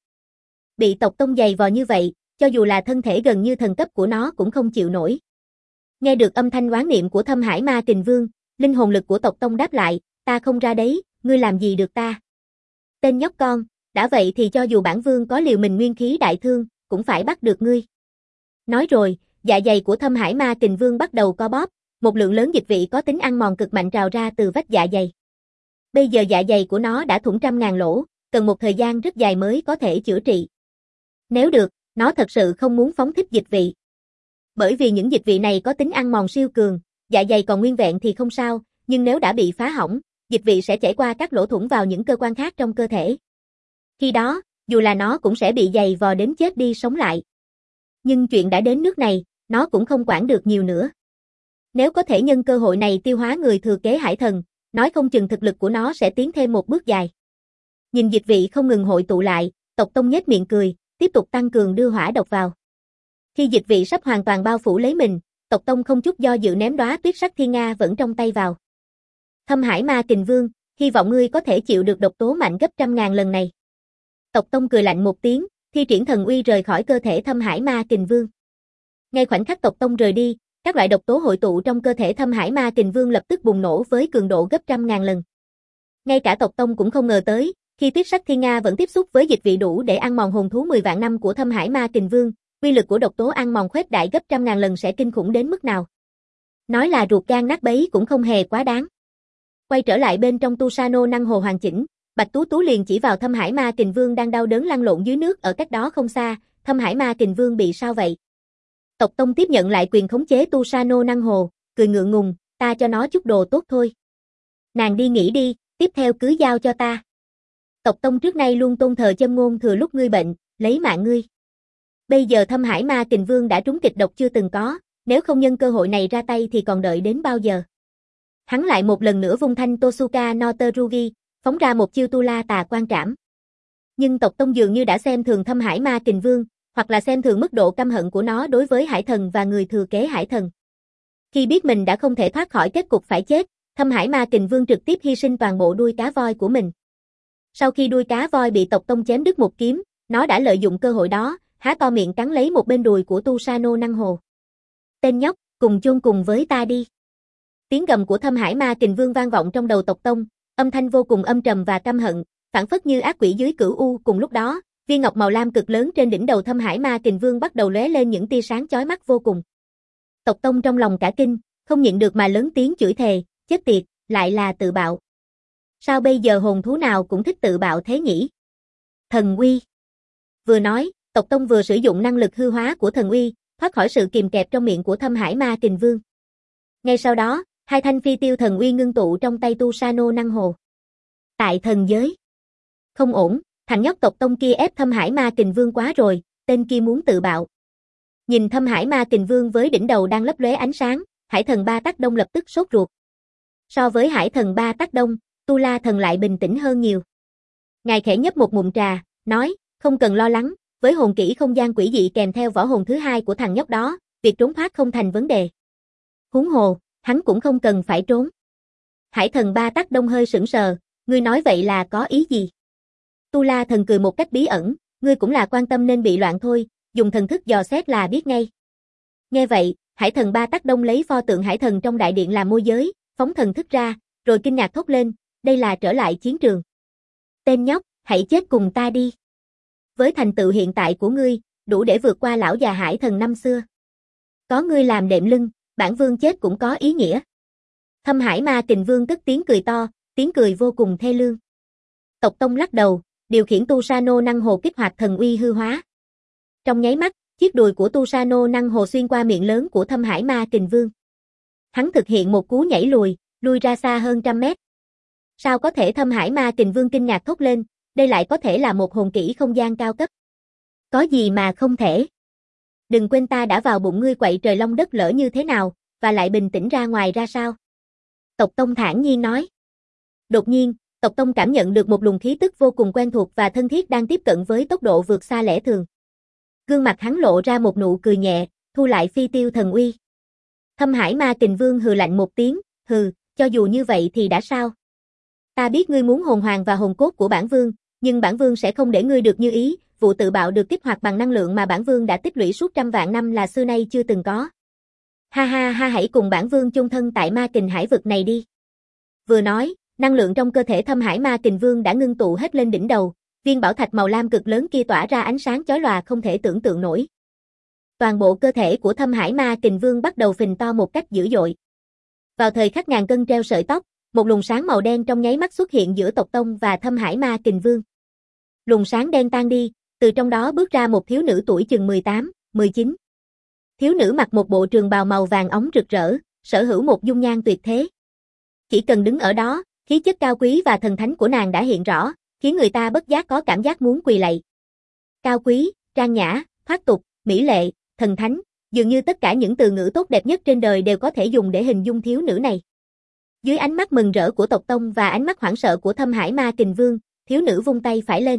Bị tộc tông giày vò như vậy, cho dù là thân thể gần như thần cấp của nó cũng không chịu nổi. Nghe được âm thanh oán niệm của Thâm Hải Ma Kình Vương, linh hồn lực của tộc tông đáp lại, ta không ra đấy, ngươi làm gì được ta? Tên nhóc con, đã vậy thì cho dù bản vương có liều mình nguyên khí đại thương, cũng phải bắt được ngươi. Nói rồi, dạ dày của Thâm Hải Ma Kình Vương bắt đầu co bóp, một lượng lớn dịch vị có tính ăn mòn cực mạnh trào ra từ vách dạ dày. Bây giờ dạ dày của nó đã thủng trăm ngàn lỗ, cần một thời gian rất dài mới có thể chữa trị. Nếu được, nó thật sự không muốn phóng thích dịch vị. Bởi vì những dịch vị này có tính ăn mòn siêu cường, dạ dày còn nguyên vẹn thì không sao, nhưng nếu đã bị phá hỏng, dịch vị sẽ chảy qua các lỗ thủng vào những cơ quan khác trong cơ thể. Khi đó, dù là nó cũng sẽ bị giày vò đến chết đi sống lại. Nhưng chuyện đã đến nước này, nó cũng không quản được nhiều nữa. Nếu có thể nhân cơ hội này tiêu hóa người thừa kế hải thần, nói không chừng thực lực của nó sẽ tiến thêm một bước dài. Nhìn dịch vị không ngừng hội tụ lại, tộc tông nhếch miệng cười, tiếp tục tăng cường đưa hỏa độc vào. Khi dịch vị sắp hoàn toàn bao phủ lấy mình, tộc tông không chút do dự ném đóa tuyết sắc thiên nga vẫn trong tay vào. Thâm Hải Ma Kình Vương, hy vọng ngươi có thể chịu được độc tố mạnh gấp trăm ngàn lần này. Tộc tông cười lạnh một tiếng, thi triển thần uy rời khỏi cơ thể Thâm Hải Ma Kình Vương. Ngay khoảnh khắc tộc tông rời đi, các loại độc tố hội tụ trong cơ thể Thâm Hải Ma Kình Vương lập tức bùng nổ với cường độ gấp trăm ngàn lần. Ngay cả tộc tông cũng không ngờ tới, khi tuyết sắc thiên nga vẫn tiếp xúc với dịch vị đủ để ăn mòn hồn thú 10 vạn năm của Thâm Hải Ma Kình Vương, uy lực của độc tố ăn mòn khuếch đại gấp trăm ngàn lần sẽ kinh khủng đến mức nào. Nói là ruột gan nát bấy cũng không hề quá đáng. Quay trở lại bên trong Tusano năng hồ hoàn chỉnh, Bạch Tú Tú liền chỉ vào Thâm Hải Ma Kình Vương đang đau đớn lăn lộn dưới nước ở cách đó không xa, Thâm Hải Ma Kình Vương bị sao vậy? Tộc tông tiếp nhận lại quyền khống chế Tusano năng hồ, cười ngượng ngùng, ta cho nó chút đồ tốt thôi. Nàng đi nghỉ đi, tiếp theo cứ giao cho ta. Tộc tông trước nay luôn tôn thờ châm ngôn thừa lúc ngươi bệnh, lấy mạng ngươi. Bây giờ Thâm Hải Ma Kình Vương đã trúng kịch độc chưa từng có, nếu không nhân cơ hội này ra tay thì còn đợi đến bao giờ. Hắn lại một lần nữa vung thanh Tosuka no Terugi, phóng ra một chiêu Tu La Tà Quan Trảm. Nhưng tộc tông dường như đã xem thường Thâm Hải Ma Kình Vương, hoặc là xem thường mức độ căm hận của nó đối với hải thần và người thừa kế hải thần. Khi biết mình đã không thể thoát khỏi kết cục phải chết, Thâm Hải Ma Kình Vương trực tiếp hy sinh toàn bộ đuôi cá voi của mình. Sau khi đuôi cá voi bị tộc tông chém đứt một kiếm, nó đã lợi dụng cơ hội đó, há to miệng cắn lấy một bên đùi của Tusano năng hồ. Tên nhóc, cùng chôn cùng với ta đi. Tiếng gầm của Thâm Hải Ma Kình Vương vang vọng trong đầu tộc tông, âm thanh vô cùng âm trầm và căm hận, phảng phất như ác quỷ dưới cửu u. Cùng lúc đó, Viên ngọc màu lam cực lớn trên đỉnh đầu Thâm Hải Ma Kình Vương bắt đầu lóe lên những tia sáng chói mắt vô cùng. Tộc Tông trong lòng cả kinh, không nhịn được mà lớn tiếng chửi thề, chết tiệt, lại là tự bạo. Sao bây giờ hồn thú nào cũng thích tự bạo thế nhỉ? Thần uy. Vừa nói, Tộc Tông vừa sử dụng năng lực hư hóa của thần uy, thoát khỏi sự kìm kẹp trong miệng của Thâm Hải Ma Kình Vương. Ngay sau đó, hai thanh phi tiêu thần uy ngưng tụ trong tay Tusano Năng Hồ. Tại thần giới. Không ổn, thằng nhóc Tộc Tông kia ép Thâm Hải Ma Kình Vương quá rồi, tên kia muốn tự bạo. Nhìn Thâm Hải Ma Kình Vương với đỉnh đầu đang lấp lóe ánh sáng, Hải Thần Ba Tắc Đông lập tức sốt ruột. So với Hải Thần Ba Tắc Đông, Tu La Thần lại bình tĩnh hơn nhiều. Ngài khẽ nhấp một ngụm trà, nói, không cần lo lắng, với hồn kỹ không gian quỷ dị kèm theo võ hồn thứ hai của thằng nhóc đó, việc trốn thoát không thành vấn đề. Huống hồ, hắn cũng không cần phải trốn. Hải Thần Ba Tắc Đông hơi sững sờ, ngươi nói vậy là có ý gì? Tu La Thần cười một cách bí ẩn, ngươi cũng là quan tâm nên bị loạn thôi, dùng thần thức dò xét là biết ngay. Nghe vậy, Hải Thần Ba Tắc Đông lấy pho tượng Hải Thần trong đại điện làm môi giới, phóng thần thức ra, rồi kinh ngạc thốt lên, đây là trở lại chiến trường. Tên nhóc, hãy chết cùng ta đi. Với thành tựu hiện tại của ngươi, đủ để vượt qua lão già Hải Thần năm xưa. Có ngươi làm đệm lưng, bản vương chết cũng có ý nghĩa. Thâm Hải Ma Kình Vương cất tiếng cười to, tiếng cười vô cùng thê lương. Tộc Tông lắc đầu, điều khiển Tusano Năng Hồ kích hoạt thần uy hư hóa. Trong nháy mắt, chiếc đùi của Tusano Năng Hồ xuyên qua miệng lớn của Thâm Hải Ma Kình Vương. Hắn thực hiện một cú nhảy lùi, lui ra xa hơn trăm mét. Sao có thể? Thâm Hải Ma Kình Vương kinh ngạc thốt lên, đây lại có thể là một hồn kỹ không gian cao cấp. Có gì mà không thể? Đừng quên ta đã vào bụng ngươi quậy trời long đất lỡ như thế nào, và lại bình tĩnh ra ngoài ra sao? Tộc Tông thản nhiên nói. Đột nhiên, Tộc Tông cảm nhận được một luồng khí tức vô cùng quen thuộc và thân thiết đang tiếp cận với tốc độ vượt xa lẽ thường. Gương mặt hắn lộ ra một nụ cười nhẹ, thu lại phi tiêu thần uy. Thâm Hải Ma Kình Vương hừ lạnh một tiếng, hừ, cho dù như vậy thì đã sao? Ta biết ngươi muốn hồn hoàng và hồn cốt của bản vương, nhưng bản vương sẽ không để ngươi được như ý, vụ tự bạo được kích hoạt bằng năng lượng mà bản vương đã tích lũy suốt trăm vạn năm là xưa nay chưa từng có. Ha ha ha, hãy cùng bản vương chung thân tại Ma Kình Hải vực này đi. Vừa nói, năng lượng trong cơ thể Thâm Hải Ma Kình Vương đã ngưng tụ hết lên đỉnh đầu, viên bảo thạch màu lam cực lớn kia tỏa ra ánh sáng chói lòa không thể tưởng tượng nổi. Toàn bộ cơ thể của Thâm Hải Ma Kình Vương bắt đầu phình to một cách dữ dội. Vào thời khắc ngàn cân treo sợi tóc, một luồng sáng màu đen trong nháy mắt xuất hiện giữa Tộc Tông và Thâm Hải Ma Kình Vương. Luồng sáng đen tan đi, từ trong đó bước ra một thiếu nữ tuổi chừng 18, 19. Thiếu nữ mặc một bộ trường bào màu vàng óng rực rỡ, sở hữu một dung nhan tuyệt thế. Chỉ cần đứng ở đó, khí chất cao quý và thần thánh của nàng đã hiện rõ, khiến người ta bất giác có cảm giác muốn quỳ lạy. Cao quý, trang nhã, thoát tục, mỹ lệ, thần thánh, dường như tất cả những từ ngữ tốt đẹp nhất trên đời đều có thể dùng để hình dung thiếu nữ này. Dưới ánh mắt mừng rỡ của Tộc Tông và ánh mắt hoảng sợ của Thâm Hải Ma Kình Vương, thiếu nữ vung tay phải lên.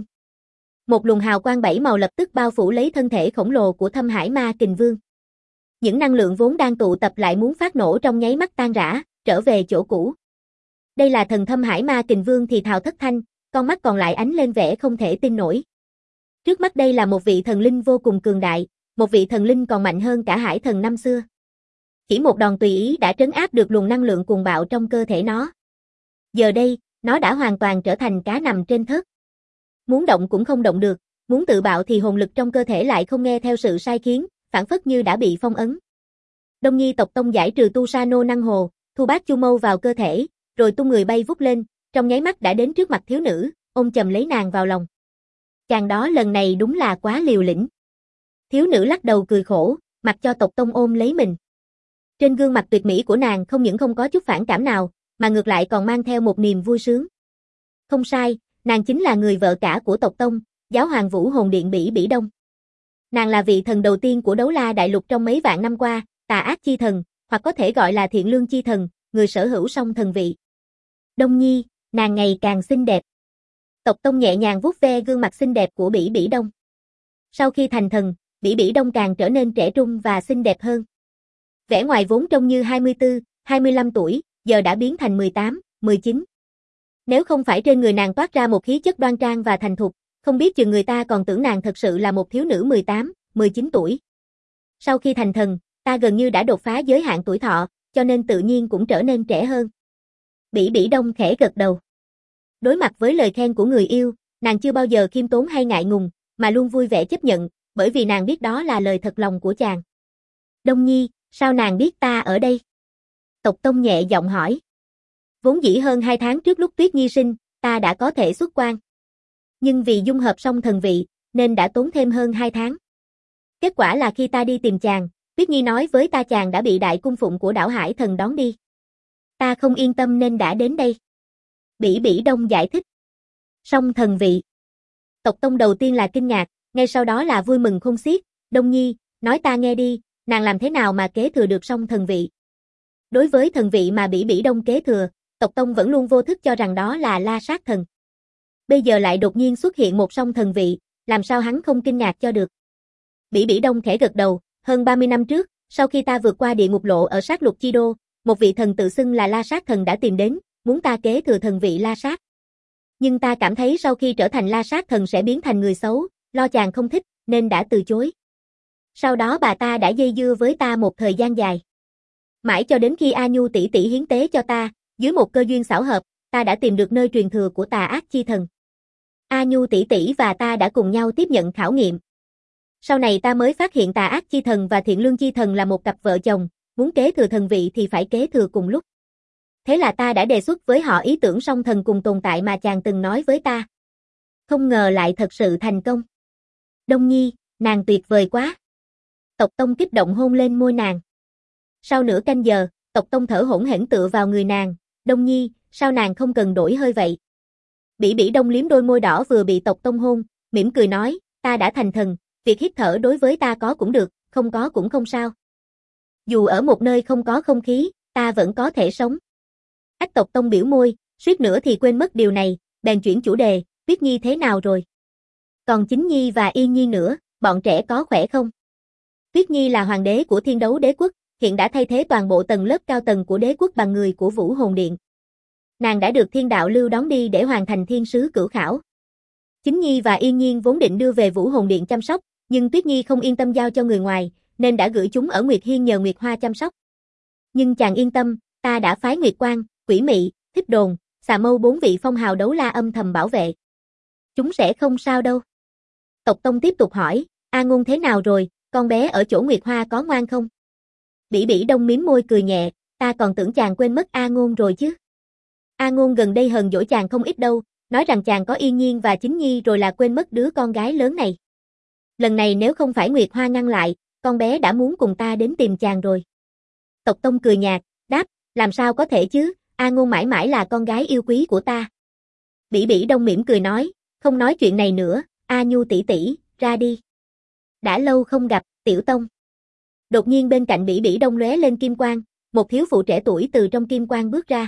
Một luồng hào quang bảy màu lập tức bao phủ lấy thân thể khổng lồ của Thâm Hải Ma Kình Vương. Những năng lượng vốn đang tụ tập lại muốn phát nổ trong nháy mắt tan rã, trở về chỗ cũ. Đây là thần Thâm Hải Ma Kình Vương thì thào thất thanh, con mắt còn lại ánh lên vẻ không thể tin nổi. Trước mắt đây là một vị thần linh vô cùng cường đại, một vị thần linh còn mạnh hơn cả Hải Thần năm xưa. Chỉ một đòn tùy ý đã trấn áp được luồng năng lượng cuồng bạo trong cơ thể nó. Giờ đây, nó đã hoàn toàn trở thành cá nằm trên thớt. Muốn động cũng không động được, muốn tự bạo thì hồn lực trong cơ thể lại không nghe theo sự sai khiến, phản phất như đã bị phong ấn. Đông Nhi Tộc Tông giải trừ Tusano Năng Hồ, thu bát chu mâu vào cơ thể, rồi tung người bay vút lên, trong nháy mắt đã đến trước mặt thiếu nữ, ôm chầm lấy nàng vào lòng. Chàng đó lần này đúng là quá liều lĩnh. Thiếu nữ lắc đầu cười khổ, mặc cho Tộc Tông ôm lấy mình. Trên gương mặt tuyệt mỹ của nàng không những không có chút phản cảm nào, mà ngược lại còn mang theo một niềm vui sướng. Không sai, nàng chính là người vợ cả của Tộc Tông, Giáo Hoàng Vũ Hồn Điện Bỉ Bỉ Đông. Nàng là vị thần đầu tiên của Đấu La Đại Lục trong mấy vạn năm qua, tà ác chi thần, hoặc có thể gọi là thiện lương chi thần, người sở hữu song thần vị. Đông Nhi, nàng ngày càng xinh đẹp. Tộc Tông nhẹ nhàng vuốt ve gương mặt xinh đẹp của Bỉ Bỉ Đông. Sau khi thành thần, Bỉ Bỉ Đông càng trở nên trẻ trung và xinh đẹp hơn. Vẻ ngoài vốn trông như 24, 25 tuổi, giờ đã biến thành 18, 19. Nếu không phải trên người nàng toát ra một khí chất đoan trang và thành thục, không biết chừng người ta còn tưởng nàng thật sự là một thiếu nữ 18, 19 tuổi. Sau khi thành thần, ta gần như đã đột phá giới hạn tuổi thọ, cho nên tự nhiên cũng trở nên trẻ hơn. Bỉ Bỉ Đông khẽ gật đầu. Đối mặt với lời khen của người yêu, nàng chưa bao giờ khiêm tốn hay ngại ngùng, mà luôn vui vẻ chấp nhận, bởi vì nàng biết đó là lời thật lòng của chàng. Đông Nhi, sao nàng biết ta ở đây? Tộc Tông nhẹ giọng hỏi. Vốn dĩ hơn 2 tháng trước lúc Tuyết Nhi sinh, ta đã có thể xuất quan. Nhưng vì dung hợp xong thần vị, nên đã tốn thêm hơn 2 tháng. Kết quả là khi ta đi tìm chàng, Tuyết Nhi nói với ta chàng đã bị đại cung phụng của đảo Hải Thần đón đi. Ta không yên tâm nên đã đến đây. Bỉ Bỉ Đông giải thích. Song thần vị. Tộc Tông đầu tiên là kinh ngạc, ngay sau đó là vui mừng khôn xiết. Đông Nhi, nói ta nghe đi, nàng làm thế nào mà kế thừa được song thần vị? Đối với thần vị mà Bỉ Bỉ Đông kế thừa, Tộc Tông vẫn luôn vô thức cho rằng đó là La Sát Thần. Bây giờ lại đột nhiên xuất hiện một song thần vị, làm sao hắn không kinh ngạc cho được? Bỉ Bỉ Đông khẽ gật đầu, hơn 30 năm trước, sau khi ta vượt qua địa ngục lộ ở sát lục chi đô, một vị thần tự xưng là La Sát Thần đã tìm đến, muốn ta kế thừa thần vị La Sát. Nhưng ta cảm thấy sau khi trở thành La Sát Thần sẽ biến thành người xấu, lo chàng không thích, nên đã từ chối. Sau đó bà ta đã dây dưa với ta một thời gian dài. Mãi cho đến khi A Nhu tỷ tỷ hiến tế cho ta, dưới một cơ duyên xảo hợp, ta đã tìm được nơi truyền thừa của Tà Ác Chi Thần. A Nhu tỷ tỷ và ta đã cùng nhau tiếp nhận khảo nghiệm. Sau này ta mới phát hiện Tà Ác Chi Thần và Thiện Lương Chi Thần là một cặp vợ chồng, muốn kế thừa thần vị thì phải kế thừa cùng lúc. Thế là ta đã đề xuất với họ ý tưởng song thần cùng tồn tại mà chàng từng nói với ta. Không ngờ lại thật sự thành công. Đông Nhi, nàng tuyệt vời quá. Tộc Tông kích động hôn lên môi nàng. Sau nửa canh giờ, Tộc Tông thở hổn hển tựa vào người nàng. Đông Nhi, sao nàng không cần đổi hơi vậy? Bỉ Bỉ Đông liếm đôi môi đỏ vừa bị Tộc Tông hôn, mỉm cười nói, ta đã thành thần, việc hít thở đối với ta có cũng được, không có cũng không sao. Dù ở một nơi không có không khí, ta vẫn có thể sống. Ách Tộc Tông biểu môi, suýt nữa thì quên mất điều này, bèn chuyển chủ đề, Tuyết Nhi thế nào rồi? Còn Chính Nhi và Yên Nhi nữa, bọn trẻ có khỏe không? Tuyết Nhi là hoàng đế của Thiên Đấu Đế Quốc, hiện đã thay thế toàn bộ tầng lớp cao tầng của đế quốc bằng người của Vũ Hồn Điện. Nàng đã được Thiên Đạo Lưu đón đi để hoàn thành thiên sứ cửu khảo. Chính Nhi và Yên Nhiên vốn định đưa về Vũ Hồn Điện chăm sóc, nhưng Tuyết Nhi không yên tâm giao cho người ngoài, nên đã gửi chúng ở Nguyệt Hiên nhờ Nguyệt Hoa chăm sóc. Nhưng chàng yên tâm, ta đã phái Nguyệt Quang, Quỷ Mị, Thích Đồn, Xà Mâu 4 vị phong hào đấu la âm thầm bảo vệ. Chúng sẽ không sao đâu. Tộc Tông tiếp tục hỏi, A Ngôn thế nào rồi, con bé ở chỗ Nguyệt Hoa có ngoan không? Bỉ Bỉ Đông mím môi cười nhẹ, ta còn tưởng chàng quên mất A Ngôn rồi chứ. A Ngôn gần đây hờn dỗi chàng không ít đâu, nói rằng chàng có Yên Nhiên và Chính Nhi rồi là quên mất đứa con gái lớn này. Lần này nếu không phải Nguyệt Hoa ngăn lại, con bé đã muốn cùng ta đến tìm chàng rồi. Tộc Tông cười nhạt, đáp, làm sao có thể chứ, A Ngôn mãi mãi là con gái yêu quý của ta. Bỉ Bỉ Đông mỉm cười nói, không nói chuyện này nữa, A Nhu tỷ tỷ, ra đi. Đã lâu không gặp, Tiểu Tông. Đột nhiên bên cạnh Bỉ Bỉ Đông lóe lên kim quang, một thiếu phụ trẻ tuổi từ trong kim quang bước ra.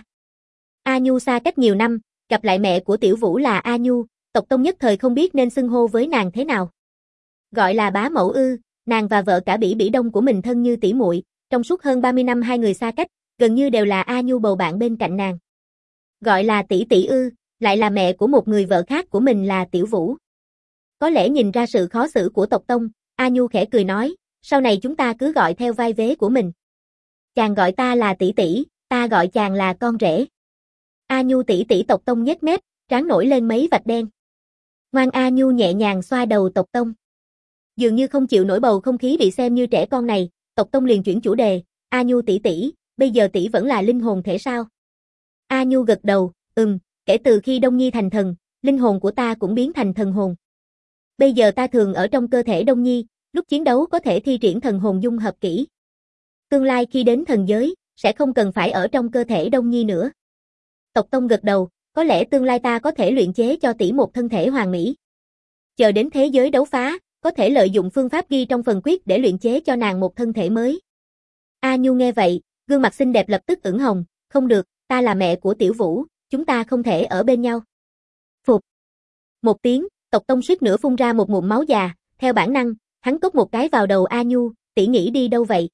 A Nhu xa cách nhiều năm, gặp lại mẹ của Tiểu Vũ là A Nhu, Tộc Tông nhất thời không biết nên xưng hô với nàng thế nào. Gọi là bá mẫu ư? Nàng và vợ cả Bỉ Bỉ Đông của mình thân như tỷ muội, trong suốt hơn 30 năm hai người xa cách, gần như đều là A Nhu bầu bạn bên cạnh nàng. Gọi là tỷ tỷ ư? Lại là mẹ của một người vợ khác của mình là Tiểu Vũ. Có lẽ nhìn ra sự khó xử của Tộc Tông, A Nhu khẽ cười nói, sau này chúng ta cứ gọi theo vai vế của mình. Chàng gọi ta là tỷ tỷ, ta gọi chàng là con rể. A Nhu tỷ tỷ. Tộc Tông nhếch mép, trán nổi lên mấy vạch đen. Ngoan. A Nhu nhẹ nhàng xoa đầu Tộc Tông. Dường như không chịu nổi bầu không khí bị xem như trẻ con này, Tộc Tông liền chuyển chủ đề, A Nhu tỷ tỷ, bây giờ tỷ vẫn là linh hồn thể sao? A Nhu gật đầu, kể từ khi Đông Nhi thành thần, linh hồn của ta cũng biến thành thần hồn. Bây giờ ta thường ở trong cơ thể Đông Nhi, lúc chiến đấu có thể thi triển thần hồn dung hợp kỹ. Tương lai khi đến thần giới, sẽ không cần phải ở trong cơ thể Đông Nhi nữa. Tộc Tông gật đầu, có lẽ tương lai ta có thể luyện chế cho tỷ một thân thể hoàn mỹ. Chờ đến thế giới đấu phá, có thể lợi dụng phương pháp ghi trong phần quyết để luyện chế cho nàng một thân thể mới. A Nhu nghe vậy, gương mặt xinh đẹp lập tức ửng hồng, không được, ta là mẹ của Tiểu Vũ, chúng ta không thể ở bên nhau. Phục. Một tiếng, Tộc Tông suýt nữa phun ra một ngụm máu già, theo bản năng, hắn cốc một cái vào đầu A Nhu, tỷ nghĩ đi đâu vậy?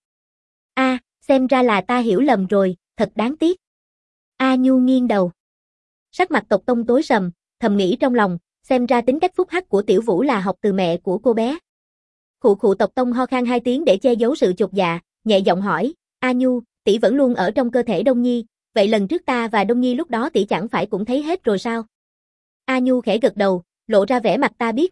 Xem ra là ta hiểu lầm rồi, thật đáng tiếc. A Nhu nghiêng đầu. Sắc mặt Tộc Tông tối sầm, thầm nghĩ trong lòng, xem ra tính cách phúc hắc của Tiểu Vũ là học từ mẹ của cô bé. Khụ Tộc Tông ho khan 2 tiếng để che giấu sự chột dạ, nhẹ giọng hỏi, A Nhu, tỷ vẫn luôn ở trong cơ thể Đông Nhi, vậy lần trước ta và Đông Nhi lúc đó tỷ chẳng phải cũng thấy hết rồi sao? A Nhu khẽ gật đầu, lộ ra vẻ mặt ta biết rồi,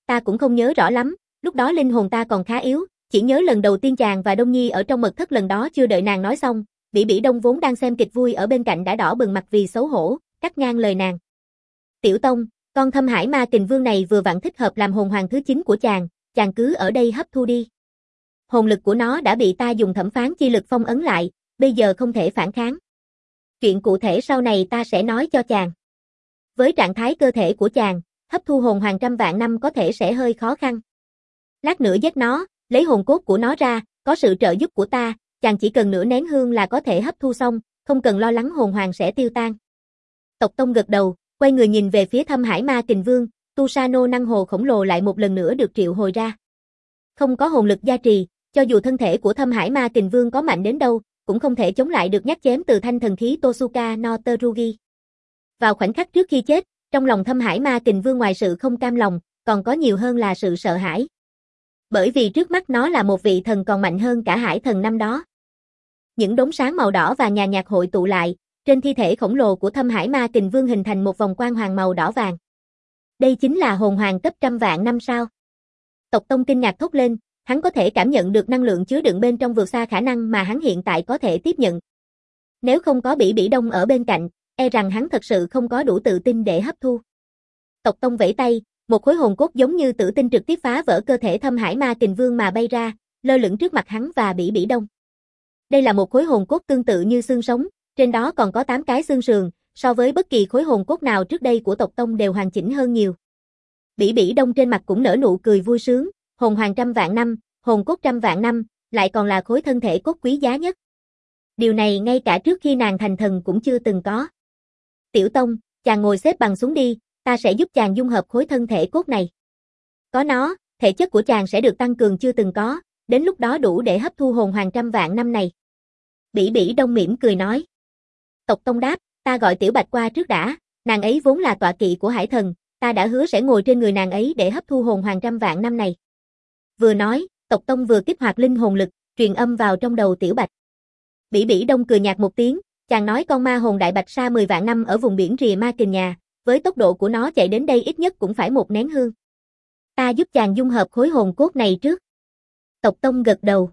ta cũng không nhớ rõ lắm, lúc đó linh hồn ta còn khá yếu, chỉ nhớ lần đầu tiên chàng và Đông Nhi ở trong mật thất lần đó. Chưa đợi nàng nói xong, Bỉ Bỉ Đông vốn đang xem kịch vui ở bên cạnh đã đỏ bừng mặt vì xấu hổ, cắt ngang lời nàng. Tiểu Tông, con Thâm Hải Ma Kình Vương này vừa vặn thích hợp làm hồn hoàng thứ 9 của chàng cứ ở đây hấp thu đi. Hồn lực của nó đã bị ta dùng thẩm phán chi lực phong ấn lại, bây giờ không thể phản kháng. Chuyện cụ thể sau này ta sẽ nói cho chàng. Với trạng thái cơ thể của chàng, hấp thu hồn hoàng trăm vạn năm có thể sẽ hơi khó khăn. Lát nữa giết nó, lấy hồn cốt của nó ra, có sự trợ giúp của ta, chàng chỉ cần nửa nén hương là có thể hấp thu xong, không cần lo lắng hồn hoàng sẽ tiêu tan. Tộc Tông gật đầu, quay người nhìn về phía Thâm Hải Ma Kình Vương, tu sa nô năng hồ khổng lồ lại một lần nữa được triệu hồi ra. Không có hồn lực gia trì, cho dù thân thể của Thâm Hải Ma Kình Vương có mạnh đến đâu, cũng không thể chống lại được nhát chém từ thanh thần khí Tosuka no Terugi. Vào khoảnh khắc trước khi chết, trong lòng Thâm Hải Ma Kình Vương ngoài sự không cam lòng, còn có nhiều hơn là sự sợ hãi. Bởi vì trước mắt nó là một vị thần còn mạnh hơn cả hải thần năm đó. Những đốm sáng màu đỏ và nhàn nhạt hội tụ lại, trên thi thể khổng lồ của Thâm Hải Ma Kình Vương hình thành một vòng quang hoàng màu đỏ vàng. Đây chính là hồn hoàng cấp trăm vạn năm sao? Tộc Tông kinh ngạc thốt lên, hắn có thể cảm nhận được năng lượng chứa đựng bên trong vượt xa khả năng mà hắn hiện tại có thể tiếp nhận. Nếu không có Bỉ Bỉ Đông ở bên cạnh, e rằng hắn thật sự không có đủ tự tin để hấp thu. Tộc Tông vẫy tay, một khối hồn cốt giống như tử tinh trực tiếp phá vỡ cơ thể Thâm Hải Ma Kình Vương mà bay ra, lơ lửng trước mặt hắn và Bỉ Bỉ Đông. Đây là một khối hồn cốt tương tự như xương sống, trên đó còn có 8 cái xương sườn, so với bất kỳ khối hồn cốt nào trước đây của tộc Tông đều hoàn chỉnh hơn nhiều. Bỉ Bỉ Đông trên mặt cũng nở nụ cười vui sướng, hồn hoàng trăm vạn năm, hồn cốt trăm vạn năm, lại còn là khối thân thể cốt quý giá nhất. Điều này ngay cả trước khi nàng thành thần cũng chưa từng có. Tiểu Tông, chàng ngồi xếp bằng xuống đi, ta sẽ giúp chàng dung hợp khối thân thể cốt này. Có nó, thể chất của chàng sẽ được tăng cường chưa từng có, đến lúc đó đủ để hấp thu hồn hoàng trăm vạn năm này. Bỉ Bỉ Đông mỉm cười nói. Tộc Tông đáp, ta gọi Tiểu Bạch qua trước đã, nàng ấy vốn là tọa kỵ của hải thần, ta đã hứa sẽ ngồi trên người nàng ấy để hấp thu hồn hoàng trăm vạn năm này. Vừa nói, Tộc Tông vừa kích hoạt linh hồn lực, truyền âm vào trong đầu Tiểu Bạch. Bỉ Bỉ Đông cười nhạt một tiếng, chàng nói con ma hồn đại bạch sa 10 vạn năm ở vùng biển rìa ma kình nhà, với tốc độ của nó chạy đến đây ít nhất cũng phải một nén hương. Ta giúp chàng dung hợp khối hồn cốt này trước. Tộc Tông gật đầu,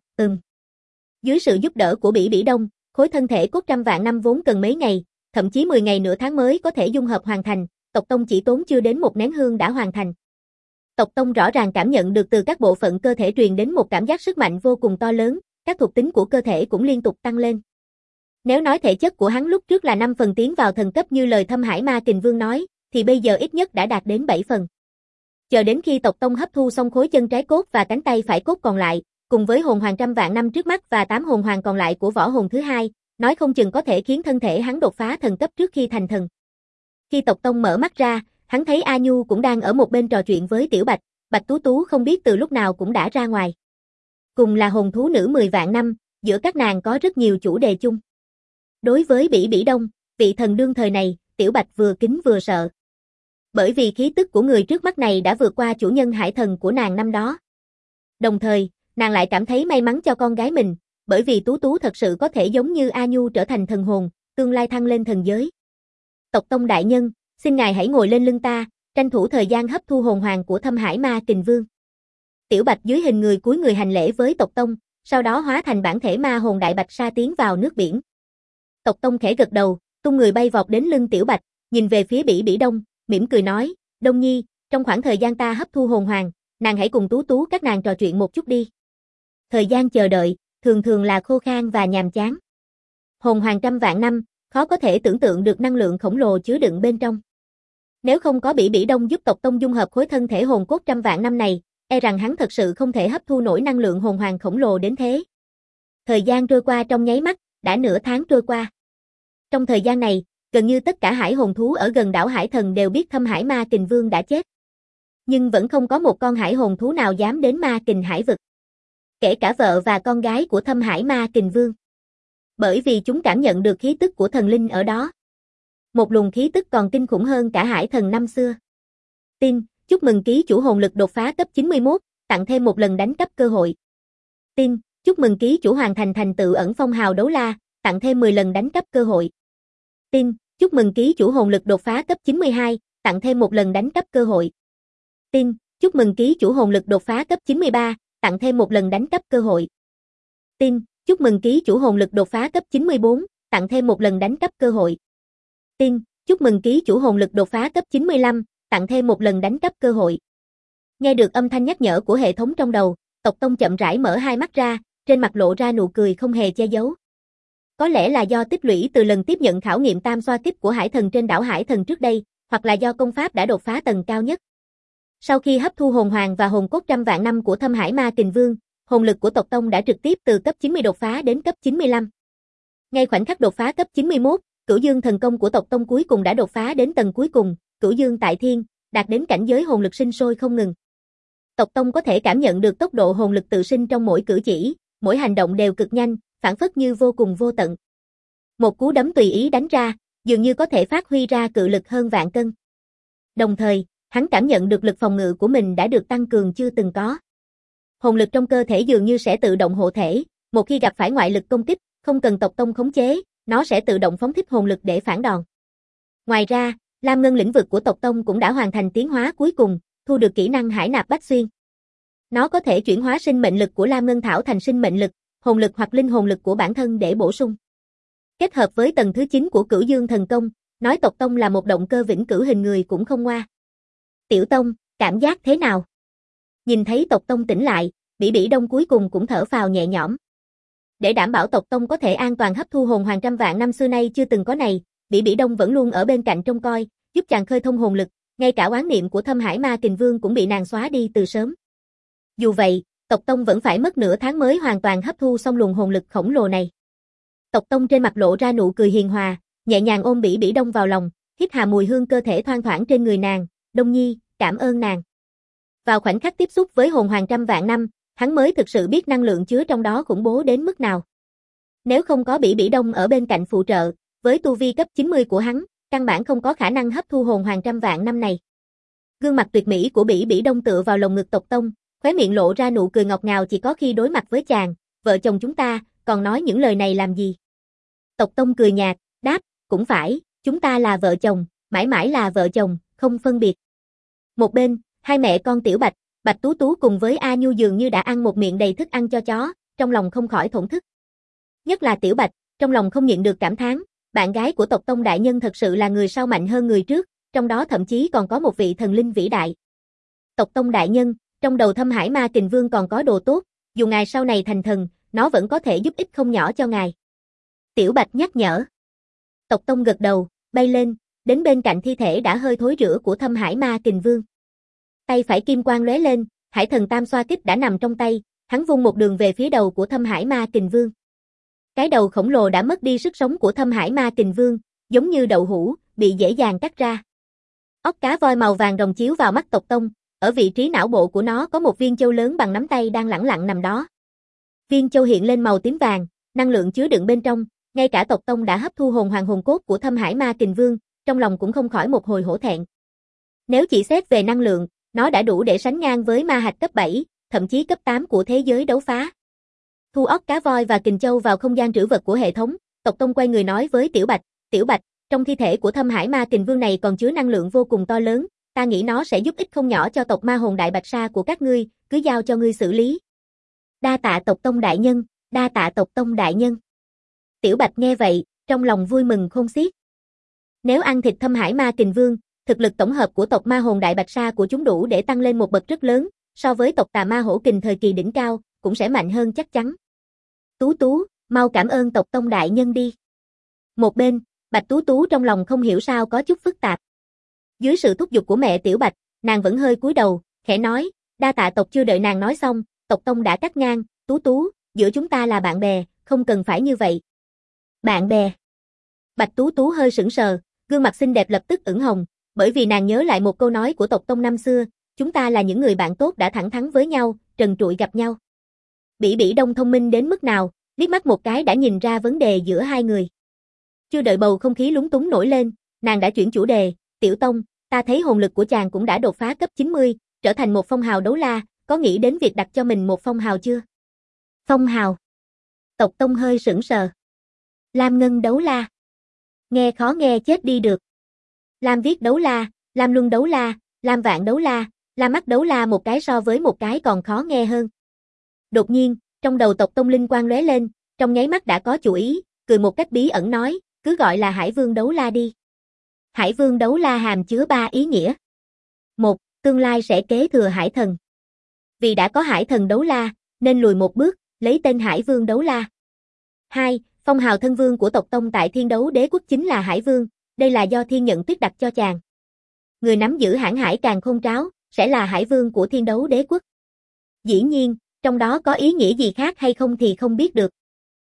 Dưới sự giúp đỡ của Bỉ Bỉ Đông, khối thân thể cốt trăm vạn năm vốn cần mấy ngày, thậm chí 10 ngày nửa tháng mới có thể dung hợp hoàn thành, Tộc Tông chỉ tốn chưa đến một nén hương đã hoàn thành. Tộc Tông rõ ràng cảm nhận được từ các bộ phận cơ thể truyền đến một cảm giác sức mạnh vô cùng to lớn, các thuộc tính của cơ thể cũng liên tục tăng lên. Nếu nói thể chất của hắn lúc trước là 5 phần tiến vào thần cấp như lời Thâm Hải Ma Kình Vương nói, thì bây giờ ít nhất đã đạt đến 7 phần. Chờ đến khi Tộc Tông hấp thu xong khối chân trái cốt và cánh tay phải cốt còn lại, cùng với hồn hoàng trăm vạn năm trước mắt và 8 hồn hoàng còn lại của võ hồn thứ hai, nói không chừng có thể khiến thân thể hắn đột phá thần cấp trước khi thành thần. Khi Tộc Tông mở mắt ra, hắn thấy A Nhu cũng đang ở một bên trò chuyện với Tiểu Bạch, Bạch Tú Tú không biết từ lúc nào cũng đã ra ngoài. Cùng là hồn thú nữ 10 vạn năm, giữa các nàng có rất nhiều chủ đề chung. Đối với Bỉ Bỉ Đông, vị thần đương thời này, Tiểu Bạch vừa kính vừa sợ. Bởi vì khí tức của người trước mắt này đã vượt qua chủ nhân hải thần của nàng năm đó. Đồng thời, nàng lại cảm thấy may mắn cho con gái mình, bởi vì Tú Tú thật sự có thể giống như A Nhu trở thành thần hồn, tương lai thăng lên thần giới. Tộc Tông đại nhân, xin ngài hãy ngồi lên lưng ta, tranh thủ thời gian hấp thu hồn hoàng của Thâm Hải Ma Kình Vương. Tiểu Bạch dưới hình người cúi người hành lễ với Tộc Tông, sau đó hóa thành bản thể ma hồn đại bạch sa tiến vào nước biển. Tộc Tông khẽ gật đầu, tung người bay vọt đến lưng Tiểu Bạch, nhìn về phía Bỉ Bỉ Đông, mỉm cười nói, Đông Nhi, trong khoảng thời gian ta hấp thu hồn hoàng, nàng hãy cùng Tú Tú các nàng trò chuyện một chút đi. Thời gian chờ đợi, thường thường là khô khan và nhàm chán. Hồn hoàng trăm vạn năm, khó có thể tưởng tượng được năng lượng khổng lồ chứa đựng bên trong. Nếu không có Bỉ Bỉ Đông giúp Tộc Tông dung hợp khối thân thể hồn cốt trăm vạn năm này, e rằng hắn thật sự không thể hấp thu nổi năng lượng hồn hoàng khổng lồ đến thế. Thời gian trôi qua trong nháy mắt, đã nửa tháng trôi qua. Trong thời gian này, gần như tất cả hải hồn thú ở gần đảo Hải Thần đều biết Thâm Hải Ma Kình Vương đã chết. Nhưng vẫn không có một con hải hồn thú nào dám đến Ma Kình Hải vực. Kể cả vợ và con gái của Thâm Hải Ma Kình Vương. Bởi vì chúng cảm nhận được khí tức của thần linh ở đó. Một luồng khí tức còn kinh khủng hơn cả hải thần năm xưa. Tin, chúc mừng ký chủ hồn lực đột phá cấp 91, tặng thêm một lần đánh cấp cơ hội. Tin, chúc mừng ký chủ hoàn thành thành tựu ẩn phong hào đấu la, tặng thêm 10 lần đánh cấp cơ hội. Tin, chúc mừng ký chủ hồn lực đột phá cấp 92, tặng thêm một lần đánh cấp cơ hội. Tin, chúc mừng ký chủ hồn lực đột phá cấp 93, tặng thêm một lần đánh cấp cơ hội. Tin, chúc mừng ký chủ hồn lực đột phá cấp 94, tặng thêm một lần đánh cấp cơ hội. Tin, chúc mừng ký chủ hồn lực đột phá cấp 95, tặng thêm một lần đánh cấp cơ hội. Nghe được âm thanh nhắc nhở của hệ thống trong đầu, Tộc Tông chậm rãi mở hai mắt ra, trên mặt lộ ra nụ cười không hề che giấu. Có lẽ là do tích lũy từ lần tiếp nhận khảo nghiệm tam xoa kích của Hải Thần trên đảo Hải Thần trước đây, hoặc là do công pháp đã đột phá tầng cao nhất. Sau khi hấp thu hồn hoàng và hồn cốt trăm vạn năm của Thâm Hải Ma Kình Vương, hồn lực của Tộc Tông đã trực tiếp từ cấp 90 đột phá đến cấp 95. Ngay khoảnh khắc đột phá cấp 91, Cửu Dương thần công của Tộc Tông cuối cùng đã đột phá đến tầng cuối cùng, Cửu Dương tại thiên, đạt đến cảnh giới hồn lực sinh sôi không ngừng. Tộc Tông có thể cảm nhận được tốc độ hồn lực tự sinh trong mỗi cử chỉ, mỗi hành động đều cực nhanh, phản phất như vô cùng vô tận. Một cú đấm tùy ý đánh ra, dường như có thể phát huy ra cự lực hơn vạn cân. Đồng thời, hắn cảm nhận được lực phòng ngự của mình đã được tăng cường chưa từng có. Hồn lực trong cơ thể dường như sẽ tự động hộ thể, một khi gặp phải ngoại lực công kích, không cần Tộc Tông khống chế, nó sẽ tự động phóng thích hồn lực để phản đòn. Ngoài ra, Lam Ngân lĩnh vực của Tộc Tông cũng đã hoàn thành tiến hóa cuối cùng, thu được kỹ năng Hải Nạp Bách Xuyên. Nó có thể chuyển hóa sinh mệnh lực của Lam Ngân Thảo thành sinh mệnh lực, hồn lực hoặc linh hồn lực của bản thân để bổ sung. Kết hợp với tầng thứ 9 của Cửu Dương thần công, nói Tộc Tông là một động cơ vĩnh cửu hình người cũng không ngoa. Tiểu Tông, cảm giác thế nào? Nhìn thấy Tộc Tông tỉnh lại, Bỉ Bỉ Đông cuối cùng cũng thở phào nhẹ nhõm. Để đảm bảo Tộc Tông có thể an toàn hấp thu hồn hoàng trăm vạn năm xưa nay chưa từng có này, Bỉ Bỉ Đông vẫn luôn ở bên cạnh trông coi, giúp chàng khơi thông hồn lực, ngay cả oán niệm của Thâm Hải Ma Kình Vương cũng bị nàng xóa đi từ sớm. Dù vậy, Tộc Tông vẫn phải mất nửa tháng mới hoàn toàn hấp thu xong luồng hồn lực khổng lồ này. Tộc Tông trên mặt lộ ra nụ cười hiền hòa, nhẹ nhàng ôm Bỉ Bỉ Đông vào lòng, hít hà mùi hương cơ thể thoang thoảng trên người nàng, Đông Nhi, cảm ơn nàng. Vào khoảnh khắc tiếp xúc với hồn hoàng trăm vạn năm, hắn mới thực sự biết năng lượng chứa trong đó khủng bố đến mức nào. Nếu không có Bỉ Bỉ Đông ở bên cạnh phụ trợ, với tu vi cấp 90 của hắn, căn bản không có khả năng hấp thu hồn hoàng trăm vạn năm này. Gương mặt tuyệt mỹ của Bỉ Bỉ Đông tựa vào lồng ngực Tộc Tông, khóe miệng lộ ra nụ cười ngọt ngào chỉ có khi đối mặt với chàng, vợ chồng chúng ta, còn nói những lời này làm gì? Tộc Tông cười nhạt, đáp, cũng phải, chúng ta là vợ chồng, mãi mãi là vợ chồng, không phân biệt. Một bên, hai mẹ con Tiểu Bạch, Bạch Tú Tú cùng với A Nhu dường như đã ăn một miệng đầy thức ăn cho chó, trong lòng không khỏi thổn thức. Nhất là Tiểu Bạch, trong lòng không nhịn được cảm thán, bạn gái của Tộc Tông đại nhân thật sự là người sau mạnh hơn người trước, trong đó thậm chí còn có một vị thần linh vĩ đại. Tộc Tông đại nhân, trong đầu Thâm Hải Ma Kình Vương còn có đồ tốt, dù ngài sau này thành thần, nó vẫn có thể giúp ích không nhỏ cho ngài. Tiểu Bạch nhắc nhở. Tộc Tông gật đầu, bay lên, đến bên cạnh thi thể đã hơi thối rữa của Thâm Hải Ma Kình Vương. Tay phải kim quang lóe lên, Hải Thần Tam Xoa Kích đã nằm trong tay, hắn vung một đường về phía đầu của Thâm Hải Ma Kình Vương. Cái đầu khổng lồ đã mất đi sức sống của Thâm Hải Ma Kình Vương, giống như đậu hũ, bị dễ dàng cắt ra. Ốc cá voi màu vàng rồng chiếu vào mắt Tộc Tông, ở vị trí não bộ của nó có một viên châu lớn bằng nắm tay đang lẳng lặng nằm đó. Viên châu hiện lên màu tím vàng, năng lượng chứa đựng bên trong, ngay cả Tộc Tông đã hấp thu hồn hoàng hồn cốt của Thâm Hải Ma Kình Vương, trong lòng cũng không khỏi một hồi hổ thẹn. Nếu chỉ xét về năng lượng, nó đã đủ để sánh ngang với ma hạch cấp 7, thậm chí cấp 8 của thế giới đấu phá. Thu ốc cá voi và kình châu vào không gian trữ vật của hệ thống, Tộc Tông quay người nói với Tiểu Bạch, trong thi thể của Thâm Hải Ma Kình Vương này còn chứa năng lượng vô cùng to lớn, ta nghĩ nó sẽ giúp ích không nhỏ cho tộc Ma Hồn Đại Bạch Sa của các ngươi, cứ giao cho ngươi xử lý. Đa tạ Tộc Tông đại nhân, đa tạ Tộc Tông đại nhân. Tiểu Bạch nghe vậy, trong lòng vui mừng khôn xiết. Nếu ăn thịt Thâm Hải Ma Kình Vương, thực lực tổng hợp của tộc Ma Hồn Đại Bạch Sa của chúng đủ để tăng lên một bậc rất lớn, so với tộc Tà Ma Hổ Kình thời kỳ đỉnh cao, cũng sẽ mạnh hơn chắc chắn. Tú Tú, mau cảm ơn Tộc Tông đại nhân đi. Một bên, Bạch Tú Tú trong lòng không hiểu sao có chút phức tạp. Dưới sự thúc giục của mẹ Tiểu Bạch, nàng vẫn hơi cúi đầu, khẽ nói, đa tạ tộc. Chưa đợi nàng nói xong, Tộc Tông đã cắt ngang, Tú Tú, giữa chúng ta là bạn bè, không cần phải như vậy. Bạn bè. Bạch Tú Tú hơi sững sờ, gương mặt xinh đẹp lập tức ửng hồng, bởi vì nàng nhớ lại một câu nói của Tộc Tông năm xưa, chúng ta là những người bạn tốt đã thẳng thắn với nhau, trần trụi gặp nhau. Bỉ Bỉ Đông thông minh đến mức nào, liếc mắt một cái đã nhìn ra vấn đề giữa hai người. Chưa đợi bầu không khí lúng túng nổi lên, nàng đã chuyển chủ đề, Tiểu Tông, ta thấy hồn lực của chàng cũng đã đột phá cấp 90, trở thành một phong hào đấu la, có nghĩ đến việc đặt cho mình một phong hào chưa? Phong hào. Tộc Tông hơi sững sờ. Lam Ngân đấu la. Nghe khó nghe chết đi được. Lam Viết đấu la, Lam Luân đấu la, Lam Vạn đấu la, La mắt đấu la một cái so với một cái còn khó nghe hơn. Đột nhiên, trong đầu Tộc Tông linh quang lóe lên, trong nháy mắt đã có chủ ý, cười một cách bí ẩn nói, cứ gọi là Hải Vương đấu la đi. Hải Vương đấu la hàm chứa 3 ý nghĩa. 1. Tương lai sẽ kế thừa Hải Thần. Vì đã có Hải Thần đấu la, nên lùi một bước, lấy tên Hải Vương đấu la. 2. Phong hào thân vương của tộc Tông tại Thiên Đấu Đế Quốc chính là Hải Vương, đây là do Thiên Nhận Tuyết đặt cho chàng. Người nắm giữ hãn hải càn khôn tráo, sẽ là Hải Vương của Thiên Đấu Đế Quốc. Dĩ nhiên, trong đó có ý nghĩa gì khác hay không thì không biết được.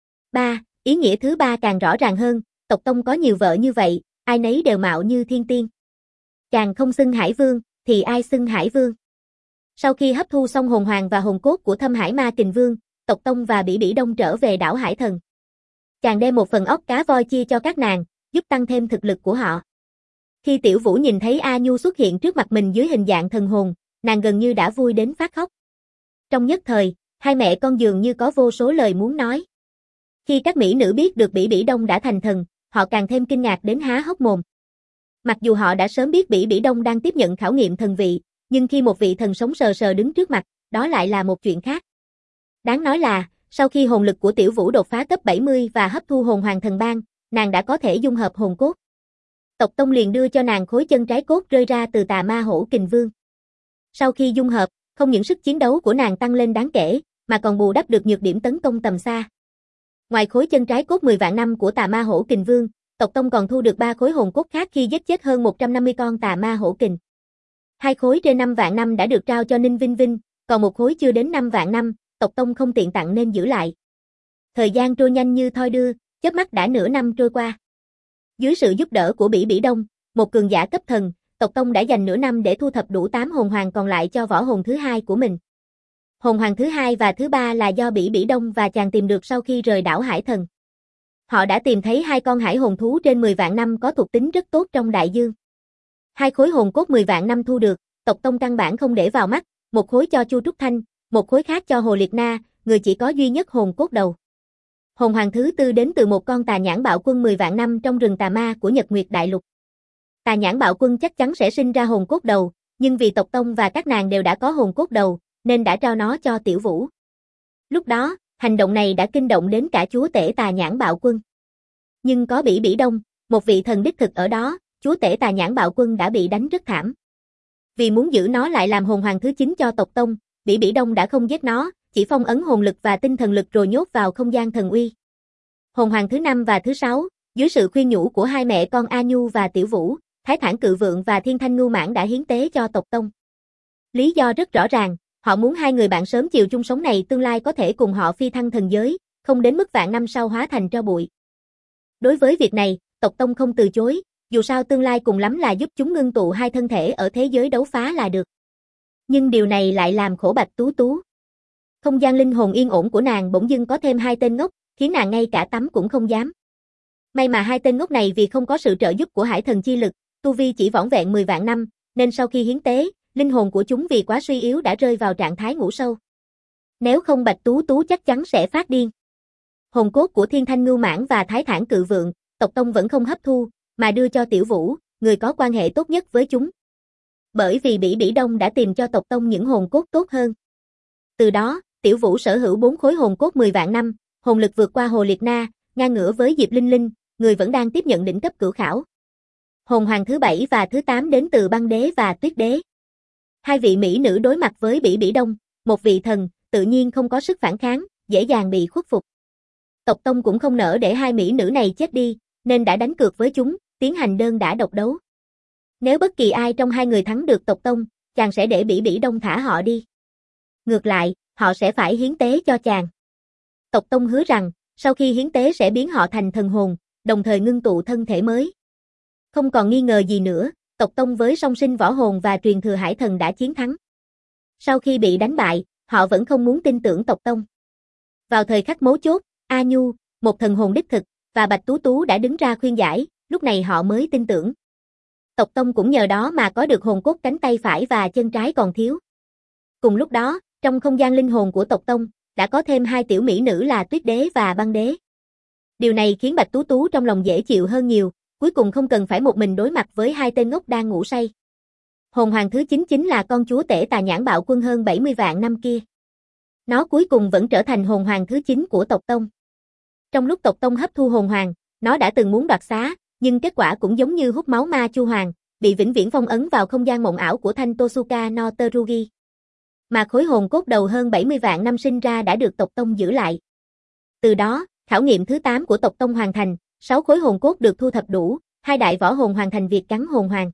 3. Ý nghĩa thứ 3 càng rõ ràng hơn, tộc Tông có nhiều vợ như vậy, ai nấy đều mạo như thiên tiên. Chàng không xưng Hải Vương, thì ai xưng Hải Vương? Sau khi hấp thu xong hồn hoàng và hồn cốt của Thâm Hải Ma Kình Vương, tộc Tông và Bỉ Bỉ Đông trở về đảo Hải Thần. Chàng đem một phần óc cá voi chia cho các nàng, giúp tăng thêm thực lực của họ. Khi Tiểu Vũ nhìn thấy A Nhu xuất hiện trước mặt mình dưới hình dạng thần hồn, nàng gần như đã vui đến phát khóc. Trong nhất thời, hai mẹ con dường như có vô số lời muốn nói. Khi các mỹ nữ biết được Bỉ Bỉ Đông đã thành thần, họ càng thêm kinh ngạc đến há hốc mồm. Mặc dù họ đã sớm biết Bỉ Bỉ Đông đang tiếp nhận khảo nghiệm thần vị, nhưng khi một vị thần sống sờ sờ đứng trước mặt, đó lại là một chuyện khác. Đáng nói là, sau khi hồn lực của Tiểu Vũ đột phá cấp 70 và hấp thu hồn hoàng thần bang, nàng đã có thể dung hợp hồn cốt. Tộc Tông liền đưa cho nàng khối chân trái cốt rơi ra từ Tà Ma Hổ Kình Vương. Sau khi dung hợp, không những sức chiến đấu của nàng tăng lên đáng kể, mà còn bù đắp được nhược điểm tấn công tầm xa. Ngoài khối chân trái cốt 10 vạn năm của Tà Ma Hổ Kình Vương, tộc Tông còn thu được 3 khối hồn cốt khác khi giết chết hơn 150 con Tà Ma Hổ Kình. 2 khối trên 5 vạn năm đã được trao cho Ninh Vinh Vinh, còn một khối chưa đến 5 vạn năm, tộc Tông không tiện tặng nên giữ lại. Thời gian trôi nhanh như thoi đưa, chớp mắt đã nửa năm trôi qua. Dưới sự giúp đỡ của Bỉ Bỉ Đông, một cường giả cấp thần, tộc Tông đã dành nửa năm để thu thập đủ 8 hồn hoàng còn lại cho võ hồn thứ 2 của mình. Hồn hoàng thứ 2 và thứ 3 là do Bỉ Bỉ Đông và chàng tìm được sau khi rời đảo Hải Thần. Họ đã tìm thấy 2 con hải hồn thú trên 10 vạn năm có thuộc tính rất tốt trong đại dương. 2 khối hồn cốt 10 vạn năm thu được, tộc Tông căn bản không để vào mắt, một khối cho Chu Trúc Thanh, một khối khác cho Hồ Liệt Na, người chỉ có duy nhất hồn cốt đầu. Hồn hoàng thứ 4 đến từ một con Tà Nhãn Bạo Quân 10 vạn năm trong rừng tà ma của Nhật Nguyệt Đại Lục. Tà Nhãn Bạo Quân chắc chắn sẽ sinh ra hồn cốt đầu, nhưng vì tộc Tông và các nàng đều đã có hồn cốt đầu, nên đã trao nó cho Tiểu Vũ. Lúc đó, hành động này đã kinh động đến cả chúa tể Tà Nhãn Bạo Quân. Nhưng có Bỉ Bỉ Đông, một vị thần đích thực ở đó, chúa tể Tà Nhãn Bạo Quân đã bị đánh rất thảm. Vì muốn giữ nó lại làm hồn hoàng thứ 9 cho tộc Tông, Bỉ Bỉ Đông đã không giết nó, chỉ phong ấn hồn lực và tinh thần lực rồi nhốt vào không gian thần uy. Hồn hoàng thứ 5 và thứ 6, dưới sự khuyên nhủ của hai mẹ con A Nhu và Tiểu Vũ, Thái Thản Cự Vượng và Thiên Thanh Ngưu Mãn đã hiến tế cho tộc Tông. Lý do rất rõ ràng, họ muốn hai người bạn sớm chiều chung sống này tương lai có thể cùng họ phi thăng thần giới, không đến mức vạn năm sau hóa thành tro bụi. Đối với việc này, tộc Tông không từ chối, dù sao tương lai cùng lắm là giúp chúng ngưng tụ 2 thân thể ở thế giới đấu phá là được. Nhưng điều này lại làm khổ Bạch Tú Tú. Không gian linh hồn yên ổn của nàng bỗng dưng có thêm 2 tên ngốc, khiến nàng ngay cả tắm cũng không dám. May mà 2 tên ngốc này vì không có sự trợ giúp của hải thần chi lực, tu vi chỉ vỏn vẹn 10 vạn năm, nên sau khi hiến tế, linh hồn của chúng vì quá suy yếu đã rơi vào trạng thái ngủ sâu. Nếu không Bạch Tú Tú chắc chắn sẽ phát điên. Hồn cốt của Thiên Thanh Ngưu Mãn và Thái Thản Cự Vượng, tộc Tông vẫn không hấp thu, mà đưa cho Tiểu Vũ, người có quan hệ tốt nhất với chúng. Bởi vì Bỉ Bỉ Đông đã tìm cho tộc Tông những hồn cốt tốt hơn. Từ đó, Tiểu Vũ sở hữu 4 khối hồn cốt 10 vạn năm, hồn lực vượt qua Hồ Liệt Na, ngang ngửa với Diệp Linh Linh, người vẫn đang tiếp nhận đỉnh cấp cửu khảo. Hồn hoàng thứ 7 và thứ 8 đến từ Băng Đế và Tuyết Đế. 2 vị mỹ nữ đối mặt với Bỉ Bỉ Đông, một vị thần, tự nhiên không có sức phản kháng, dễ dàng bị khuất phục. Tộc Tông cũng không nỡ để 2 mỹ nữ này chết đi, nên đã đánh cược với chúng, tiến hành đơn đả độc đấu. Nếu bất kỳ ai trong 2 người thắng được tộc Tông, chàng sẽ để Bỉ Bỉ Đông thả họ đi. Ngược lại, họ sẽ phải hiến tế cho chàng. Tộc Tông hứa rằng, sau khi hiến tế sẽ biến họ thành thần hồn, đồng thời ngưng tụ thân thể mới. Không còn nghi ngờ gì nữa, tộc Tông với song sinh võ hồn và truyền thừa hải thần đã chiến thắng. Sau khi bị đánh bại, họ vẫn không muốn tin tưởng tộc Tông. Vào thời khắc mấu chốt, A Nhu, một thần hồn đích thực, và Bạch Tú Tú đã đứng ra khuyên giải, lúc này họ mới tin tưởng. Tộc Tông cũng nhờ đó mà có được hồn cốt cánh tay phải và chân trái còn thiếu. Cùng lúc đó, trong không gian linh hồn của tộc Tông, đã có thêm 2 tiểu mỹ nữ là Tuyết Đế và Băng Đế. Điều này khiến Bạch Tú Tú trong lòng dễ chịu hơn nhiều, cuối cùng không cần phải một mình đối mặt với 2 tên ngốc đang ngủ say. Hồn hoàng thứ 9 chính là con chúa tể tà nhãn bạo quân hơn 70 vạn năm kia. Nó cuối cùng vẫn trở thành hồn hoàng thứ 9 của tộc Tông. Trong lúc tộc Tông hấp thu hồn hoàng, nó đã từng muốn đoạt xá, nhưng kết quả cũng giống như hút máu ma Chu Hoàng, bị vĩnh viễn phong ấn vào không gian mộng ảo của thanh Tosuka no Terugi. Mà khối hồn cốt đầu hơn 70 vạn năm sinh ra đã được tộc Tông giữ lại. Từ đó, khảo nghiệm thứ 8 của tộc Tông hoàn thành, 6 khối hồn cốt được thu thập đủ, 2 đại võ hồn hoàn thành việc cắn hồn hoàng.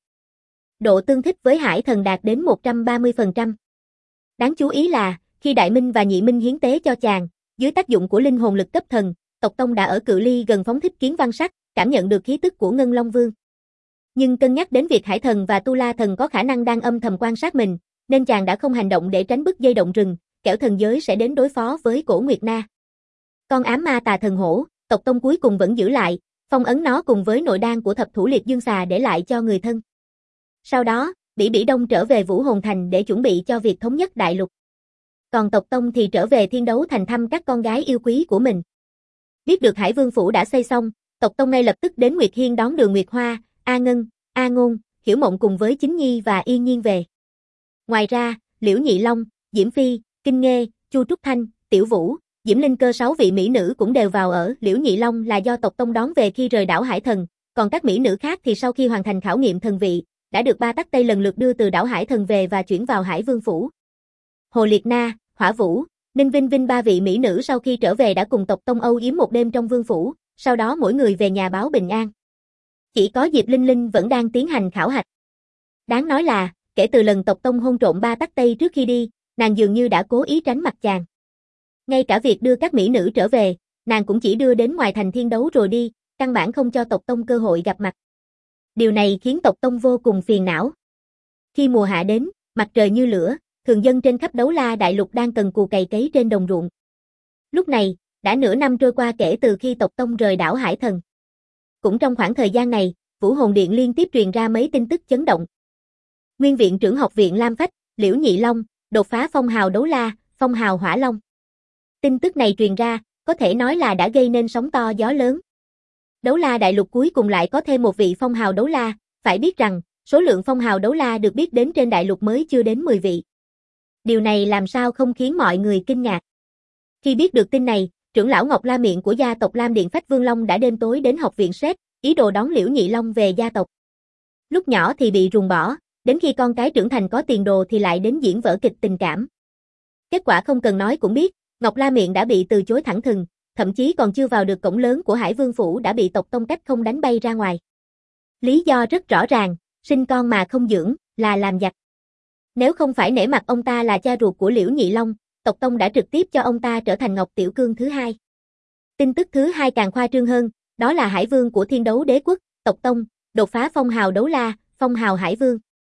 Độ tương thích với Hải Thần đạt đến 130%. Đáng chú ý là, khi Đại Minh và Nhị Minh hiến tế cho chàng, dưới tác dụng của linh hồn lực cấp thần, tộc Tông đã ở cự ly gần phóng thích kiến văn sắc, cảm nhận được khí tức của Ngân Long Vương. Nhưng cân nhắc đến việc Hải Thần và Tu La Thần có khả năng đang âm thầm quan sát mình, nên chàng đã không hành động để tránh bức dây động rừng, kẻo thần giới sẽ đến đối phó với Cổ Nguyệt Na. Con ám ma tà thần hổ, tộc Tông cuối cùng vẫn giữ lại, phong ấn nó cùng với nội đan của thập thủ liệt dương xà để lại cho người thân. Sau đó, Bỉ Bỉ Đông trở về Vũ Hồn Thành để chuẩn bị cho việc thống nhất đại lục. Còn tộc Tông thì trở về Thiên Đấu Thành thăm các con gái yêu quý của mình. Biết được Hải Vương Phủ đã xây xong, tộc Tông ngay lập tức đến Nguyệt Hiên đón Đường Nguyệt Hoa, A Ngân, A Ngôn, Hiểu Mộng cùng với Chính Nhi và Yên Nhiên về. Ngoài ra, Liễu Nhị Long, Diễm Phi, Kinh Nghê, Chu Trúc Thanh, Tiểu Vũ, Diễm Linh Cơ 6 vị mỹ nữ cũng đều vào ở. Liễu Nhị Long là do tộc Tông đón về khi rời đảo Hải Thần, còn các mỹ nữ khác thì sau khi hoàn thành khảo nghiệm thần vị, đã được Ba Tắc Tây lần lượt đưa từ đảo Hải Thần về và chuyển vào Hải Vương Phủ. Hồ Liệt Na, Hỏa Vũ, Ninh Vinh Vinh 3 vị mỹ nữ sau khi trở về đã cùng tộc Tông âu yếm một đêm trong vương phủ, sau đó mỗi người về nhà báo bình an. Chỉ có Diệp Linh Linh vẫn đang tiến hành khảo hạch. Đáng nói là, kể từ lần tộc Tông hôn trộm Ba Tắc Tây trước khi đi, nàng dường như đã cố ý tránh mặt chàng. Ngay cả việc đưa các mỹ nữ trở về, nàng cũng chỉ đưa đến ngoài thành Thiên Đấu rồi đi, căn bản không cho tộc Tông cơ hội gặp mặt. Điều này khiến tộc Tông vô cùng phiền não. Khi mùa hạ đến, mặt trời như lửa, thường dân trên khắp Đấu La Đại Lục đang cần cù cày cấy trên đồng ruộng. Lúc này, đã nửa năm trôi qua kể từ khi tộc Tông rời đảo Hải Thần. Cũng trong khoảng thời gian này, Vũ Hồn Điện liên tiếp truyền ra mấy tin tức chấn động. Nguyên viện trưởng học viện Lam Phách, Liễu Nhị Long, đột phá phong hào Đấu La, phong hào Hỏa Long. Tin tức này truyền ra, có thể nói là đã gây nên sóng to gió lớn. Đấu La Đại Lục cuối cùng lại có thêm một vị phong hào Đấu La, phải biết rằng, số lượng phong hào Đấu La được biết đến trên đại lục mới chưa đến 10 vị. Điều này làm sao không khiến mọi người kinh ngạc. Khi biết được tin này, trưởng lão Ngọc La Miện của gia tộc Lam Điện Phách Vương Long đã đêm tối đến học viện xét, ý đồ đón Liễu Nhị Long về gia tộc. Lúc nhỏ thì bị ruồng bỏ, đến khi con cái trưởng thành có tiền đồ thì lại đến diễn vở kịch tình cảm. Kết quả không cần nói cũng biết, Ngọc La Miện đã bị từ chối thẳng thừng, thậm chí còn chưa vào được cổng lớn của Hải Vương Phủ đã bị tộc Tông cách không đánh bay ra ngoài. Lý do rất rõ ràng, sinh con mà không dưỡng, là làm giặc. Nếu không phải nể mặt ông ta là cha ruột của Liễu Nhị Long, tộc Tông đã trực tiếp cho ông ta trở thành Ngọc Tiểu Cương thứ hai. Tin tức thứ hai càng khoa trương hơn, đó là Hải Vương của Thiên Đấu Đế Quốc, tộc Tông, đột phá phong hào Đấu La, phong hào Hải Vương.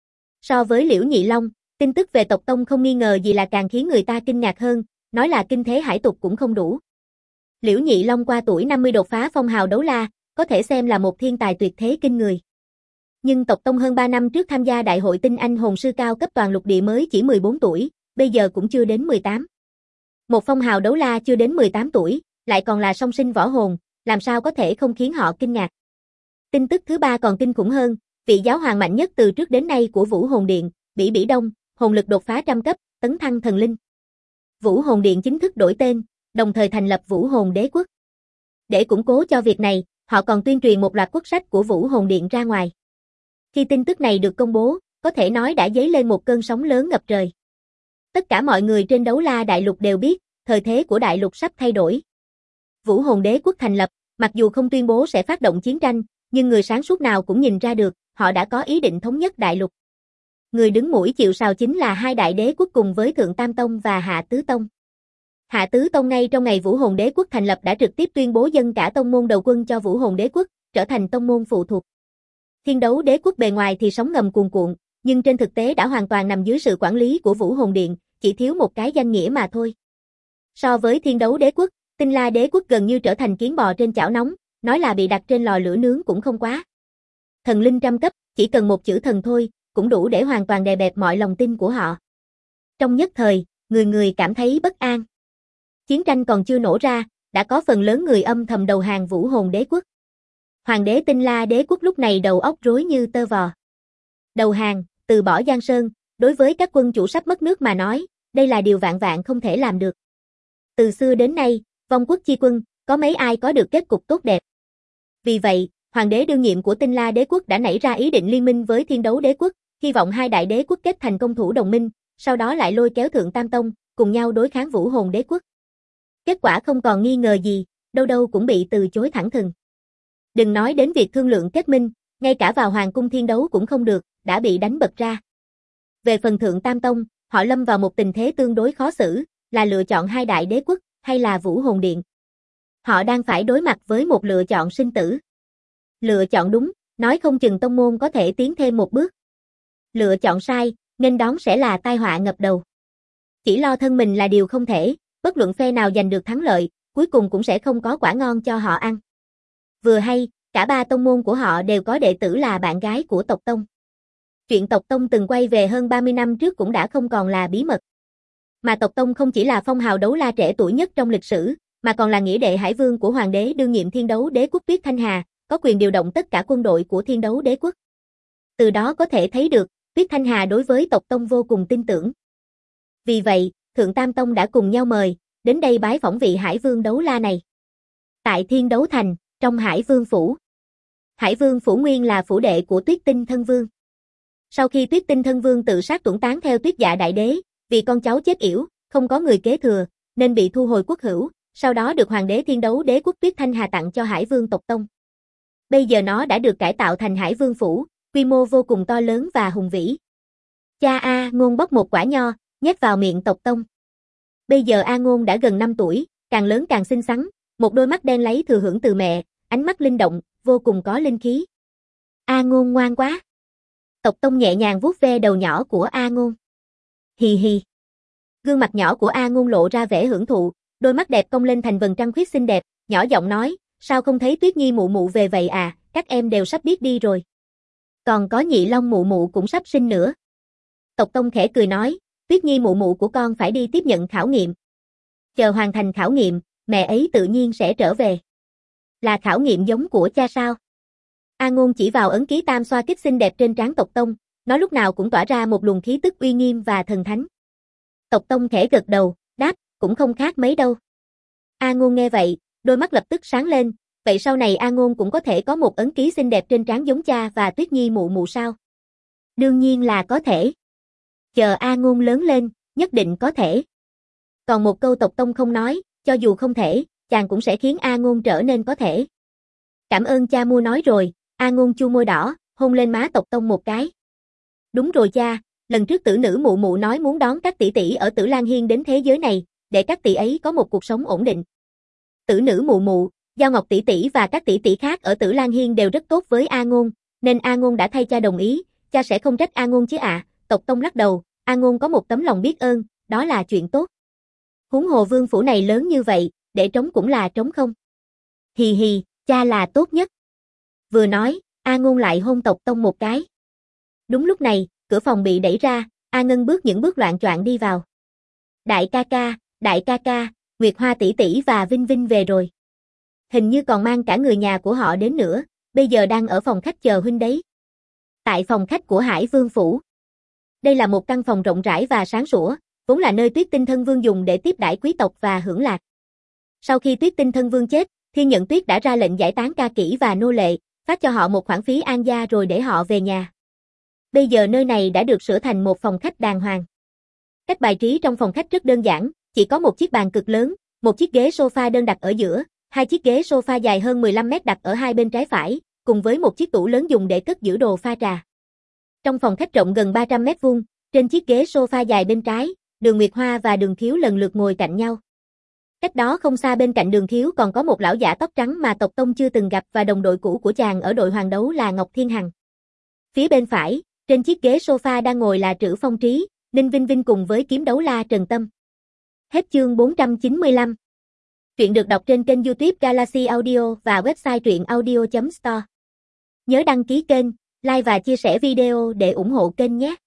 So với Liễu Nhị Long, tin tức về tộc Tông không nghi ngờ gì là càng khiến người ta kinh ngạc hơn, nói là kinh thế hải tục cũng không đủ. Liễu Nhị Long qua tuổi 50 đột phá phong hào Đấu La, có thể xem là một thiên tài tuyệt thế kinh người. Nhưng tộc Tông hơn 3 năm trước tham gia đại hội tinh anh hồn sư cao cấp toàn lục địa mới chỉ 14 tuổi, bây giờ cũng chưa đến 18. Một phong hào Đấu La chưa đến 18 tuổi, lại còn là song sinh võ hồn, làm sao có thể không khiến họ kinh ngạc. Tin tức thứ ba còn kinh khủng hơn, vị giáo hoàng mạnh nhất từ trước đến nay của Vũ Hồn Điện, Bỉ Bỉ Đông, hồn lực đột phá trăm cấp, tấn thăng thần linh. Vũ Hồn Điện chính thức đổi tên, đồng thời thành lập Vũ Hồn Đế Quốc. Để củng cố cho việc này, họ còn tuyên truyền một loạt quốc sách của Vũ Hồn Điện ra ngoài. Khi tin tức này được công bố, có thể nói đã dấy lên một cơn sóng lớn ngập trời. Tất cả mọi người trên Đấu La Đại Lục đều biết, thời thế của đại lục sắp thay đổi. Vũ Hồn Đế Quốc thành lập, mặc dù không tuyên bố sẽ phát động chiến tranh, nhưng người sáng suốt nào cũng nhìn ra được, họ đã có ý định thống nhất đại lục. Người đứng mũi chịu sào chính là hai đại đế quốc cùng với Thượng Tam Tông và Hạ Tứ Tông. Hạ Tứ Tông ngay trong ngày Vũ Hồn Đế Quốc thành lập đã trực tiếp tuyên bố dâng cả tông môn đầu quân cho Vũ Hồn Đế Quốc, trở thành tông môn phụ thuộc. Thiên Đấu Đế Quốc bề ngoài thì sóng ngầm cuồn cuộn, nhưng trên thực tế đã hoàn toàn nằm dưới sự quản lý của Vũ Hồn Điện, chỉ thiếu một cái danh nghĩa mà thôi. So với Thiên Đấu Đế Quốc, Tinh La Đế Quốc gần như trở thành kiến bò trên chảo nóng, nói là bị đặt trên lò lửa nướng cũng không quá. Thần linh trăm cấp, chỉ cần một chữ thần thôi, cũng đủ để hoàn toàn đè bẹp mọi lòng tin của họ. Trong nhất thời, người người cảm thấy bất an. Chiến tranh còn chưa nổ ra, đã có phần lớn người âm thầm đầu hàng Vũ Hồn Đế Quốc. Hoàng đế Tinh La Đế Quốc lúc này đầu óc rối như tơ vò. Đầu hàng, từ bỏ Giang Sơn, đối với các quân chủ sắp mất nước mà nói, đây là điều vạn vạn không thể làm được. Từ xưa đến nay, vong quốc chi quân, có mấy ai có được kết cục tốt đẹp. Vì vậy, hoàng đế đương nhiệm của Tinh La đế quốc đã nảy ra ý định liên minh với Thiên Đấu đế quốc, hy vọng hai đại đế quốc kết thành công thủ đồng minh, sau đó lại lôi kéo Thượng Tam Tông, cùng nhau đối kháng Vũ Hồn đế quốc. Kết quả không còn nghi ngờ gì, đâu đâu cũng bị từ chối thẳng thừng. Đừng nói đến việc thương lượng kết minh, ngay cả vào Hoàng cung Thiên Đấu cũng không được, đã bị đánh bật ra. Về phần Thượng Tam Tông, họ lâm vào một tình thế tương đối khó xử, là lựa chọn hai đại đế quốc, hay là Vũ Hồn Điện. Họ đang phải đối mặt với một lựa chọn sinh tử. Lựa chọn đúng, nói không chừng tông môn có thể tiến thêm một bước. Lựa chọn sai, nghênh đón sẽ là tai họa ngập đầu. Chỉ lo thân mình là điều không thể, bất luận phe nào giành được thắng lợi, cuối cùng cũng sẽ không có quả ngon cho họ ăn. Vừa hay, cả ba tông môn của họ đều có đệ tử là bạn gái của tộc tông. Chuyện tộc tông từng quay về hơn 30 năm trước cũng đã không còn là bí mật. Mà tộc tông không chỉ là phong hào đấu la trẻ tuổi nhất trong lịch sử, mà còn là nghĩa đệ hải vương của hoàng đế đương nhiệm Thiên Đấu đế quốc Tuyết Thanh Hà, có quyền điều động tất cả quân đội của Thiên Đấu đế quốc. Từ đó có thể thấy được, Tuyết Thanh Hà đối với tộc tông vô cùng tin tưởng. Vì vậy, Thượng Tam Tông đã cùng nhau mời, đến đây bái phỏng vị hải vương đấu la này. Tại Thiên Đấu Thành, trong Hải Vương Phủ. Hải Vương Phủ nguyên là phủ đệ của Tuyết Tinh Thân Vương. Sau khi Tuyết Tinh Thân Vương tự sát tuẫn tán theo Tuyết Dạ Đại Đế, vì con cháu chết yểu, không có người kế thừa, nên bị thu hồi quốc hữu, sau đó được Hoàng đế Thiên Đấu đế quốc Tuyết Thanh Hà tặng cho Hải Vương tộc tông. Bây giờ nó đã được cải tạo thành Hải Vương Phủ, quy mô vô cùng to lớn và hùng vĩ. Cha A Ngôn bóc một quả nho, nhét vào miệng tộc tông. Bây giờ A Ngôn đã gần 5 tuổi, càng lớn càng xinh xắn, một đôi mắt đen lấy thừa hưởng từ mẹ, ánh mắt linh động, vô cùng có linh khí. A Ngôn ngoan quá. Tộc tông nhẹ nhàng vuốt ve đầu nhỏ của A Ngôn. Hì hì. Gương mặt nhỏ của A Ngôn lộ ra vẻ hưởng thụ, đôi mắt đẹp cong lên thành vầng trăng khuyết xinh đẹp, nhỏ giọng nói, sao không thấy Tuyết Nhi mụ mụ về vậy à, các em đều sắp biết đi rồi. Còn có Nhị Long mụ mụ cũng sắp sinh nữa. Tộc tông khẽ cười nói, Tuyết Nhi mụ mụ của con phải đi tiếp nhận khảo nghiệm. Chờ hoàn thành khảo nghiệm, mẹ ấy tự nhiên sẽ trở về. Là khảo nghiệm giống của cha sao? A Ngôn chỉ vào ấn ký tam xoa kích xinh đẹp trên trán tộc tông, nó lúc nào cũng tỏa ra một luồng khí tức uy nghiêm và thần thánh. Tộc tông khẽ gật đầu, đáp, cũng không khác mấy đâu. A Ngôn nghe vậy, đôi mắt lập tức sáng lên, vậy sau này A Ngôn cũng có thể có một ấn ký xinh đẹp trên trán giống cha và Tuyết Nhi mụ mụ sao? Đương nhiên là có thể. Chờ A Ngôn lớn lên, nhất định có thể. Còn một câu tộc tông không nói, cho dù không thể, chàng cũng sẽ khiến A Ngôn trở nên có thể. Cảm ơn cha mua nói rồi, A Ngôn chu môi đỏ, hôn lên má tộc tông một cái. Đúng rồi cha, lần trước tử nữ mụ mụ nói muốn đón các tỷ tỷ ở Tử Lan Hiên đến thế giới này, để các tỷ ấy có một cuộc sống ổn định. Tử nữ mụ mụ, Giao Ngọc tỷ tỷ và các tỷ tỷ khác ở Tử Lan Hiên đều rất tốt với A Ngôn, nên A Ngôn đã thay cha đồng ý, cha sẽ không trách A Ngôn chứ ạ. Tộc tông lắc đầu, A Ngôn có một tấm lòng biết ơn, đó là chuyện tốt. Huống hồ vương phủ này lớn như vậy, để trống cũng là trống không. Hì hì, cha là tốt nhất. Vừa nói, A Ngôn lại hôn tộc tông một cái. Đúng lúc này, cửa phòng bị đẩy ra, A Ngân bước những bước loạng choạng đi vào. Đại ca ca, Nguyệt Hoa tỷ tỷ và Vinh Vinh về rồi. Hình như còn mang cả người nhà của họ đến nữa, bây giờ đang ở phòng khách chờ huynh đấy. Tại phòng khách của Hải Vương Phủ. Đây là một căn phòng rộng rãi và sáng sủa, vốn là nơi Tuyết Tinh Thân Vương dùng để tiếp đãi quý tộc và hưởng lạc. Sau khi Tuyết Tinh Thân Vương chết, Thiên Nhận Tuyết đã ra lệnh giải tán ca kỹ và nô lệ, phát cho họ một khoản phí an gia rồi để họ về nhà. Bây giờ nơi này đã được sửa thành một phòng khách đàng hoàng. Cách bài trí trong phòng khách rất đơn giản, chỉ có một chiếc bàn cực lớn, một chiếc ghế sofa đơn đặt ở giữa, hai chiếc ghế sofa dài hơn 15 mét đặt ở hai bên trái phải, cùng với một chiếc tủ lớn dùng để cất giữ đồ pha trà. Trong phòng khách rộng gần 300 mét vuông, trên chiếc ghế sofa dài bên trái, Đường Nguyệt Hoa và Đường Thiếu lần lượt ngồi cạnh nhau. Cách đó không xa bên cạnh Đường Thiếu còn có một lão giả tóc trắng mà tộc tông chưa từng gặp và đồng đội cũ của chàng ở đội hoàng đấu là Ngọc Thiên Hằng. Phía bên phải, trên chiếc ghế sofa đang ngồi là Trữ Phong Trí, Ninh Vinh Vinh cùng với kiếm đấu la Trần Tâm. Hết chương 495. Truyện được đọc trên kênh YouTube Galaxy Audio và website truyệnaudio.store. Nhớ đăng ký kênh, like và chia sẻ video để ủng hộ kênh nhé.